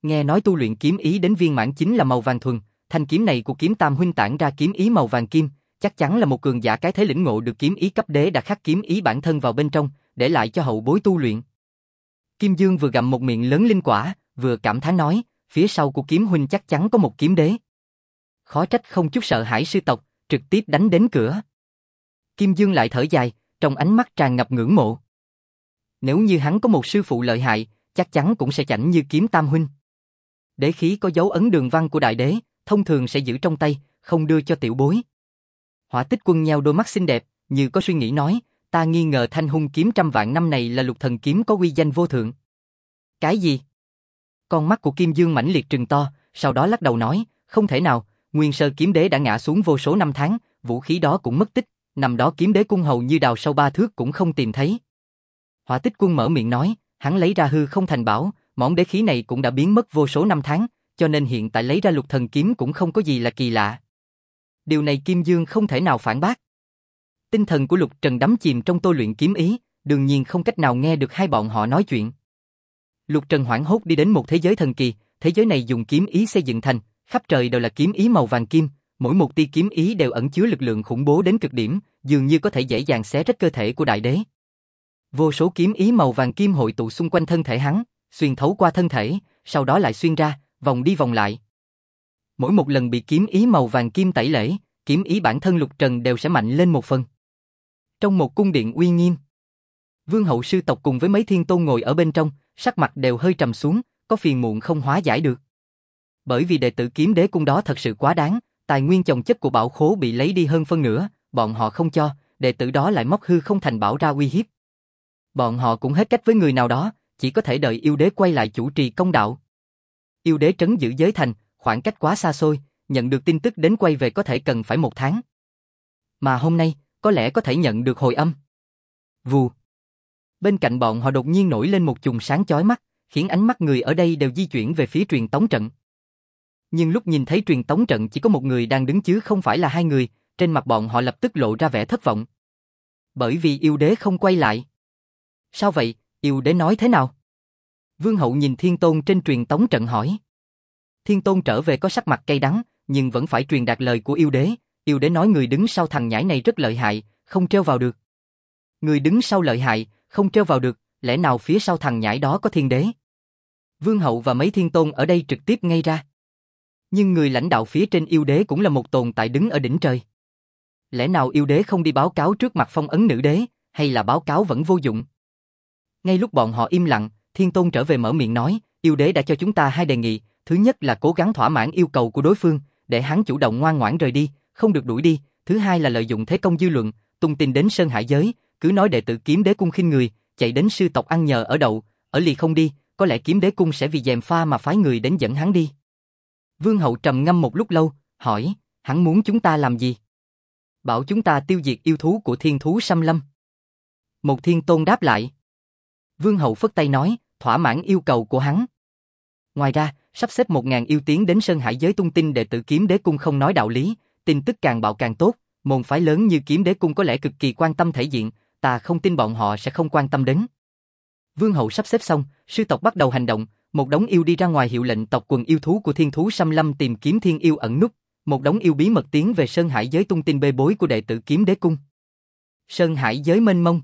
Nghe nói tu luyện kiếm ý đến viên mãn chính là màu vàng thuần, thanh kiếm này của Kiếm Tam huynh tản ra kiếm ý màu vàng kim, chắc chắn là một cường giả cái thế lĩnh ngộ được kiếm ý cấp đế đã khắc kiếm ý bản thân vào bên trong, để lại cho hậu bối tu luyện. Kim Dương vừa gặm một miệng lớn linh quả, vừa cảm thán nói, phía sau của Kiếm huynh chắc chắn có một kiếm đế. Khó trách không chút sợ hãi sư tộc, trực tiếp đánh đến cửa. Kim Dương lại thở dài, trong ánh mắt tràn ngập ngưỡng mộ. Nếu như hắn có một sư phụ lợi hại, chắc chắn cũng sẽ chảnh như Kiếm Tam huynh. Đế khí có dấu ấn đường văn của đại đế, thông thường sẽ giữ trong tay, không đưa cho tiểu bối. Hỏa Tích Quân nheo đôi mắt xinh đẹp, như có suy nghĩ nói, ta nghi ngờ thanh hung kiếm trăm vạn năm này là lục thần kiếm có uy danh vô thượng. Cái gì? Con mắt của Kim Dương mãnh liệt trừng to, sau đó lắc đầu nói, không thể nào, Nguyên Sơ kiếm đế đã ngã xuống vô số năm tháng, vũ khí đó cũng mất tích, năm đó kiếm đế cung hầu như đào sâu 3 thước cũng không tìm thấy. Hỏa Tích Quân mở miệng nói, hắn lấy ra hư không thành bảo, món đế khí này cũng đã biến mất vô số năm tháng, cho nên hiện tại lấy ra lục thần kiếm cũng không có gì là kỳ lạ. Điều này Kim Dương không thể nào phản bác. Tinh thần của Lục Trần đắm chìm trong tôi luyện kiếm ý, đương nhiên không cách nào nghe được hai bọn họ nói chuyện. Lục Trần hoảng hốt đi đến một thế giới thần kỳ, thế giới này dùng kiếm ý xây dựng thành, khắp trời đều là kiếm ý màu vàng kim, mỗi một tia kiếm ý đều ẩn chứa lực lượng khủng bố đến cực điểm, dường như có thể dễ dàng xé rách cơ thể của đại đế. Vô số kiếm ý màu vàng kim hội tụ xung quanh thân thể hắn, xuyên thấu qua thân thể, sau đó lại xuyên ra, vòng đi vòng lại. Mỗi một lần bị kiếm ý màu vàng kim tẩy lễ, kiếm ý bản thân Lục Trần đều sẽ mạnh lên một phần. Trong một cung điện uy nghiêm, Vương hậu sư tộc cùng với mấy thiên tôn ngồi ở bên trong, sắc mặt đều hơi trầm xuống, có phiền muộn không hóa giải được. Bởi vì đệ tử kiếm đế cung đó thật sự quá đáng, tài nguyên chồng chất của bảo khố bị lấy đi hơn phân nửa, bọn họ không cho, đệ tử đó lại móc hư không thành bảo ra uy hiếp. Bọn họ cũng hết cách với người nào đó, chỉ có thể đợi yêu đế quay lại chủ trì công đạo. Yêu đế trấn giữ giới thành, khoảng cách quá xa xôi, nhận được tin tức đến quay về có thể cần phải 1 tháng. Mà hôm nay, có lẽ có thể nhận được hồi âm. Vù. Bên cạnh bọn họ đột nhiên nổi lên một chùm sáng chói mắt, khiến ánh mắt người ở đây đều di chuyển về phía truyền tống trận. Nhưng lúc nhìn thấy truyền tống trận chỉ có một người đang đứng chứ không phải là 2 người, trên mặt bọn họ lập tức lộ ra vẻ thất vọng. Bởi vì yêu đế không quay lại. Sao vậy, yêu đế nói thế nào? Vương hậu nhìn Thiên Tôn trên truyền tống trận hỏi. Thiên Tôn trở về có sắc mặt cay đắng, nhưng vẫn phải truyền đạt lời của yêu đế. Yêu đế nói người đứng sau thằng nhãi này rất lợi hại, không treo vào được. Người đứng sau lợi hại, không treo vào được, lẽ nào phía sau thằng nhãi đó có thiên đế? Vương hậu và mấy thiên tôn ở đây trực tiếp ngây ra. Nhưng người lãnh đạo phía trên yêu đế cũng là một tồn tại đứng ở đỉnh trời. Lẽ nào yêu đế không đi báo cáo trước mặt phong ấn nữ đế, hay là báo cáo vẫn vô dụng? Ngay lúc bọn họ im lặng, Thiên Tôn trở về mở miệng nói, yêu đế đã cho chúng ta 2 đề nghị, thứ nhất là cố gắng thỏa mãn yêu cầu của đối phương, để hắn chủ động ngoan ngoãn rời đi, không được đuổi đi, thứ hai là lợi dụng thế công dư luận, tung tin đến Sơn Hải giới, cứ nói đệ tử kiếm đế cung khinh người, chạy đến sư tộc ăn nhờ ở đậu, ở lì không đi, có lẽ kiếm đế cung sẽ vì gièm pha mà phái người đến dẫn hắn đi. Vương hậu trầm ngâm một lúc lâu, hỏi, hắn muốn chúng ta làm gì? Bảo chúng ta tiêu diệt yêu thú của thiên thú xâm lâm. Một thiên tôn đáp lại. Vương hậu phất tay nói, thỏa mãn yêu cầu của hắn. Ngoài ra, sắp xếp 1000 yêu tiến đến Sơn Hải giới tung tin đệ tử kiếm đế cung không nói đạo lý, tin tức càng bạo càng tốt, môn phái lớn như kiếm đế cung có lẽ cực kỳ quan tâm thể diện, ta không tin bọn họ sẽ không quan tâm đến. Vương hậu sắp xếp xong, sư tộc bắt đầu hành động, một đống yêu đi ra ngoài hiệu lệnh tộc quần yêu thú của thiên thú xâm lâm tìm kiếm thiên yêu ẩn núp, một đống yêu bí mật tiến về Sơn Hải giới tung tin bê bối của đệ tử kiếm đế cung. Sơn Hải giới mênh mông.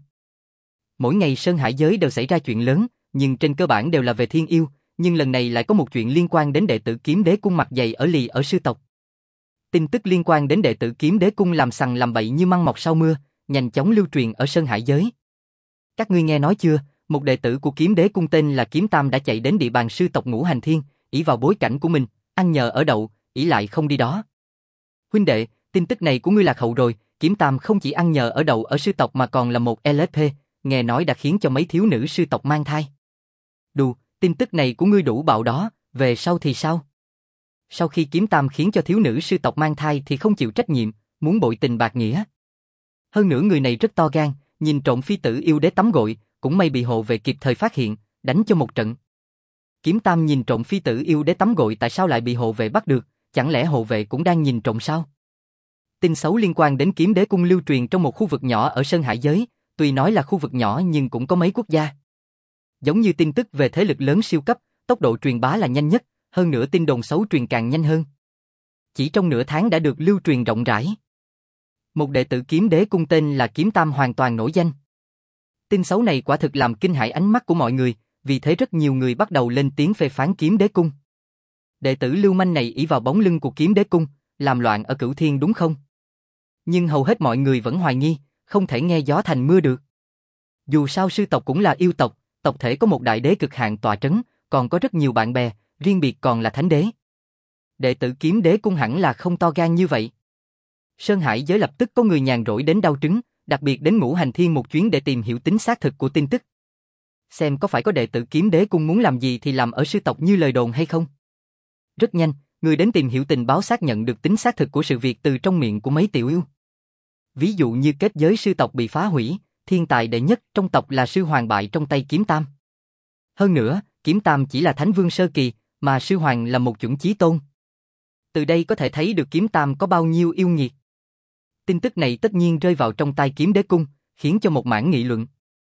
Mỗi ngày Sơn Hải giới đều xảy ra chuyện lớn, nhưng trên cơ bản đều là về thiên yêu, nhưng lần này lại có một chuyện liên quan đến đệ tử kiếm đế cung mặt dày ở lì ở sư tộc. Tin tức liên quan đến đệ tử kiếm đế cung làm sằng làm bậy như măng mọc sau mưa, nhanh chóng lưu truyền ở Sơn Hải giới. Các ngươi nghe nói chưa, một đệ tử của kiếm đế cung tên là Kiếm Tam đã chạy đến địa bàn sư tộc Ngũ Hành Thiên, ỷ vào bối cảnh của mình, ăn nhờ ở đậu, ỷ lại không đi đó. Huynh đệ, tin tức này của ngươi lạc hậu rồi, Kiếm Tam không chỉ ăn nhờ ở đậu ở sư tộc mà còn là một LSP, nghe nói đã khiến cho mấy thiếu nữ sư tộc mang thai. Đù, tin tức này của ngươi đủ bạo đó, về sau thì sao? Sau khi Kiếm Tam khiến cho thiếu nữ sư tộc mang thai thì không chịu trách nhiệm, muốn bội tình bạc nghĩa. Hơn nữa người này rất to gan, nhìn trộm phi tử yêu đế tắm gội, cũng may bị hộ vệ kịp thời phát hiện, đánh cho một trận. Kiếm Tam nhìn trộm phi tử yêu đế tắm gội tại sao lại bị hộ vệ bắt được, chẳng lẽ hộ vệ cũng đang nhìn trộm sao? Tin xấu liên quan đến kiếm đế cung lưu truyền trong một khu vực nhỏ ở Sơn Hải giới, tuy nói là khu vực nhỏ nhưng cũng có mấy quốc gia. Giống như tin tức về thế lực lớn siêu cấp, tốc độ truyền bá là nhanh nhất, hơn nữa tin đồn xấu truyền càng nhanh hơn. Chỉ trong nửa tháng đã được lưu truyền rộng rãi. Một đệ tử Kiếm Đế Cung tên là Kiếm Tam hoàn toàn nổi danh. Tin xấu này quả thực làm kinh hãi ánh mắt của mọi người, vì thế rất nhiều người bắt đầu lên tiếng phê phán Kiếm Đế Cung. Đệ tử lưu manh này ỷ vào bóng lưng của Kiếm Đế Cung, làm loạn ở Cửu Thiên đúng không? Nhưng hầu hết mọi người vẫn hoài nghi, không thể nghe gió thành mưa được. Dù sao sư tộc cũng là yêu tộc, tộc thể có một đại đế cực hạn tọa trấn, còn có rất nhiều bạn bè, riêng biệt còn là thánh đế. Đệ tử Kiếm Đế Cung hẳn là không to gan như vậy. Sơn Hải giới lập tức có người nhàn rỗi đến đau trứng, đặc biệt đến Ngũ Hành Thiên một chuyến để tìm hiểu tính xác thực của tin tức. Xem có phải có đệ tử Kiếm Đế Cung muốn làm gì thì làm ở sư tộc như lời đồn hay không. Rất nhanh, người đến tìm hiểu tình báo xác nhận được tính xác thực của sự việc từ trong miệng của mấy tiểu yêu. Ví dụ như kết giới sư tộc bị phá hủy, thiên tài đệ nhất trong tộc là sư hoàng bại trong tay Kiếm Tam. Hơn nữa, Kiếm Tam chỉ là Thánh Vương sơ kỳ, mà sư hoàng là một chuẩn chí tôn. Từ đây có thể thấy được Kiếm Tam có bao nhiêu yêu nghiệt. Tin tức này tất nhiên rơi vào trong tai Kiếm Đế Cung, khiến cho một mảng nghị luận.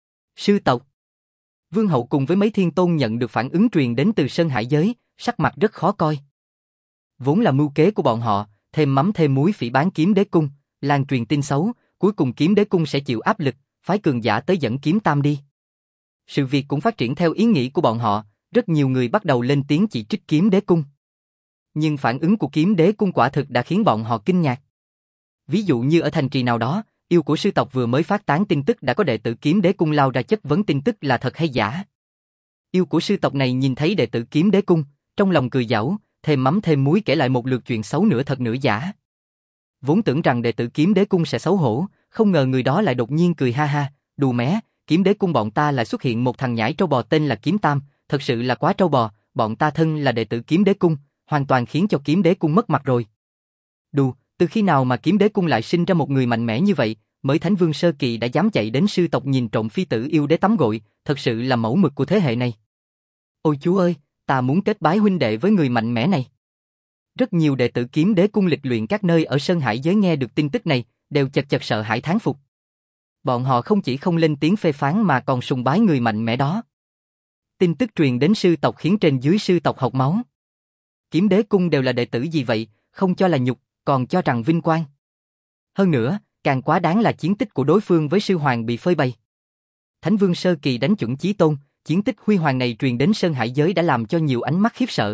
Sư tộc. Vương hậu cùng với mấy thiên tôn nhận được phản ứng truyền đến từ Sơn Hải giới, sắc mặt rất khó coi. Vốn là mưu kế của bọn họ, thêm mắm thêm muối phỉ báng Kiếm Đế Cung, lan truyền tin xấu, cuối cùng Kiếm Đế Cung sẽ chịu áp lực, phái cường giả tới dẫn Kiếm Tam đi. Sự việc cũng phát triển theo ý nghĩ của bọn họ, rất nhiều người bắt đầu lên tiếng chỉ trích Kiếm Đế Cung. Nhưng phản ứng của Kiếm Đế Cung quả thực đã khiến bọn họ kinh ngạc. Ví dụ như ở thành trì nào đó, yêu của sư tộc vừa mới phát tán tin tức đã có đệ tử Kiếm Đế Cung lao ra chất vấn tin tức là thật hay giả. Yêu của sư tộc này nhìn thấy đệ tử Kiếm Đế Cung, trong lòng cười giảo, thêm mắm thêm muối kể lại một lượt chuyện xấu nửa thật nửa giả. Vốn tưởng rằng đệ tử Kiếm Đế Cung sẽ xấu hổ, không ngờ người đó lại đột nhiên cười ha ha, đù mé, Kiếm Đế Cung bọn ta lại xuất hiện một thằng nhãi trâu bò tên là Kiếm Tam, thật sự là quá trâu bò, bọn ta thân là đệ tử Kiếm Đế Cung, hoàn toàn khiến cho Kiếm Đế Cung mất mặt rồi. Đù, từ khi nào mà Kiếm Đế Cung lại sinh ra một người mạnh mẽ như vậy, mới Thánh Vương sơ kỳ đã dám chạy đến sư tộc nhìn trộm phi tử yêu đế tắm gội, thật sự là mẫu mực của thế hệ này. Ôi chú ơi, ta muốn kết bái huynh đệ với người mạnh mẽ này. Rất nhiều đệ tử Kiếm Đế Cung lịch luyện các nơi ở Sơn Hải giới nghe được tin tức này, đều chật chật sợ hãi thán phục. Bọn họ không chỉ không lên tiếng phê phán mà còn sùng bái người mạnh mẽ đó. Tin tức truyền đến sư tộc khiến trên dưới sư tộc học máu. Kiếm Đế Cung đều là đệ tử gì vậy, không cho là nhục, còn cho rằng vinh quang. Hơn nữa, càng quá đáng là chiến tích của đối phương với sư hoàng bị phơi bày. Thánh Vương sơ kỳ đánh chuẩn chí tôn, chiến tích huy hoàng này truyền đến Sơn Hải giới đã làm cho nhiều ánh mắt khiếp sợ.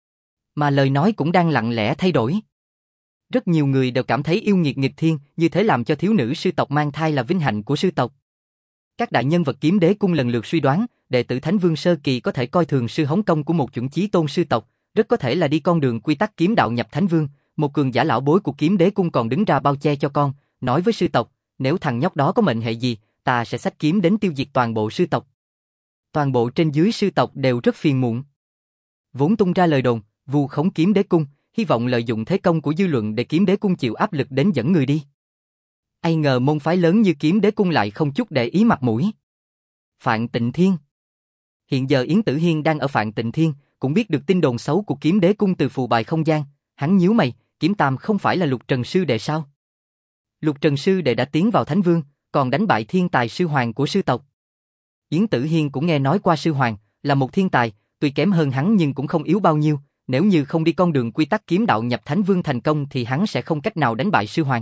Mà lời nói cũng đang lặng lẽ thay đổi. Rất nhiều người đều cảm thấy yêu nghiệt nghịch thiên, như thế làm cho thiếu nữ sư tộc mang thai là vinh hạnh của sư tộc. Các đại nhân vật Kiếm Đế Cung lần lượt suy đoán, đệ tử Thánh Vương sơ kỳ có thể coi thường sư hống công của một chuẩn chí tôn sư tộc, rất có thể là đi con đường quy tắc kiếm đạo nhập Thánh Vương. Một cường giả lão bối của Kiếm Đế Cung còn đứng ra bao che cho con, nói với sư tộc, nếu thằng nhóc đó có mệnh hệ gì, ta sẽ xách kiếm đến tiêu diệt toàn bộ sư tộc. Toàn bộ trên dưới sư tộc đều rất phiền muộn. Vốn tung ra lời đồn, vu khống Kiếm Đế Cung, hy vọng lợi dụng thế công của dư luận để Kiếm Đế Cung chịu áp lực đến dẫn người đi. Ai ngờ môn phái lớn như Kiếm Đế Cung lại không chút để ý mặt mũi. Phạn Tịnh Thiên. Hiện giờ Yến Tử Hiên đang ở Phạn Tịnh Thiên, cũng biết được tin đồn xấu của Kiếm Đế Cung từ phù bài không gian, hắn nhíu mày, Kiếm Tam không phải là Lục Trần sư đệ sao? Lục Trần sư đệ đã tiến vào Thánh Vương, còn đánh bại thiên tài sư hoàng của sư tộc. Yến Tử Hiên cũng nghe nói qua sư hoàng, là một thiên tài, tuy kém hơn hắn nhưng cũng không yếu bao nhiêu, nếu như không đi con đường quy tắc kiếm đạo nhập Thánh Vương thành công thì hắn sẽ không cách nào đánh bại sư hoàng.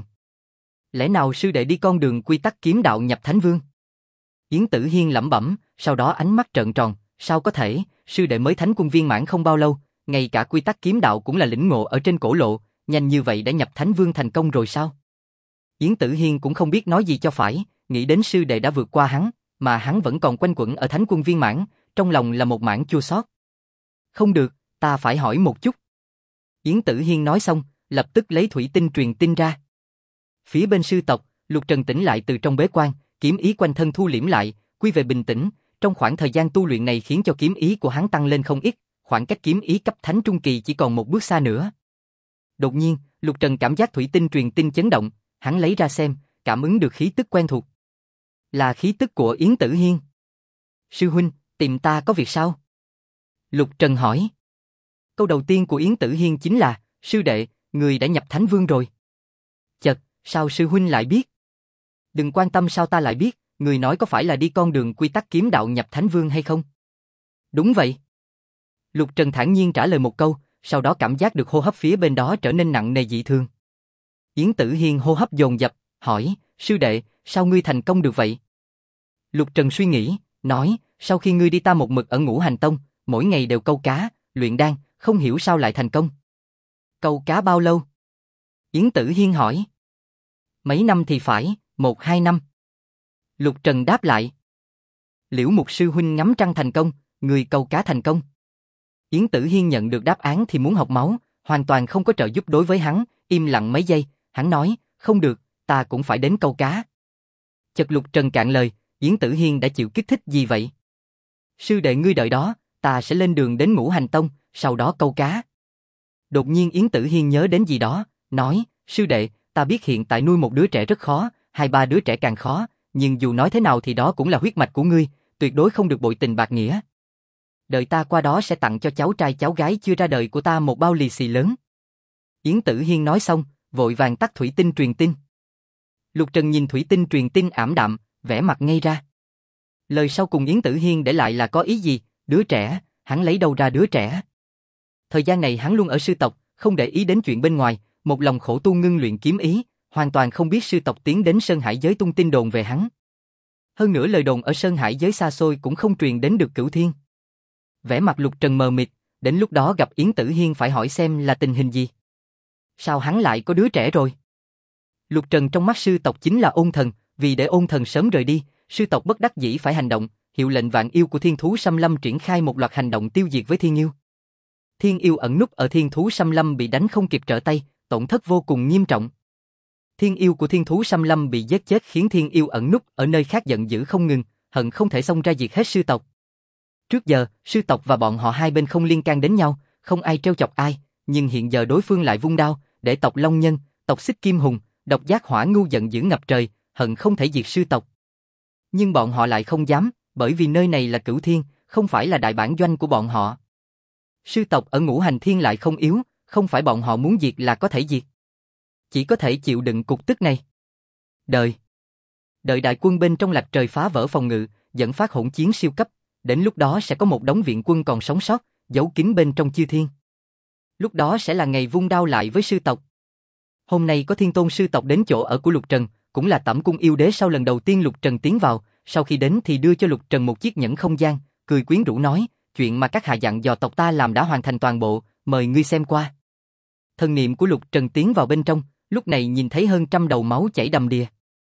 Lẽ nào sư đệ đi con đường quy tắc kiếm đạo nhập Thánh Vương? Yến Tử Hiên lẩm bẩm, sau đó ánh mắt trợn tròn, sao có thể, sư đệ mới Thánh Quân viên mãn không bao lâu, ngay cả quy tắc kiếm đạo cũng là lĩnh ngộ ở trên cổ lộ, nhanh như vậy đã nhập Thánh Vương thành công rồi sao? Yến Tử Hiên cũng không biết nói gì cho phải, nghĩ đến sư đệ đã vượt qua hắn, mà hắn vẫn còn quanh quẩn ở Thánh Quân viên mãn, trong lòng là một mảng chua xót. Không được, ta phải hỏi một chút. Yến Tử Hiên nói xong, lập tức lấy thủy tinh truyền tin ra. Phía bên sư tộc, Lục Trần tỉnh lại từ trong bế quan, kiếm ý quanh thân thu liễm lại, quy về bình tĩnh, trong khoảng thời gian tu luyện này khiến cho kiếm ý của hắn tăng lên không ít, khoảng cách kiếm ý cấp thánh trung kỳ chỉ còn một bước xa nữa. Đột nhiên, Lục Trần cảm giác thủy tinh truyền tin chấn động, hắn lấy ra xem, cảm ứng được khí tức quen thuộc. Là khí tức của Yến Tử Hiên. Sư huynh, tìm ta có việc sao? Lục Trần hỏi. Câu đầu tiên của Yến Tử Hiên chính là, sư đệ, người đã nhập Thánh Vương rồi. Chật, sao sư huynh lại biết? Đừng quan tâm sao ta lại biết, người nói có phải là đi con đường quy tắc kiếm đạo nhập Thánh Vương hay không? Đúng vậy. Lục Trần thản nhiên trả lời một câu, sau đó cảm giác được hô hấp phía bên đó trở nên nặng nề dị thường. Yến Tử Hiên hô hấp dồn dập, hỏi, sư đệ, sao ngươi thành công được vậy? Lục Trần suy nghĩ, nói, sau khi ngươi đi ta một mực ở Ngũ Hành Tông, mỗi ngày đều câu cá, luyện đan, không hiểu sao lại thành công. Câu cá bao lâu? Yến Tử Hiên hỏi. Mấy năm thì phải, 1-2 năm. Lục Trần đáp lại. Liễu Mục sư huynh ngắm trăng thành công, người câu cá thành công. Yến Tử Hiên nhận được đáp án thì muốn học máu, hoàn toàn không có trợ giúp đối với hắn, im lặng mấy giây, hắn nói, không được, ta cũng phải đến câu cá. Chợt Lục Trần cạn lời, Yến Tử Hiên đã chịu kích thích gì vậy? Sư đệ ngươi đợi đó, ta sẽ lên đường đến Ngũ Hành Tông, sau đó câu cá. Đột nhiên Yến Tử Hiên nhớ đến gì đó, nói, sư đệ, ta biết hiện tại nuôi một đứa trẻ rất khó, 2-3 đứa trẻ càng khó, nhưng dù nói thế nào thì đó cũng là huyết mạch của ngươi, tuyệt đối không được bội tình bạc nghĩa. Đợi ta qua đó sẽ tặng cho cháu trai cháu gái chưa ra đời của ta một bao lì xì lớn. Yến Tử Hiên nói xong, vội vàng tắt thủy tinh truyền tin. Lục Trần nhìn thủy tinh truyền tin ảm đạm, vẻ mặt ngây ra. Lời sau cùng Yến Tử Hiên để lại là có ý gì? Đứa trẻ, hắn lấy đâu ra đứa trẻ? Thời gian này hắn luôn ở sư tộc, không để ý đến chuyện bên ngoài, một lòng khổ tu ngưng luyện kiếm ý, hoàn toàn không biết sư tộc tiến đến Sơn Hải giới tung tin đồn về hắn. Hơn nữa lời đồn ở Sơn Hải giới xa xôi cũng không truyền đến được Cửu Thiên. Vẻ mặt Lục Trần mờ mịt, đến lúc đó gặp Yến Tử Hiên phải hỏi xem là tình hình gì. Sao hắn lại có đứa trẻ rồi? Lục Trần trong mắt sư tộc chính là Ôn Thần, vì để Ôn Thần sớm rời đi, sư tộc bất đắc dĩ phải hành động, hiệu lệnh vạn yêu của Thiên Thú Xâm Lâm triển khai một loạt hành động tiêu diệt với Thiên Yêu. Thiên Yêu ẩn núp ở Thiên Thú Xâm Lâm bị đánh không kịp trở tay, tổn thất vô cùng nghiêm trọng. Thiên Yêu của Thiên Thú Xâm Lâm bị giết chết khiến Thiên Yêu ẩn núp ở nơi khác giận dữ không ngừng, hận không thể xông ra diệt hết sư tộc. Trước giờ, sư tộc và bọn họ hai bên không liên can đến nhau, không ai trêu chọc ai, nhưng hiện giờ đối phương lại vung đao, để tộc Long Nhân, tộc Xích Kim Hùng, độc giác hỏa ngu giận dữ ngập trời, hận không thể diệt sư tộc. Nhưng bọn họ lại không dám, bởi vì nơi này là Cửu Thiên, không phải là đại bản doanh của bọn họ. Sư tộc ở Ngũ Hành Thiên lại không yếu, không phải bọn họ muốn diệt là có thể diệt. Chỉ có thể chịu đựng cục tức này. Đợi đại quân bên trong lạch trời phá vỡ phòng ngự, dẫn phát hỗn chiến siêu cấp, đến lúc đó sẽ có một đống viện quân còn sống sót, giấu kín bên trong chư thiên. Lúc đó sẽ là ngày vung đao lại với sư tộc. Hôm nay có Thiên Tôn sư tộc đến chỗ ở của Lục Trần, cũng là Tẩm Cung yêu đế sau lần đầu tiên Lục Trần tiến vào, sau khi đến thì đưa cho Lục Trần một chiếc nhẫn không gian, cười quyến rũ nói, chuyện mà các hạ dặn dò tộc ta làm đã hoàn thành toàn bộ, mời ngươi xem qua. Thần niệm của Lục Trần tiến vào bên trong, lúc này nhìn thấy hơn 100 đầu máu chảy đầm đìa.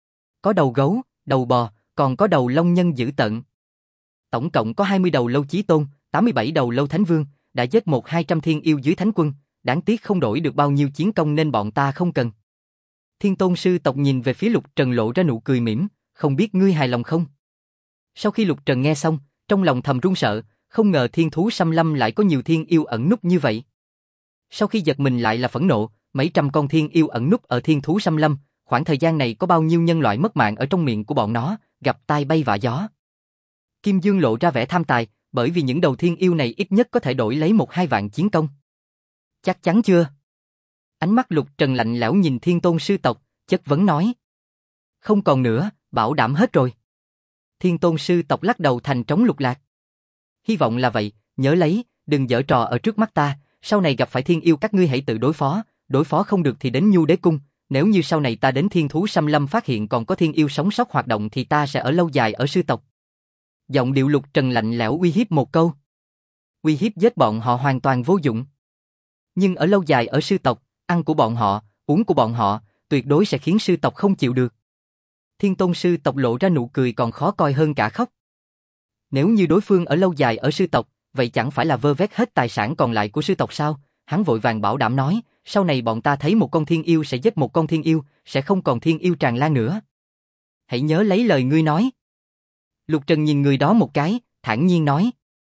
Có đầu gấu, đầu bò, còn có đầu long nhân dữ tợn. Tổng cộng có 20 đầu lâu chí tôn, 87 đầu lâu thánh vương, đã giết 100-200 thiên yêu dưới thánh quân, đáng tiếc không đổi được bao nhiêu chiến công nên bọn ta không cần. Thiên Tôn sư tộc nhìn về phía Lục Trần lộ ra nụ cười mỉm, không biết ngươi hài lòng không? Sau khi Lục Trần nghe xong, trong lòng thầm run sợ, không ngờ Thiên Thú Xâm Lâm lại có nhiều thiên yêu ẩn núp như vậy. Sau khi giật mình lại là phẫn nộ, mấy trăm con thiên yêu ẩn núp ở Thiên Thú Xâm Lâm, khoảng thời gian này có bao nhiêu nhân loại mất mạng ở trong miệng của bọn nó, gặp tai bay vạ gió. Kim Dương lộ ra vẻ tham tài, bởi vì những đầu thiên yêu này ít nhất có thể đổi lấy 1-2 vạn chiến công. Chắc chắn chưa? Ánh mắt Lục Trần lạnh lẽo nhìn Thiên Tôn sư tộc, chất vấn nói. Không còn nữa, bảo đảm hết rồi. Thiên Tôn sư tộc lắc đầu thành trống lục lạc. Hy vọng là vậy, nhớ lấy, đừng giở trò ở trước mắt ta, sau này gặp phải thiên yêu các ngươi hãy tự đối phó không được thì đến Nhu Đế Cung, nếu như sau này ta đến Thiên Thú Xâm Lâm phát hiện còn có thiên yêu sống sót hoạt động thì ta sẽ ở lâu dài ở sư tộc. Giọng điệu Lục Trần lạnh lẽo uy hiếp một câu. Uy hiếp giết bọn họ hoàn toàn vô dụng. Nhưng ở lâu dài ở sư tộc, ăn của bọn họ, uống của bọn họ, tuyệt đối sẽ khiến sư tộc không chịu được. Thiên Tôn sư tộc lộ ra nụ cười còn khó coi hơn cả khóc. Nếu như đối phương ở lâu dài ở sư tộc, vậy chẳng phải là vơ vét hết tài sản còn lại của sư tộc sao? Hắn vội vàng bảo đảm nói, sau này bọn ta thấy một con thiên yêu sẽ giết một con thiên yêu, sẽ không còn thiên yêu tràn lan nữa. Hãy nhớ lấy lời ngươi nói. Lục Trần nhìn người đó một cái, thản nhiên nói.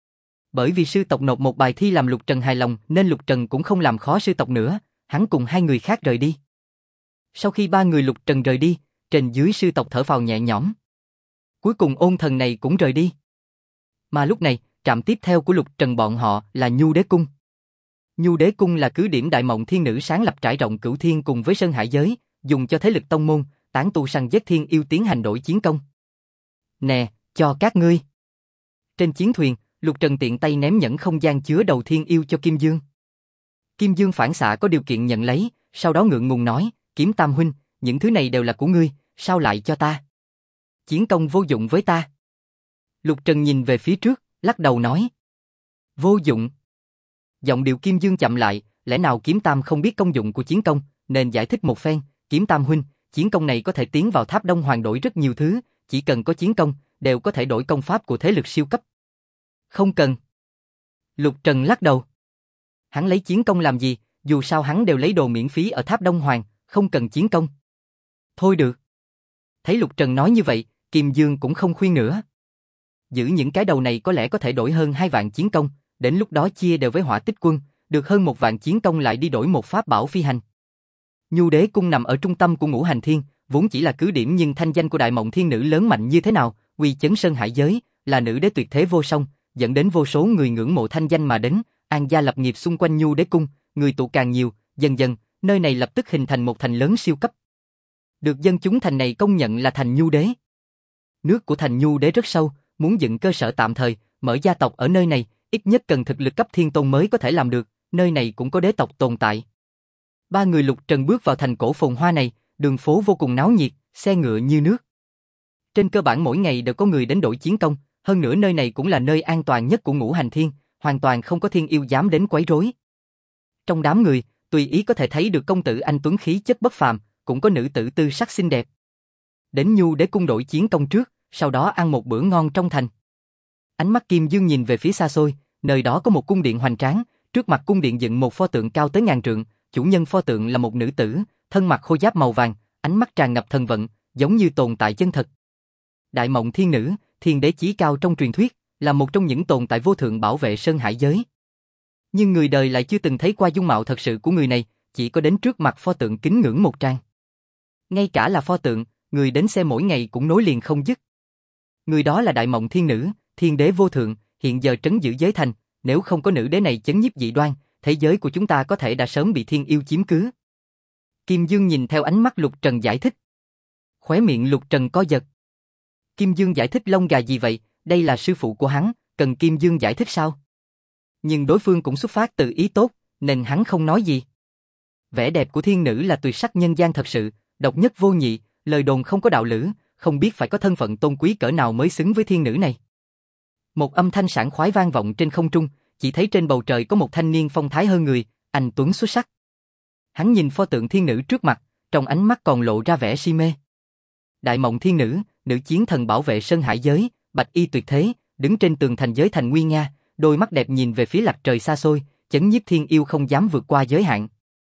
Bởi vì sư tộc nộp một bài thi làm Lục Trần hài lòng nên Lục Trần cũng không làm khó sư tộc nữa, hắn cùng 2 người khác rời đi. Sau khi 3 người Lục Trần rời đi, trên dưới sư tộc thở phào nhẹ nhõm. Cuối cùng Ôn Thần này cũng rời đi. Mà lúc này, trạm tiếp theo của Lục Trần bọn họ là Nhu Đế Cung. Nhu Đế Cung là cứ điểm đại mộng thiên nữ sáng lập trải rộng Cửu Thiên cùng với Sơn Hải giới, dùng cho thế lực tông môn, tán tu săn giết thiên yêu tiến hành đổi chiến công. Nè, cho các ngươi. Trên chiến thuyền, Lục Trần tiện tay ném nhẫn không gian chứa đầu thiên yêu cho Kim Dương. Kim Dương phản xạ có điều kiện nhận lấy, sau đó ngượng ngùng nói, Kiếm Tam huynh, những thứ này đều là của ngươi, sao lại cho ta? Chiến công vô dụng với ta. Lục Trần nhìn về phía trước, lắc đầu nói. Vô dụng. Giọng điệu Kim Dương chậm lại, lẽ nào Kiếm Tam không biết công dụng của chiến công, nên giải thích một phen, Kiếm Tam huynh, chiến công này có thể tiến vào Tháp Đông Hoàng đổi rất nhiều thứ, chỉ cần có chiến công, đều có thể đổi công pháp của thế lực siêu cấp. Không cần. Lục Trần lắc đầu. Hắn lấy chiến công làm gì, dù sao hắn đều lấy đồ miễn phí ở Tháp Đông Hoàng, không cần chiến công. Thôi được. Thấy Lục Trần nói như vậy, Kim Dương cũng không khuyên nữa. Giữ những cái đầu này có lẽ có thể đổi hơn 2 vạn chiến công, đến lúc đó chia đều với Hỏa Tích Quân, được hơn 1 vạn chiến công lại đi đổi một pháp bảo phi hành. Nhu Đế Cung nằm ở trung tâm của Ngũ Hành Thiên, vốn chỉ là cứ điểm nhưng thanh danh của Đại Mộng Thiên Nữ lớn mạnh như thế nào, uy chấn sơn hải giới, là nữ đế tuyệt thế vô song, dẫn đến vô số người ngưỡng mộ thanh danh mà đến, an gia lập nghiệp xung quanh Nhu Đế Cung, người tụ càng nhiều, dần dần, nơi này lập tức hình thành một thành lớn siêu cấp. Được dân chúng thành này công nhận là thành Nhu Đế. Nước của thành Nhu Đế rất sâu, muốn dựng cơ sở tạm thời, mở gia tộc ở nơi này, ít nhất cần thực lực cấp thiên tôn mới có thể làm được, nơi này cũng có đế tộc tồn tại. 3 người Lục Trần bước vào thành cổ phồn hoa này, đường phố vô cùng náo nhiệt, xe ngựa như nước. Trên cơ bản mỗi ngày đều có người đến đổi chiến công, hơn nữa nơi này cũng là nơi an toàn nhất của Ngũ Hành Thiên, hoàn toàn không có thiên yêu dám đến quấy rối. Trong đám người, tùy ý có thể thấy được công tử anh tuấn khí chất bất phàm, cũng có nữ tử tư sắc xinh đẹp. Đến Nhu Đế Cung đổi chiến công trước, sau đó ăn một bữa ngon trong thành. Ánh mắt Kim Dương nhìn về phía xa xôi, nơi đó có một cung điện hoành tráng, trước mặt cung điện dựng một pho tượng cao tới ngàn trượng, chủ nhân pho tượng là một nữ tử, thân mặc khôi giáp màu vàng, ánh mắt tràn ngập thần vận, giống như tồn tại chân thật. Đại Mộng Thiên Nữ, thiên đế chí cao trong truyền thuyết, là một trong những tồn tại vô thượng bảo vệ sơn hải giới. Nhưng người đời lại chưa từng thấy qua dung mạo thật sự của người này, chỉ có đến trước mặt pho tượng kính ngưỡng một trang. Ngay cả là pho tượng, người đến xem mỗi ngày cũng nối liền không dứt. Người đó là Đại Mộng Thiên Nữ, thiên đế vô thượng, hiện giờ trấn giữ giới thành, nếu không có nữ đế này chấn nhiếp dị đoan, thế giới của chúng ta có thể đã sớm bị thiên yêu chiếm cứ. Kim Dương nhìn theo ánh mắt Lục Trần giải thích. Khóe miệng Lục Trần co giật. Kim Dương giải thích lông gà gì vậy, đây là sư phụ của hắn, cần Kim Dương giải thích sao? Nhưng đối phương cũng xuất phát từ ý tốt, nên hắn không nói gì. Vẻ đẹp của thiên nữ là tuyệt sắc nhân gian thật sự, độc nhất vô nhị, lời đồn không có đạo lữ, không biết phải có thân phận tôn quý cỡ nào mới xứng với thiên nữ này. Một âm thanh sảng khoái vang vọng trên không trung, chỉ thấy trên bầu trời có một thanh niên phong thái hơn người, anh tuấn xuất sắc. Hắn nhìn pho tượng thiên nữ trước mặt, trong ánh mắt còn lộ ra vẻ si mê. Đại Mộng Thiên Nữ, nữ chiến thần bảo vệ sơn hải giới, bạch y tuyệt thế, đứng trên tường thành giới thành nguy nga, đôi mắt đẹp nhìn về phía lạch trời xa xôi, chấn nhiếp thiên yêu không dám vượt qua giới hạn.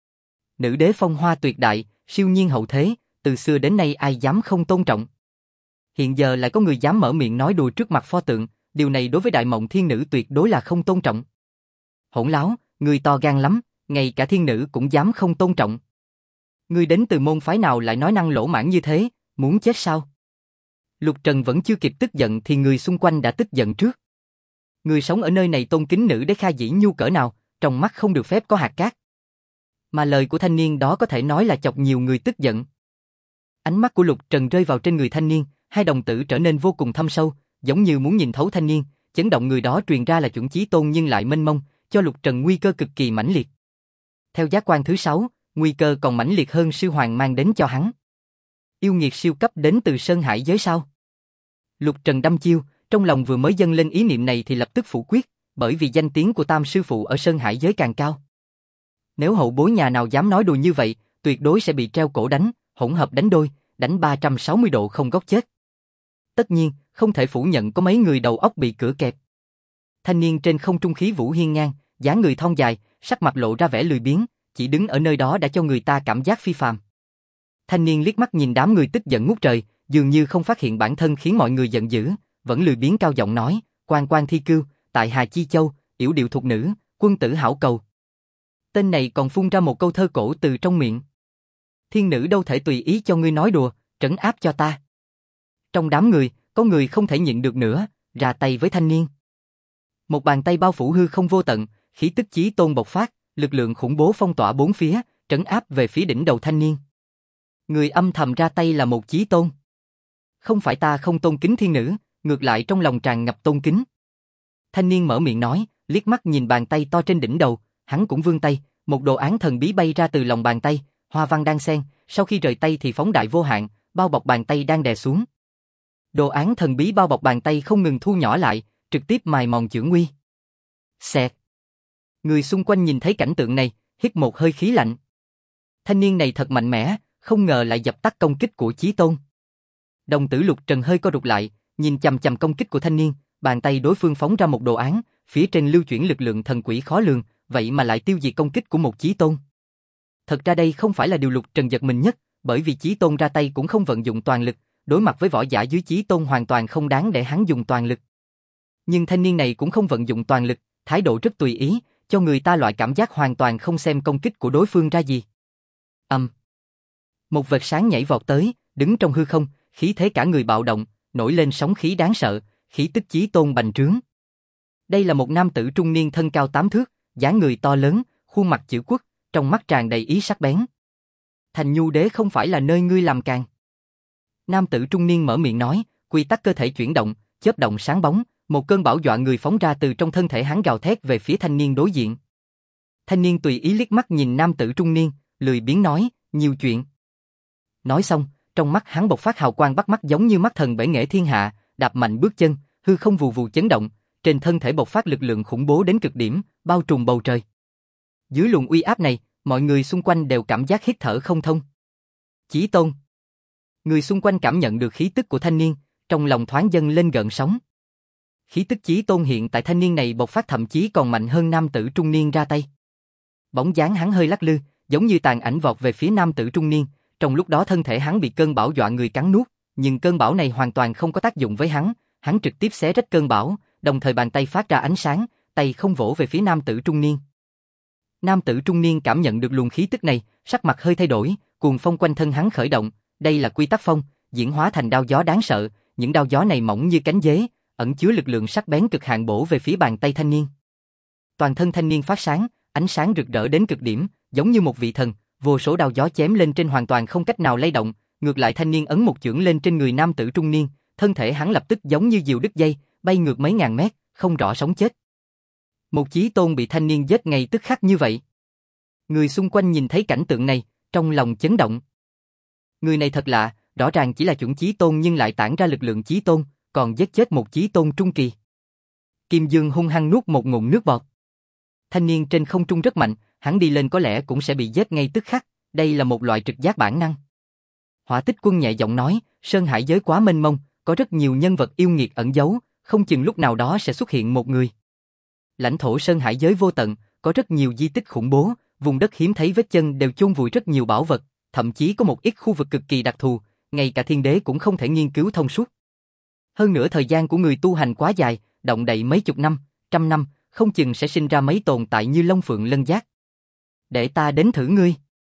Nữ đế phong hoa tuyệt đại, siêu nhiên hậu thế, từ xưa đến nay ai dám không tôn trọng. Hiện giờ lại có người dám mở miệng nói đùa trước mặt pho tượng, điều này đối với Đại Mộng Thiên Nữ tuyệt đối là không tôn trọng. Hỗn láo, người to gan lắm, ngay cả thiên nữ cũng dám không tôn trọng. Ngươi đến từ môn phái nào lại nói năng lỗ mãng như thế, muốn chết sao? Lục Trần vẫn chưa kịp tức giận thì người xung quanh đã tức giận trước. Người sống ở nơi này tôn kính nữ đế Kha Dĩ Nhu cỡ nào, trong mắt không được phép có hạt cát. Mà lời của thanh niên đó có thể nói là chọc nhiều người tức giận. Ánh mắt của Lục Trần rơi vào trên người thanh niên, hai đồng tử trở nên vô cùng thâm sâu, giống như muốn nhìn thấu thanh niên, chấn động người đó truyền ra là chuẩn chí tôn nhưng lại mênh mông, cho Lục Trần nguy cơ cực kỳ mãnh liệt. Theo giác quan thứ 6, nguy cơ còn mãnh liệt hơn sư hoàng mang đến cho hắn. Yêu nghiệt siêu cấp đến từ sơn hải giới sao? Lục Trần đăm chiêu, trong lòng vừa mới dâng lên ý niệm này thì lập tức phủ quyết, bởi vì danh tiếng của Tam sư phụ ở sơn hải giới càng cao. Nếu hậu bối nhà nào dám nói đùa như vậy, tuyệt đối sẽ bị treo cổ đánh, hỗn hợp đánh đôi, đánh 360 độ không góc chết. Tất nhiên, không thể phủ nhận có mấy người đầu óc bị cửa kẹp. Thanh niên trên không trung khí vũ hiên ngang, dáng người thon dài, sắc mặt lộ ra vẻ lười biếng, chỉ đứng ở nơi đó đã cho người ta cảm giác phi phàm. Thanh niên liếc mắt nhìn đám người tức giận ngút trời, dường như không phát hiện bản thân khiến mọi người giận dữ, vẫn lười biếng cao giọng nói, quan quan thi cưu, tại Hà Chi Châu, yểu điệu thục nữ, quân tử hảo cầu. Tên này còn phun ra một câu thơ cổ từ trong miệng. Thiên nữ đâu thể tùy ý cho ngươi nói đùa, trấn áp cho ta. Trong đám người, có người không thể nhịn được nữa, ra tay với thanh niên. Một bàn tay bao phủ hư không vô tận, khí tức chí tôn bộc phát, lực lượng khủng bố phong tỏa bốn phía, trấn áp về phía đỉnh đầu thanh niên. Người âm thầm ra tay là một chí tôn. Không phải ta không tôn kính thiên nữ, ngược lại trong lòng tràn ngập tôn kính. Thanh niên mở miệng nói, liếc mắt nhìn bàn tay to trên đỉnh đầu, hắn cũng vươn tay, một đồ án thần bí bay ra từ lòng bàn tay, hoa văn đan xen, sau khi rời tay thì phóng đại vô hạn, bao bọc bàn tay đang đè xuống. Đồ án thần bí bao bọc bàn tay không ngừng thu nhỏ lại, trực tiếp mài mòn chưởng nguy. Xẹt. Người xung quanh nhìn thấy cảnh tượng này, hít một hơi khí lạnh. Thanh niên này thật mạnh mẽ, không ngờ lại dập tắt công kích của Chí Tôn. Đồng tử Lục Trần hơi co rụt lại, nhìn chằm chằm công kích của thanh niên, bàn tay đối phương phóng ra một đồ án, phía trên lưu chuyển lực lượng thần quỷ khó lường, vậy mà lại tiêu diệt công kích của một Chí Tôn. Thật ra đây không phải là điều Lục Trần giật mình nhất, bởi vì Chí Tôn ra tay cũng không vận dụng toàn lực, đối mặt với võ giả dưới Chí Tôn hoàn toàn không đáng để hắn dùng toàn lực. Nhưng thanh niên này cũng không vận dụng toàn lực, thái độ rất tùy ý, cho người ta loại cảm giác hoàn toàn không xem công kích của đối phương ra gì. Một vệt sáng nhảy vọt tới, đứng trong hư không, khí thế cả người bạo động, nổi lên sóng khí đáng sợ, khí tức Chí Tôn bành trướng. Đây là một nam tử trung niên thân cao 8 thước, dáng người to lớn, khuôn mặt chữ quốc, trong mắt tràn đầy ý sắc bén. Thành Nhu Đế không phải là nơi ngươi làm càn. Nam tử trung niên mở miệng nói, quy tắc cơ thể chuyển động, chớp động sáng bóng, một cơn bão dọa người phóng ra từ trong thân thể hắn gào thét về phía thanh niên đối diện. Thanh niên tùy ý liếc mắt nhìn nam tử trung niên, lười biếng nói, nhiều chuyện. Nói xong, trong mắt hắn bộc phát hào quang bắt mắt giống như mắt thần bể nghệ thiên hạ, đạp mạnh bước chân, hư không vù vù chấn động, trên thân thể bộc phát lực lượng khủng bố đến cực điểm, bao trùm bầu trời. Dưới luồng uy áp này, mọi người xung quanh đều cảm giác hít thở không thông. Chí Tôn. Người xung quanh cảm nhận được khí tức của thanh niên, trong lòng thoáng dâng lên gợn sóng. Khí tức Chí Tôn hiện tại thanh niên này bộc phát thậm chí còn mạnh hơn nam tử trung niên ra tay. Bóng dáng hắn hơi lắc lư, giống như tàn ảnh vọt về phía nam tử trung niên, trong lúc đó thân thể hắn bị cơn bão dọa người cắn nuốt, nhưng cơn bão này hoàn toàn không có tác dụng với hắn trực tiếp xé rách cơn bão, đồng thời bàn tay phát ra ánh sáng, tay không vỗ về phía nam tử trung niên. Nam tử trung niên cảm nhận được luồng khí tức này, sắc mặt hơi thay đổi, cuồng phong quanh thân hắn khởi động, đây là quy tắc phong, diễn hóa thành đao gió đáng sợ, những đao gió này mỏng như cánh dế, ẩn chứa lực lượng sắc bén cực hạn bổ về phía bàn tay thanh niên. Toàn thân thanh niên phát sáng, ánh sáng rực rỡ đến cực điểm, giống như một vị thần, vô số đao gió chém lên trên hoàn toàn không cách nào lay động, ngược lại thanh niên ấn một chưởng lên trên người nam tử trung niên, thân thể hắn lập tức giống như diều đứt dây, bay ngược mấy ngàn mét, không rõ sống chết. Một Chí Tôn bị thanh niên giết ngay tức khắc như vậy. Người xung quanh nhìn thấy cảnh tượng này, trong lòng chấn động. Người này thật lạ, rõ ràng chỉ là chuẩn Chí Tôn nhưng lại tản ra lực lượng Chí Tôn, còn giết chết một Chí Tôn trung kỳ. Kim Dương hung hăng nuốt một ngụm nước bọt. Thanh niên trên không trung rất mạnh, hắn đi lên có lẽ cũng sẽ bị giết ngay tức khắc, đây là một loại trực giác bản năng. Hỏa Tích Quân nhẹ giọng nói, Sơn Hải giới quá mênh mông, có rất nhiều nhân vật yêu nghiệt ẩn giấu, không chừng lúc nào đó sẽ xuất hiện một người. Lãnh thổ Sơn Hải giới vô tận, có rất nhiều di tích khủng bố, vùng đất hiếm thấy vết chân đều chôn vùi rất nhiều bảo vật, thậm chí có một ít khu vực cực kỳ đặc thù, ngay cả thiên đế cũng không thể nghiên cứu thông suốt. Hơn nữa thời gian của người tu hành quá dài, động đậy mấy chục năm, trăm năm, không chừng sẽ sinh ra mấy tồn tại như Long Phượng Lân Giác. Để ta đến thử ngươi.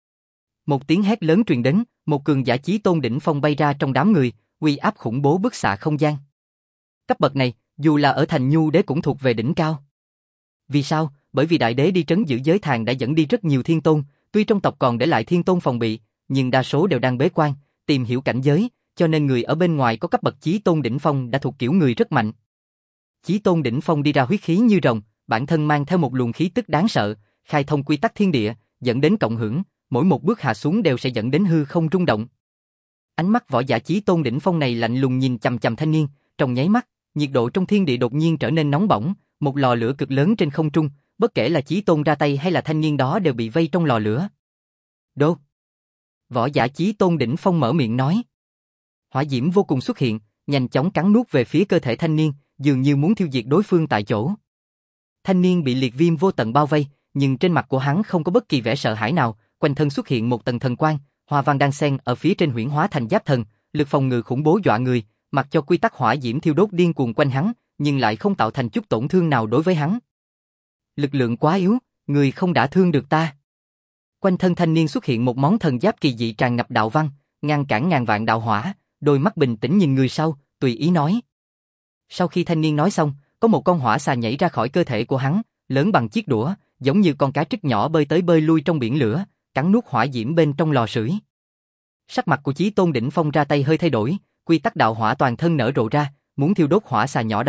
Một tiếng hét lớn truyền đến, một cường giả Chí Tôn đỉnh phong bay ra trong đám người, uy áp khủng bố bức xạ không gian. Cấp bậc này, dù là ở thành Nhu Đế cũng thuộc về đỉnh cao. Vì sao? Bởi vì đại đế đi trấn giữ giới thàn đã dẫn đi rất nhiều thiên tôn, tuy trong tộc còn để lại thiên tôn phòng bị, nhưng đa số đều đang bế quan, tìm hiểu cảnh giới, cho nên người ở bên ngoài có cấp bậc Chí Tôn đỉnh phong đã thuộc kiểu người rất mạnh. Chí Tôn đỉnh phong đi ra huyết khí như rồng, bản thân mang theo một luồng khí tức đáng sợ, khai thông quy tắc thiên địa, dẫn đến cộng hưởng, mỗi một bước hạ xuống đều sẽ dẫn đến hư không rung động. Ánh mắt võ giả Chí Tôn đỉnh phong này lạnh lùng nhìn chằm chằm thanh niên, trong nháy mắt, nhiệt độ trong thiên địa đột nhiên trở nên nóng bỏng, một lò lửa cực lớn trên không trung, bất kể là Chí Tôn ra tay hay là thanh niên đó đều bị vây trong lò lửa. Đốt. Võ giả Chí Tôn đỉnh phong mở miệng nói. Hỏa diễm vô cùng xuất hiện, nhanh chóng cắn nuốt về phía cơ thể thanh niên, dường như muốn tiêu diệt đối phương tại chỗ. Thanh niên bị liệt viêm vô tận bao vây, nhưng trên mặt của hắn không có bất kỳ vẻ sợ hãi nào, quanh thân xuất hiện một tầng thần quang, hoa văn đan xen ở phía trên huyễn hóa thành giáp thần, lực phòng ngự khủng bố dọa người, mặc cho quy tắc hỏa diễm thiêu đốt điên cuồng quanh hắn, nhưng lại không tạo thành chút tổn thương nào đối với hắn. Lực lượng quá yếu, người không đả thương được ta. Quanh thân thanh niên xuất hiện một món thần giáp kỳ dị tràn ngập đạo văn, ngăn cản ngàn vạn đạo hỏa, đôi mắt bình tĩnh nhìn người sau, tùy ý nói. Sau khi thanh niên nói xong, có một con hỏa xà nhảy ra khỏi cơ thể của hắn, lớn bằng chiếc đũa, giống như con cá trích nhỏ bơi tới bơi lui trong biển lửa, cắn nuốt hỏa diễm bên trong lò sưởi. Sắc mặt của Chí Tôn đỉnh phong ra tay hơi thay đổi, quy tắc đạo hỏa toàn thân nở rộ ra, muốn thiêu đốt hỏa xà nhỏ đó,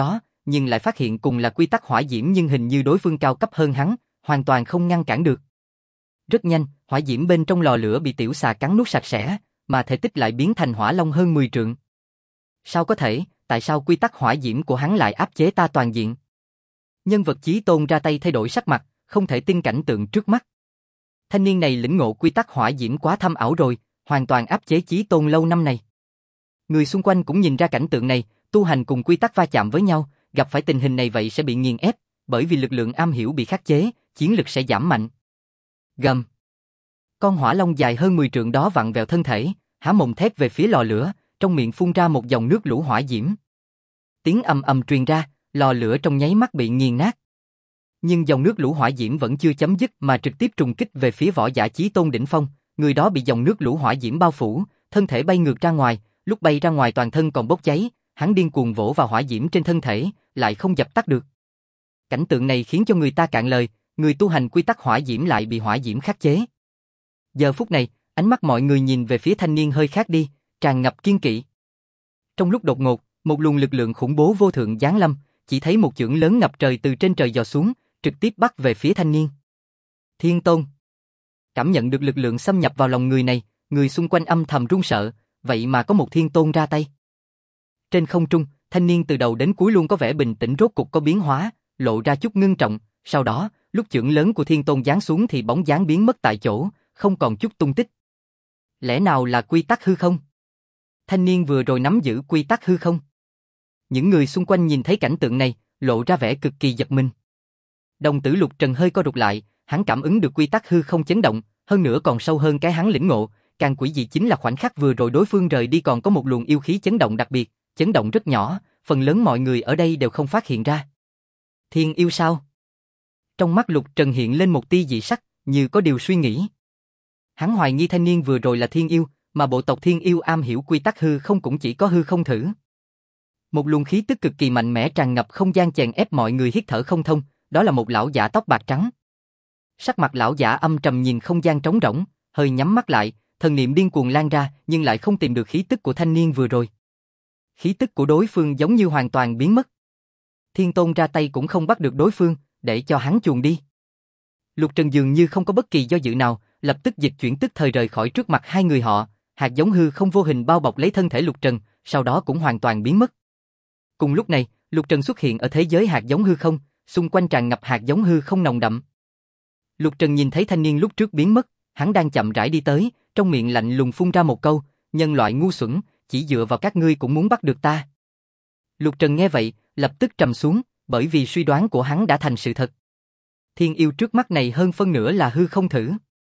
nhưng lại phát hiện cùng là quy tắc hỏa diễm nhưng hình như đối phương cao cấp hơn hắn, hoàn toàn không ngăn cản được. Rất nhanh, hỏa diễm bên trong lò lửa bị tiểu xà cắn nuốt sạch sẽ, mà thể tích lại biến thành hỏa long hơn 10 trượng. Sao có thể, tại sao quy tắc hỏa diễm của hắn lại áp chế ta toàn diện? Nhân vật Chí Tôn ra tay thay đổi sắc mặt, không thể tin cảnh tượng trước mắt. Thanh niên này lĩnh ngộ quy tắc hỏa diễm quá thâm ảo rồi, hoàn toàn áp chế Chí Tôn lâu năm này. Người xung quanh cũng nhìn ra cảnh tượng này, tu hành cùng quy tắc va chạm với nhau, gặp phải tình hình này vậy sẽ bị nghiền ép, bởi vì lực lượng am hiểu bị khắc chế, chiến lực sẽ giảm mạnh. Gầm. Con hỏa long dài hơn 10 trượng đó vặn vẹo thân thể, há mồm thét về phía lò lửa, trong miệng phun ra một dòng nước lũ hỏa diễm. Tiếng ầm ầm truyền ra, lò lửa trong nháy mắt bị nghiền nát. Nhưng dòng nước lũ hỏa diễm vẫn chưa chấm dứt mà trực tiếp trùng kích về phía võ giả Chí Tôn đỉnh phong, người đó bị dòng nước lũ hỏa diễm bao phủ, thân thể bay ngược ra ngoài, lúc bay ra ngoài toàn thân còn bốc cháy, hắn điên cuồng vỗ vào hỏa diễm trên thân thể, lại không dập tắt được. Cảnh tượng này khiến cho người ta cạn lời, người tu hành quy tắc hỏa diễm lại bị hỏa diễm khắc chế. Giờ phút này, ánh mắt mọi người nhìn về phía thanh niên hơi khác đi, tràn ngập kiên kỵ. Trong lúc đột ngột, một luồng lực lượng khủng bố vô thượng giáng lâm, chỉ thấy một chưởng lớn ngập trời từ trên trời giò xuống, trực tiếp bắt về phía thanh niên. Thiên Tôn. Cảm nhận được lực lượng xâm nhập vào lòng người này, người xung quanh âm thầm run sợ, vậy mà có một Thiên Tôn ra tay. Trên không trung, thanh niên từ đầu đến cuối luôn có vẻ bình tĩnh rốt cục có biến hóa, lộ ra chút ngưng trọng, sau đó, lúc chưởng lớn của Thiên Tôn giáng xuống thì bóng dáng biến mất tại chỗ, không còn chút tung tích. Lẽ nào là quy tắc hư không? Thanh niên vừa rồi nắm giữ quy tắc hư không? Những người xung quanh nhìn thấy cảnh tượng này, lộ ra vẻ cực kỳ giật mình. Đồng tử Lục Trần hơi co rụt lại, hắn cảm ứng được quy tắc hư không chấn động, hơn nữa còn sâu hơn cái hắn lĩnh ngộ, càng quỷ dị chính là khoảnh khắc vừa rồi đối phương rời đi còn có một luồng yêu khí chấn động đặc biệt, chấn động rất nhỏ, phần lớn mọi người ở đây đều không phát hiện ra. Thiên yêu sao? Trong mắt Lục Trần hiện lên một tia dị sắc, như có điều suy nghĩ. Hắn hoài nghi thanh niên vừa rồi là thiên yêu, mà bộ tộc thiên yêu am hiểu quy tắc hư không cũng chỉ có hư không thử. Một luồng khí tức cực kỳ mạnh mẽ tràn ngập không gian chèn ép mọi người hít thở không thông, đó là một lão giả tóc bạc trắng. Sắc mặt lão giả âm trầm nhìn không gian trống rỗng, hơi nhắm mắt lại, thần niệm điên cuồng lan ra, nhưng lại không tìm được khí tức của thanh niên vừa rồi. Khí tức của đối phương giống như hoàn toàn biến mất. Thiên Tôn ra tay cũng không bắt được đối phương, để cho hắn chuồn đi. Lục Trần dường như không có bất kỳ do dự nào, lập tức dịch chuyển tức thời rời khỏi trước mặt hai người họ, hạt giống hư không vô hình bao bọc lấy thân thể Lục Trần, sau đó cũng hoàn toàn biến mất. Cùng lúc này, Lục Trần xuất hiện ở thế giới hạt giống hư không, xung quanh tràn ngập hạt giống hư không nồng đậm. Lục Trần nhìn thấy thanh niên lúc trước biến mất, hắn đang chậm rãi đi tới, trong miệng lạnh lùng phun ra một câu, nhân loại ngu xuẩn, chỉ dựa vào các ngươi cũng muốn bắt được ta. Lục Trần nghe vậy, lập tức trầm xuống, bởi vì suy đoán của hắn đã thành sự thật. Thiên yêu trước mắt này hơn phân nửa là hư không thử.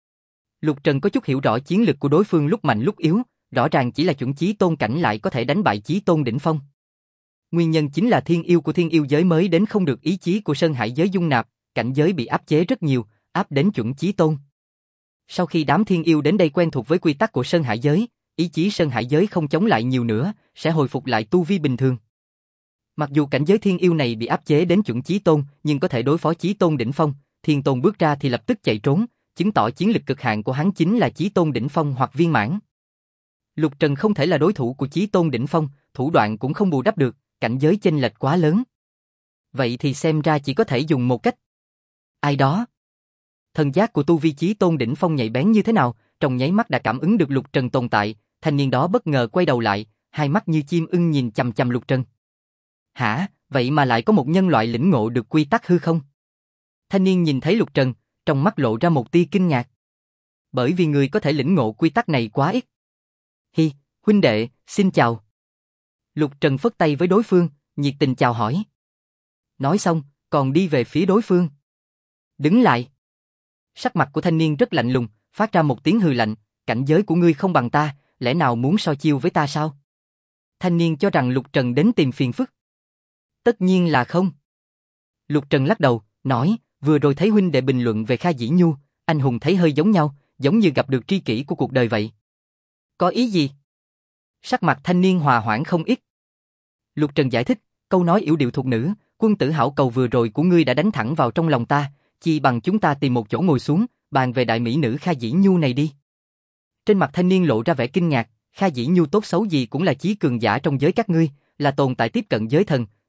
Lục Trần có chút hiểu rõ chiến lực của đối phương lúc mạnh lúc yếu, rõ ràng chỉ là chuẩn chí tôn cảnh lại có thể đánh bại chí tôn đỉnh phong. Nguyên nhân chính là thiên yêu của thiên yêu giới mới đến không được ý chí của Sơn Hải giới dung nạp, cảnh giới bị áp chế rất nhiều, áp đến chuẩn chí tôn. Sau khi đám thiên yêu đến đây quen thuộc với quy tắc của Sơn Hải giới, ý chí Sơn Hải giới không chống lại nhiều nữa, sẽ hồi phục lại tu vi bình thường. Mặc dù cảnh giới thiên yêu này bị áp chế đến chuẩn chí tôn, nhưng có thể đối phó chí tôn đỉnh phong, thiên tôn bước ra thì lập tức chạy trốn, chứng tỏ chiến lực cực hạn của hắn chính là chí tôn đỉnh phong hoặc viên mãn. Lục Trần không thể là đối thủ của chí tôn đỉnh phong, thủ đoạn cũng không bù đắp được, cảnh giới chênh lệch quá lớn. Vậy thì xem ra chỉ có thể dùng một cách. Ai đó? Thần giác của tu vi chí tôn đỉnh phong nhạy bén như thế nào, trong nháy mắt đã cảm ứng được Lục Trần tồn tại, thanh niên đó bất ngờ quay đầu lại, hai mắt như chim ưng nhìn chằm chằm Lục Trần. Hả, vậy mà lại có một nhân loại lĩnh ngộ được quy tắc hư không? Thanh niên nhìn thấy Lục Trần, trong mắt lộ ra một tia kinh ngạc. Bởi vì người có thể lĩnh ngộ quy tắc này quá ít. Hi, huynh đệ, xin chào. Lục Trần phất tay với đối phương, nhiệt tình chào hỏi. Nói xong, còn đi về phía đối phương. Đứng lại. Sắc mặt của thanh niên rất lạnh lùng, phát ra một tiếng hừ lạnh, cảnh giới của ngươi không bằng ta, lẽ nào muốn so chiêu với ta sao? Thanh niên cho rằng Lục Trần đến tìm phiền phức. Tất nhiên là không. Lục Trần lắc đầu, nói, vừa rồi thấy huynh đệ bình luận về Kha Dĩ Nhu, anh hùng thấy hơi giống nhau, giống như gặp được tri kỷ của cuộc đời vậy. Có ý gì? Sắc mặt thanh niên hòa hoãn không ít. Lục Trần giải thích, câu nói yểu điệu thuộc nữ, quân tử hảo cầu vừa rồi của ngươi đã đánh thẳng vào trong lòng ta, chi bằng chúng ta tìm một chỗ ngồi xuống, bàn về đại mỹ nữ Kha Dĩ Nhu này đi. Trên mặt thanh niên lộ ra vẻ kinh ngạc, Kha Dĩ Nhu tốt xấu gì cũng là chí cường giả trong giới các ngươi, là tồn tại tiếp cận giới thần,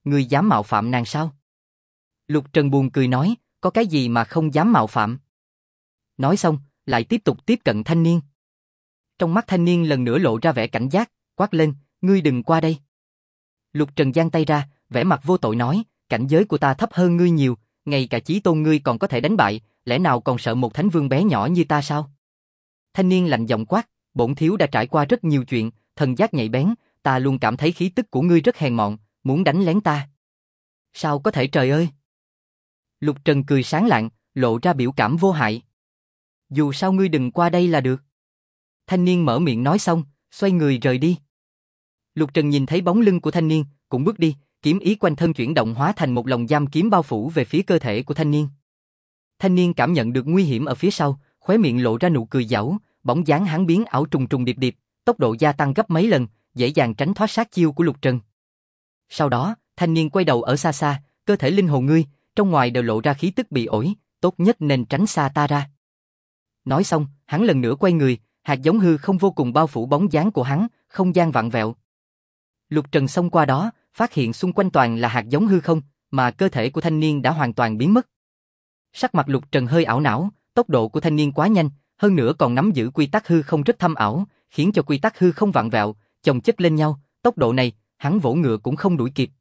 ngươi dám mạo phạm nàng sao? Lục Trần buồn cười nói, có cái gì mà không dám mạo phạm? Nói xong, lại tiếp tục tiếp cận thanh niên. Trong mắt thanh niên lần nữa lộ ra vẻ cảnh giác, quát lên, ngươi đừng qua đây. Lục Trần giang tay ra, vẻ mặt vô tội nói, cảnh giới của ta thấp hơn ngươi nhiều, ngay cả chí tôn ngươi còn có thể đánh bại, lẽ nào còn sợ một thánh vương bé nhỏ như ta sao? Thanh niên lạnh giọng quát, bổn thiếu đã trải qua rất nhiều chuyện, thần giác nhạy bén, ta luôn cảm thấy khí tức của ngươi rất hèn mọn, muốn đánh lén ta. Sao có thể trời ơi? Lục Trần cười sáng lạng, lộ ra biểu cảm vô hại. Dù sao ngươi đừng qua đây là được. Thanh niên mở miệng nói xong, xoay người rời đi. Lục Trần nhìn thấy bóng lưng của thanh niên, cũng bước đi, kiếm ý quanh thân chuyển động hóa thành một lồng giam kiếm bao phủ về phía cơ thể của thanh niên. Thanh niên cảm nhận được nguy hiểm ở phía sau, khóe miệng lộ ra nụ cười giảo, bóng dáng hắn biến ảo trùng trùng điệp điệp, tốc độ gia tăng gấp mấy lần, dễ dàng tránh thoát sát chiêu của Lục Trần. Sau đó, thanh niên quay đầu ở xa xa, cơ thể linh hồn ngươi, trong ngoài đều lộ ra khí tức bị ổi, tốt nhất nên tránh xa ta ra. Nói xong, hắn lần nữa quay người, hạt giống hư không vô cùng bao phủ bóng dáng của hắn, không gian vặn vẹo. Lục Trần xông qua đó, phát hiện xung quanh toàn là hạt giống hư không, mà cơ thể của thanh niên đã hoàn toàn biến mất. Sắc mặt Lục Trần hơi ảo não, tốc độ của thanh niên quá nhanh, hơn nữa còn nắm giữ quy tắc hư không rất thâm ảo, khiến cho quy tắc hư không vặn vẹo, chồng chất lên nhau, tốc độ này, hắn vỗ ngựa cũng không đuổi kịp.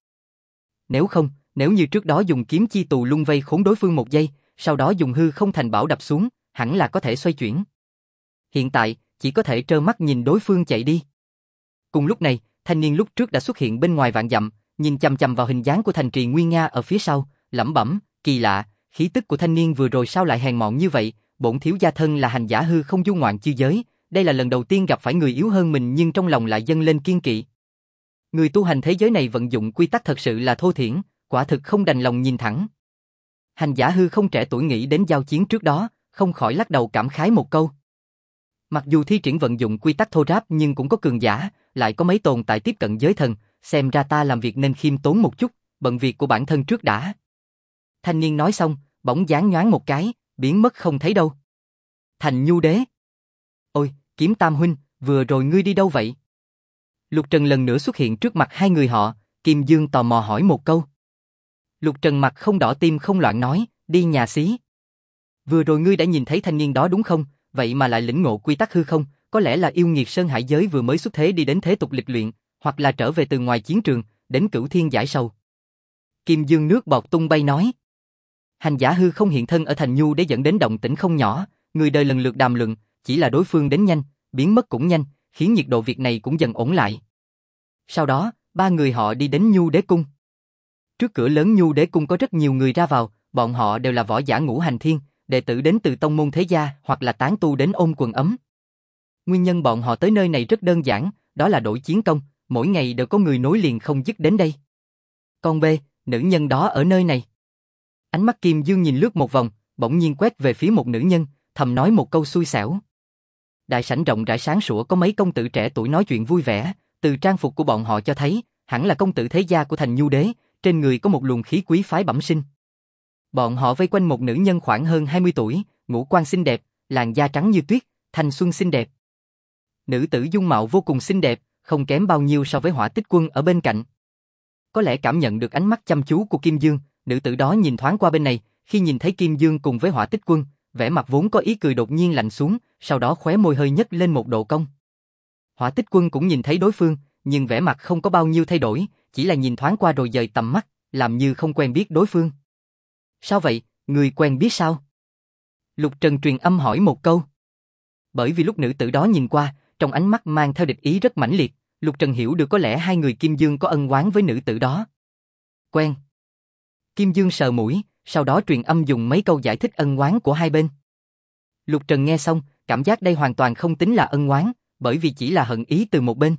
Nếu như trước đó dùng kiếm chi tù lung vây khốn đối phương một giây, sau đó dùng hư không thành bảo đập xuống, hẳn là có thể xoay chuyển. Hiện tại, chỉ có thể trơ mắt nhìn đối phương chạy đi. Cùng lúc này, thanh niên lúc trước đã xuất hiện bên ngoài vạn dặm, nhìn chằm chằm vào hình dáng của thành trì nguy nga ở phía sau, lẩm bẩm, kỳ lạ, khí tức của thanh niên vừa rồi sao lại hèn mọn như vậy, bổn thiếu gia thân là hành giả hư không du ngoạn chư giới, đây là lần đầu tiên gặp phải người yếu hơn mình nhưng trong lòng lại dâng lên kiên kỵ. Người tu hành thế giới này vận dụng quy tắc thật sự là thô thiển, quả thực không đành lòng nhìn thẳng. Hành giả hư không trẻ tuổi nghĩ đến giao chiến trước đó, không khỏi lắc đầu cảm khái một câu. Mặc dù thi triển vận dụng quy tắc thô ráp nhưng cũng có cường giả, lại có mấy tồn tại tiếp cận giới thần, xem ra ta làm việc nên khiêm tốn một chút, bận việc của bản thân trước đã. Thanh niên nói xong, bỗng dáng nhoáng một cái, biến mất không thấy đâu. Thành Nhu Đế. Ôi, Kiếm Tam huynh, vừa rồi ngươi đi đâu vậy? Lục Trần lần nữa xuất hiện trước mặt hai người họ, Kim Dương tò mò hỏi một câu. Lục Trần mặt không đỏ tim không loạn nói, đi nhà xí. Vừa rồi ngươi đã nhìn thấy thanh niên đó đúng không, vậy mà lại lĩnh ngộ quy tắc hư không, có lẽ là yêu nghiệt sơn hải giới vừa mới xuất thế đi đến thế tục lịch luyện, hoặc là trở về từ ngoài chiến trường, đến cửu thiên giải sầu. Kim Dương nước bọt tung bay nói. Hành giả hư không hiện thân ở Thành Nhu để dẫn đến động tĩnh không nhỏ, người đời lần lượt đàm luận, chỉ là đối phương đến nhanh, biến mất cũng nhanh, khiến nhiệt độ việc này cũng dần ổn lại. Sau đó, ba người họ đi đến Nhu Đế Cung. Trước cửa lớn Nhu Đế Cung có rất nhiều người ra vào, bọn họ đều là võ giả ngũ hành thiên, đệ tử đến từ tông môn thế gia hoặc là tán tu đến ôm quần ấm. Nguyên nhân bọn họ tới nơi này rất đơn giản, đó là đổi chiến công, mỗi ngày đều có người nối liền không dứt đến đây. Con B, nữ nhân đó ở nơi này. Ánh mắt Kim Dương nhìn lướt một vòng, bỗng nhiên quét về phía một nữ nhân, thầm nói một câu xui xẻo. Đại sảnh rộng rãi sáng sủa có mấy công tử trẻ tuổi nói chuyện vui vẻ, từ trang phục của bọn họ cho thấy, hẳn là công tử thế gia của Thành Nhu Đế, trên người có một luồng khí quý phái bẩm sinh. Bọn họ vây quanh một nữ nhân khoảng hơn 20 tuổi, ngũ quan xinh đẹp, làn da trắng như tuyết, thanh xuân xinh đẹp. Nữ tử dung mạo vô cùng xinh đẹp, không kém bao nhiêu so với Hỏa Tích Quân ở bên cạnh. Có lẽ cảm nhận được ánh mắt chăm chú của Kim Dương, nữ tử đó nhìn thoáng qua bên này, khi nhìn thấy Kim Dương cùng với Hỏa Tích Quân, vẻ mặt vốn có ý cười đột nhiên lạnh xuống, sau đó khóe môi hơi nhếch lên một độ cong. Hỏa Tích Quân cũng nhìn thấy đối phương, nhưng vẻ mặt không có bao nhiêu thay đổi, chỉ là nhìn thoáng qua rồi dời tầm mắt, làm như không quen biết đối phương. Sao vậy, người quen biết sao? Lục Trần truyền âm hỏi một câu. Bởi vì lúc nữ tử đó nhìn qua, trong ánh mắt mang theo địch ý rất mãnh liệt, Lục Trần hiểu được có lẽ hai người Kim Dương có ân oán với nữ tử đó. Quen. Kim Dương sờ mũi, sau đó truyền âm dùng mấy câu giải thích ân oán của hai bên. Lục Trần nghe xong, cảm giác đây hoàn toàn không tính là ân oán, bởi vì chỉ là hận ý từ một bên.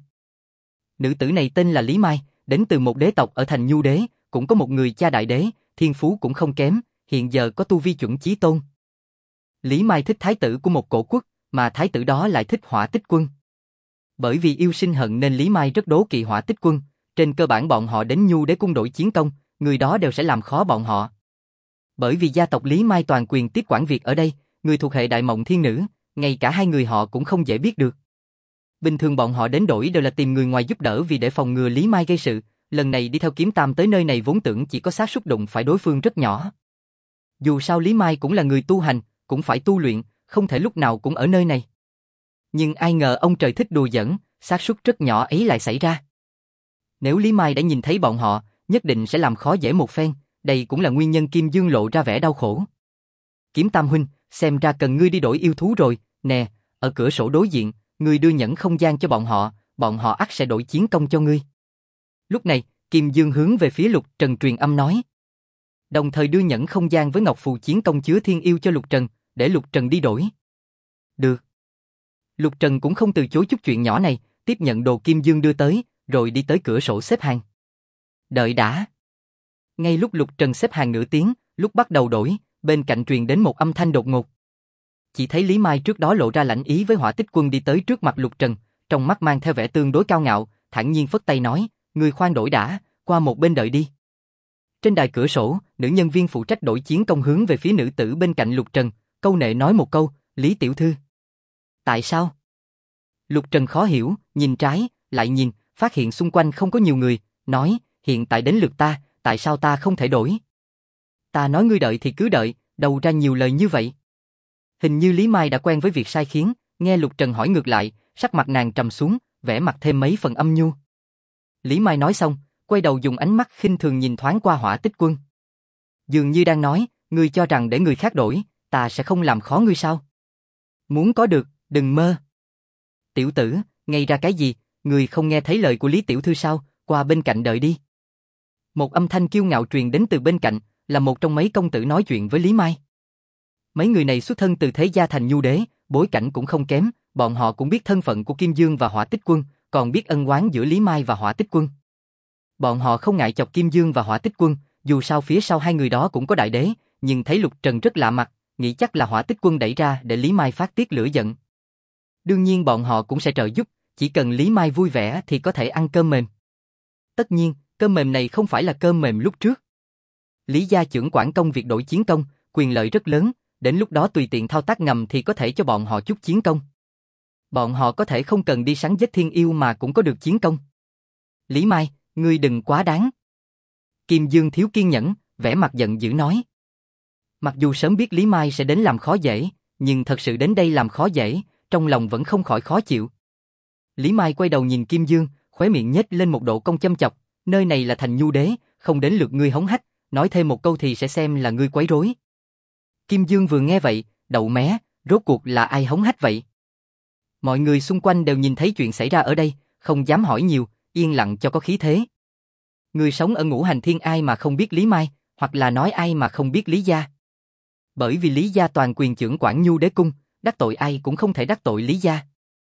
Nữ tử này tên là Lý Mai, đến từ một đế tộc ở Thành Nhu Đế, cũng có một người cha đại đế, thiên phú cũng không kém, hiện giờ có tu vi chuẩn chí tôn. Lý Mai thích thái tử của một cổ quốc, mà thái tử đó lại thích Hỏa Tích Quân. Bởi vì yêu sinh hận nên Lý Mai rất đố kỵ Hỏa Tích Quân, trên cơ bản bọn họ đến Nhu Đế cung đổi chiến công, người đó đều sẽ làm khó bọn họ. Bởi vì gia tộc Lý Mai toàn quyền tiếp quản việc ở đây, người thuộc hệ Đại Mộng Thiên Nữ, ngay cả hai người họ cũng không dễ biết được. Bình thường bọn họ đến đổi đều là tìm người ngoài giúp đỡ vì để phòng ngừa Lý Mai gây sự, lần này đi theo Kiếm Tam tới nơi này vốn tưởng chỉ có xác suất đụng phải đối phương rất nhỏ. Dù sao Lý Mai cũng là người tu hành, cũng phải tu luyện, không thể lúc nào cũng ở nơi này. Nhưng ai ngờ ông trời thích đùa giỡn, xác suất rất nhỏ ấy lại xảy ra. Nếu Lý Mai đã nhìn thấy bọn họ, nhất định sẽ làm khó dễ một phen, đây cũng là nguyên nhân Kim Dương lộ ra vẻ đau khổ. Kiếm Tam huynh, xem ra cần ngươi đi đổi yêu thú rồi, nè, ở cửa sổ đối diện, ngươi đưa nhẫn không gian cho bọn họ ắt sẽ đổi chiến công cho ngươi. Lúc này, Kim Dương hướng về phía Lục Trần truyền âm nói. Đồng thời đưa nhẫn không gian với ngọc phù chiến công chứa thiên yêu cho Lục Trần, để Lục Trần đi đổi. Được. Lục Trần cũng không từ chối chút chuyện nhỏ này, tiếp nhận đồ Kim Dương đưa tới, rồi đi tới cửa sổ xếp hàng. Đợi đã. Ngay lúc Lục Trần xếp hàng nửa tiếng, lúc bắt đầu đổi, bên cạnh truyền đến một âm thanh đột ngột. Chỉ thấy Lý Mai trước đó lộ ra lãnh ý với Hỏa Tích Quân đi tới trước mặt Lục Trần, trong mắt mang theo vẻ tương đối cao ngạo, thản nhiên phất tay nói, ngươi khoan đổi đã, qua một bên đợi đi. Trên đài cửa sổ, nữ nhân viên phụ trách đổi chiến công hướng về phía nữ tử bên cạnh Lục Trần, câu nệ nói một câu, Lý tiểu thư. Tại sao? Lục Trần khó hiểu, nhìn trái, lại nhìn, phát hiện xung quanh không có nhiều người, nói, hiện tại đến lượt ta, tại sao ta không thể đổi? Ta nói ngươi đợi thì cứ đợi, đâu ra nhiều lời như vậy. Hình như Lý Mai đã quen với việc sai khiến, nghe Lục Trần hỏi ngược lại, sắc mặt nàng trầm xuống, vẻ mặt thêm mấy phần âm nhu. Lý Mai nói xong, quay đầu dùng ánh mắt khinh thường nhìn thoáng qua Hỏa Tích Quân. Dường như đang nói, ngươi cho rằng để người khác đổi, ta sẽ không làm khó ngươi sao? Muốn có được, đừng mơ. Tiểu tử, ngây ra cái gì, ngươi không nghe thấy lời của Lý tiểu thư sao, qua bên cạnh đợi đi. Một âm thanh kiêu ngạo truyền đến từ bên cạnh, là một trong mấy công tử nói chuyện với Lý Mai. Mấy người này xuất thân từ thế gia thành nhu đế, bối cảnh cũng không kém, bọn họ cũng biết thân phận của Kim Dương và Hỏa Tích Quân, còn biết ân oán giữa Lý Mai và Hỏa Tích Quân. Bọn họ không ngại chọc Kim Dương và Hỏa Tích Quân, dù sao phía sau hai người đó cũng có đại đế, nhưng thấy Lục Trần rất lạ mặt, nghĩ chắc là Hỏa Tích Quân đẩy ra để Lý Mai phát tiết lửa giận. Đương nhiên bọn họ cũng sẽ trợ giúp, chỉ cần Lý Mai vui vẻ thì có thể ăn cơm mềm. Tất nhiên, cơm mềm này không phải là cơm mềm lúc trước. Lý gia chưởng quản công việc đổi chiến công, quyền lợi rất lớn, đến lúc đó tùy tiện thao tác ngầm thì có thể cho bọn họ chút chiến công. Bọn họ có thể không cần đi săn giết thiên yêu mà cũng có được chiến công. Lý Mai, ngươi đừng quá đáng. Kim Dương thiếu kiên nhẫn, vẻ mặt giận dữ nói. Mặc dù sớm biết Lý Mai sẽ đến làm khó dễ, nhưng thật sự đến đây làm khó dễ, trong lòng vẫn không khỏi khó chịu. Lý Mai quay đầu nhìn Kim Dương, khóe miệng nhếch lên một độ cong châm chọc, nơi này là thành nhu đế, không đến lượt ngươi hống hách, nói thêm một câu thì sẽ xem là ngươi quấy rối. Kim Dương vừa nghe vậy, đậu mé, rốt cuộc là ai hống hách vậy? Mọi người xung quanh đều nhìn thấy chuyện xảy ra ở đây, không dám hỏi nhiều, yên lặng cho có khí thế. Người sống ở Ngũ Hành Thiên ai mà không biết Lý Mai, hoặc là nói ai mà không biết Lý gia. Bởi vì Lý gia toàn quyền chưởng quản nhu đế cung, đắc tội ai cũng không thể đắc tội Lý gia.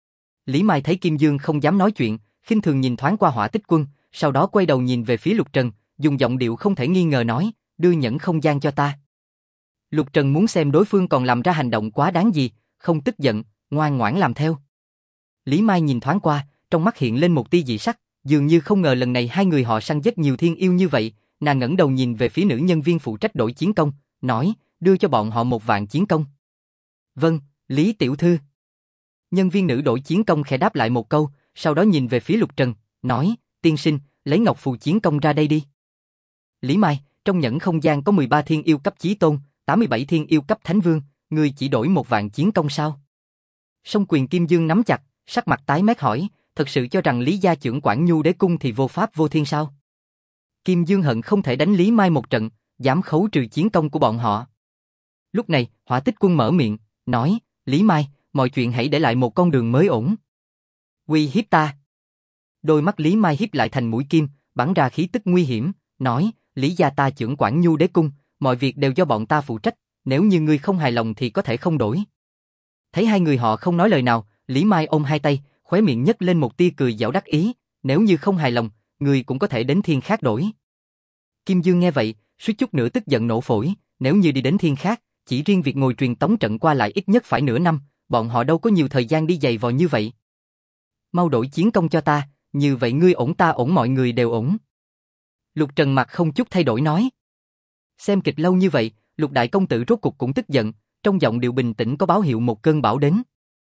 Lý Mai thấy Kim Dương không dám nói chuyện, khinh thường nhìn thoáng qua Hỏa Tích Quân, sau đó quay đầu nhìn về phía Lục Trần, dùng giọng điệu không thể nghi ngờ nói, đưa nhẫn không gian cho ta. Lục Trần muốn xem đối phương còn làm ra hành động quá đáng gì, không tức giận, ngoan ngoãn làm theo. Lý Mai nhìn thoáng qua, trong mắt hiện lên một tia dị sắc, dường như không ngờ lần này hai người họ săn giết nhiều thiên yêu như vậy, nàng ngẩng đầu nhìn về phía nữ nhân viên phụ trách đổi chiến công, nói, đưa cho bọn họ 1.000 chiến công. Vâng, Lý tiểu thư. Nhân viên nữ đổi chiến công khẽ đáp lại một câu, sau đó nhìn về phía Lục Trần, nói, tiên sinh, lấy ngọc phù chiến công ra đây đi. Lý Mai, trong nhẫn không gian có 13 thiên yêu cấp chí tôn, 87 thiên yêu cấp thánh vương, ngươi chỉ đổi 1.000 chiến công sao? Song quyền Kim Dương nắm chặt, sắc mặt tái mét hỏi, thật sự cho rằng Lý gia chưởng quản nhu đế cung thì vô pháp vô thiên sao? Kim Dương hận không thể đánh Lý Mai một trận, dám khấu trừ chiến công của bọn họ. Lúc này, Hỏa Tích Quân mở miệng, nói, Lý Mai, mọi chuyện hãy để lại một con đường mới ổn. Uy hiếp ta. Đôi mắt Lý Mai hiếp lại thành mũi kim, bắn ra khí tức nguy hiểm, nói, Lý gia ta chưởng quản nhu đế cung, mọi việc đều do bọn ta phụ trách, nếu như ngươi không hài lòng thì có thể không đổi. Thấy hai người họ không nói lời nào, Lý Mai ôm hai tay, khóe miệng nhếch lên một tia cười giảo đắc ý, nếu như không hài lòng, ngươi cũng có thể đến thiên khác đổi. Kim Dương nghe vậy, suýt chút nữa tức giận nổ phổi, nếu như đi đến thiên khác, chỉ riêng việc ngồi truyền tống trận qua lại ít nhất phải nửa năm, bọn họ đâu có nhiều thời gian đi giày vò như vậy. Mau đổi chiến công cho ta, như vậy ngươi ổn ta ổn mọi người đều ổn. Lục Trần mặt không chút thay đổi nói. Xem kịch lâu như vậy, Lục đại công tử rốt cục cũng tức giận, trong giọng điệu bình tĩnh có báo hiệu một cơn bão đến.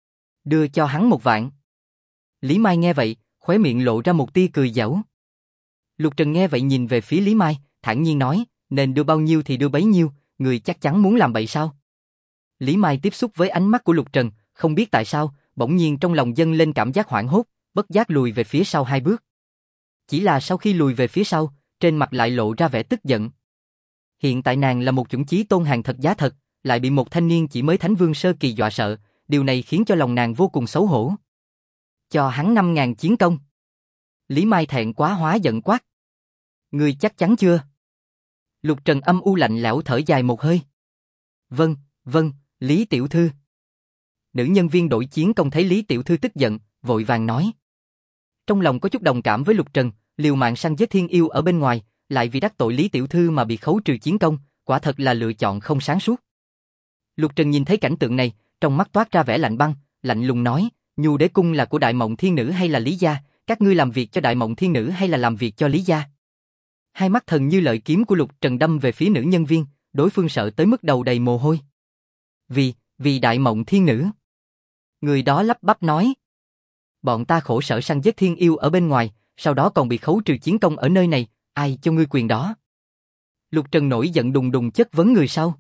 Đưa cho hắn 1.000. Lý Mai nghe vậy, khóe miệng lộ ra một tia cười giảo. Lục Trần nghe vậy nhìn về phía Lý Mai, thản nhiên nói, nên đưa bao nhiêu thì đưa bấy nhiêu, người chắc chắn muốn làm bậy sao? Lý Mai tiếp xúc với ánh mắt của Lục Trần, không biết tại sao, bỗng nhiên trong lòng dâng lên cảm giác hoảng hốt, bất giác lùi về phía sau 2 bước. Chỉ là sau khi lùi về phía sau, trên mặt lại lộ ra vẻ tức giận. Hiện tại nàng là một chuẩn chí tôn hàng thật giá thật, lại bị một thanh niên chỉ mới Thánh Vương sơ kỳ dọa sợ, điều này khiến cho lòng nàng vô cùng xấu hổ. Cho hắn 5.000 chiến công. Lý Mai thẹn quá hóa giận quát. Ngươi chắc chắn chưa? Lục Trần âm u lạnh lẽo thở dài một hơi. Vâng, vâng, Lý tiểu thư. Nữ nhân viên đổi chiến công thấy Lý tiểu thư tức giận, vội vàng nói. Trong lòng có chút đồng cảm với Lục Trần, liều mạng săn giết thiên yêu ở bên ngoài, lại vì đắc tội Lý tiểu thư mà bị khấu trừ chiến công, quả thật là lựa chọn không sáng suốt. Lục Trần nhìn thấy cảnh tượng này, trong mắt toát ra vẻ lạnh băng, lạnh lùng nói, Nhu Đế Cung là của Đại Mộng Thiên Nữ hay là Lý gia, các ngươi làm việc cho Đại Mộng Thiên Nữ hay là làm việc cho Lý gia? Hai mắt thần như lợi kiếm của Lục Trần đâm về phía nữ nhân viên, đối phương sợ tới mức đầu đầy mồ hôi. Vì Đại Mộng Thiên Nữ. Người đó lắp bắp nói. Bọn ta khổ sở săn giết thiên yêu ở bên ngoài, sau đó còn bị khấu trừ chiến công ở nơi này, ai cho ngươi quyền đó? Lục Trần nổi giận đùng đùng chất vấn người sau.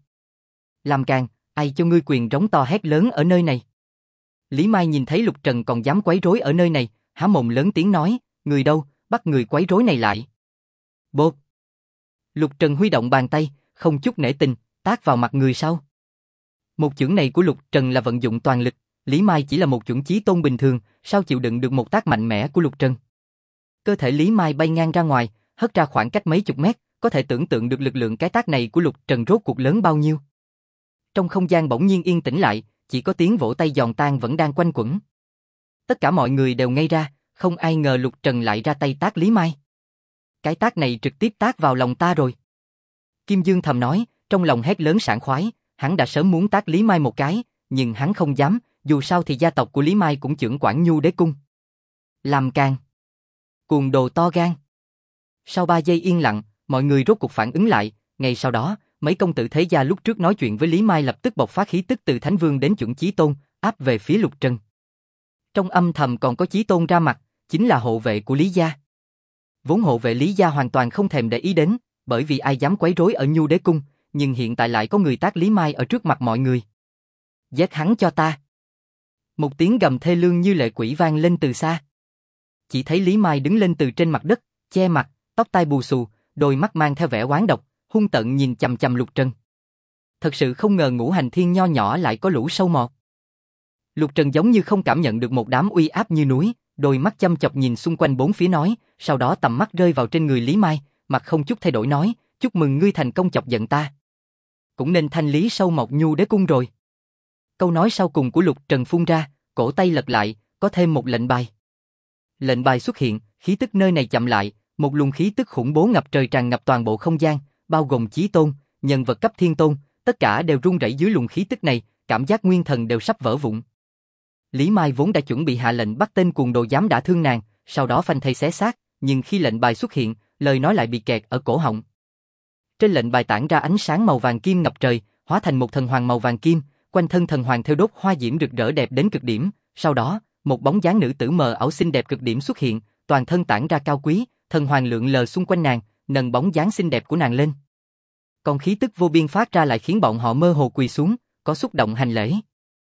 Làm càn, ai cho ngươi quyền rống to hét lớn ở nơi này? Lý Mai nhìn thấy Lục Trần còn dám quấy rối ở nơi này, há mồm lớn tiếng nói, người đâu, bắt người quấy rối này lại. Bộp. Lục Trần huy động bàn tay, không chút nể tình, tát vào mặt người sau. Một chưởng này của Lục Trần là vận dụng toàn lực, Lý Mai chỉ là một chuẩn chí tôn bình thường, sao chịu đựng được một tác mạnh mẽ của Lục Trần. Cơ thể Lý Mai bay ngang ra ngoài, hất ra khoảng cách mấy chục mét, có thể tưởng tượng được lực lượng cái tác này của Lục Trần rốt cuộc lớn bao nhiêu. Trong không gian bỗng nhiên yên tĩnh lại, chỉ có tiếng vỗ tay giòn tan vẫn đang quanh quẩn. Tất cả mọi người đều ngây ra, không ai ngờ Lục Trần lại ra tay tát Lý Mai. Cái tát này trực tiếp tát vào lòng ta rồi. Kim Dương thầm nói, trong lòng hét lớn sảng khoái, hắn đã sớm muốn tát Lý Mai một cái, nhưng hắn không dám, dù sao thì gia tộc của Lý Mai cũng chưởng quản Nhu Đế Cung. Làm càn. Cuồng đồ to gan. Sau 3 giây yên lặng, mọi người rốt cuộc phản ứng lại, ngay sau đó, mấy công tử thế gia lúc trước nói chuyện với Lý Mai lập tức bộc phát khí tức từ Thánh Vương đến chuẩn chí tôn, áp về phía Lục Trần. Trong âm thầm còn có chí tôn ra mặt, chính là hộ vệ của Lý gia. Vốn hộ vệ Lý gia hoàn toàn không thèm để ý đến, bởi vì ai dám quấy rối ở Nhu Đế Cung, nhưng hiện tại lại có người tát Lý Mai ở trước mặt mọi người. Giết hắn cho ta. Một tiếng gầm thê lương như lệ quỷ vang lên từ xa. Chỉ thấy Lý Mai đứng lên từ trên mặt đất, che mặt, tóc tai bù xù, đôi mắt mang theo vẻ oán độc, hung tợn nhìn chằm chằm Lục Trần. Thật sự không ngờ Ngũ Hành Thiên nho nhỏ lại có lũ sâu mọt. Lục Trần giống như không cảm nhận được một đám uy áp như núi, đôi mắt chăm chọc nhìn xung quanh bốn phía nói, sau đó tầm mắt rơi vào trên người Lý Mai, mặt không chút thay đổi nói, chúc mừng ngươi thành công chọc giận ta. Cũng nên thanh lý sâu mọt Nhu Đế Cung rồi. Câu nói sau cùng của Lục Trần phun ra, cổ tay lật lại, có thêm một lệnh bài. Lệnh bài xuất hiện, khí tức nơi này chậm lại, một luồng khí tức khủng bố ngập trời tràn ngập toàn bộ không gian, bao gồm chí tôn, nhân vật cấp thiên tôn, tất cả đều run rẩy dưới luồng khí tức này, cảm giác nguyên thần đều sắp vỡ vụn. Lý Mai vốn đã chuẩn bị hạ lệnh bắt tên cuồng đồ dám đả thương nàng, sau đó phanh thây xé xác, nhưng khi lệnh bài xuất hiện, lời nói lại bị kẹt ở cổ họng. Trên lệnh bài tản ra ánh sáng màu vàng kim ngập trời, hóa thành một thần hoàng màu vàng kim, quanh thân thần hoàng thêu đốt hoa diễm rực rỡ đẹp đến cực điểm, sau đó, một bóng dáng nữ tử mờ ảo xinh đẹp cực điểm xuất hiện, toàn thân tản ra cao quý, thần hoàng lượn lờ xung quanh nàng, nâng bóng dáng xinh đẹp của nàng lên. Còn khí tức vô biên phát ra lại khiến bọn họ mơ hồ quỳ xuống, có xúc động hành lễ.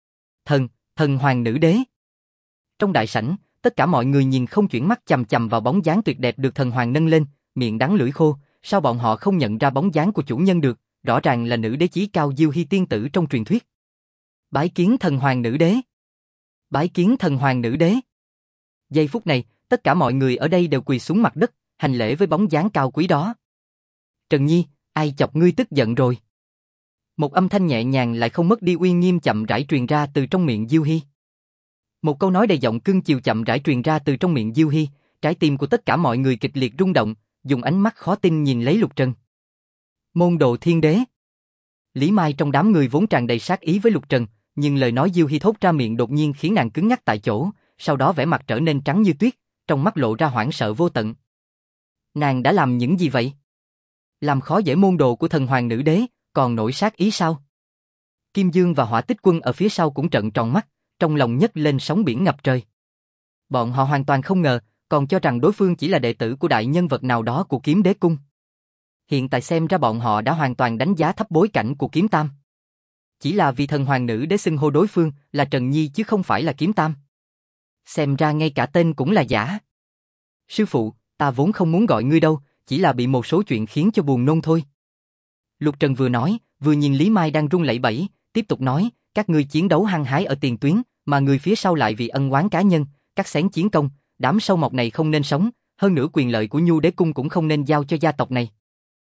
Thần hoàng nữ đế. Trong đại sảnh, tất cả mọi người nhìn không chuyển mắt chằm chằm vào bóng dáng tuyệt đẹp được thần hoàng nâng lên, miệng đắng lưỡi khô, sao bọn họ không nhận ra bóng dáng của chủ nhân được, rõ ràng là nữ đế chí cao Diêu Hy tiên tử trong truyền thuyết. Bái kiến thần hoàng nữ đế. Bái kiến thần hoàng nữ đế. Giây phút này, tất cả mọi người ở đây đều quỳ xuống mặt đất, hành lễ với bóng dáng cao quý đó. Trần Nhi, ai chọc ngươi tức giận rồi? Một âm thanh nhẹ nhàng lại không mất đi uy nghiêm chậm rãi truyền ra từ trong miệng Diêu Hy. Một câu nói đầy giọng cưng chiều chậm rãi truyền ra từ trong miệng Diêu Hy, trái tim của tất cả mọi người kịch liệt rung động, dùng ánh mắt khó tin nhìn lấy Lục Trần. Môn đồ thiên đế. Lý Mai trong đám người vốn tràn đầy sát ý với Lục Trần, nhưng lời nói Diêu Hy thốt ra miệng đột nhiên khiến nàng cứng ngắc tại chỗ, sau đó vẻ mặt trở nên trắng như tuyết, trong mắt lộ ra hoảng sợ vô tận. Nàng đã làm những gì vậy? Làm khó dễ môn đồ của thần hoàng nữ đế, còn nổi sát ý sao? Kim Dương và Hỏa Tích Quân ở phía sau cũng trợn tròn mắt, trong lòng nhấc lên sóng biển ngập trời. Bọn họ hoàn toàn không ngờ, còn cho rằng đối phương chỉ là đệ tử của đại nhân vật nào đó của Kiếm Đế Cung. Hiện tại xem ra bọn họ đã hoàn toàn đánh giá thấp bối cảnh của Kiếm Tam. Chỉ là vì thần hoàng nữ đế xưng hô đối phương là Trần Nhi chứ không phải là Kiếm Tam. Xem ra ngay cả tên cũng là giả. Sư phụ, ta vốn không muốn gọi ngươi đâu, chỉ là bị một số chuyện khiến cho buồn nôn thôi. Lục Trần vừa nói, vừa nhìn Lý Mai đang run lẩy bẩy, tiếp tục nói, các ngươi chiến đấu hăng hái ở tiền tuyến, mà người phía sau lại vì ân oán cá nhân, cắt xén chiến công, đám sâu mọt này không nên sống, hơn nữa quyền lợi của Nhu Đế Cung cũng không nên giao cho gia tộc này.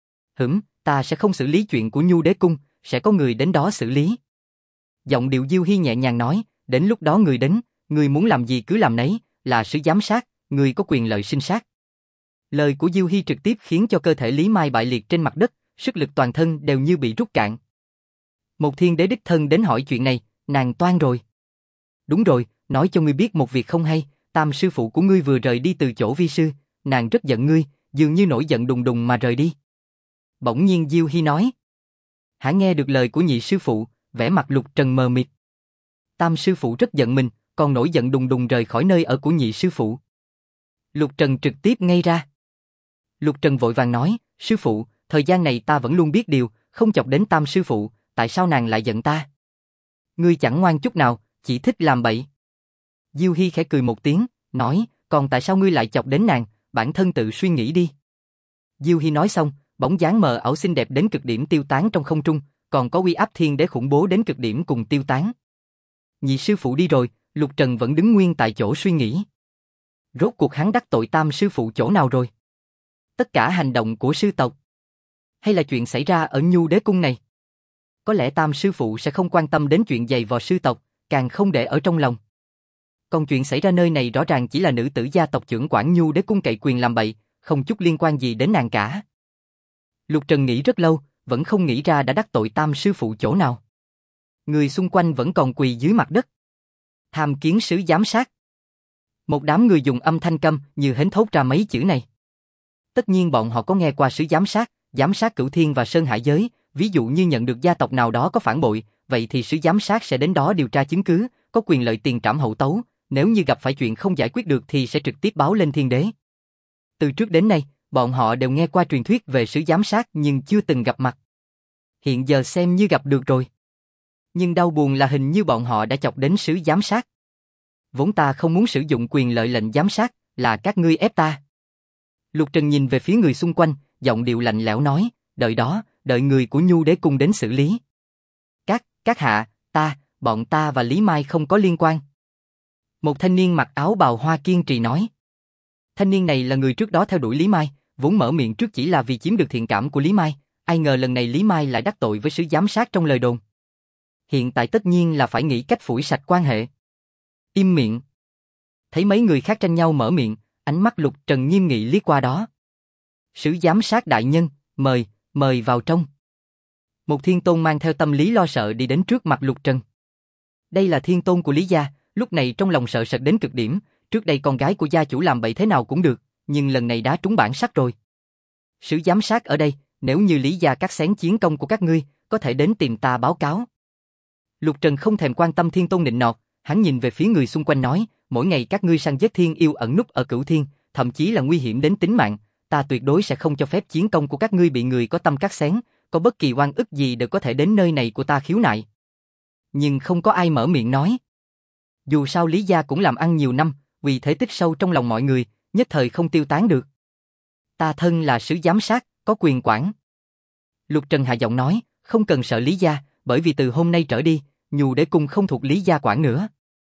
Ta sẽ không xử lý chuyện của Nhu Đế Cung, sẽ có người đến đó xử lý. Giọng điệu Diêu Hy nhẹ nhàng nói, đến lúc đó người đến, người muốn làm gì cứ làm nấy, là sứ giám sát, người có quyền lợi sinh sát. Lời của Diêu Hy trực tiếp khiến cho cơ thể Lý Mai bại liệt trên mặt đất, sức lực toàn thân đều như bị rút cạn. Một thiên đế đích thân đến hỏi chuyện này, nàng toan rồi. Đúng rồi, nói cho ngươi biết một việc không hay, Tam sư phụ của ngươi vừa rời đi từ chỗ vi sư, nàng rất giận ngươi, dường như nổi giận đùng đùng mà rời đi. Bỗng nhiên Diêu Hy nói. Hả, nghe được lời của nhị sư phụ, vẻ mặt Lục Trần mờ mịt. Tam sư phụ rất giận mình, còn nổi giận đùng đùng rời khỏi nơi ở của nhị sư phụ. Lục Trần trực tiếp ngây ra. Lục Trần vội vàng nói, sư phụ, thời gian này ta vẫn luôn biết điều, không chọc đến Tam sư phụ, tại sao nàng lại giận ta? Ngươi chẳng ngoan chút nào, chỉ thích làm bậy. Diêu Hy khẽ cười một tiếng, nói, còn tại sao ngươi lại chọc đến nàng, bản thân tự suy nghĩ đi. Diêu Hy nói xong, bóng dáng mờ ảo xinh đẹp đến cực điểm tiêu tán trong không trung, còn có uy áp thiên đế khủng bố đến cực điểm cùng tiêu tán. Nhị sư phụ đi rồi, Lục Trần vẫn đứng nguyên tại chỗ suy nghĩ. Rốt cuộc hắn đắc tội Tam sư phụ chỗ nào rồi? Tất cả hành động của sư tộc? Hay là chuyện xảy ra ở Nhu Đế Cung này? Có lẽ Tam sư phụ sẽ không quan tâm đến chuyện giày vò sư tộc, càng không để ở trong lòng. Còn chuyện xảy ra nơi này rõ ràng chỉ là nữ tử gia tộc trưởng quản Nhu Đế Cung cậy quyền làm bậy, không chút liên quan gì đến nàng cả. Lục Trần nghĩ rất lâu, vẫn không nghĩ ra đã đắc tội Tam sư phụ chỗ nào. Người xung quanh vẫn còn quỳ dưới mặt đất. Tham kiến sứ giám sát. Một đám người dùng âm thanh câm như hến thốt ra mấy chữ này. Tất nhiên bọn họ có nghe qua sứ giám sát Cửu Thiên và Sơn Hải Giới, ví dụ như nhận được gia tộc nào đó có phản bội, vậy thì sứ giám sát sẽ đến đó điều tra chứng cứ, có quyền lợi tiền trảm hậu tấu, nếu như gặp phải chuyện không giải quyết được thì sẽ trực tiếp báo lên thiên đế. Từ trước đến nay, bọn họ đều nghe qua truyền thuyết về sứ giám sát nhưng chưa từng gặp mặt. Hiện giờ xem như gặp được rồi. Nhưng đau buồn là hình như bọn họ đã chọc đến sứ giám sát. Vốn ta không muốn sử dụng quyền lợi lệnh giám sát, là các ngươi ép ta. Lục Trần nhìn về phía người xung quanh, giọng điệu lạnh lẽo nói, đợi đó, đợi người của Nhu Đế Cung đến xử lý. Các hạ, bọn ta và Lý Mai không có liên quan. Một thanh niên mặc áo bào hoa kiên trì nói. Thanh niên này là người trước đó theo đuổi Lý Mai, vốn mở miệng trước chỉ là vì chiếm được thiện cảm của Lý Mai, ai ngờ lần này Lý Mai lại đắc tội với sứ giám sát trong lời đồn. Hiện tại tất nhiên là phải nghĩ cách phủi sạch quan hệ. Im miệng. Thấy mấy người khác tranh nhau mở miệng, ánh mắt Lục Trần nghiêm nghị liếc qua đó. Sứ giám sát đại nhân, mời vào trong. Một thiên tôn mang theo tâm lý lo sợ đi đến trước mặt Lục Trần. Đây là thiên tôn của Lý gia, lúc này trong lòng sợ sệt đến cực điểm, trước đây con gái của gia chủ làm bậy thế nào cũng được, nhưng lần này đã trúng bản sắc rồi. Sứ giám sát ở đây, nếu như Lý gia cắt xén chiến công của các ngươi, có thể đến tìm ta báo cáo. Lục Trần không thèm quan tâm thiên tôn nịnh nọt, hắn nhìn về phía người xung quanh nói, mỗi ngày các ngươi săn giết thiên yêu ẩn núp ở Cửu Thiên, thậm chí là nguy hiểm đến tính mạng, ta tuyệt đối sẽ không cho phép chiến công của các ngươi bị người có tâm cắt xén, có bất kỳ oan ức gì đều có thể đến nơi này của ta khiếu nại. Nhưng không có ai mở miệng nói. Dù sao Lý gia cũng làm ăn nhiều năm, vì thế tích sâu trong lòng mọi người, nhất thời không tiêu tán được. Ta thân là sứ giám sát, có quyền quản. Lục Trần hạ giọng nói, không cần sợ Lý gia, bởi vì từ hôm nay trở đi, Nhu Đế Cung không thuộc Lý gia quản nữa.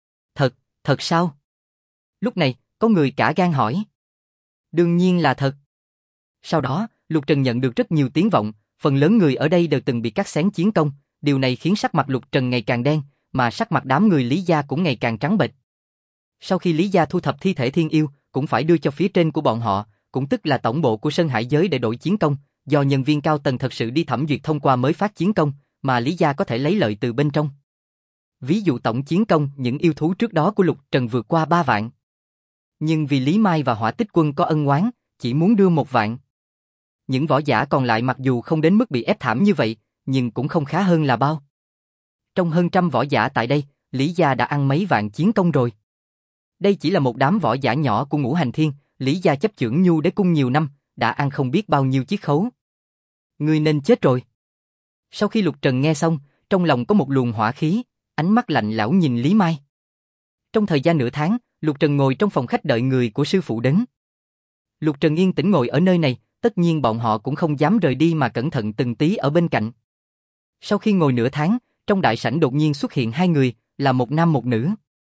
Thật sao? Lúc này, có người cả gan hỏi. Đương nhiên là thật. Sau đó, Lục Trần nhận được rất nhiều tiếng vọng, phần lớn người ở đây đều từng bị cắt xén chiến công, điều này khiến sắc mặt Lục Trần ngày càng đen, mà sắc mặt đám người Lý gia cũng ngày càng trắng bệch. Sau khi Lý gia thu thập thi thể thiên yêu, cũng phải đưa cho phía trên của bọn họ, cũng tức là tổng bộ của Sơn Hải Giới để đổi chiến công, do nhân viên cao tầng thật sự đi thẩm duyệt thông qua mới phát chiến công, mà Lý gia có thể lấy lợi từ bên trong. Ví dụ tổng chiến công những yêu thú trước đó của Lục Trần vượt qua 3 vạn. Nhưng vì Lý Mai và Hỏa Tích Quân có ân oán, chỉ muốn đưa 1 vạn. Những võ giả còn lại mặc dù không đến mức bị ép thảm như vậy, nhưng cũng không khá hơn là bao. Trong hơn trăm võ giả tại đây, Lý gia đã ăn mấy vạn chiến công rồi. Đây chỉ là một đám võ giả nhỏ của Ngũ Hành Thiên, Lý gia chấp chưởng Nhu Đế cung nhiều năm, đã ăn không biết bao nhiêu chiết khấu. Ngươi nên chết rồi. Sau khi Lục Trần nghe xong, trong lòng có một luồng hỏa khí, ánh mắt lạnh lẽo nhìn Lý Mai. Trong thời gian nửa tháng, Lục Trần ngồi trong phòng khách đợi người của sư phụ đến. Lục Trần yên tĩnh ngồi ở nơi này, tất nhiên bọn họ cũng không dám rời đi mà cẩn thận từng tí ở bên cạnh. Sau khi ngồi nửa tháng, trong đại sảnh đột nhiên xuất hiện hai người, là một nam một nữ.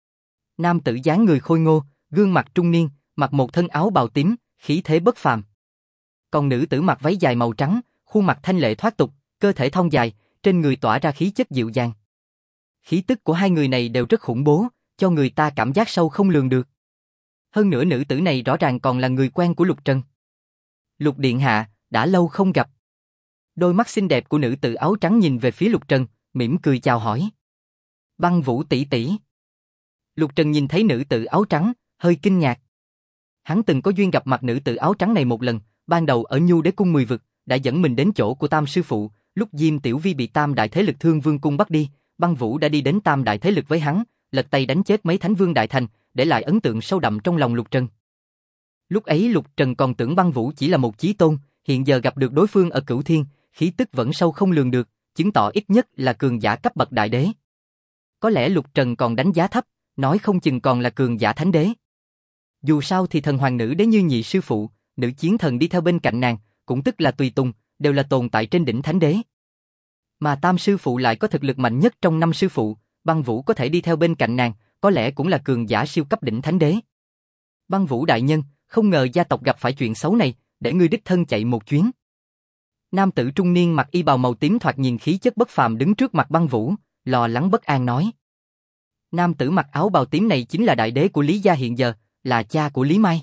Nam tử dáng người khôi ngô, gương mặt trung niên, mặc một thân áo bào tím, khí thế bất phàm. Còn nữ tử mặc váy dài màu trắng, khuôn mặt thanh lệ thoát tục, cơ thể thon dài, trên người tỏa ra khí chất dịu dàng. Khí tức của hai người này đều rất khủng bố, cho người ta cảm giác sâu không lường được. Hơn nữa nữ tử này rõ ràng còn là người quen của Lục Trần. Lục điện hạ, đã lâu không gặp. Đôi mắt xinh đẹp của nữ tử áo trắng nhìn về phía Lục Trần, mỉm cười chào hỏi. Băng Vũ tỷ tỷ. Lục Trần nhìn thấy nữ tử áo trắng, hơi kinh ngạc. Hắn từng có duyên gặp mặt nữ tử áo trắng này một lần, ban đầu ở Nhu Đế cung 10 vực, đã dẫn mình đến chỗ của Tam sư phụ, lúc Diêm Tiểu Vi bị Tam đại thế lực Thương Vương cung bắt đi, Băng Vũ đã đi đến Tam đại thế lực với hắn, lật tay đánh chết mấy thánh vương đại thành, để lại ấn tượng sâu đậm trong lòng Lục Trần. Lúc ấy Lục Trần còn tưởng Băng Vũ chỉ là một chí tôn, hiện giờ gặp được đối phương ở Cửu Thiên, khí tức vẫn sâu không lường được, chứng tỏ ít nhất là cường giả cấp bậc đại đế. Có lẽ Lục Trần còn đánh giá thấp, nói không chừng còn là cường giả thánh đế. Dù sao thì thần hoàng nữ đế như nhị sư phụ, nữ chiến thần đi theo bên cạnh nàng, cũng tức là tùy tùng, đều là tồn tại trên đỉnh thánh đế. Mà Tam sư phụ lại có thực lực mạnh nhất trong 5 sư phụ, Băng Vũ có thể đi theo bên cạnh nàng, có lẽ cũng là cường giả siêu cấp đỉnh thánh đế. Băng Vũ đại nhân, không ngờ gia tộc gặp phải chuyện xấu này, để ngươi đích thân chạy một chuyến. Nam tử trung niên mặc y bào màu tím thoạt nhìn khí chất bất phàm đứng trước mặt Băng Vũ, lo lắng bất an nói. Nam tử mặc áo bào tím này chính là đại đế của Lý gia hiện giờ, là cha của Lý Mai.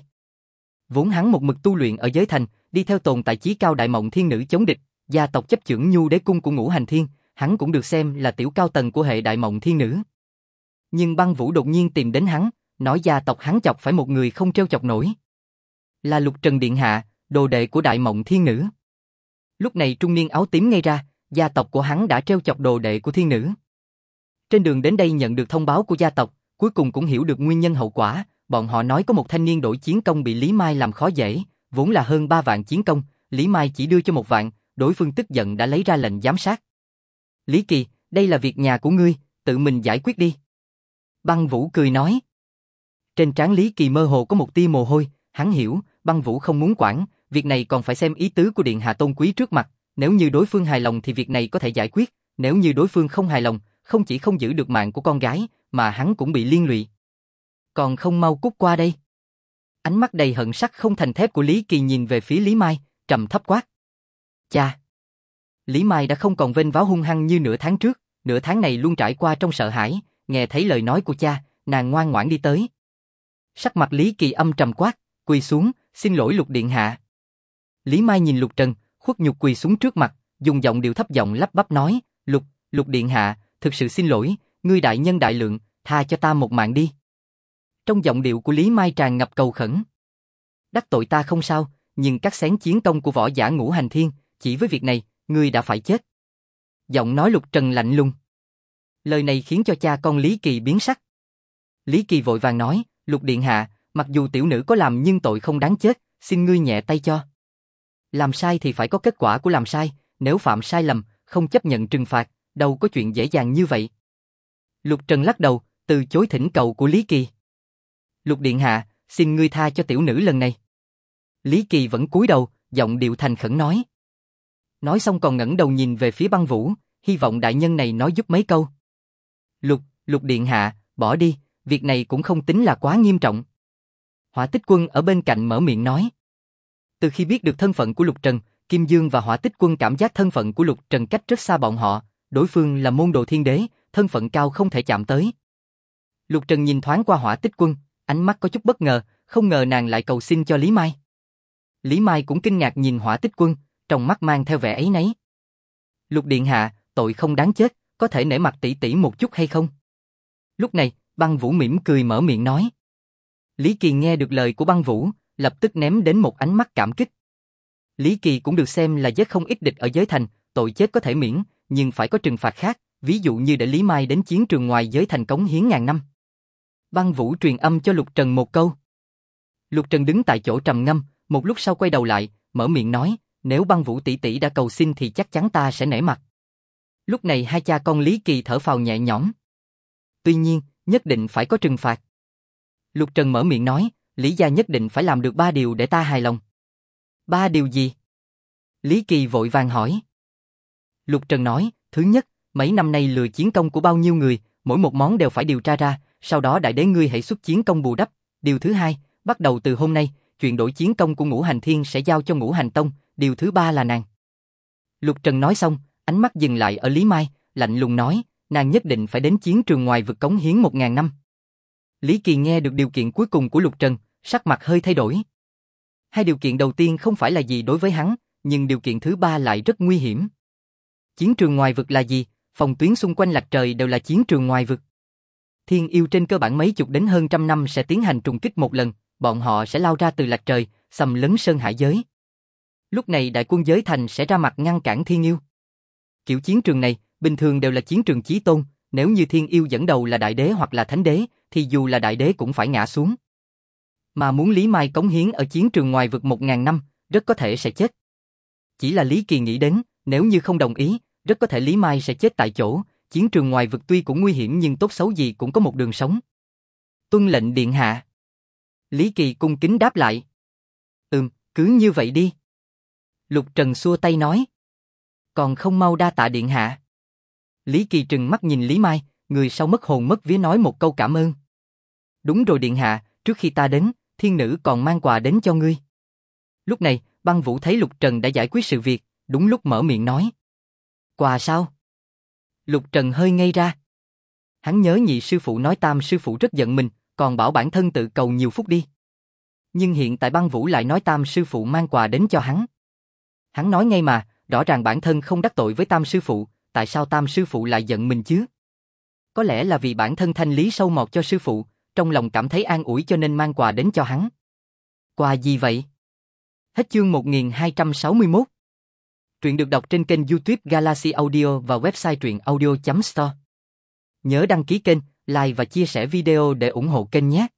Vốn hắn một mực tu luyện ở giới thành, đi theo tồn tại chí cao Đại Mộng Thiên Nữ chống địch, gia tộc chấp chưởng Nhu Đế cung của Ngũ Hành Thiên, hắn cũng được xem là tiểu cao tầng của hệ Đại Mộng Thiên Nữ. Nhưng Băng Vũ đột nhiên tìm đến hắn, nói gia tộc hắn chọc phải một người không trêu chọc nổi. Là Lục Trần điện hạ, đồ đệ của Đại Mộng Thiên Nữ. Lúc này trung niên áo tím ngay ra, gia tộc của hắn đã trêu chọc đồ đệ của Thiên Nữ. Trên đường đến đây nhận được thông báo của gia tộc, cuối cùng cũng hiểu được nguyên nhân hậu quả, bọn họ nói có một thanh niên đổi chiến công bị Lý Mai làm khó dễ, vốn là hơn 3 vạn chiến công, Lý Mai chỉ đưa cho 1 vạn, đối phương tức giận đã lấy ra lệnh giám sát. Lý Kỳ, đây là việc nhà của ngươi, tự mình giải quyết đi. Băng Vũ cười nói. Trên trán Lý Kỳ mơ hồ có một tia mồ hôi, hắn hiểu, Băng Vũ không muốn quản, việc này còn phải xem ý tứ của điện hạ tôn quý trước mặt, nếu như đối phương hài lòng thì việc này có thể giải quyết, nếu như đối phương không hài lòng, không chỉ không giữ được mạng của con gái, mà hắn cũng bị liên lụy. Còn không mau cút qua đây. Ánh mắt đầy hận sắc không thành thép của Lý Kỳ nhìn về phía Lý Mai, trầm thấp quát. Cha! Lý Mai đã không còn vênh váo hung hăng như nửa tháng trước, nửa tháng này luôn trải qua trong sợ hãi, nghe thấy lời nói của cha, nàng ngoan ngoãn đi tới. Sắc mặt Lý Kỳ âm trầm quát, quỳ xuống, xin lỗi Lục điện hạ. Lý Mai nhìn Lục Trần, khuất nhục quỳ xuống trước mặt, dùng giọng điệu thấp giọng lắp bắp nói, Lục điện hạ, thực sự xin lỗi, ngươi đại nhân đại lượng, tha cho ta một mạng đi. Trong giọng điệu của Lý Mai tràn ngập cầu khẩn. Đắc tội ta không sao, nhưng cắt xén chiến công của võ giả Ngũ Hành Thiên, chỉ với việc này, ngươi đã phải chết. Giọng nói Lục Trần lạnh lùng. Lời này khiến cho cha con Lý Kỳ biến sắc. Lý Kỳ vội vàng nói, Lục điện hạ, mặc dù tiểu nữ có làm nhưng tội không đáng chết, xin ngươi nhẹ tay cho. Làm sai thì phải có kết quả của làm sai, nếu phạm sai lầm, không chấp nhận trừng phạt, đâu có chuyện dễ dàng như vậy. Lục Trần lắc đầu, từ chối thỉnh cầu của Lý Kỳ. Lục điện hạ, xin ngươi tha cho tiểu nữ lần này. Lý Kỳ vẫn cúi đầu, giọng điệu thành khẩn nói. Nói xong còn ngẩng đầu nhìn về phía Băng Vũ, hy vọng đại nhân này nói giúp mấy câu. Lục điện hạ, bỏ đi, việc này cũng không tính là quá nghiêm trọng. Hỏa Tích Quân ở bên cạnh mở miệng nói. Từ khi biết được thân phận của Lục Trần, Kim Dương và Hỏa Tích Quân cảm giác thân phận của Lục Trần cách rất xa bọn họ, đối phương là môn đồ thiên đế, thân phận cao không thể chạm tới. Lục Trần nhìn thoáng qua Hỏa Tích Quân, ánh mắt có chút bất ngờ, không ngờ nàng lại cầu xin cho Lý Mai. Lý Mai cũng kinh ngạc nhìn Hỏa Tích Quân, trong mắt mang theo vẻ áy náy. Lục điện hạ, tội không đáng chết, có thể nể mặt tỷ tỷ một chút hay không? Lúc này, Băng Vũ mỉm cười mở miệng nói. Lý Kỳ nghe được lời của Băng Vũ, lập tức ném đến một ánh mắt cảm kích. Lý Kỳ cũng được xem là giết không ít địch ở giới thành, tội chết có thể miễn, nhưng phải có trừng phạt khác, ví dụ như để Lý Mai đến chiến trường ngoài giới thành cống hiến ngàn năm. Băng Vũ truyền âm cho Lục Trần một câu. Lục Trần đứng tại chỗ trầm ngâm, một lúc sau quay đầu lại, mở miệng nói, nếu Băng Vũ tỷ tỷ đã cầu xin thì chắc chắn ta sẽ nể mặt. Lúc này hai cha con Lý Kỳ thở phào nhẹ nhõm. Tuy nhiên, nhất định phải có trừng phạt. Lục Trần mở miệng nói, Lý gia nhất định phải làm được 3 điều để ta hài lòng. 3 điều gì? Lý Kỳ vội vàng hỏi. Lục Trần nói, thứ nhất, mấy năm nay lừa chiến công của bao nhiêu người, mỗi một món đều phải điều tra ra, sau đó đại đế ngươi hãy xuất chiến công bù đắp. Điều thứ hai, bắt đầu từ hôm nay, chuyện đổi chiến công của Ngũ Hành Thiên sẽ giao cho Ngũ Hành Tông. Điều thứ ba là nàng. Lục Trần nói xong, ánh mắt dừng lại ở Lý Mai, lạnh lùng nói, nàng nhất định phải đến chiến trường ngoài vực cống hiến 1000 năm. Lý Kỳ nghe được điều kiện cuối cùng của Lục Trần, sắc mặt hơi thay đổi. Hai điều kiện đầu tiên không phải là gì đối với hắn, nhưng điều kiện thứ ba lại rất nguy hiểm. Chiến trường ngoài vực là gì? Phòng tuyến xung quanh Lạch Trời đều là chiến trường ngoài vực. Thiên yêu trên cơ bản mấy chục đến hơn trăm năm sẽ tiến hành trùng kích một lần, bọn họ sẽ lao ra từ Lạch Trời, xâm lấn sơn hải giới. Lúc này đại quân giới thành sẽ ra mặt ngăn cản thiên yêu. Kiểu chiến trường này, bình thường đều là chiến trường chí tôn, nếu như thiên yêu dẫn đầu là đại đế hoặc là thánh đế, thì dù là đại đế cũng phải ngã xuống. Mà muốn Lý Mai cống hiến ở chiến trường ngoài vực 1000 năm, rất có thể sẽ chết. Chỉ là Lý Kỳ nghĩ đến, nếu như không đồng ý, rất có thể Lý Mai sẽ chết tại chỗ, chiến trường ngoài vực tuy cũng nguy hiểm nhưng tốt xấu gì cũng có một đường sống. Tuân lệnh điện hạ. Lý Kỳ cung kính đáp lại. Cứ như vậy đi. Lục Trần xua tay nói. Còn không mau đa tạ điện hạ. Lý Kỳ trừng mắt nhìn Lý Mai, người sau mất hồn mất vía nói một câu cảm ơn. Đúng rồi điện hạ, trước khi ta đến, thiên nữ còn mang quà đến cho ngươi. Lúc này, Băng Vũ thấy Lục Trần đã giải quyết sự việc, đúng lúc mở miệng nói. Quà sao? Lục Trần hơi ngây ra. Hắn nhớ nhị sư phụ nói Tam sư phụ rất giận mình, còn bảo bản thân tự cầu nhiều phúc đi. Nhưng hiện tại Băng Vũ lại nói Tam sư phụ mang quà đến cho hắn. Hắn nói ngay mà, rõ ràng bản thân không đắc tội với Tam sư phụ, tại sao Tam sư phụ lại giận mình chứ? Có lẽ là vì bản thân thanh lý sâu mọt cho sư phụ, trong lòng cảm thấy an ủi cho nên mang quà đến cho hắn. Quà gì vậy? Hết chương 1261. Truyện được đọc trên kênh YouTube Galaxy Audio và website truyện audio.store. Nhớ đăng ký kênh, like và chia sẻ video để ủng hộ kênh nhé.